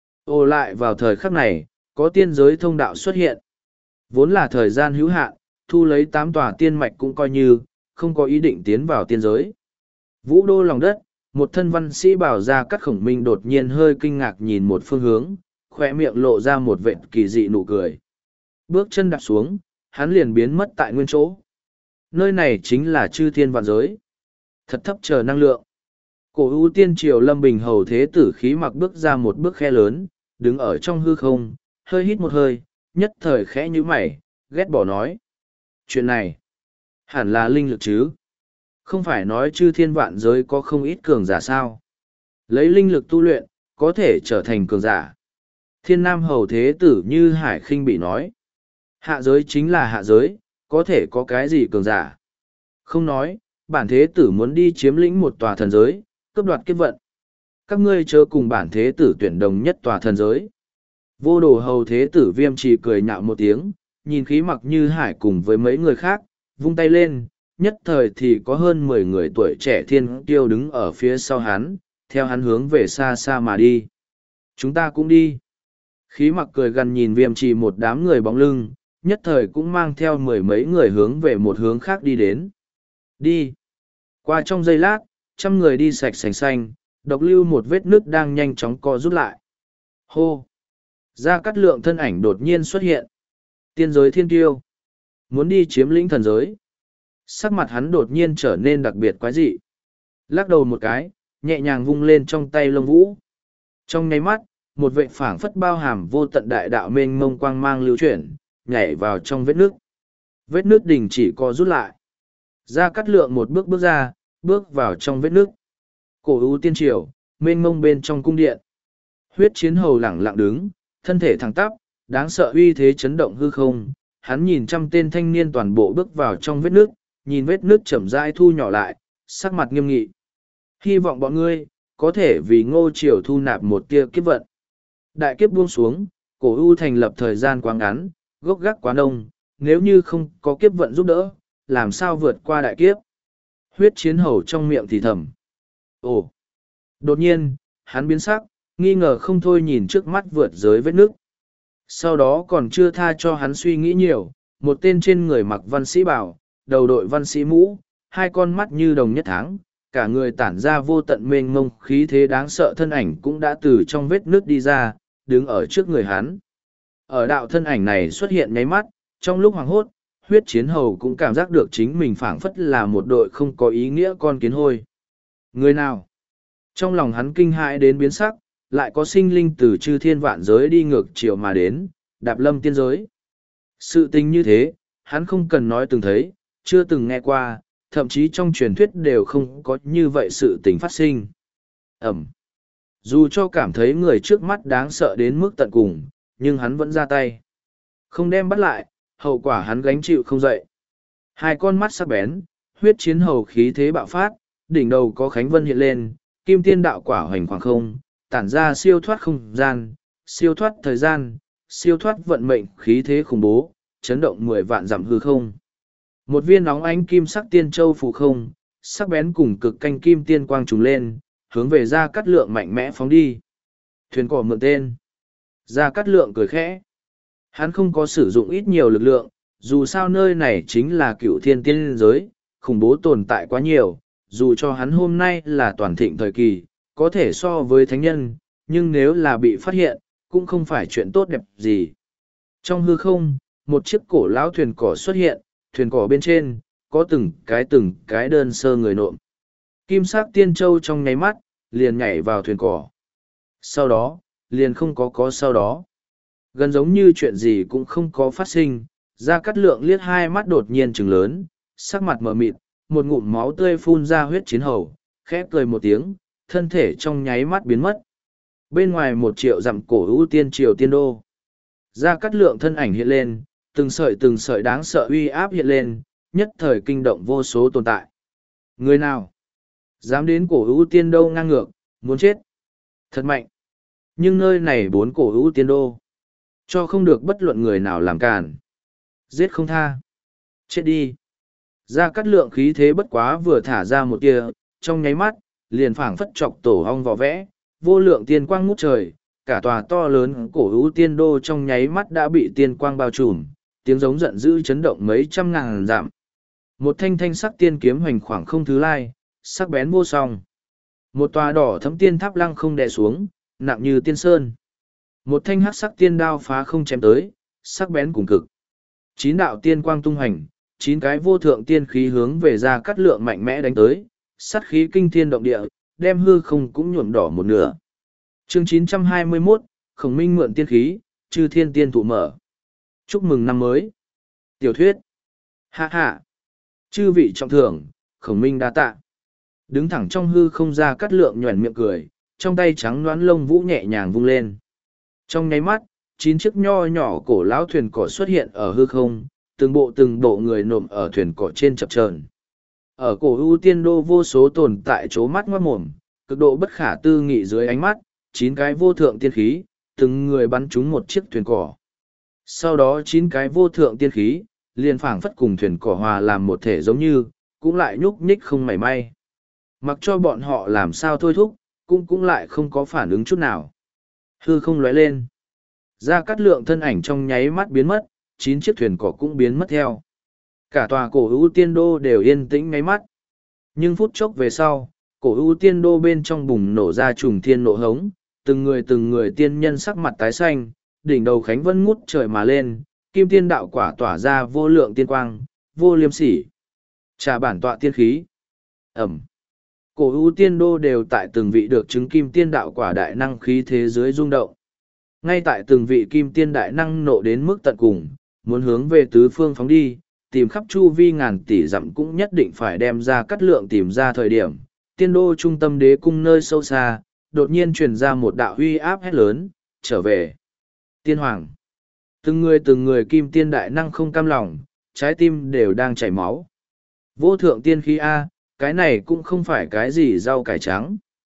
Ô lại vào thời khắc này, có tiên giới thông đạo xuất hiện. Vốn là thời gian hữu hạn, thu lấy tám tòa tiên mạch cũng coi như, không có ý định tiến vào tiên giới. Vũ đô lòng đất, một thân văn sĩ bảo ra cắt Khổng Minh đột nhiên hơi kinh ngạc nhìn một phương hướng, khỏe miệng lộ ra một vệt kỳ dị nụ cười. Bước chân đạp xuống, hắn liền biến mất tại nguyên chỗ. Nơi này chính là chư thiên vạn giới. Thật thấp chờ năng lượng. Cổ ưu tiên triều Lâm Bình hầu thế tử khí mặc bước ra một bước khe lớn, đứng ở trong hư không, hơi hít một hơi, nhất thời khẽ như mày, ghét bỏ nói. Chuyện này, hẳn là linh lực chứ. Không phải nói chư thiên vạn giới có không ít cường giả sao. Lấy linh lực tu luyện, có thể trở thành cường giả. Thiên nam hầu thế tử như Hải Khinh bị nói. Hạ giới chính là hạ giới, có thể có cái gì cường giả. Không nói, bản thế tử muốn đi chiếm lĩnh một tòa thần giới, cướp đoạt kiếp vận. Các ngươi chớ cùng bản thế tử tuyển đồng nhất tòa thần giới. Vô đồ hầu thế tử Viêm Trì cười nhạo một tiếng, nhìn Khí Mặc Như Hải cùng với mấy người khác, vung tay lên, nhất thời thì có hơn mười người tuổi trẻ thiên kiêu đứng ở phía sau hắn, theo hắn hướng về xa xa mà đi. Chúng ta cũng đi. Khí Mặc cười gần nhìn Viêm Trì một đám người bóng lưng, nhất thời cũng mang theo mười mấy người hướng về một hướng khác đi đến. Đi. Qua trong giây lát, trăm người đi sạch sành xanh, độc lưu một vết nước đang nhanh chóng co rút lại. Hô. Gia Cát Lượng thân ảnh đột nhiên xuất hiện. Tiên giới thiên kiêu. Muốn đi chiếm lĩnh thần giới. Sắc mặt hắn đột nhiên trở nên đặc biệt quái dị. Lắc đầu một cái, nhẹ nhàng vung lên trong tay lông vũ. Trong nháy mắt, một vệ phảng phất bao hàm vô tận đại đạo mênh mông quang mang lưu chuyển, nhảy vào trong vết nước. Vết nước đình chỉ co rút lại. Gia Cát Lượng một bước bước ra, bước vào trong vết nước. Cổ u tiên triều, mênh mông bên trong cung điện. Huyết Chiến Hầu lẳng lặng đứng, thân thể thẳng tắp, đáng sợ uy thế chấn động hư không. Hắn nhìn trăm tên thanh niên toàn bộ bước vào trong vết nước, nhìn vết nước chậm rãi thu nhỏ lại, sắc mặt nghiêm nghị. Hy vọng bọn ngươi, có thể vì Ngô Triều thu nạp một tia kiếp vận. Đại kiếp buông xuống, cổ u thành lập thời gian quá ngắn, gốc gác quá đông, nếu như không có kiếp vận giúp đỡ, làm sao vượt qua đại kiếp. Huyết Chiến Hầu trong miệng thì thầm. Ồ! Đột nhiên, hắn biến sắc, nghi ngờ không thôi nhìn trước mắt vượt giới vết nước. Sau đó còn chưa tha cho hắn suy nghĩ nhiều, một tên trên người mặc văn sĩ bào, đầu đội văn sĩ mũ, hai con mắt như đồng nhất tháng, cả người tản ra vô tận mênh mông khí thế đáng sợ thân ảnh cũng đã từ trong vết nước đi ra, đứng ở trước người hắn. Ở đạo thân ảnh này xuất hiện nháy mắt, trong lúc hoảng hốt, Huyết Chiến Hầu cũng cảm giác được chính mình phảng phất là một đội không có ý nghĩa con kiến hôi. Người nào? Trong lòng hắn kinh hãi đến biến sắc, lại có sinh linh từ chư thiên vạn giới đi ngược chiều mà đến, đạp lâm tiên giới. Sự tình như thế, hắn không cần nói từng thấy, chưa từng nghe qua, thậm chí trong truyền thuyết đều không có như vậy sự tình phát sinh. Ẩm. Dù cho cảm thấy người trước mắt đáng sợ đến mức tận cùng, nhưng hắn vẫn ra tay. Không đem bắt lại, hậu quả hắn gánh chịu không dậy. Hai con mắt sắc bén, Huyết Chiến Hầu khí thế bạo phát, đỉnh đầu có Khánh Vân hiện lên, kim tiên đạo quả hoành khoảng không, tản ra siêu thoát không gian, siêu thoát thời gian, siêu thoát vận mệnh khí thế khủng bố, chấn động mười vạn dặm hư không. Một viên nóng ánh kim sắc tiên châu phù không, sắc bén cùng cực canh kim tiên quang trùng lên, hướng về Gia Cát Lượng mạnh mẽ phóng đi. Thuyền cỏ mượn tên. Gia Cát Lượng cười khẽ. Hắn không có sử dụng ít nhiều lực lượng, dù sao nơi này chính là cựu thiên tiên giới, khủng bố tồn tại quá nhiều, dù cho hắn hôm nay là toàn thịnh thời kỳ, có thể so với thánh nhân, nhưng nếu là bị phát hiện, cũng không phải chuyện tốt đẹp gì. Trong hư không, một chiếc cổ lão thuyền cỏ xuất hiện, thuyền cỏ bên trên, có từng cái từng cái đơn sơ người nộm. Kim sắc tiên châu trong nháy mắt, liền nhảy vào thuyền cỏ. Sau đó, liền không có có sau đó. Gần giống như chuyện gì cũng không có phát sinh, Gia Cát Lượng liếc hai mắt đột nhiên trừng lớn, sắc mặt mờ mịt, một ngụm máu tươi phun ra Huyết Chiến Hầu, khẽ cười một tiếng, thân thể trong nháy mắt biến mất. Bên ngoài một triệu dặm cổ ưu tiên triều tiên đô. Gia Cát Lượng thân ảnh hiện lên, từng sợi từng sợi đáng sợ uy áp hiện lên, nhất thời kinh động vô số tồn tại. Người nào? Dám đến cổ ưu tiên đô ngang ngược, muốn chết. Thật mạnh. Nhưng nơi này bốn cổ ưu tiên đô. Cho không được bất luận người nào làm cản. Giết không tha. Chết đi. Gia Cát Lượng khí thế bất quá vừa thả ra một tia, trong nháy mắt, liền phảng phất chọc tổ ong vỏ vẽ, vô lượng tiên quang ngút trời, cả tòa to lớn cổ hữu tiên đô trong nháy mắt đã bị tiên quang bao trùm, tiếng giống giận dữ chấn động mấy trăm ngàn dặm. Một thanh thanh sắc tiên kiếm hoành khoảng không thứ lai, sắc bén vô song. Một tòa đỏ thấm tiên tháp lăng không đè xuống, nặng như tiên sơn. Một thanh hắc sắc tiên đao phá không chém tới, sắc bén cùng cực. Chín đạo tiên quang tung hành, chín cái vô thượng tiên khí hướng về Gia Cát Lượng mạnh mẽ đánh tới, sát khí kinh thiên động địa, đem hư không cũng nhuộm đỏ một nửa. Chương chín trăm hai mươi mốt, Khổng Minh mượn tiên khí, chư thiên tiên thụ mở. Chúc mừng năm mới. Tiểu thuyết. Hạ hạ. Chư vị trọng thưởng, Khổng Minh đa tạ. Đứng thẳng trong hư không Gia Cát Lượng nhoẻn miệng cười, trong tay trắng đoán lông vũ nhẹ nhàng vung lên. Trong nháy mắt, chín chiếc nho nhỏ cổ lão thuyền cỏ xuất hiện ở hư không, từng bộ từng bộ người nộm ở thuyền cỏ trên chập chờn. Ở cổ ưu tiên đô vô số tồn tại chố mắt ngoát mồm, cực độ bất khả tư nghị dưới ánh mắt, chín cái vô thượng tiên khí, từng người bắn trúng một chiếc thuyền cỏ. Sau đó chín cái vô thượng tiên khí, liền phảng phất cùng thuyền cỏ hòa làm một thể giống như, cũng lại nhúc nhích không mảy may. Mặc cho bọn họ làm sao thôi thúc, cũng cũng lại không có phản ứng chút nào. Hư không lóe lên. Gia Cát Lượng thân ảnh trong nháy mắt biến mất, chín chiếc thuyền cỏ cũng biến mất theo. Cả tòa cổ ưu tiên đô đều yên tĩnh ngáy mắt. Nhưng phút chốc về sau, cổ ưu tiên đô bên trong bùng nổ ra trùng thiên nộ hống, từng người từng người tiên nhân sắc mặt tái xanh, đỉnh đầu khánh vân ngút trời mà lên, kim tiên đạo quả tỏa ra vô lượng tiên quang, vô liêm sỉ. Trả bản tọa tiên khí. Ẩm. Cổ ưu tiên đô đều tại từng vị được chứng kim tiên đạo quả đại năng khí thế giới rung động. Ngay tại từng vị kim tiên đại năng nộ đến mức tận cùng, muốn hướng về tứ phương phóng đi, tìm khắp chu vi ngàn tỷ dặm cũng nhất định phải đem ra cắt lượng tìm ra thời điểm. Tiên đô trung tâm đế cung nơi sâu xa, đột nhiên truyền ra một đạo huy áp hét lớn, trở về. Tiên hoàng. Từng người từng người kim tiên đại năng không cam lòng, trái tim đều đang chảy máu. Vô thượng tiên khí A, cái này cũng không phải cái gì rau cải trắng.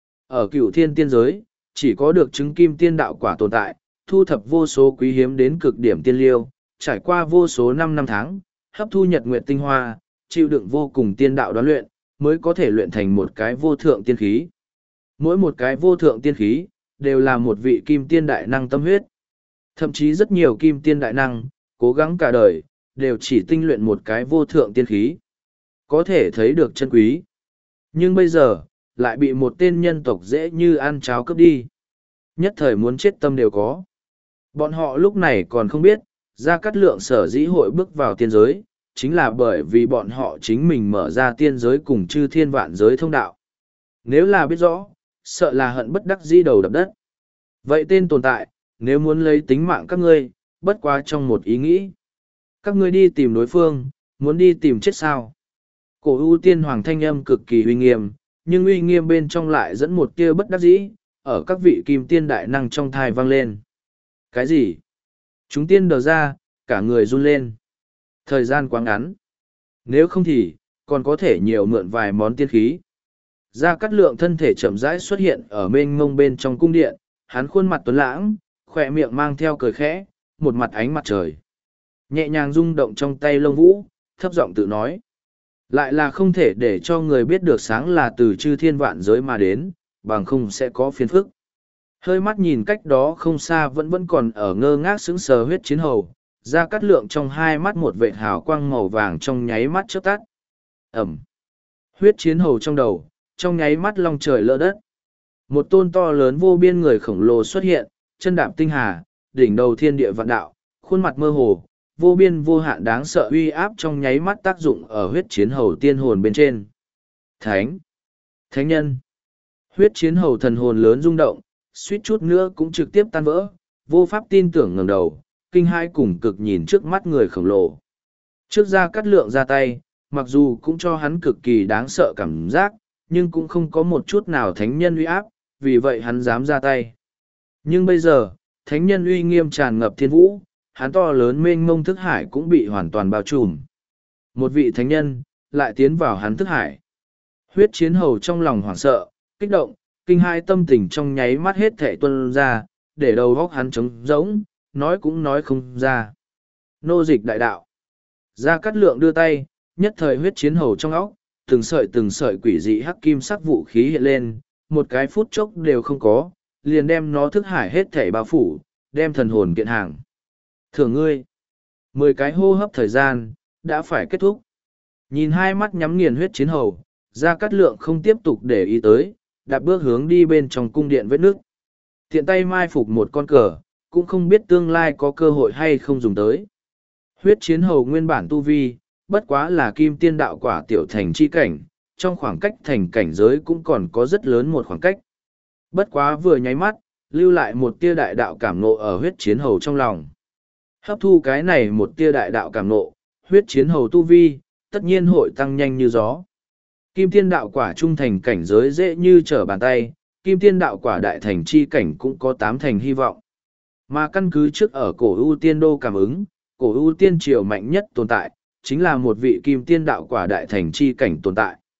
Ở cựu thiên tiên giới, chỉ có được chứng kim tiên đạo quả tồn tại, thu thập vô số quý hiếm đến cực điểm tiên liêu, trải qua vô số năm năm tháng, hấp thu nhật nguyệt tinh hoa, chịu đựng vô cùng tiên đạo đoán luyện, mới có thể luyện thành một cái vô thượng tiên khí. Mỗi một cái vô thượng tiên khí, đều là một vị kim tiên đại năng tâm huyết. Thậm chí rất nhiều kim tiên đại năng, cố gắng cả đời, đều chỉ tinh luyện một cái vô thượng tiên khí. Có thể thấy được chân quý. Nhưng bây giờ, lại bị một tên nhân tộc dễ như ăn cháo cướp đi. Nhất thời muốn chết tâm đều có. Bọn họ lúc này còn không biết, Gia Cát Lượng sở dĩ hội bước vào tiên giới, chính là bởi vì bọn họ chính mình mở ra tiên giới cùng chư thiên vạn giới thông đạo. Nếu là biết rõ, sợ là hận bất đắc dĩ đầu đập đất. Vậy tên tồn tại, nếu muốn lấy tính mạng các ngươi, bất quá trong một ý nghĩ. Các ngươi đi tìm đối phương, muốn đi tìm chết sao? Cổ ưu tiên hoàng thanh âm cực kỳ uy nghiêm, nhưng uy nghiêm bên trong lại dẫn một tia bất đắc dĩ, ở các vị kim tiên đại năng trong thai vang lên. Cái gì? Chúng tiên đờ ra, cả người run lên. Thời gian quá ngắn. Nếu không thì, còn có thể nhiều mượn vài món tiên khí. Gia Cát Lượng thân thể chậm rãi xuất hiện ở mênh mông bên trong cung điện, hắn khuôn mặt tuấn lãng, khỏe miệng mang theo cười khẽ, một mặt ánh mặt trời. Nhẹ nhàng rung động trong tay lông vũ, thấp giọng tự nói. Lại là không thể để cho người biết được sáng là từ chư thiên vạn giới mà đến, bằng không sẽ có phiền phức. Hơi mắt nhìn cách đó không xa vẫn vẫn còn ở ngơ ngác sững sờ huyết chiến hầu, Gia Cát Lượng trong hai mắt một vệt hào quang màu vàng trong nháy mắt chớp tắt. Ẩm. Huyết chiến hầu trong đầu, trong nháy mắt long trời lỡ đất. Một tôn to lớn vô biên người khổng lồ xuất hiện, chân đạp tinh hà, đỉnh đầu thiên địa vạn đạo, khuôn mặt mơ hồ, vô biên vô hạn đáng sợ uy áp trong nháy mắt tác dụng ở huyết chiến hầu tiên hồn bên trên. Thánh! Thánh nhân! Huyết chiến hầu thần hồn lớn rung động, suýt chút nữa cũng trực tiếp tan vỡ, vô pháp tin tưởng ngẩng đầu, kinh hai cùng cực nhìn trước mắt người khổng lồ. Trước Gia Cát Lượng ra tay, mặc dù cũng cho hắn cực kỳ đáng sợ cảm giác, nhưng cũng không có một chút nào thánh nhân uy áp, vì vậy hắn dám ra tay. Nhưng bây giờ, thánh nhân uy nghiêm tràn ngập thiên vũ, hắn to lớn mênh mông thức hải cũng bị hoàn toàn bao trùm. Một vị thánh nhân, lại tiến vào hắn thức hải. Huyết chiến hầu trong lòng hoảng sợ, kích động, kinh hai tâm tình trong nháy mắt hết thể tuân ra, để đầu góc hắn trống rỗng, nói cũng nói không ra. Nô dịch đại đạo. Gia Cát Lượng đưa tay, nhất thời huyết chiến hầu trong óc, từng sợi từng sợi quỷ dị hắc kim sắc vũ khí hiện lên, một cái phút chốc đều không có, liền đem nó thức hải hết thể bao phủ, đem thần hồn kiện hàng. Thưởng ngươi. Mười cái hô hấp thời gian, đã phải kết thúc. Nhìn hai mắt nhắm nghiền huyết chiến hầu, Gia Cát Lượng không tiếp tục để ý tới, đạp bước hướng đi bên trong cung điện vết nước. Tiện tay mai phục một con cờ, cũng không biết tương lai có cơ hội hay không dùng tới. Huyết chiến hầu nguyên bản tu vi, bất quá là kim tiên đạo quả tiểu thành chi cảnh, trong khoảng cách thành cảnh giới cũng còn có rất lớn một khoảng cách. Bất quá vừa nháy mắt, lưu lại một tia đại đạo cảm nộ ở huyết chiến hầu trong lòng. Hấp thu cái này một tia đại đạo cảm nộ, huyết chiến hầu tu vi, tất nhiên hội tăng nhanh như gió. Kim tiên đạo quả trung thành cảnh giới dễ như trở bàn tay, kim tiên đạo quả đại thành chi cảnh cũng có tám thành hy vọng. Mà căn cứ trước ở cổ ưu tiên đô cảm ứng, cổ ưu tiên triều mạnh nhất tồn tại, chính là một vị kim tiên đạo quả đại thành chi cảnh tồn tại.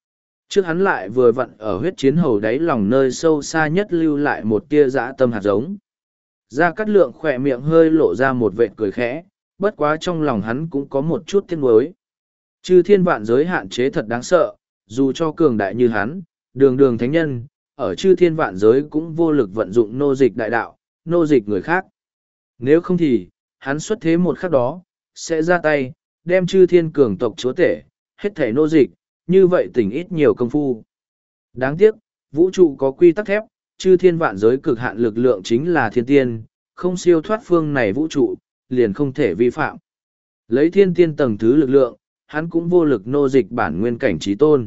Trước hắn lại vừa vặn ở huyết chiến hầu đáy lòng nơi sâu xa nhất lưu lại một tia dã tâm hạt giống. Gia Cát Lượng khỏe miệng hơi lộ ra một vệt cười khẽ, bất quá trong lòng hắn cũng có một chút tiếc nuối. Chư thiên vạn giới hạn chế thật đáng sợ, dù cho cường đại như hắn, đường đường thánh nhân, ở chư thiên vạn giới cũng vô lực vận dụng nô dịch đại đạo, nô dịch người khác. Nếu không thì, hắn xuất thế một khắc đó, sẽ ra tay, đem chư thiên cường tộc chúa tể, hết thể nô dịch, như vậy tỉnh ít nhiều công phu. Đáng tiếc, vũ trụ có quy tắc thép, chư thiên vạn giới cực hạn lực lượng chính là thiên tiên, không siêu thoát phương này vũ trụ, liền không thể vi phạm. Lấy thiên tiên tầng thứ lực lượng, hắn cũng vô lực nô dịch bản nguyên cảnh trí tôn.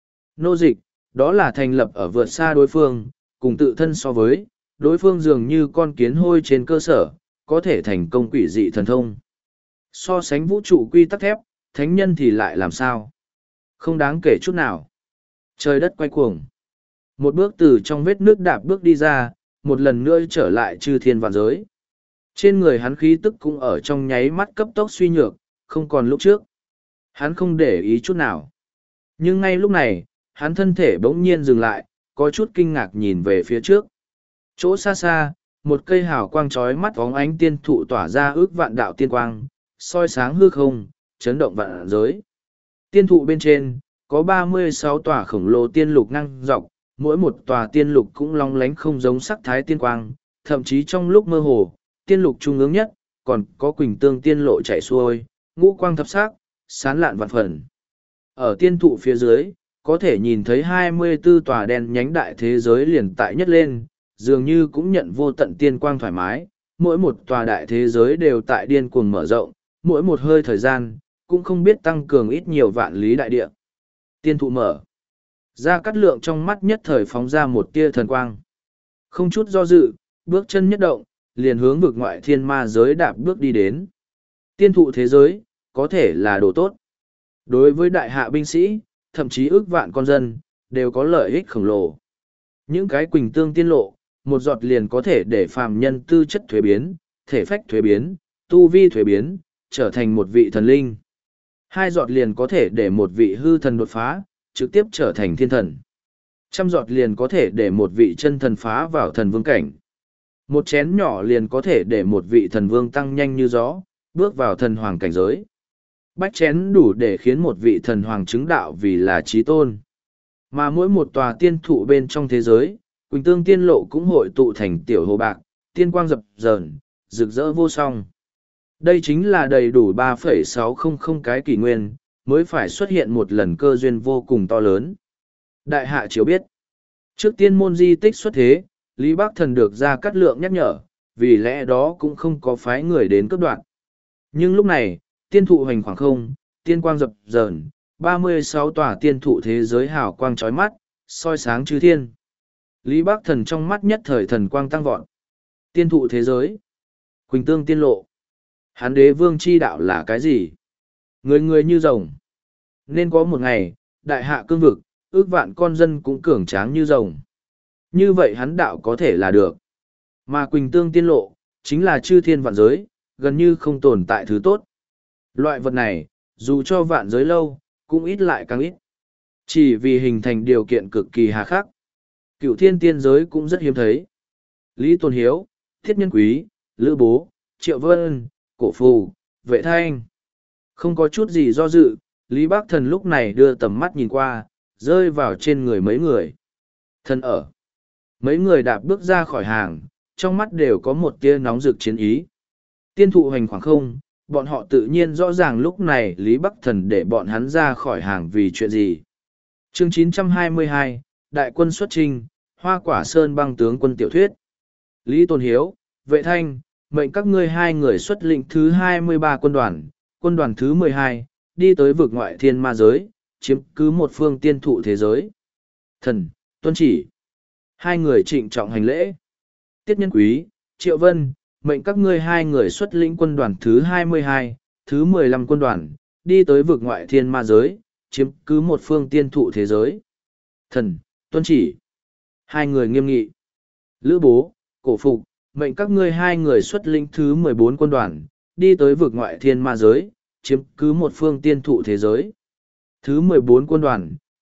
Nô dịch, đó là thành lập ở vượt xa đối phương, cùng tự thân so với, đối phương dường như con kiến hôi trên cơ sở, có thể thành công quỷ dị thần thông. So sánh vũ trụ quy tắc thép, thánh nhân thì lại làm sao? Không đáng kể chút nào. Trời đất quay cuồng. Một bước từ trong vết nước đạp bước đi ra, một lần nữa trở lại chư thiên vạn giới. Trên người hắn khí tức cũng ở trong nháy mắt cấp tốc suy nhược, không còn lúc trước. Hắn không để ý chút nào. Nhưng ngay lúc này, hắn thân thể bỗng nhiên dừng lại, có chút kinh ngạc nhìn về phía trước. Chỗ xa xa, một cây hào quang trói mắt bóng ánh tiên thụ tỏa ra ước vạn đạo tiên quang, soi sáng hư không, chấn động vạn giới. Tiên thụ bên trên, có ba mươi sáu tòa khổng lồ tiên lục ngang dọc, mỗi một tòa tiên lục cũng long lánh không giống sắc thái tiên quang, thậm chí trong lúc mơ hồ, tiên lục trung ương nhất, còn có quỳnh tương tiên lộ chảy xuôi, ngũ quang thập sắc, sán lạn vạn phần. Ở tiên thụ phía dưới, có thể nhìn thấy hai mươi tư tòa đen nhánh đại thế giới liền tại nhất lên, dường như cũng nhận vô tận tiên quang thoải mái, mỗi một tòa đại thế giới đều tại điên cuồng mở rộng, mỗi một hơi thời gian, cũng không biết tăng cường ít nhiều vạn lý đại địa. Tiên thụ mở. Gia Cát Lượng trong mắt nhất thời phóng ra một tia thần quang. Không chút do dự, bước chân nhất động, liền hướng vực ngoại thiên ma giới đạp bước đi đến. Tiên thụ thế giới, có thể là đồ tốt. Đối với đại hạ binh sĩ, thậm chí ước vạn con dân, đều có lợi ích khổng lồ. Những cái quỳnh tương tiên lộ, một giọt liền có thể để phàm nhân tư chất thuế biến, thể phách thuế biến, tu vi thuế biến, trở thành một vị thần linh. Hai giọt liền có thể để một vị hư thần đột phá, trực tiếp trở thành thiên thần. Trăm giọt liền có thể để một vị chân thần phá vào thần vương cảnh. Một chén nhỏ liền có thể để một vị thần vương tăng nhanh như gió, bước vào thần hoàng cảnh giới. Bách chén đủ để khiến một vị thần hoàng chứng đạo vì là trí tôn. Mà mỗi một tòa tiên thụ bên trong thế giới, quỳnh tương tiên lộ cũng hội tụ thành tiểu hồ bạc, tiên quang dập dờn, rực rỡ vô song. Đây chính là đầy đủ ba phẩy sáu không không cái kỷ nguyên, mới phải xuất hiện một lần cơ duyên vô cùng to lớn. Đại hạ chiếu biết, trước tiên môn di tích xuất thế, Lý Bắc Thần được Gia Cát Lượng nhắc nhở, vì lẽ đó cũng không có phái người đến cấp đoạn. Nhưng lúc này, tiên thụ hoành khoảng không, tiên quang dập dờn, ba mươi sáu tòa tiên thụ thế giới hào quang chói mắt, soi sáng chư thiên. Lý Bắc Thần trong mắt nhất thời thần quang tăng vọt. Tiên thụ thế giới, quỳnh tương tiên lộ. Hán đế vương chi đạo là cái gì? Người người như rồng. Nên có một ngày, đại hạ cương vực, ước vạn con dân cũng cường tráng như rồng. Như vậy hắn đạo có thể là được. Mà quỳnh tương tiên lộ, chính là chư thiên vạn giới, gần như không tồn tại thứ tốt. Loại vật này, dù cho vạn giới lâu, cũng ít lại càng ít. Chỉ vì hình thành điều kiện cực kỳ hà khắc. Cựu thiên tiên giới cũng rất hiếm thấy. Lý Tôn Hiếu, Thiết Nhân Quý, Lữ Bố, Triệu Vân, Cổ Phù, Vệ Thanh. Không có chút gì do dự, Lý Bắc Thần lúc này đưa tầm mắt nhìn qua, rơi vào trên người mấy người. Thân ở. Mấy người đạp bước ra khỏi hàng, trong mắt đều có một tia nóng rực chiến ý. Tiên thụ hành khoảng không, bọn họ tự nhiên rõ ràng lúc này Lý Bắc Thần để bọn hắn ra khỏi hàng vì chuyện gì. Chương chín trăm hai mươi hai, Đại quân xuất chinh, Hoa Quả Sơn băng tướng quân tiểu thuyết. Lý Tôn Hiếu, Vệ Thanh, mệnh các ngươi hai người xuất lĩnh thứ hai mươi ba quân đoàn, quân đoàn thứ mười hai, đi tới vực ngoại thiên ma giới, chiếm cứ một phương tiên thụ thế giới. Thần, tuân chỉ. Hai người trịnh trọng hành lễ. Tiết Nhân Quý, Triệu Vân, mệnh các ngươi hai người xuất lĩnh quân đoàn thứ hai mươi hai, thứ mười lăm quân đoàn, đi tới vực ngoại thiên ma giới, chiếm cứ một phương tiên thụ thế giới. Thần, tuân chỉ. Hai người nghiêm nghị. Lữ Bố, Cổ Phục, mệnh các ngươi hai người xuất lĩnh thứ mười bốn quân đoàn, đi tới vực ngoại thiên ma giới, chiếm cứ một phương tiên thụ thế giới. Thứ mười bốn quân đoàn,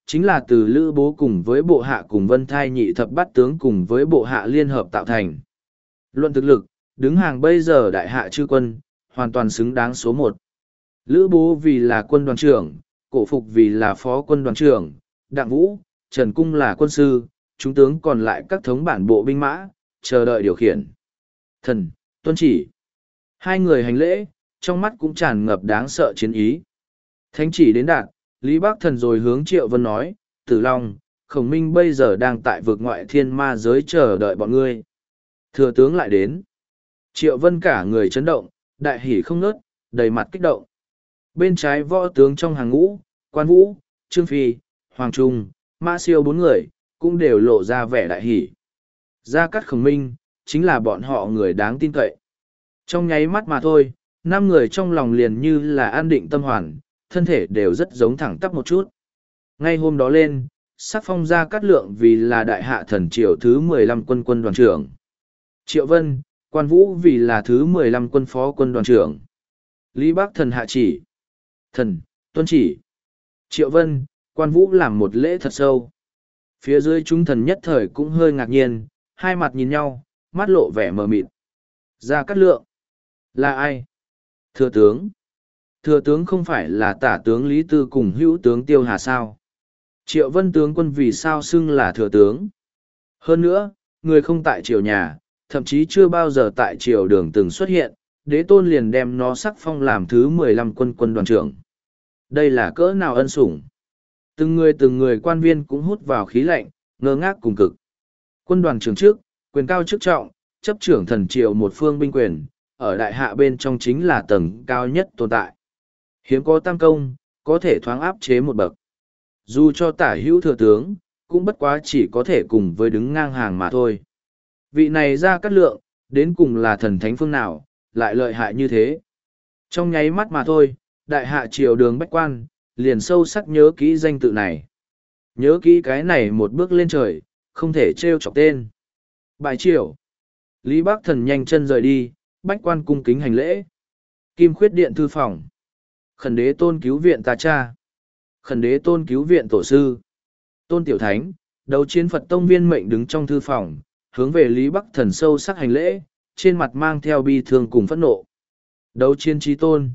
chính là từ Lữ Bố cùng với bộ hạ cùng Vân Thai nhị thập bát tướng cùng với bộ hạ liên hợp tạo thành. Luận thực lực, đứng hàng bây giờ đại hạ chư quân, hoàn toàn xứng đáng số một. Lữ Bố vì là quân đoàn trưởng, Cổ Phục vì là phó quân đoàn trưởng, Đặng Vũ, Trần Cung là quân sư, chúng tướng còn lại các thống bản bộ binh mã, chờ đợi điều khiển. Thần, tuân chỉ. Hai người hành lễ, trong mắt cũng tràn ngập đáng sợ chiến ý. Thánh chỉ đến đạt, Lý Bắc Thần rồi hướng Triệu Vân nói, Tử Long, Khổng Minh bây giờ đang tại vực ngoại thiên ma giới chờ đợi bọn ngươi. Thừa tướng lại đến. Triệu Vân cả người chấn động, đại hỉ không ngớt, đầy mặt kích động. Bên trái võ tướng trong hàng ngũ, Quan Vũ, Trương Phi, Hoàng Trung, Mã Siêu bốn người, cũng đều lộ ra vẻ đại hỉ. Gia Cát Khổng Minh, chính là bọn họ người đáng tin cậy. Trong nháy mắt mà thôi, năm người trong lòng liền như là an định tâm hoàn, thân thể đều rất giống thẳng tắp một chút. Ngay hôm đó lên, sắc phong Gia Cát Lượng vì là đại hạ thần triều thứ mười lăm quân quân đoàn trưởng. Triệu Vân, Quan Vũ vì là thứ mười lăm quân phó quân đoàn trưởng. Lý Bắc Thần hạ chỉ. Thần, tuân chỉ. Triệu Vân, Quan Vũ làm một lễ thật sâu. Phía dưới chúng thần nhất thời cũng hơi ngạc nhiên, hai mặt nhìn nhau, mắt lộ vẻ mờ mịt. Gia Cát Lượng. Là ai? Thừa tướng. Thừa tướng không phải là tả tướng Lý Tư cùng hữu tướng Tiêu Hà sao? Triệu Vân tướng quân vì sao xưng là thừa tướng? Hơn nữa, người không tại triều nhà, thậm chí chưa bao giờ tại triều đường từng xuất hiện, đế tôn liền đem nó sắc phong làm thứ mười lăm quân quân đoàn trưởng. Đây là cỡ nào ân sủng? Từng người từng người quan viên cũng hút vào khí lạnh, ngơ ngác cùng cực. Quân đoàn trưởng trước, quyền cao chức trọng, chấp trưởng thần triều một phương binh quyền, ở đại hạ bên trong chính là tầng cao nhất tồn tại. Hiếm có tam công, có thể thoáng áp chế một bậc. Dù cho tả hữu thừa tướng, cũng bất quá chỉ có thể cùng với đứng ngang hàng mà thôi. Vị này Gia Cát Lượng, đến cùng là thần thánh phương nào, lại lợi hại như thế. Trong nháy mắt mà thôi, đại hạ triều đường bách quan, liền sâu sắc nhớ kỹ danh tự này. Nhớ kỹ cái này một bước lên trời, không thể trêu chọc tên. Bài triều. Lý Bắc Thần nhanh chân rời đi, bách quan cung kính hành lễ. Kim Khuyết Điện thư phòng. Khẩn đế tôn cứu viện ta cha. Khẩn đế tôn cứu viện tổ sư. Tôn Tiểu Thánh, đấu chiến Phật tông viên mệnh đứng trong thư phòng, hướng về Lý Bắc Thần sâu sắc hành lễ, trên mặt mang theo bi thương cùng phẫn nộ. Đấu chiến trí tôn.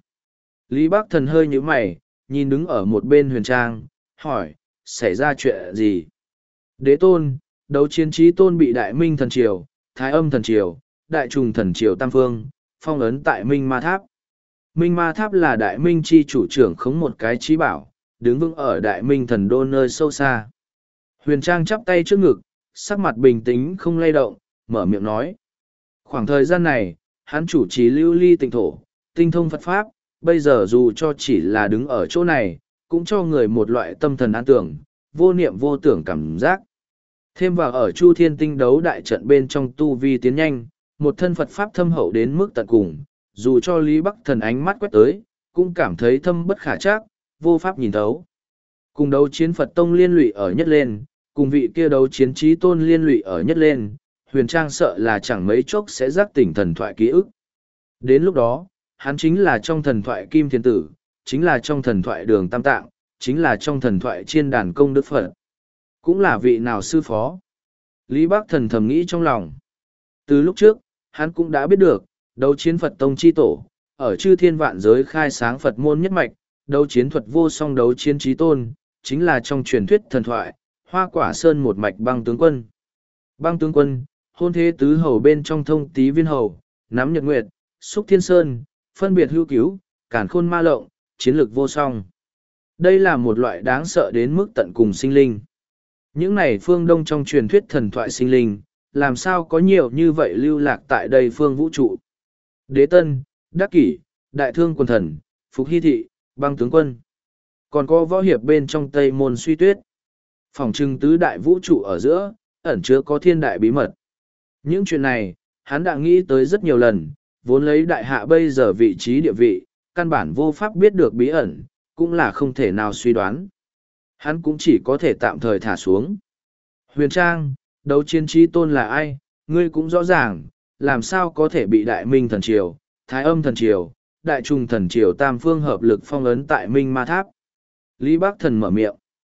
Lý Bắc Thần hơi nhíu mày, nhìn đứng ở một bên Huyền Trang, hỏi, xảy ra chuyện gì? Đế tôn, đấu chiến trí tôn bị đại minh thần triều, thái âm thần triều, đại trùng thần triều tam phương, phong ấn tại Minh Ma Tháp. Minh Ma Tháp là đại minh chi chủ trưởng khống một cái trí bảo, đứng vững ở đại minh thần đô nơi sâu xa. Huyền Trang chắp tay trước ngực, sắc mặt bình tĩnh không lay động, mở miệng nói. Khoảng thời gian này, hắn chủ trì lưu ly tịnh thổ, tinh thông Phật Pháp, bây giờ dù cho chỉ là đứng ở chỗ này, cũng cho người một loại tâm thần an tưởng, vô niệm vô tưởng cảm giác. Thêm vào ở Chu Thiên Tinh đấu đại trận bên trong tu vi tiến nhanh, một thân Phật Pháp thâm hậu đến mức tận cùng, dù cho Lý Bắc Thần ánh mắt quét tới, cũng cảm thấy thâm bất khả trắc, vô pháp nhìn thấu. Cùng đấu chiến Phật Tông liên lụy ở nhất lên, cùng vị kia đấu chiến trí tôn liên lụy ở nhất lên, Huyền Trang sợ là chẳng mấy chốc sẽ giác tỉnh thần thoại ký ức. Đến lúc đó, hắn chính là trong thần thoại Kim Thiên Tử, chính là trong thần thoại Đường Tam Tạng, chính là trong thần thoại Chiên Đàn Công Đức Phật. Cũng là vị nào sư phó. Lý Bắc Thần thầm nghĩ trong lòng. Từ lúc trước, hắn cũng đã biết được, đấu chiến Phật Tông chi tổ, ở chư thiên vạn giới khai sáng Phật môn nhất mạch, đấu chiến thuật vô song đấu chiến trí tôn, chính là trong truyền thuyết thần thoại, Hoa Quả Sơn một mạch băng tướng quân. Băng tướng quân, hôn thế tứ hầu bên trong thông tý viên hầu, nắm nhật nguyệt, xúc thiên sơn, phân biệt hưu cứu, cản khôn ma lộng, chiến lược vô song. Đây là một loại đáng sợ đến mức tận cùng sinh linh. Những này phương đông trong truyền thuyết thần thoại sinh linh, làm sao có nhiều như vậy lưu lạc tại đây phương vũ trụ. Đế Tân, Đắc Kỷ, Đại Thương Quần Thần, Phục Hy Thị, Băng Tướng Quân. Còn có võ hiệp bên trong Tây Môn Suy Tuyết. Phòng trưng tứ đại vũ trụ ở giữa, ẩn chứa có thiên đại bí mật. Những chuyện này, hắn đã nghĩ tới rất nhiều lần, vốn lấy đại hạ bây giờ vị trí địa vị, căn bản vô pháp biết được bí ẩn, cũng là không thể nào suy đoán. Hắn cũng chỉ có thể tạm thời thả xuống. Huyền Trang, đấu chiến trí tôn là ai, ngươi cũng rõ ràng, làm sao có thể bị đại minh thần triều, thái âm thần triều, đại trung thần triều tam phương hợp lực phong ấn tại Minh Ma Tháp. Lý Bắc Thần mở miệng.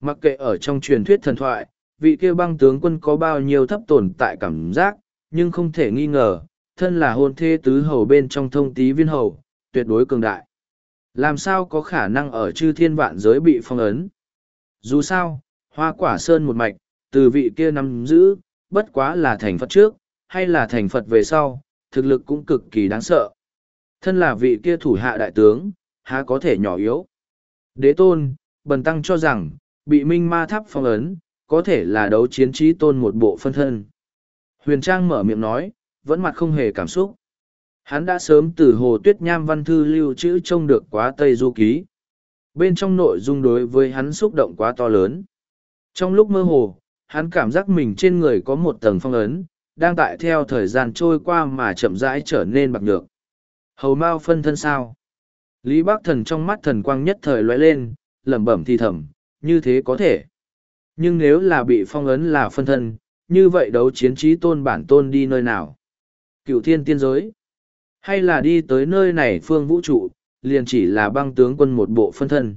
Mặc kệ ở trong truyền thuyết thần thoại, vị kia băng tướng quân có bao nhiêu thấp tồn tại cảm giác, nhưng không thể nghi ngờ, thân là hôn thê tứ hầu bên trong thông tý viên hầu, tuyệt đối cường đại. Làm sao có khả năng ở chư thiên vạn giới bị phong ấn? Dù sao, hoa quả sơn một mạch, từ vị kia nắm giữ, bất quá là thành Phật trước, hay là thành Phật về sau, thực lực cũng cực kỳ đáng sợ. Thân là vị kia thủ hạ đại tướng, há có thể nhỏ yếu. Đế tôn, bần tăng cho rằng, bị minh ma tháp phong ấn, có thể là đấu chiến trí tôn một bộ phân thân. Huyền Trang mở miệng nói, vẫn mặt không hề cảm xúc. Hắn đã sớm từ Hồ Tuyết Nham văn thư lưu trữ trông được quá Tây Du Ký. Bên trong nội dung đối với hắn xúc động quá to lớn. Trong lúc mơ hồ, hắn cảm giác mình trên người có một tầng phong ấn, đang tại theo thời gian trôi qua mà chậm rãi trở nên bạc nhược. Hầu Mao phân thân sao? Lý Bác Thần trong mắt thần quang nhất thời lóe lên, lẩm bẩm thì thầm, như thế có thể. Nhưng nếu là bị phong ấn là phân thân, như vậy đấu chiến trí tôn bản tôn đi nơi nào? Cựu thiên tiên giới? Hay là đi tới nơi này phương vũ trụ, liền chỉ là băng tướng quân một bộ phân thân?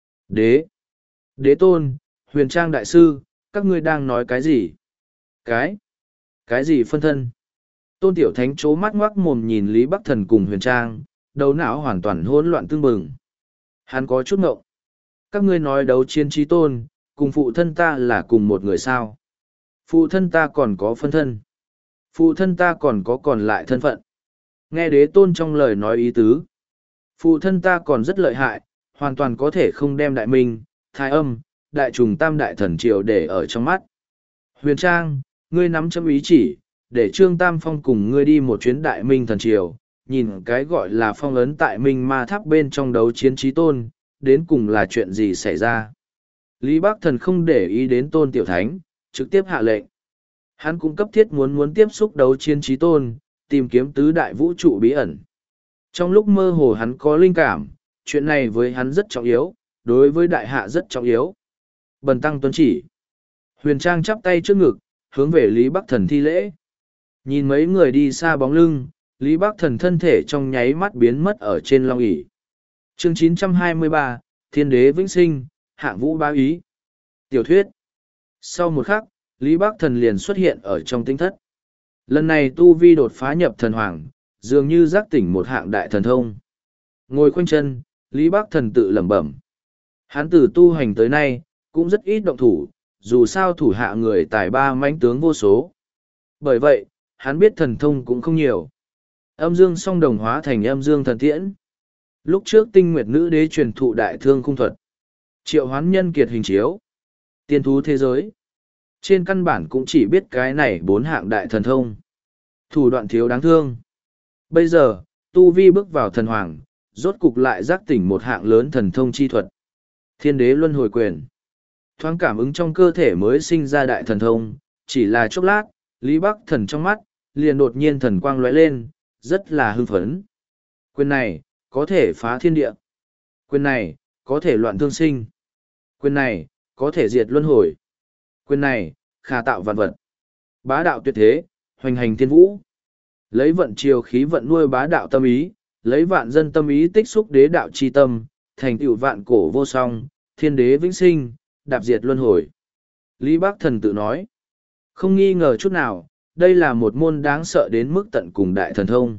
Đế! Đế tôn, Huyền Trang đại sư, các ngươi đang nói cái gì? Cái? Cái gì phân thân? Tôn Tiểu Thánh chố mắt ngoác mồm nhìn Lý Bắc Thần cùng Huyền Trang, đầu não hoàn toàn hỗn loạn tương bừng. Hắn có chút ngộng. Các ngươi nói đấu chiến trí tôn, cùng phụ thân ta là cùng một người sao? Phụ thân ta còn có phân thân. Phụ thân ta còn có còn lại thân phận. Nghe đế tôn trong lời nói ý tứ. Phụ thân ta còn rất lợi hại, hoàn toàn có thể không đem đại minh, thái âm, đại trùng tam đại thần triều để ở trong mắt. Huyền Trang, ngươi nắm chấm ý chỉ, để Trương Tam Phong cùng ngươi đi một chuyến đại minh thần triều, nhìn cái gọi là phong ấn tại minh ma tháp bên trong đấu chiến trí tôn, đến cùng là chuyện gì xảy ra. Lý Bác Thần không để ý đến Tôn Tiểu Thánh, trực tiếp hạ lệnh. Hắn cũng cấp thiết muốn muốn tiếp xúc đấu chiến trí tôn, tìm kiếm tứ đại vũ trụ bí ẩn. Trong lúc mơ hồ hắn có linh cảm, chuyện này với hắn rất trọng yếu, đối với đại hạ rất trọng yếu. Bần tăng tuân chỉ. Huyền Trang chắp tay trước ngực, hướng về Lý Bắc Thần thi lễ. Nhìn mấy người đi xa bóng lưng, Lý Bắc Thần thân thể trong nháy mắt biến mất ở trên long ỷ. Chương chín trăm hai mươi ba, Thiên đế vĩnh sinh, hạng vũ bá ý. Tiểu thuyết. Sau một khắc, Lý Bắc Thần liền xuất hiện ở trong tinh thất. Lần này tu vi đột phá nhập thần hoàng, dường như giác tỉnh một hạng đại thần thông. Ngồi khoanh chân, Lý Bắc Thần tự lẩm bẩm. Hắn từ tu hành tới nay, cũng rất ít động thủ, dù sao thủ hạ người tài ba mãnh tướng vô số. Bởi vậy, hắn biết thần thông cũng không nhiều. Âm dương song đồng hóa thành âm dương thần tiễn. Lúc trước tinh nguyệt nữ đế truyền thụ đại thương khung thuật. Triệu hoán nhân kiệt hình chiếu. Tiên thú thế giới. Trên căn bản cũng chỉ biết cái này bốn hạng đại thần thông. Thủ đoạn thiếu đáng thương. Bây giờ, Tu Vi bước vào thần hoàng, rốt cục lại giác tỉnh một hạng lớn thần thông chi thuật. Thiên đế luân hồi quyền. Thoáng cảm ứng trong cơ thể mới sinh ra đại thần thông, chỉ là chốc lát, Lý Bắc Thần trong mắt, liền đột nhiên thần quang lóe lên, rất là hưng phấn. Quyền này, có thể phá thiên địa. Quyền này, có thể loạn thương sinh. Quyền này, có thể diệt luân hồi. Quyền này, khả tạo vạn vật. Bá đạo tuyệt thế, hoành hành thiên vũ. Lấy vận chiều khí vận nuôi bá đạo tâm ý, lấy vạn dân tâm ý tích xúc đế đạo chi tâm, thành tựu vạn cổ vô song, thiên đế vĩnh sinh, đạp diệt luân hồi. Lý Bắc Thần tự nói. Không nghi ngờ chút nào, đây là một môn đáng sợ đến mức tận cùng đại thần thông.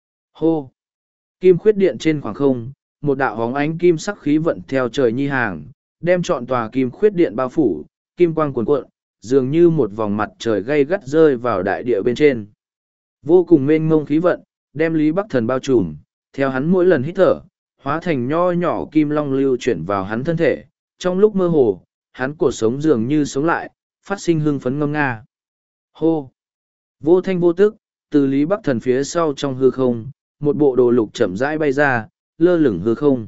Hô! Kim khuyết điện trên khoảng không, một đạo hóng ánh kim sắc khí vận theo trời nhi hàng, đem trọn tòa kim khuyết điện bao phủ, kim quang cuồn cuộn, dường như một vòng mặt trời gay gắt rơi vào đại địa bên trên. Vô cùng mênh mông khí vận, đem Lý Bắc Thần bao trùm, theo hắn mỗi lần hít thở, hóa thành nho nhỏ kim long lưu chuyển vào hắn thân thể. Trong lúc mơ hồ, hắn cuộc sống dường như sống lại, phát sinh hưng phấn ngâm nga. Hô! Vô thanh vô tức, từ Lý Bắc Thần phía sau trong hư không, một bộ đồ lục chậm rãi bay ra, lơ lửng hư không.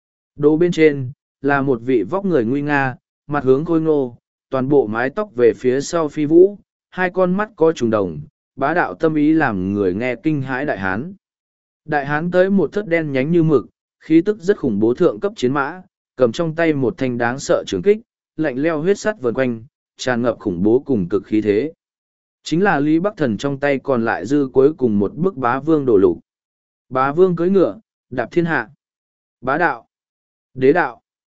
Đồ bên trên, là một vị vóc người nguy nga, mặt hướng khôi ngô, toàn bộ mái tóc về phía sau phi vũ, hai con mắt có trùng đồng, bá đạo tâm ý làm người nghe kinh hãi đại hán. Đại hán tới một thất đen nhánh như mực, khí tức rất khủng bố thượng cấp chiến mã, cầm trong tay một thanh đáng sợ trường kích, lạnh leo huyết sắt vần quanh, tràn ngập khủng bố cùng cực khí thế. Chính là Lý Bắc Thần trong tay còn lại dư cuối cùng một bức bá vương đổ lục. Bá vương cưỡi ngựa, đạp thiên hạ. Bá đạo. Đế đạo.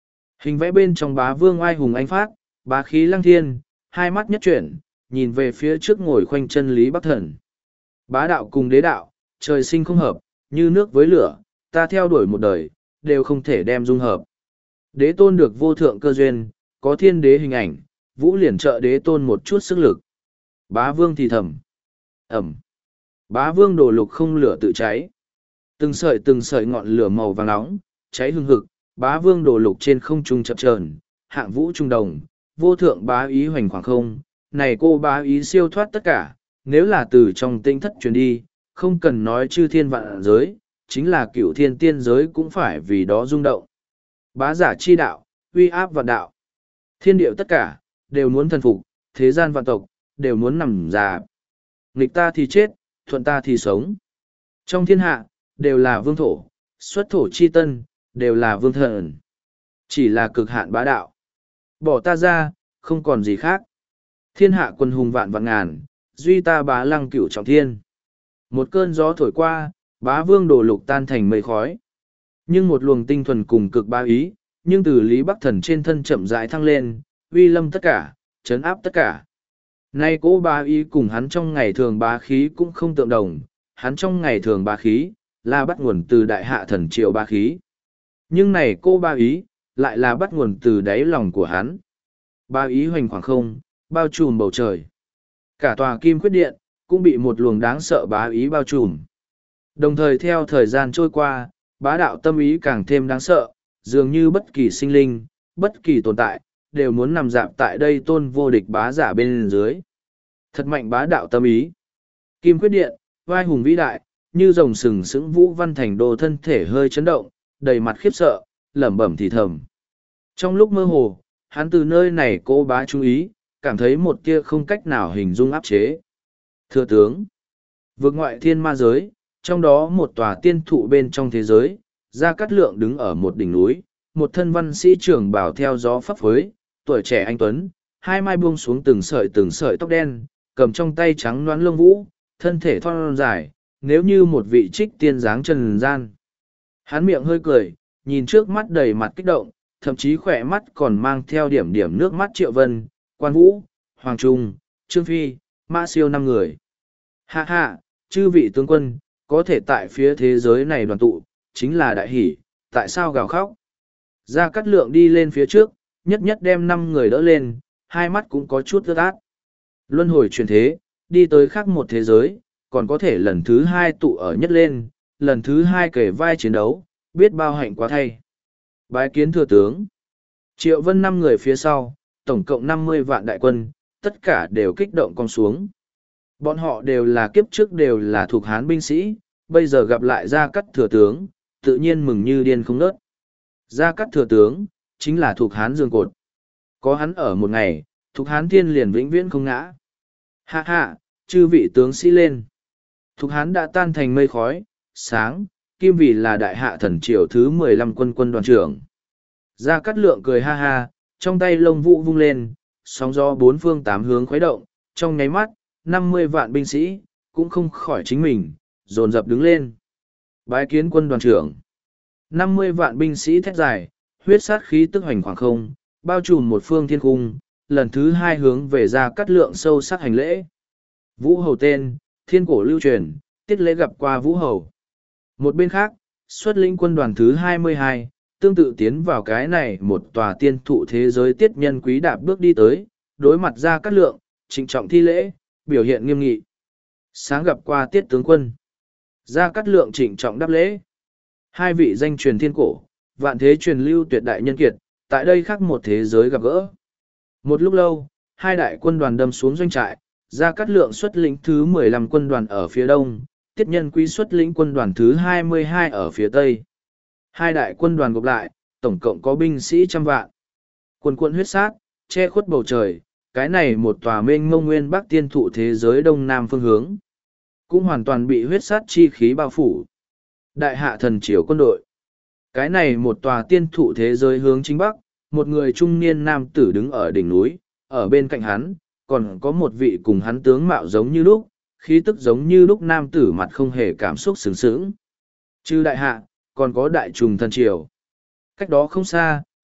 Hình vẽ bên trong bá vương oai hùng anh phát, bá khí lăng thiên, hai mắt nhất chuyển, nhìn về phía trước ngồi khoanh chân Lý Bắc Thần. Bá đạo cùng đế đạo, trời sinh không hợp, như nước với lửa, ta theo đuổi một đời, đều không thể đem dung hợp. Đế tôn được vô thượng cơ duyên, có thiên đế hình ảnh, vũ liền trợ đế tôn một chút sức lực. Bá vương thì thầm. Ẩm. Bá vương đổ lục không lửa tự cháy. Từng sợi từng sợi ngọn lửa màu vàng nóng, cháy hừng hực, bá vương đổ lục trên không trung chập chờn, hạng vũ trung đồng, vô thượng bá ý hoành khoảng không. Này cô bá ý siêu thoát tất cả, nếu là từ trong tinh thất truyền đi, không cần nói chư thiên vạn giới, chính là cựu thiên tiên giới cũng phải vì đó rung động. Bá giả chi đạo, uy áp vạn đạo. Thiên điệu tất cả, đều muốn thần phục, thế gian vạn tộc, đều muốn nằm già. Nghịch ta thì chết, thuận ta thì sống. Trong thiên hạ, đều là vương thổ, xuất thổ chi tân, đều là vương thần. Chỉ là cực hạn bá đạo. Bỏ ta ra, không còn gì khác. Thiên hạ quân hùng vạn vạn ngàn, duy ta bá lăng cửu trọng thiên. Một cơn gió thổi qua, bá vương đổ lục tan thành mây khói. Nhưng một luồng tinh thuần cùng cực bá ý, nhưng từ Lý Bắc Thần trên thân chậm rãi thăng lên, uy lâm tất cả, chấn áp tất cả. Nay cố bá ý cùng hắn trong ngày thường bá khí cũng không tượng đồng, hắn trong ngày thường bá khí, là bắt nguồn từ đại hạ thần triệu bá khí. Nhưng này cô bá ý, lại là bắt nguồn từ đáy lòng của hắn. Bá ý hoành khoảng không, bao trùm bầu trời. Cả tòa kim khuyết điện, cũng bị một luồng đáng sợ bá ý bao trùm. Đồng thời theo thời gian trôi qua, bá đạo tâm ý càng thêm đáng sợ, dường như bất kỳ sinh linh, bất kỳ tồn tại, đều muốn nằm dạp tại đây tôn vô địch bá giả bên dưới. Thật mạnh bá đạo tâm ý. Kim khuyết điện, vai hùng vĩ đại, như rồng sừng sững Vũ Văn Thành Đô thân thể hơi chấn động, đầy mặt khiếp sợ, lẩm bẩm thì thầm. Trong lúc mơ hồ, hắn từ nơi này cô bá chú ý, cảm thấy một tia không cách nào hình dung áp chế. Thưa tướng, vượt ngoại thiên ma giới, trong đó một tòa tiên thụ bên trong thế giới, Gia Cát Lượng đứng ở một đỉnh núi, một thân văn sĩ trưởng bảo theo gió phấp phới, tuổi trẻ anh tuấn, hai mai buông xuống từng sợi từng sợi tóc đen, cầm trong tay trắng loáng lông vũ, thân thể thon dài, nếu như một vị trích tiên dáng trần gian. Hắn miệng hơi cười, nhìn trước mắt đầy mặt kích động, thậm chí khỏe mắt còn mang theo điểm điểm nước mắt Triệu Vân, Quan Vũ, Hoàng Trung, Trương Phi, Mã Siêu năm người. Hạ hạ, chư vị tướng quân, có thể tại phía thế giới này đoàn tụ, chính là đại hỷ, tại sao gào khóc? Gia Cát Lượng đi lên phía trước, nhất nhất đem năm người đỡ lên, hai mắt cũng có chút ướt át. Luân hồi chuyển thế, đi tới khác một thế giới, còn có thể lần thứ hai tụ ở nhất lên, lần thứ hai kể vai chiến đấu, biết bao hạnh quá thay. Bái kiến thừa tướng. Triệu Vân năm người phía sau, tổng cộng năm mươi vạn đại quân, tất cả đều kích động con xuống. Bọn họ đều là kiếp trước đều là thuộc Hán binh sĩ, bây giờ gặp lại Gia Cát thừa tướng, tự nhiên mừng như điên không nớt. Gia Cát thừa tướng, chính là thuộc Hán dương cột. Có hắn ở một ngày, thuộc Hán thiên liền vĩnh viễn không ngã. Hạ hạ, chư vị tướng sĩ lên. Thuộc Hán đã tan thành mây khói, sáng, Kim vì là đại hạ thần triều thứ mười lăm quân quân đoàn trưởng. Gia Cát Lượng cười ha ha, trong tay lông vũ vung lên, sóng gió bốn phương tám hướng khuấy động, trong nháy mắt, năm mươi vạn binh sĩ, cũng không khỏi chính mình, dồn dập đứng lên. Bái kiến quân đoàn trưởng. năm mươi vạn binh sĩ thét dài, huyết sát khí tức hoành khoảng không, bao trùm một phương thiên cung, lần thứ hai hướng về Gia Cát Lượng sâu sắc hành lễ. Vũ hầu tên, thiên cổ lưu truyền, tiết lễ gặp qua Vũ hầu. Một bên khác, xuất lĩnh quân đoàn thứ hai mươi hai, tương tự tiến vào cái này một tòa tiên thụ thế giới tiết nhân quý đạp bước đi tới, đối mặt Gia Cát Lượng, trịnh trọng thi lễ, biểu hiện nghiêm nghị. Sáng gặp qua tiết tướng quân. Gia Cát Lượng trịnh trọng đáp lễ. Hai vị danh truyền thiên cổ, vạn thế truyền lưu tuyệt đại nhân kiệt, tại đây khác một thế giới gặp gỡ. Một lúc lâu, hai đại quân đoàn đâm xuống doanh trại, Gia Cát Lượng xuất lĩnh thứ mười lăm quân đoàn ở phía đông, tiết nhân quý xuất lĩnh quân đoàn thứ hai mươi hai ở phía tây. Hai đại quân đoàn gộp lại, tổng cộng có binh sĩ trăm vạn. Quân quân huyết sát, che khuất bầu trời, cái này một tòa mênh mông nguyên bắc tiên thụ thế giới đông nam phương hướng. Cũng hoàn toàn bị huyết sát chi khí bao phủ. Đại hạ thần triều quân đội. Cái này một tòa tiên thụ thế giới hướng chính bắc, một người trung niên nam tử đứng ở đỉnh núi, ở bên cạnh hắn, còn có một vị cùng hắn tướng mạo giống như lúc, khí tức giống như lúc nam tử mặt không hề cảm xúc sướng sướng. Trừ đại hạ, còn có đại trùng thần triều. Cách đó không xa,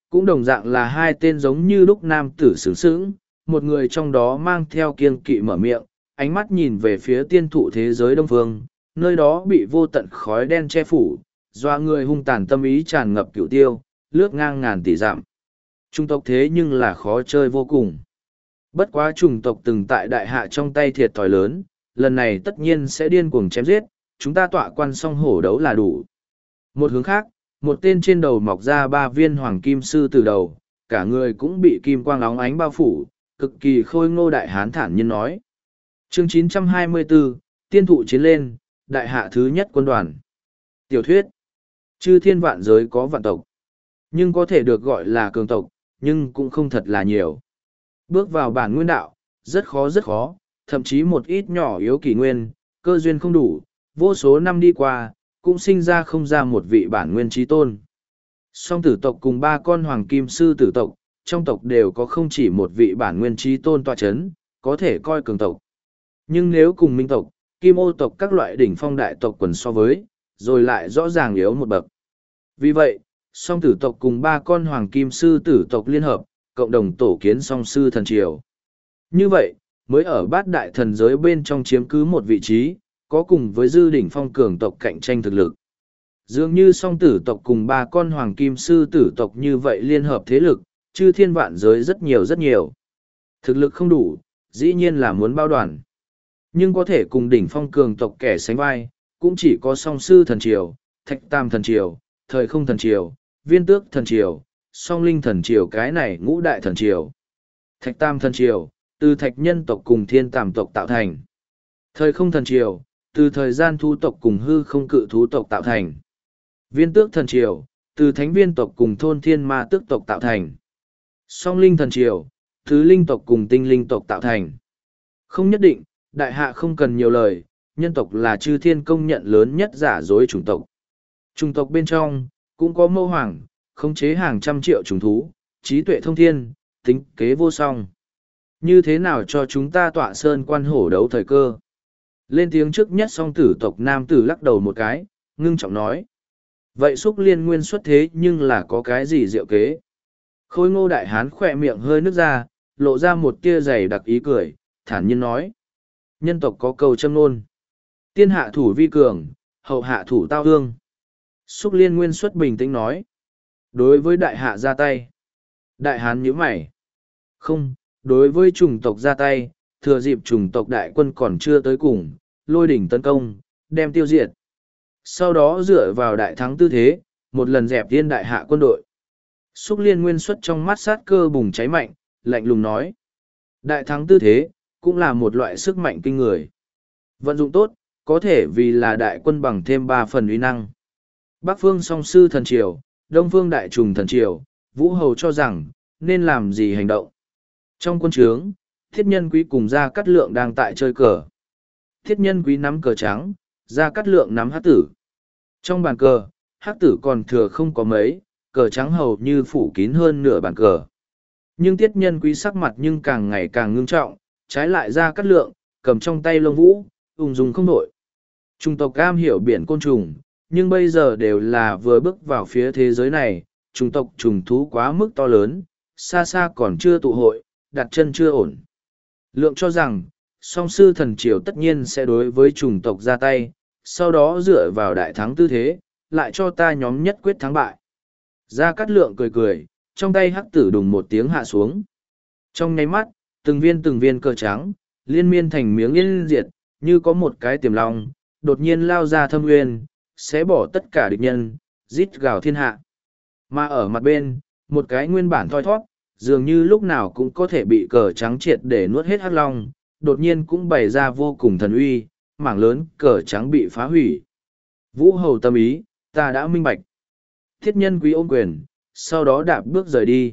cũng đồng dạng là hai tên giống như lúc nam tử sướng sướng, một người trong đó mang theo kiêng kỵ mở miệng, ánh mắt nhìn về phía tiên thụ thế giới đông phương, nơi đó bị vô tận khói đen che phủ, doa người hung tàn tâm ý tràn ngập cửu tiêu, lướt ngang ngàn tỷ dặm. Trung tộc thế nhưng là khó chơi vô cùng. Bất quá chủng tộc từng tại đại hạ trong tay thiệt thòi lớn, lần này tất nhiên sẽ điên cuồng chém giết, chúng ta tọa quan song hổ đấu là đủ. Một hướng khác, một tên trên đầu mọc ra ba viên hoàng kim sư từ đầu, cả người cũng bị kim quang óng ánh bao phủ, cực kỳ khôi ngô đại hán thản nhiên nói. Chương chín trăm hai mươi bốn, tiên thụ chiến lên, đại hạ thứ nhất quân đoàn. Tiểu thuyết. Chư thiên vạn giới có vạn tộc, nhưng có thể được gọi là cường tộc, nhưng cũng không thật là nhiều. Bước vào bản nguyên đạo, rất khó rất khó, thậm chí một ít nhỏ yếu kỷ nguyên, cơ duyên không đủ, vô số năm đi qua, cũng sinh ra không ra một vị bản nguyên trí tôn. Song tử tộc cùng ba con hoàng kim sư tử tộc, trong tộc đều có không chỉ một vị bản nguyên trí tôn tọa chấn, có thể coi cường tộc. Nhưng nếu cùng minh tộc, kim ô tộc các loại đỉnh phong đại tộc quần so với, rồi lại rõ ràng yếu một bậc. Vì vậy, song tử tộc cùng ba con hoàng kim sư tử tộc liên hợp, cộng đồng tổ kiến song sư thần triều. Như vậy, mới ở bát đại thần giới bên trong chiếm cứ một vị trí, có cùng với dư đỉnh phong cường tộc cạnh tranh thực lực. Dường như song tử tộc cùng ba con hoàng kim sư tử tộc như vậy liên hợp thế lực, chư thiên vạn giới rất nhiều rất nhiều. Thực lực không đủ, dĩ nhiên là muốn bao đoàn. Nhưng có thể cùng đỉnh phong cường tộc kẻ sánh vai, cũng chỉ có song sư thần triều, thạch tam thần triều, thời không thần triều, viên tước thần triều, song linh thần triều, cái này ngũ đại thần triều. Thạch tam thần triều, từ thạch nhân tộc cùng thiên tàm tộc tạo thành. Thời không thần triều, từ thời gian thú tộc cùng hư không cự thú tộc tạo thành. Viên tước thần triều, từ thánh viên tộc cùng thôn thiên ma tước tộc tạo thành. Song linh thần triều, từ linh tộc cùng tinh linh tộc tạo thành. Không nhất định, đại hạ không cần nhiều lời, nhân tộc là chư thiên công nhận lớn nhất giả dối chủng tộc. Chủng tộc bên trong, cũng có mâu hoàng, khống chế hàng trăm triệu chủng thú, trí tuệ thông thiên, tính kế vô song. Như thế nào cho chúng ta tọa sơn quan hổ đấu thời cơ? Lên tiếng trước nhất song tử tộc nam tử lắc đầu một cái, ngưng trọng nói. Vậy xúc liên nguyên xuất thế nhưng là có cái gì diệu kế? Khôi ngô đại hán khỏe miệng hơi nứt ra, lộ ra một tia dày đặc ý cười, thản nhiên nói. Nhân tộc có câu châm nôn. Tiên hạ thủ vi cường, hậu hạ thủ tao hương. Xúc liên nguyên xuất bình tĩnh nói. Đối với đại hạ ra tay. Đại hán nhíu mày. Không, đối với chủng tộc ra tay, thừa dịp chủng tộc đại quân còn chưa tới cùng, lôi đỉnh tấn công, đem tiêu diệt. Sau đó dựa vào đại thắng tư thế, một lần dẹp tiên đại hạ quân đội. Xúc liên nguyên xuất trong mắt sát cơ bùng cháy mạnh, lạnh lùng nói. Đại thắng tư thế, cũng là một loại sức mạnh kinh người. Vận dụng tốt, có thể vì là đại quân bằng thêm ba phần uy năng. Bắc phương song sư thần triều, đông phương đại trùng thần triều, Vũ Hầu cho rằng, nên làm gì hành động. Trong quân trướng, thiết nhân quý cùng Gia Cát Lượng đang tại chơi cờ. Thiết nhân quý nắm cờ trắng, Gia Cát Lượng nắm hắc tử. Trong bàn cờ, hắc tử còn thừa không có mấy, cờ trắng hầu như phủ kín hơn nửa bàn cờ. Nhưng tiết nhân quý sắc mặt nhưng càng ngày càng ngưng trọng, trái lại Gia Cát Lượng, cầm trong tay lông vũ, ung dung không nổi. Trung tộc cam hiểu biển côn trùng, nhưng bây giờ đều là vừa bước vào phía thế giới này, chủng tộc trùng thú quá mức to lớn, xa xa còn chưa tụ hội, đặt chân chưa ổn. Lượng cho rằng, song sư thần triều tất nhiên sẽ đối với chủng tộc ra tay, sau đó dựa vào đại thắng tư thế, lại cho ta nhóm nhất quyết thắng bại. Gia Cát Lượng cười cười, trong tay hắc tử đùng một tiếng hạ xuống. Trong nháy mắt, từng viên từng viên cờ trắng, liên miên thành miếng yên diệt, như có một cái tiềm long, đột nhiên lao ra thâm nguyên, sẽ bỏ tất cả địch nhân, rít gào thiên hạ. Mà ở mặt bên, một cái nguyên bản thoi thoát, dường như lúc nào cũng có thể bị cờ trắng triệt để nuốt hết hắc long, đột nhiên cũng bày ra vô cùng thần uy, mảng lớn cờ trắng bị phá hủy. Vũ Hầu tâm ý, ta đã minh bạch. Thiết nhân quý ôm quyền, sau đó đạp bước rời đi.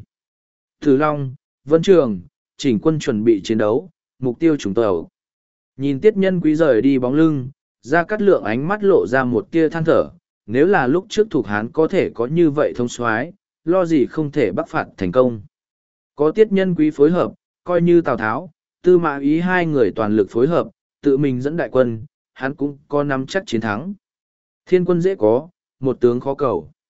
Từ Long, Vân Trường, chỉnh quân chuẩn bị chiến đấu, mục tiêu trùng tàu. Nhìn tiết nhân quý rời đi bóng lưng, Gia Cát Lượng ánh mắt lộ ra một tia than thở, nếu là lúc trước thuộc Hán có thể có như vậy thông soái, lo gì không thể bắc phạt thành công. Có tiết nhân quý phối hợp, coi như Tào Tháo, Tư Mã Ý hai người toàn lực phối hợp, tự mình dẫn đại quân, hắn cũng có nắm chắc chiến thắng. Thiên quân dễ có, một tướng khó cầu.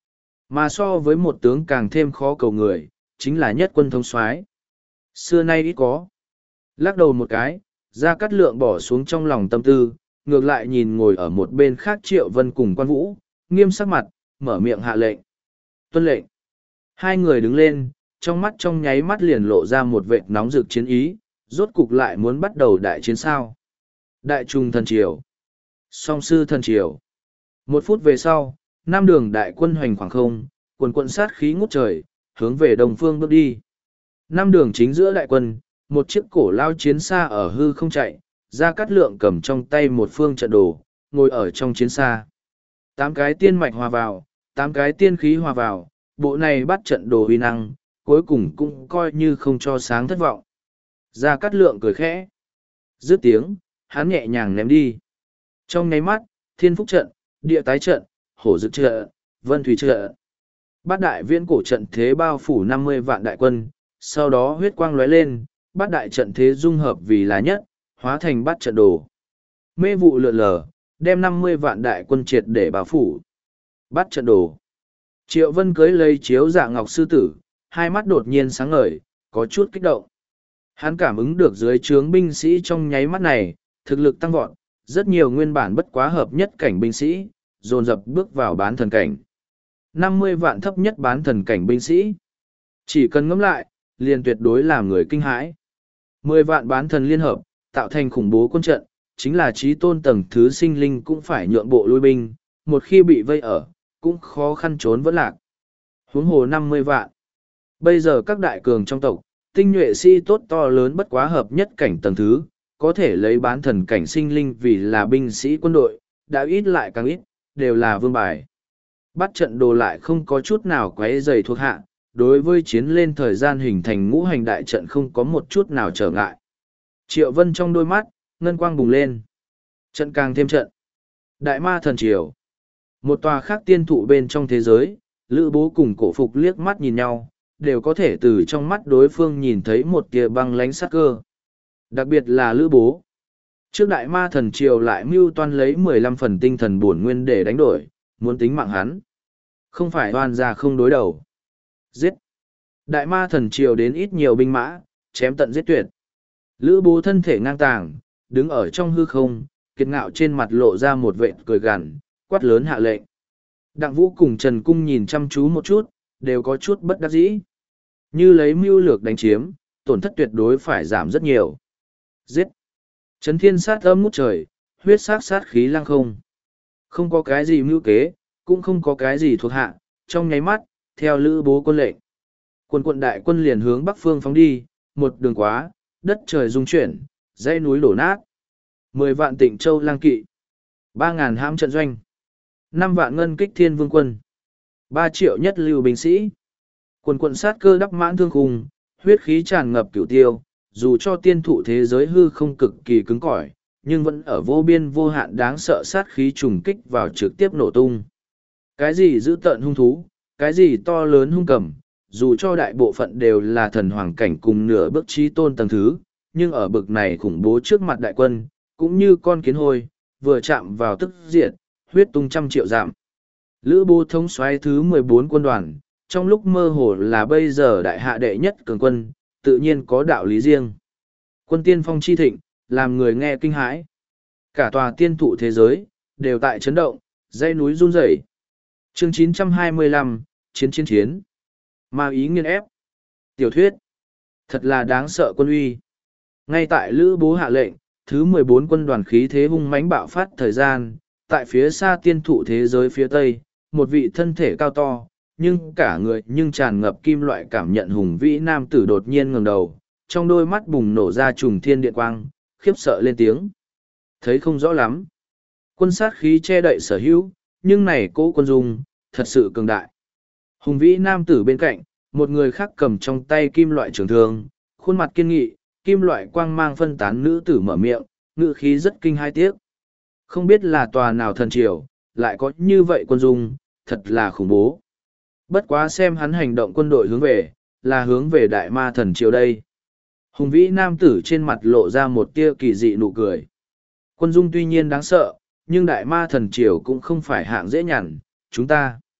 Mà so với một tướng càng thêm khó cầu người, chính là nhất quân thống soái. Xưa nay ít có. Lắc đầu một cái, Gia Cát Lượng bỏ xuống trong lòng tâm tư, ngược lại nhìn ngồi ở một bên khác Triệu Vân cùng Quan Vũ, nghiêm sắc mặt, mở miệng hạ lệnh. Tuân lệnh. Hai người đứng lên, trong mắt trong nháy mắt liền lộ ra một vệt nóng rực chiến ý, rốt cục lại muốn bắt đầu đại chiến sao. Đại trung thần triều. Song sư thần triều. Một phút về sau, Nam đường đại quân hoành khoảng không, quần quận sát khí ngút trời, hướng về đông phương bước đi. Nam đường chính giữa đại quân, một chiếc cổ lao chiến xa ở hư không chạy, Gia Cát Lượng cầm trong tay một phương trận đồ, ngồi ở trong chiến xa. Tám cái tiên mạch hòa vào, tám cái tiên khí hòa vào, bộ này bắt trận đồ uy năng, cuối cùng cũng coi như không cho sáng thất vọng. Gia Cát Lượng cười khẽ. Dứt tiếng, hắn nhẹ nhàng ném đi. Trong nháy mắt, thiên phúc trận, địa tái trận, hổ dực trận, vân thủy trận. Bát đại viễn cổ trận thế bao phủ năm mươi vạn đại quân, sau đó huyết quang lóe lên, bát đại trận thế dung hợp vì là nhất, hóa thành bát trận đồ. Mê vụ lượn lờ, đem năm mươi vạn đại quân triệt để bao phủ. Bát trận đồ. Triệu Vân cưới lấy chiếu dạ ngọc sư tử, hai mắt đột nhiên sáng ngời, có chút kích động. Hắn cảm ứng được dưới trướng binh sĩ trong nháy mắt này, thực lực tăng vọt, rất nhiều nguyên bản bất quá hợp nhất cảnh binh sĩ, dồn dập bước vào bán thần cảnh. năm mươi vạn thấp nhất bán thần cảnh binh sĩ. Chỉ cần ngẫm lại, liền tuyệt đối làm người kinh hãi. mười vạn bán thần liên hợp, tạo thành khủng bố quân trận, chính là trí tôn tầng thứ sinh linh cũng phải nhượng bộ lui binh, một khi bị vây ở, cũng khó khăn trốn vẫn lạc. Huống hồ năm mươi vạn. Bây giờ các đại cường trong tộc, tinh nhuệ sĩ tốt to lớn bất quá hợp nhất cảnh tầng thứ, có thể lấy bán thần cảnh sinh linh vì là binh sĩ quân đội, đã ít lại càng ít, đều là vương bài. Bắt trận đồ lại không có chút nào quấy dày thuộc hạ, đối với chiến lên thời gian hình thành ngũ hành đại trận không có một chút nào trở ngại. Triệu Vân trong đôi mắt, ngân quang bùng lên. Trận càng thêm trận. Đại ma thần triều. Một tòa khác tiên thụ bên trong thế giới, Lữ Bố cùng Cổ Phục liếc mắt nhìn nhau, đều có thể từ trong mắt đối phương nhìn thấy một tia băng lánh sắc cơ. Đặc biệt là Lữ Bố. Trước đại ma thần triều lại mưu toan lấy mười lăm phần tinh thần bổn nguyên để đánh đổi, muốn tính mạng hắn. Không phải oan ra không đối đầu. Giết. Đại ma thần triều đến ít nhiều binh mã, chém tận giết tuyệt. Lữ Bố thân thể ngang tàng, đứng ở trong hư không, kiệt ngạo trên mặt lộ ra một vệt cười gằn, quát lớn hạ lệnh. Đặng Vũ cùng Trần Cung nhìn chăm chú một chút, đều có chút bất đắc dĩ. Như lấy mưu lược đánh chiếm, tổn thất tuyệt đối phải giảm rất nhiều. Giết! Trấn thiên sát âm ngút trời, huyết sát sát khí lăng không. Không có cái gì mưu kế, cũng không có cái gì thuộc hạ, trong nháy mắt, theo Lữ Bố quân lệnh. Quân quận đại quân liền hướng bắc phương phóng đi, một đường quá, đất trời rung chuyển, dãy núi đổ nát. Mười vạn tịnh châu lang kỵ. Ba ngàn hãm trận doanh. Năm vạn ngân kích thiên vương quân. Ba triệu nhất lưu binh sĩ. Quần quận sát cơ đắp mãn thương khung, huyết khí tràn ngập cửu tiêu, dù cho tiên thụ thế giới hư không cực kỳ cứng cỏi, nhưng vẫn ở vô biên vô hạn đáng sợ sát khí trùng kích vào trực tiếp nổ tung. Cái gì dữ tợn hung thú, cái gì to lớn hung cầm, dù cho đại bộ phận đều là thần hoàng cảnh cùng nửa bước trí tôn tầng thứ, nhưng ở bực này khủng bố trước mặt đại quân, cũng như con kiến hôi, vừa chạm vào tức diệt, huyết tung trăm triệu giảm. Lữ Bố thống soái thứ mười bốn quân đoàn, trong lúc mơ hồ là bây giờ đại hạ đệ nhất cường quân, tự nhiên có đạo lý riêng. Quân tiên phong chi thịnh, làm người nghe kinh hãi. Cả tòa tiên thụ thế giới, đều tại chấn động, dãy núi run rẩy. Chương chín trăm hai mươi lăm, Chiến chiến chiến. Ma ý nghiên ép. Tiểu thuyết. Thật là đáng sợ quân uy. Ngay tại Lữ Bố hạ lệnh, thứ mười bốn quân đoàn khí thế hung mãnh bạo phát thời gian, tại phía xa tiên thụ thế giới phía tây, một vị thân thể cao to, nhưng cả người nhưng tràn ngập kim loại cảm nhận hùng vĩ nam tử đột nhiên ngẩng đầu, trong đôi mắt bùng nổ ra trùng thiên điện quang, khiếp sợ lên tiếng. Thấy không rõ lắm. Quân sát khí che đậy sở hữu, nhưng này cỗ quân dung, thật sự cường đại. Hùng vĩ nam tử bên cạnh, một người khác cầm trong tay kim loại trường thương, khuôn mặt kiên nghị, kim loại quang mang phân tán nữ tử mở miệng, ngữ khí rất kinh hai tiếc. Không biết là tòa nào thần triều, lại có như vậy quân dung, thật là khủng bố. Bất quá xem hắn hành động quân đội hướng về, là hướng về đại ma thần triều đây. Hùng vĩ nam tử trên mặt lộ ra một tia kỳ dị nụ cười. Quân dung tuy nhiên đáng sợ, nhưng đại ma thần triều cũng không phải hạng dễ nhằn, chúng ta.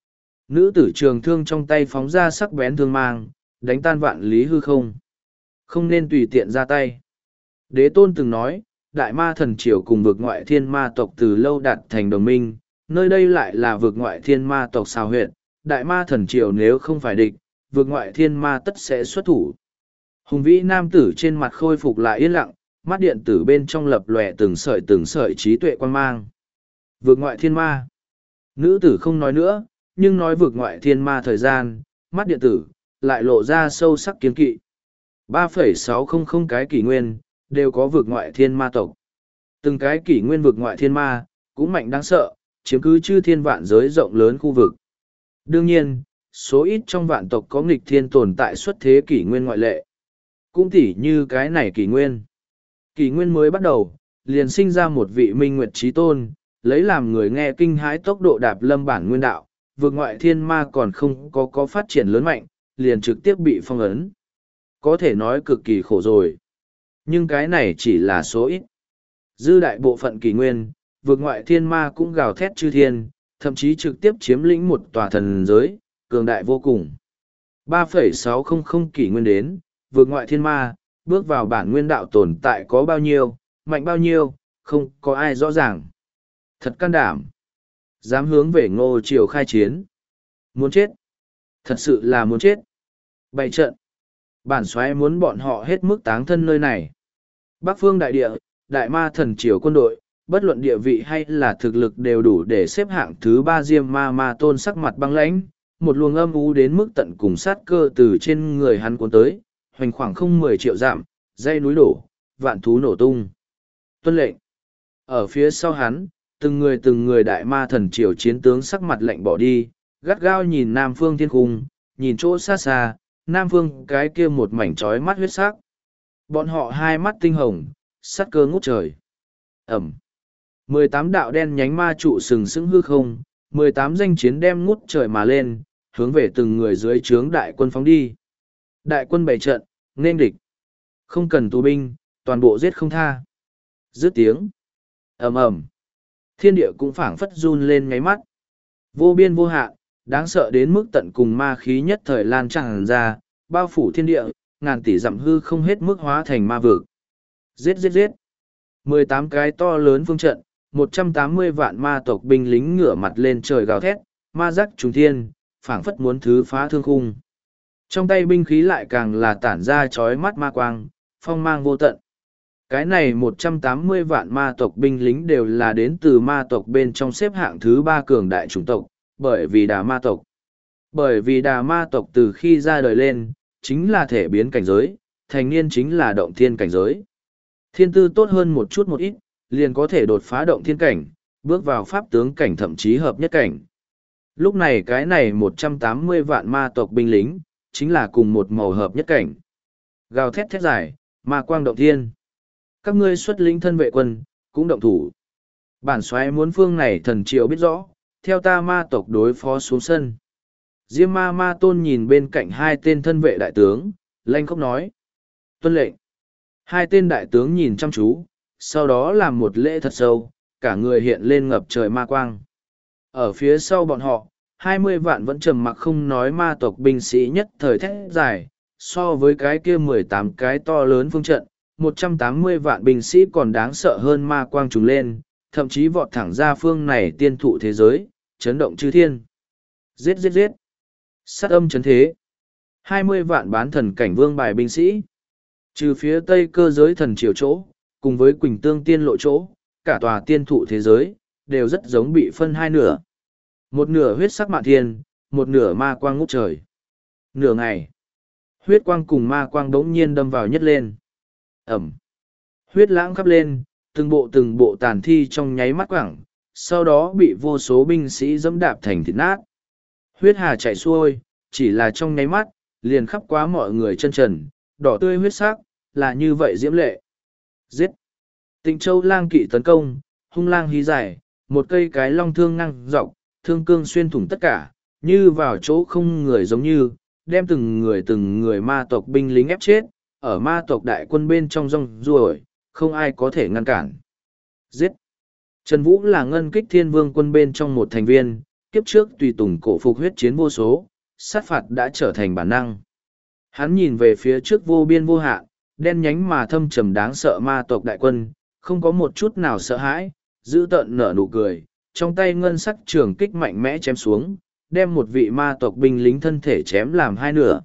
Nữ tử trường thương trong tay phóng ra sắc bén thương mang, đánh tan vạn lý hư không. Không nên tùy tiện ra tay. Đế tôn từng nói, đại ma thần triều cùng vực ngoại thiên ma tộc từ lâu đạt thành đồng minh, nơi đây lại là vực ngoại thiên ma tộc xào huyệt, đại ma thần triều nếu không phải địch, vực ngoại thiên ma tất sẽ xuất thủ. Hùng vĩ nam tử trên mặt khôi phục lại yên lặng, mắt điện tử bên trong lập lòe từng sợi từng sợi trí tuệ quan mang. Vực ngoại thiên ma. Nữ tử không nói nữa, nhưng nói vực ngoại thiên ma thời gian, mắt điện tử, lại lộ ra sâu sắc kiến kỵ. ba phẩy sáu không không cái kỷ nguyên, đều có vực ngoại thiên ma tộc. Từng cái kỷ nguyên vực ngoại thiên ma, cũng mạnh đáng sợ, chiếm cứ chư thiên vạn giới rộng lớn khu vực. Đương nhiên, số ít trong vạn tộc có nghịch thiên tồn tại xuất thế kỷ nguyên ngoại lệ. Cũng tỉ như cái này kỷ nguyên. Kỷ nguyên mới bắt đầu, liền sinh ra một vị minh nguyệt trí tôn, lấy làm người nghe kinh hãi tốc độ đạp lâm bản nguyên đạo, vực ngoại thiên ma còn không có có phát triển lớn mạnh, liền trực tiếp bị phong ấn. Có thể nói cực kỳ khổ rồi. Nhưng cái này chỉ là số ít. Dư đại bộ phận kỷ nguyên, vực ngoại thiên ma cũng gào thét chư thiên, thậm chí trực tiếp chiếm lĩnh một tòa thần giới, cường đại vô cùng. ba phẩy sáu không không kỷ nguyên đến, vực ngoại thiên ma, bước vào bản nguyên đạo tồn tại có bao nhiêu, mạnh bao nhiêu, không có ai rõ ràng. Thật can đảm. Dám hướng về Ngô Triều khai chiến. Muốn chết. Thật sự là muốn chết. Bày trận. Bản soái muốn bọn họ hết mức táng thân nơi này. Bắc phương đại địa, đại ma thần triều quân đội, bất luận địa vị hay là thực lực đều đủ để xếp hạng thứ ba Diêm Ma Ma Tôn sắc mặt băng lãnh, một luồng âm u đến mức tận cùng sát cơ từ trên người hắn cuốn tới, hoành khoảng không mười triệu dặm, dây núi đổ, vạn thú nổ tung. Tuân lệnh. Ở phía sau hắn, từng người từng người đại ma thần triều chiến tướng sắc mặt lạnh bỏ đi, gắt gao nhìn Nam Phương thiên cung, nhìn chỗ xa xa, Nam Phương cái kia một mảnh trói mắt huyết sắc. Bọn họ hai mắt tinh hồng, sát cơ ngút trời. Ẩm. mười tám đạo đen nhánh ma trụ sừng sững hư không, mười tám danh chiến đem ngút trời mà lên, hướng về từng người dưới trướng đại quân phóng đi. Đại quân bày trận, nên địch. Không cần tù binh, toàn bộ giết không tha. Dứt tiếng. Ầm ầm. Thiên địa cũng phảng phất run lên ngáy mắt. Vô biên vô hạn, đáng sợ đến mức tận cùng ma khí nhất thời lan tràn ra, bao phủ thiên địa, ngàn tỷ dặm hư không hết mức hóa thành ma vực. Giết giết giết. mười tám cái to lớn phương trận, một trăm tám mươi vạn ma tộc binh lính ngửa mặt lên trời gào thét, ma giác trùng thiên, phảng phất muốn thứ phá thương khung. Trong tay binh khí lại càng là tản ra chói mắt ma quang, phong mang vô tận. Cái này một trăm tám mươi vạn ma tộc binh lính đều là đến từ ma tộc bên trong xếp hạng thứ ba cường đại chủng tộc, bởi vì đà ma tộc. Bởi vì đà ma tộc từ khi ra đời lên, chính là thể biến cảnh giới, thành niên chính là động thiên cảnh giới. Thiên tư tốt hơn một chút một ít, liền có thể đột phá động thiên cảnh, bước vào pháp tướng cảnh thậm chí hợp nhất cảnh. Lúc này cái này một trăm tám mươi vạn ma tộc binh lính, chính là cùng một màu hợp nhất cảnh. Gào thét thét dài, ma quang động thiên. Các ngươi xuất lĩnh thân vệ quân, cũng động thủ. Bản soái muốn phương này thần triều biết rõ, theo ta ma tộc đối phó xuống sân. Diêm ma ma tôn nhìn bên cạnh hai tên thân vệ đại tướng, lanh khóc nói. Tuân lệnh. Hai tên đại tướng nhìn chăm chú, sau đó làm một lễ thật sâu, cả người hiện lên ngập trời ma quang. Ở phía sau bọn họ, hai mươi vạn vẫn trầm mặc không nói ma tộc binh sĩ nhất thời thét dài, so với cái kia mười tám cái to lớn phương trận, một trăm tám mươi vạn binh sĩ còn đáng sợ hơn ma quang trùng lên, thậm chí vọt thẳng ra phương này tiên thụ thế giới, chấn động chư thiên. Giết giết giết. Sát âm chấn thế. hai mươi vạn bán thần cảnh vương bài binh sĩ. Trừ phía tây cơ giới thần triều chỗ, cùng với Quỳnh Tương tiên lộ chỗ, cả tòa tiên thụ thế giới, đều rất giống bị phân hai nửa. Một nửa huyết sắc mạn thiên, một nửa ma quang ngút trời. Nửa ngày, huyết quang cùng ma quang đống nhiên đâm vào nhất lên. Ẩm. Huyết lãng khắp lên, từng bộ từng bộ tàn thi trong nháy mắt quẳng, sau đó bị vô số binh sĩ dẫm đạp thành thịt nát. Huyết hà chảy xuôi, chỉ là trong nháy mắt, liền khắp quá mọi người chân trần, đỏ tươi huyết sắc, là như vậy diễm lệ. Giết! Tịnh Châu lang kỵ tấn công, hung lang hí dài, một cây cái long thương ngăng dọc, thương cương xuyên thủng tất cả, như vào chỗ không người giống như, đem từng người từng người ma tộc binh lính ép chết, ở ma tộc đại quân bên trong rong ruổi, không ai có thể ngăn cản. Giết! Trần Vũ là ngân kích thiên vương quân bên trong một thành viên, kiếp trước tùy tùng cổ phục huyết chiến vô số, sát phạt đã trở thành bản năng. Hắn nhìn về phía trước vô biên vô hạn, đen nhánh mà thâm trầm đáng sợ ma tộc đại quân, không có một chút nào sợ hãi, giữ tợn nở nụ cười, trong tay ngân sắc trường kích mạnh mẽ chém xuống, đem một vị ma tộc binh lính thân thể chém làm hai nửa.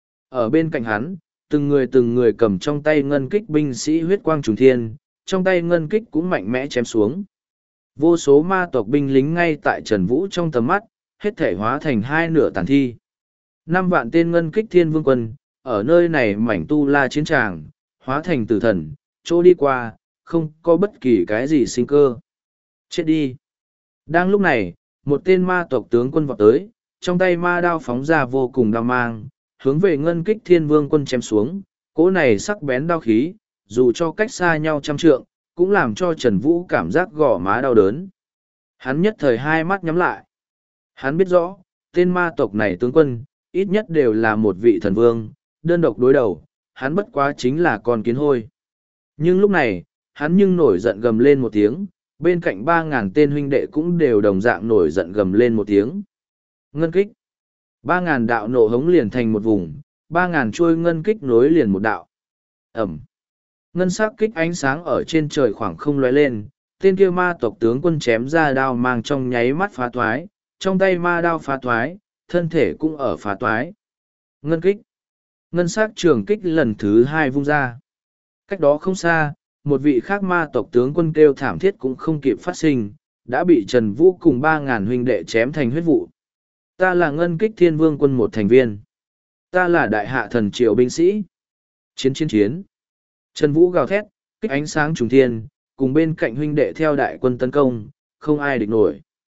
Ở bên cạnh hắn, từng người từng người cầm trong tay ngân kích binh sĩ huyết quang trùng thiên, trong tay ngân kích cũng mạnh mẽ chém xuống. Vô số ma tộc binh lính ngay tại Trần Vũ trong tầm mắt, hết thể hóa thành hai nửa tàn thi. Năm vạn tên ngân kích thiên vương quân, ở nơi này mảnh tu la chiến tràng, hóa thành tử thần, chỗ đi qua, không có bất kỳ cái gì sinh cơ. Chết đi! Đang lúc này, một tên ma tộc tướng quân vọt tới, trong tay ma đao phóng ra vô cùng đao mang, hướng về ngân kích thiên vương quân chém xuống, cỗ này sắc bén đao khí, dù cho cách xa nhau trăm trượng, cũng làm cho Trần Vũ cảm giác gò má đau đớn. Hắn nhất thời hai mắt nhắm lại. Hắn biết rõ, tên ma tộc này tướng quân, ít nhất đều là một vị thần vương, đơn độc đối đầu, hắn bất quá chính là con kiến hôi. Nhưng lúc này, hắn nhưng nổi giận gầm lên một tiếng, bên cạnh ba ngàn tên huynh đệ cũng đều đồng dạng nổi giận gầm lên một tiếng. Ngân kích. Ba ngàn đạo nổ hống liền thành một vùng, ba ngàn chuôi ngân kích nối liền một đạo. Ẩm. Ngân sắc kích ánh sáng ở trên trời khoảng không lóe lên, tên kia ma tộc tướng quân chém ra đao mang trong nháy mắt phá thoái, trong tay ma đao phá thoái, thân thể cũng ở phá thoái. Ngân kích. Ngân sắc trường kích lần thứ hai vung ra. Cách đó không xa, một vị khác ma tộc tướng quân kêu thảm thiết cũng không kịp phát sinh, đã bị Trần Vũ cùng ba ngàn huynh đệ chém thành huyết vụ. Ta là ngân kích thiên vương quân một thành viên. Ta là đại hạ thần triều binh sĩ. Chiến chiến chiến. Trần Vũ gào thét, kích ánh sáng trùng thiên, cùng bên cạnh huynh đệ theo đại quân tấn công, không ai địch nổi.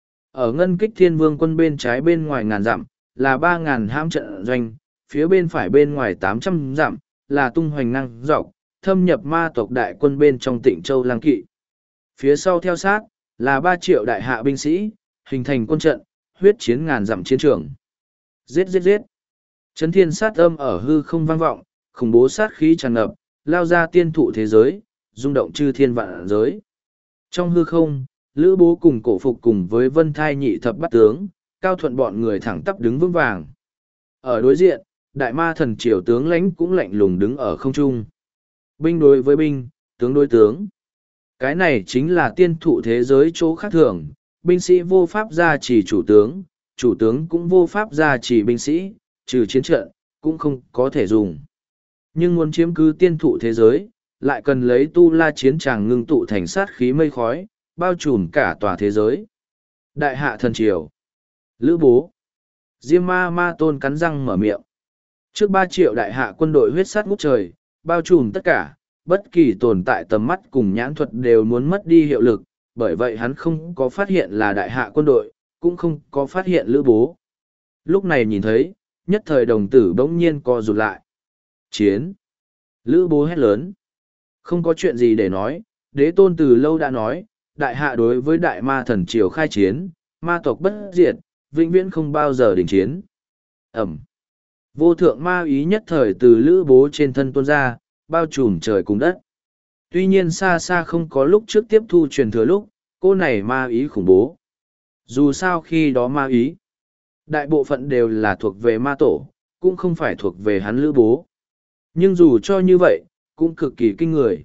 Ở ngân kích thiên vương quân bên trái bên ngoài ngàn dặm, là ba ngàn hãm trận doanh, phía bên phải bên ngoài tám trăm dặm, là tung hoành năng dọc, thâm nhập ma tộc đại quân bên trong Tịnh Châu Lang Kỵ. Phía sau theo sát, là ba triệu đại hạ binh sĩ, hình thành quân trận, huyết chiến ngàn dặm chiến trường. Giết giết giết. Chấn thiên sát âm ở hư không vang vọng, khủng bố sát khí tràn ngập, lao ra tiên thụ thế giới, rung động chư thiên vạn giới. Trong hư không, Lữ Bố cùng Cổ Phục cùng với Vân Thai nhị thập bát tướng, Cao Thuận bọn người thẳng tắp đứng vững vàng. Ở đối diện, đại ma thần triều tướng lãnh cũng lạnh lùng đứng ở không trung. Binh đối với binh, tướng đối tướng. Cái này chính là tiên thụ thế giới chỗ khác thường, binh sĩ vô pháp gia trì chủ tướng, chủ tướng cũng vô pháp gia trì binh sĩ, trừ chiến trận, cũng không có thể dùng. Nhưng muốn chiếm cứ tiên thụ thế giới, lại cần lấy tu la chiến tràng ngưng tụ thành sát khí mây khói, bao trùm cả tòa thế giới. Đại hạ thần triều. Lữ Bố. Diêm ma ma tôn cắn răng mở miệng. Trước ba triệu đại hạ quân đội huyết sát ngút trời, bao trùm tất cả, bất kỳ tồn tại tầm mắt cùng nhãn thuật đều muốn mất đi hiệu lực, bởi vậy hắn không có phát hiện là đại hạ quân đội, cũng không có phát hiện Lữ Bố. Lúc này nhìn thấy, nhất thời đồng tử bỗng nhiên co rụt lại. Chiến! Lữ Bố hét lớn. Không có chuyện gì để nói, đế tôn từ lâu đã nói, đại hạ đối với đại ma thần triều khai chiến, ma tộc bất diệt, vĩnh viễn không bao giờ đình chiến. Ẩm! Vô thượng ma ý nhất thời từ Lữ Bố trên thân tuôn ra, bao trùm trời cùng đất. Tuy nhiên xa xa không có lúc trước tiếp thu truyền thừa lúc, cô này ma ý khủng bố. Dù sao khi đó ma ý, đại bộ phận đều là thuộc về ma tổ, cũng không phải thuộc về hắn Lữ Bố. Nhưng dù cho như vậy, cũng cực kỳ kinh người.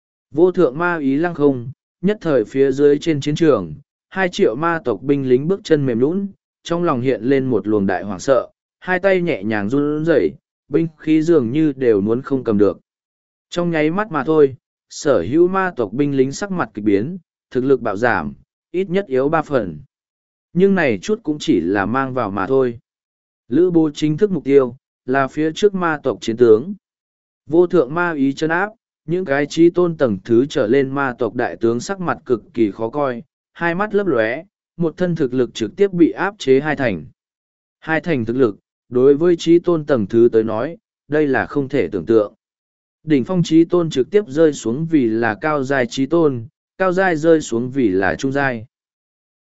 Vô thượng ma ý lăng không, nhất thời phía dưới trên chiến trường, hai triệu ma tộc binh lính bước chân mềm lún, trong lòng hiện lên một luồng đại hoảng sợ, hai tay nhẹ nhàng run rẩy, binh khí dường như đều muốn không cầm được. Trong nháy mắt mà thôi, sở hữu ma tộc binh lính sắc mặt kịch biến, thực lực bạo giảm, ít nhất yếu ba phần. Nhưng này chút cũng chỉ là mang vào mà thôi. Lữ Bố chính thức mục tiêu, là phía trước ma tộc chiến tướng. Vô thượng ma ý chân áp, những cái trí tôn tầng thứ trở lên ma tộc đại tướng sắc mặt cực kỳ khó coi, hai mắt lấp lóe, một thân thực lực trực tiếp bị áp chế hai thành. Hai thành thực lực, đối với trí tôn tầng thứ tới nói, đây là không thể tưởng tượng. Đỉnh phong trí tôn trực tiếp rơi xuống vì là cao giai trí tôn, cao giai rơi xuống vì là trung giai.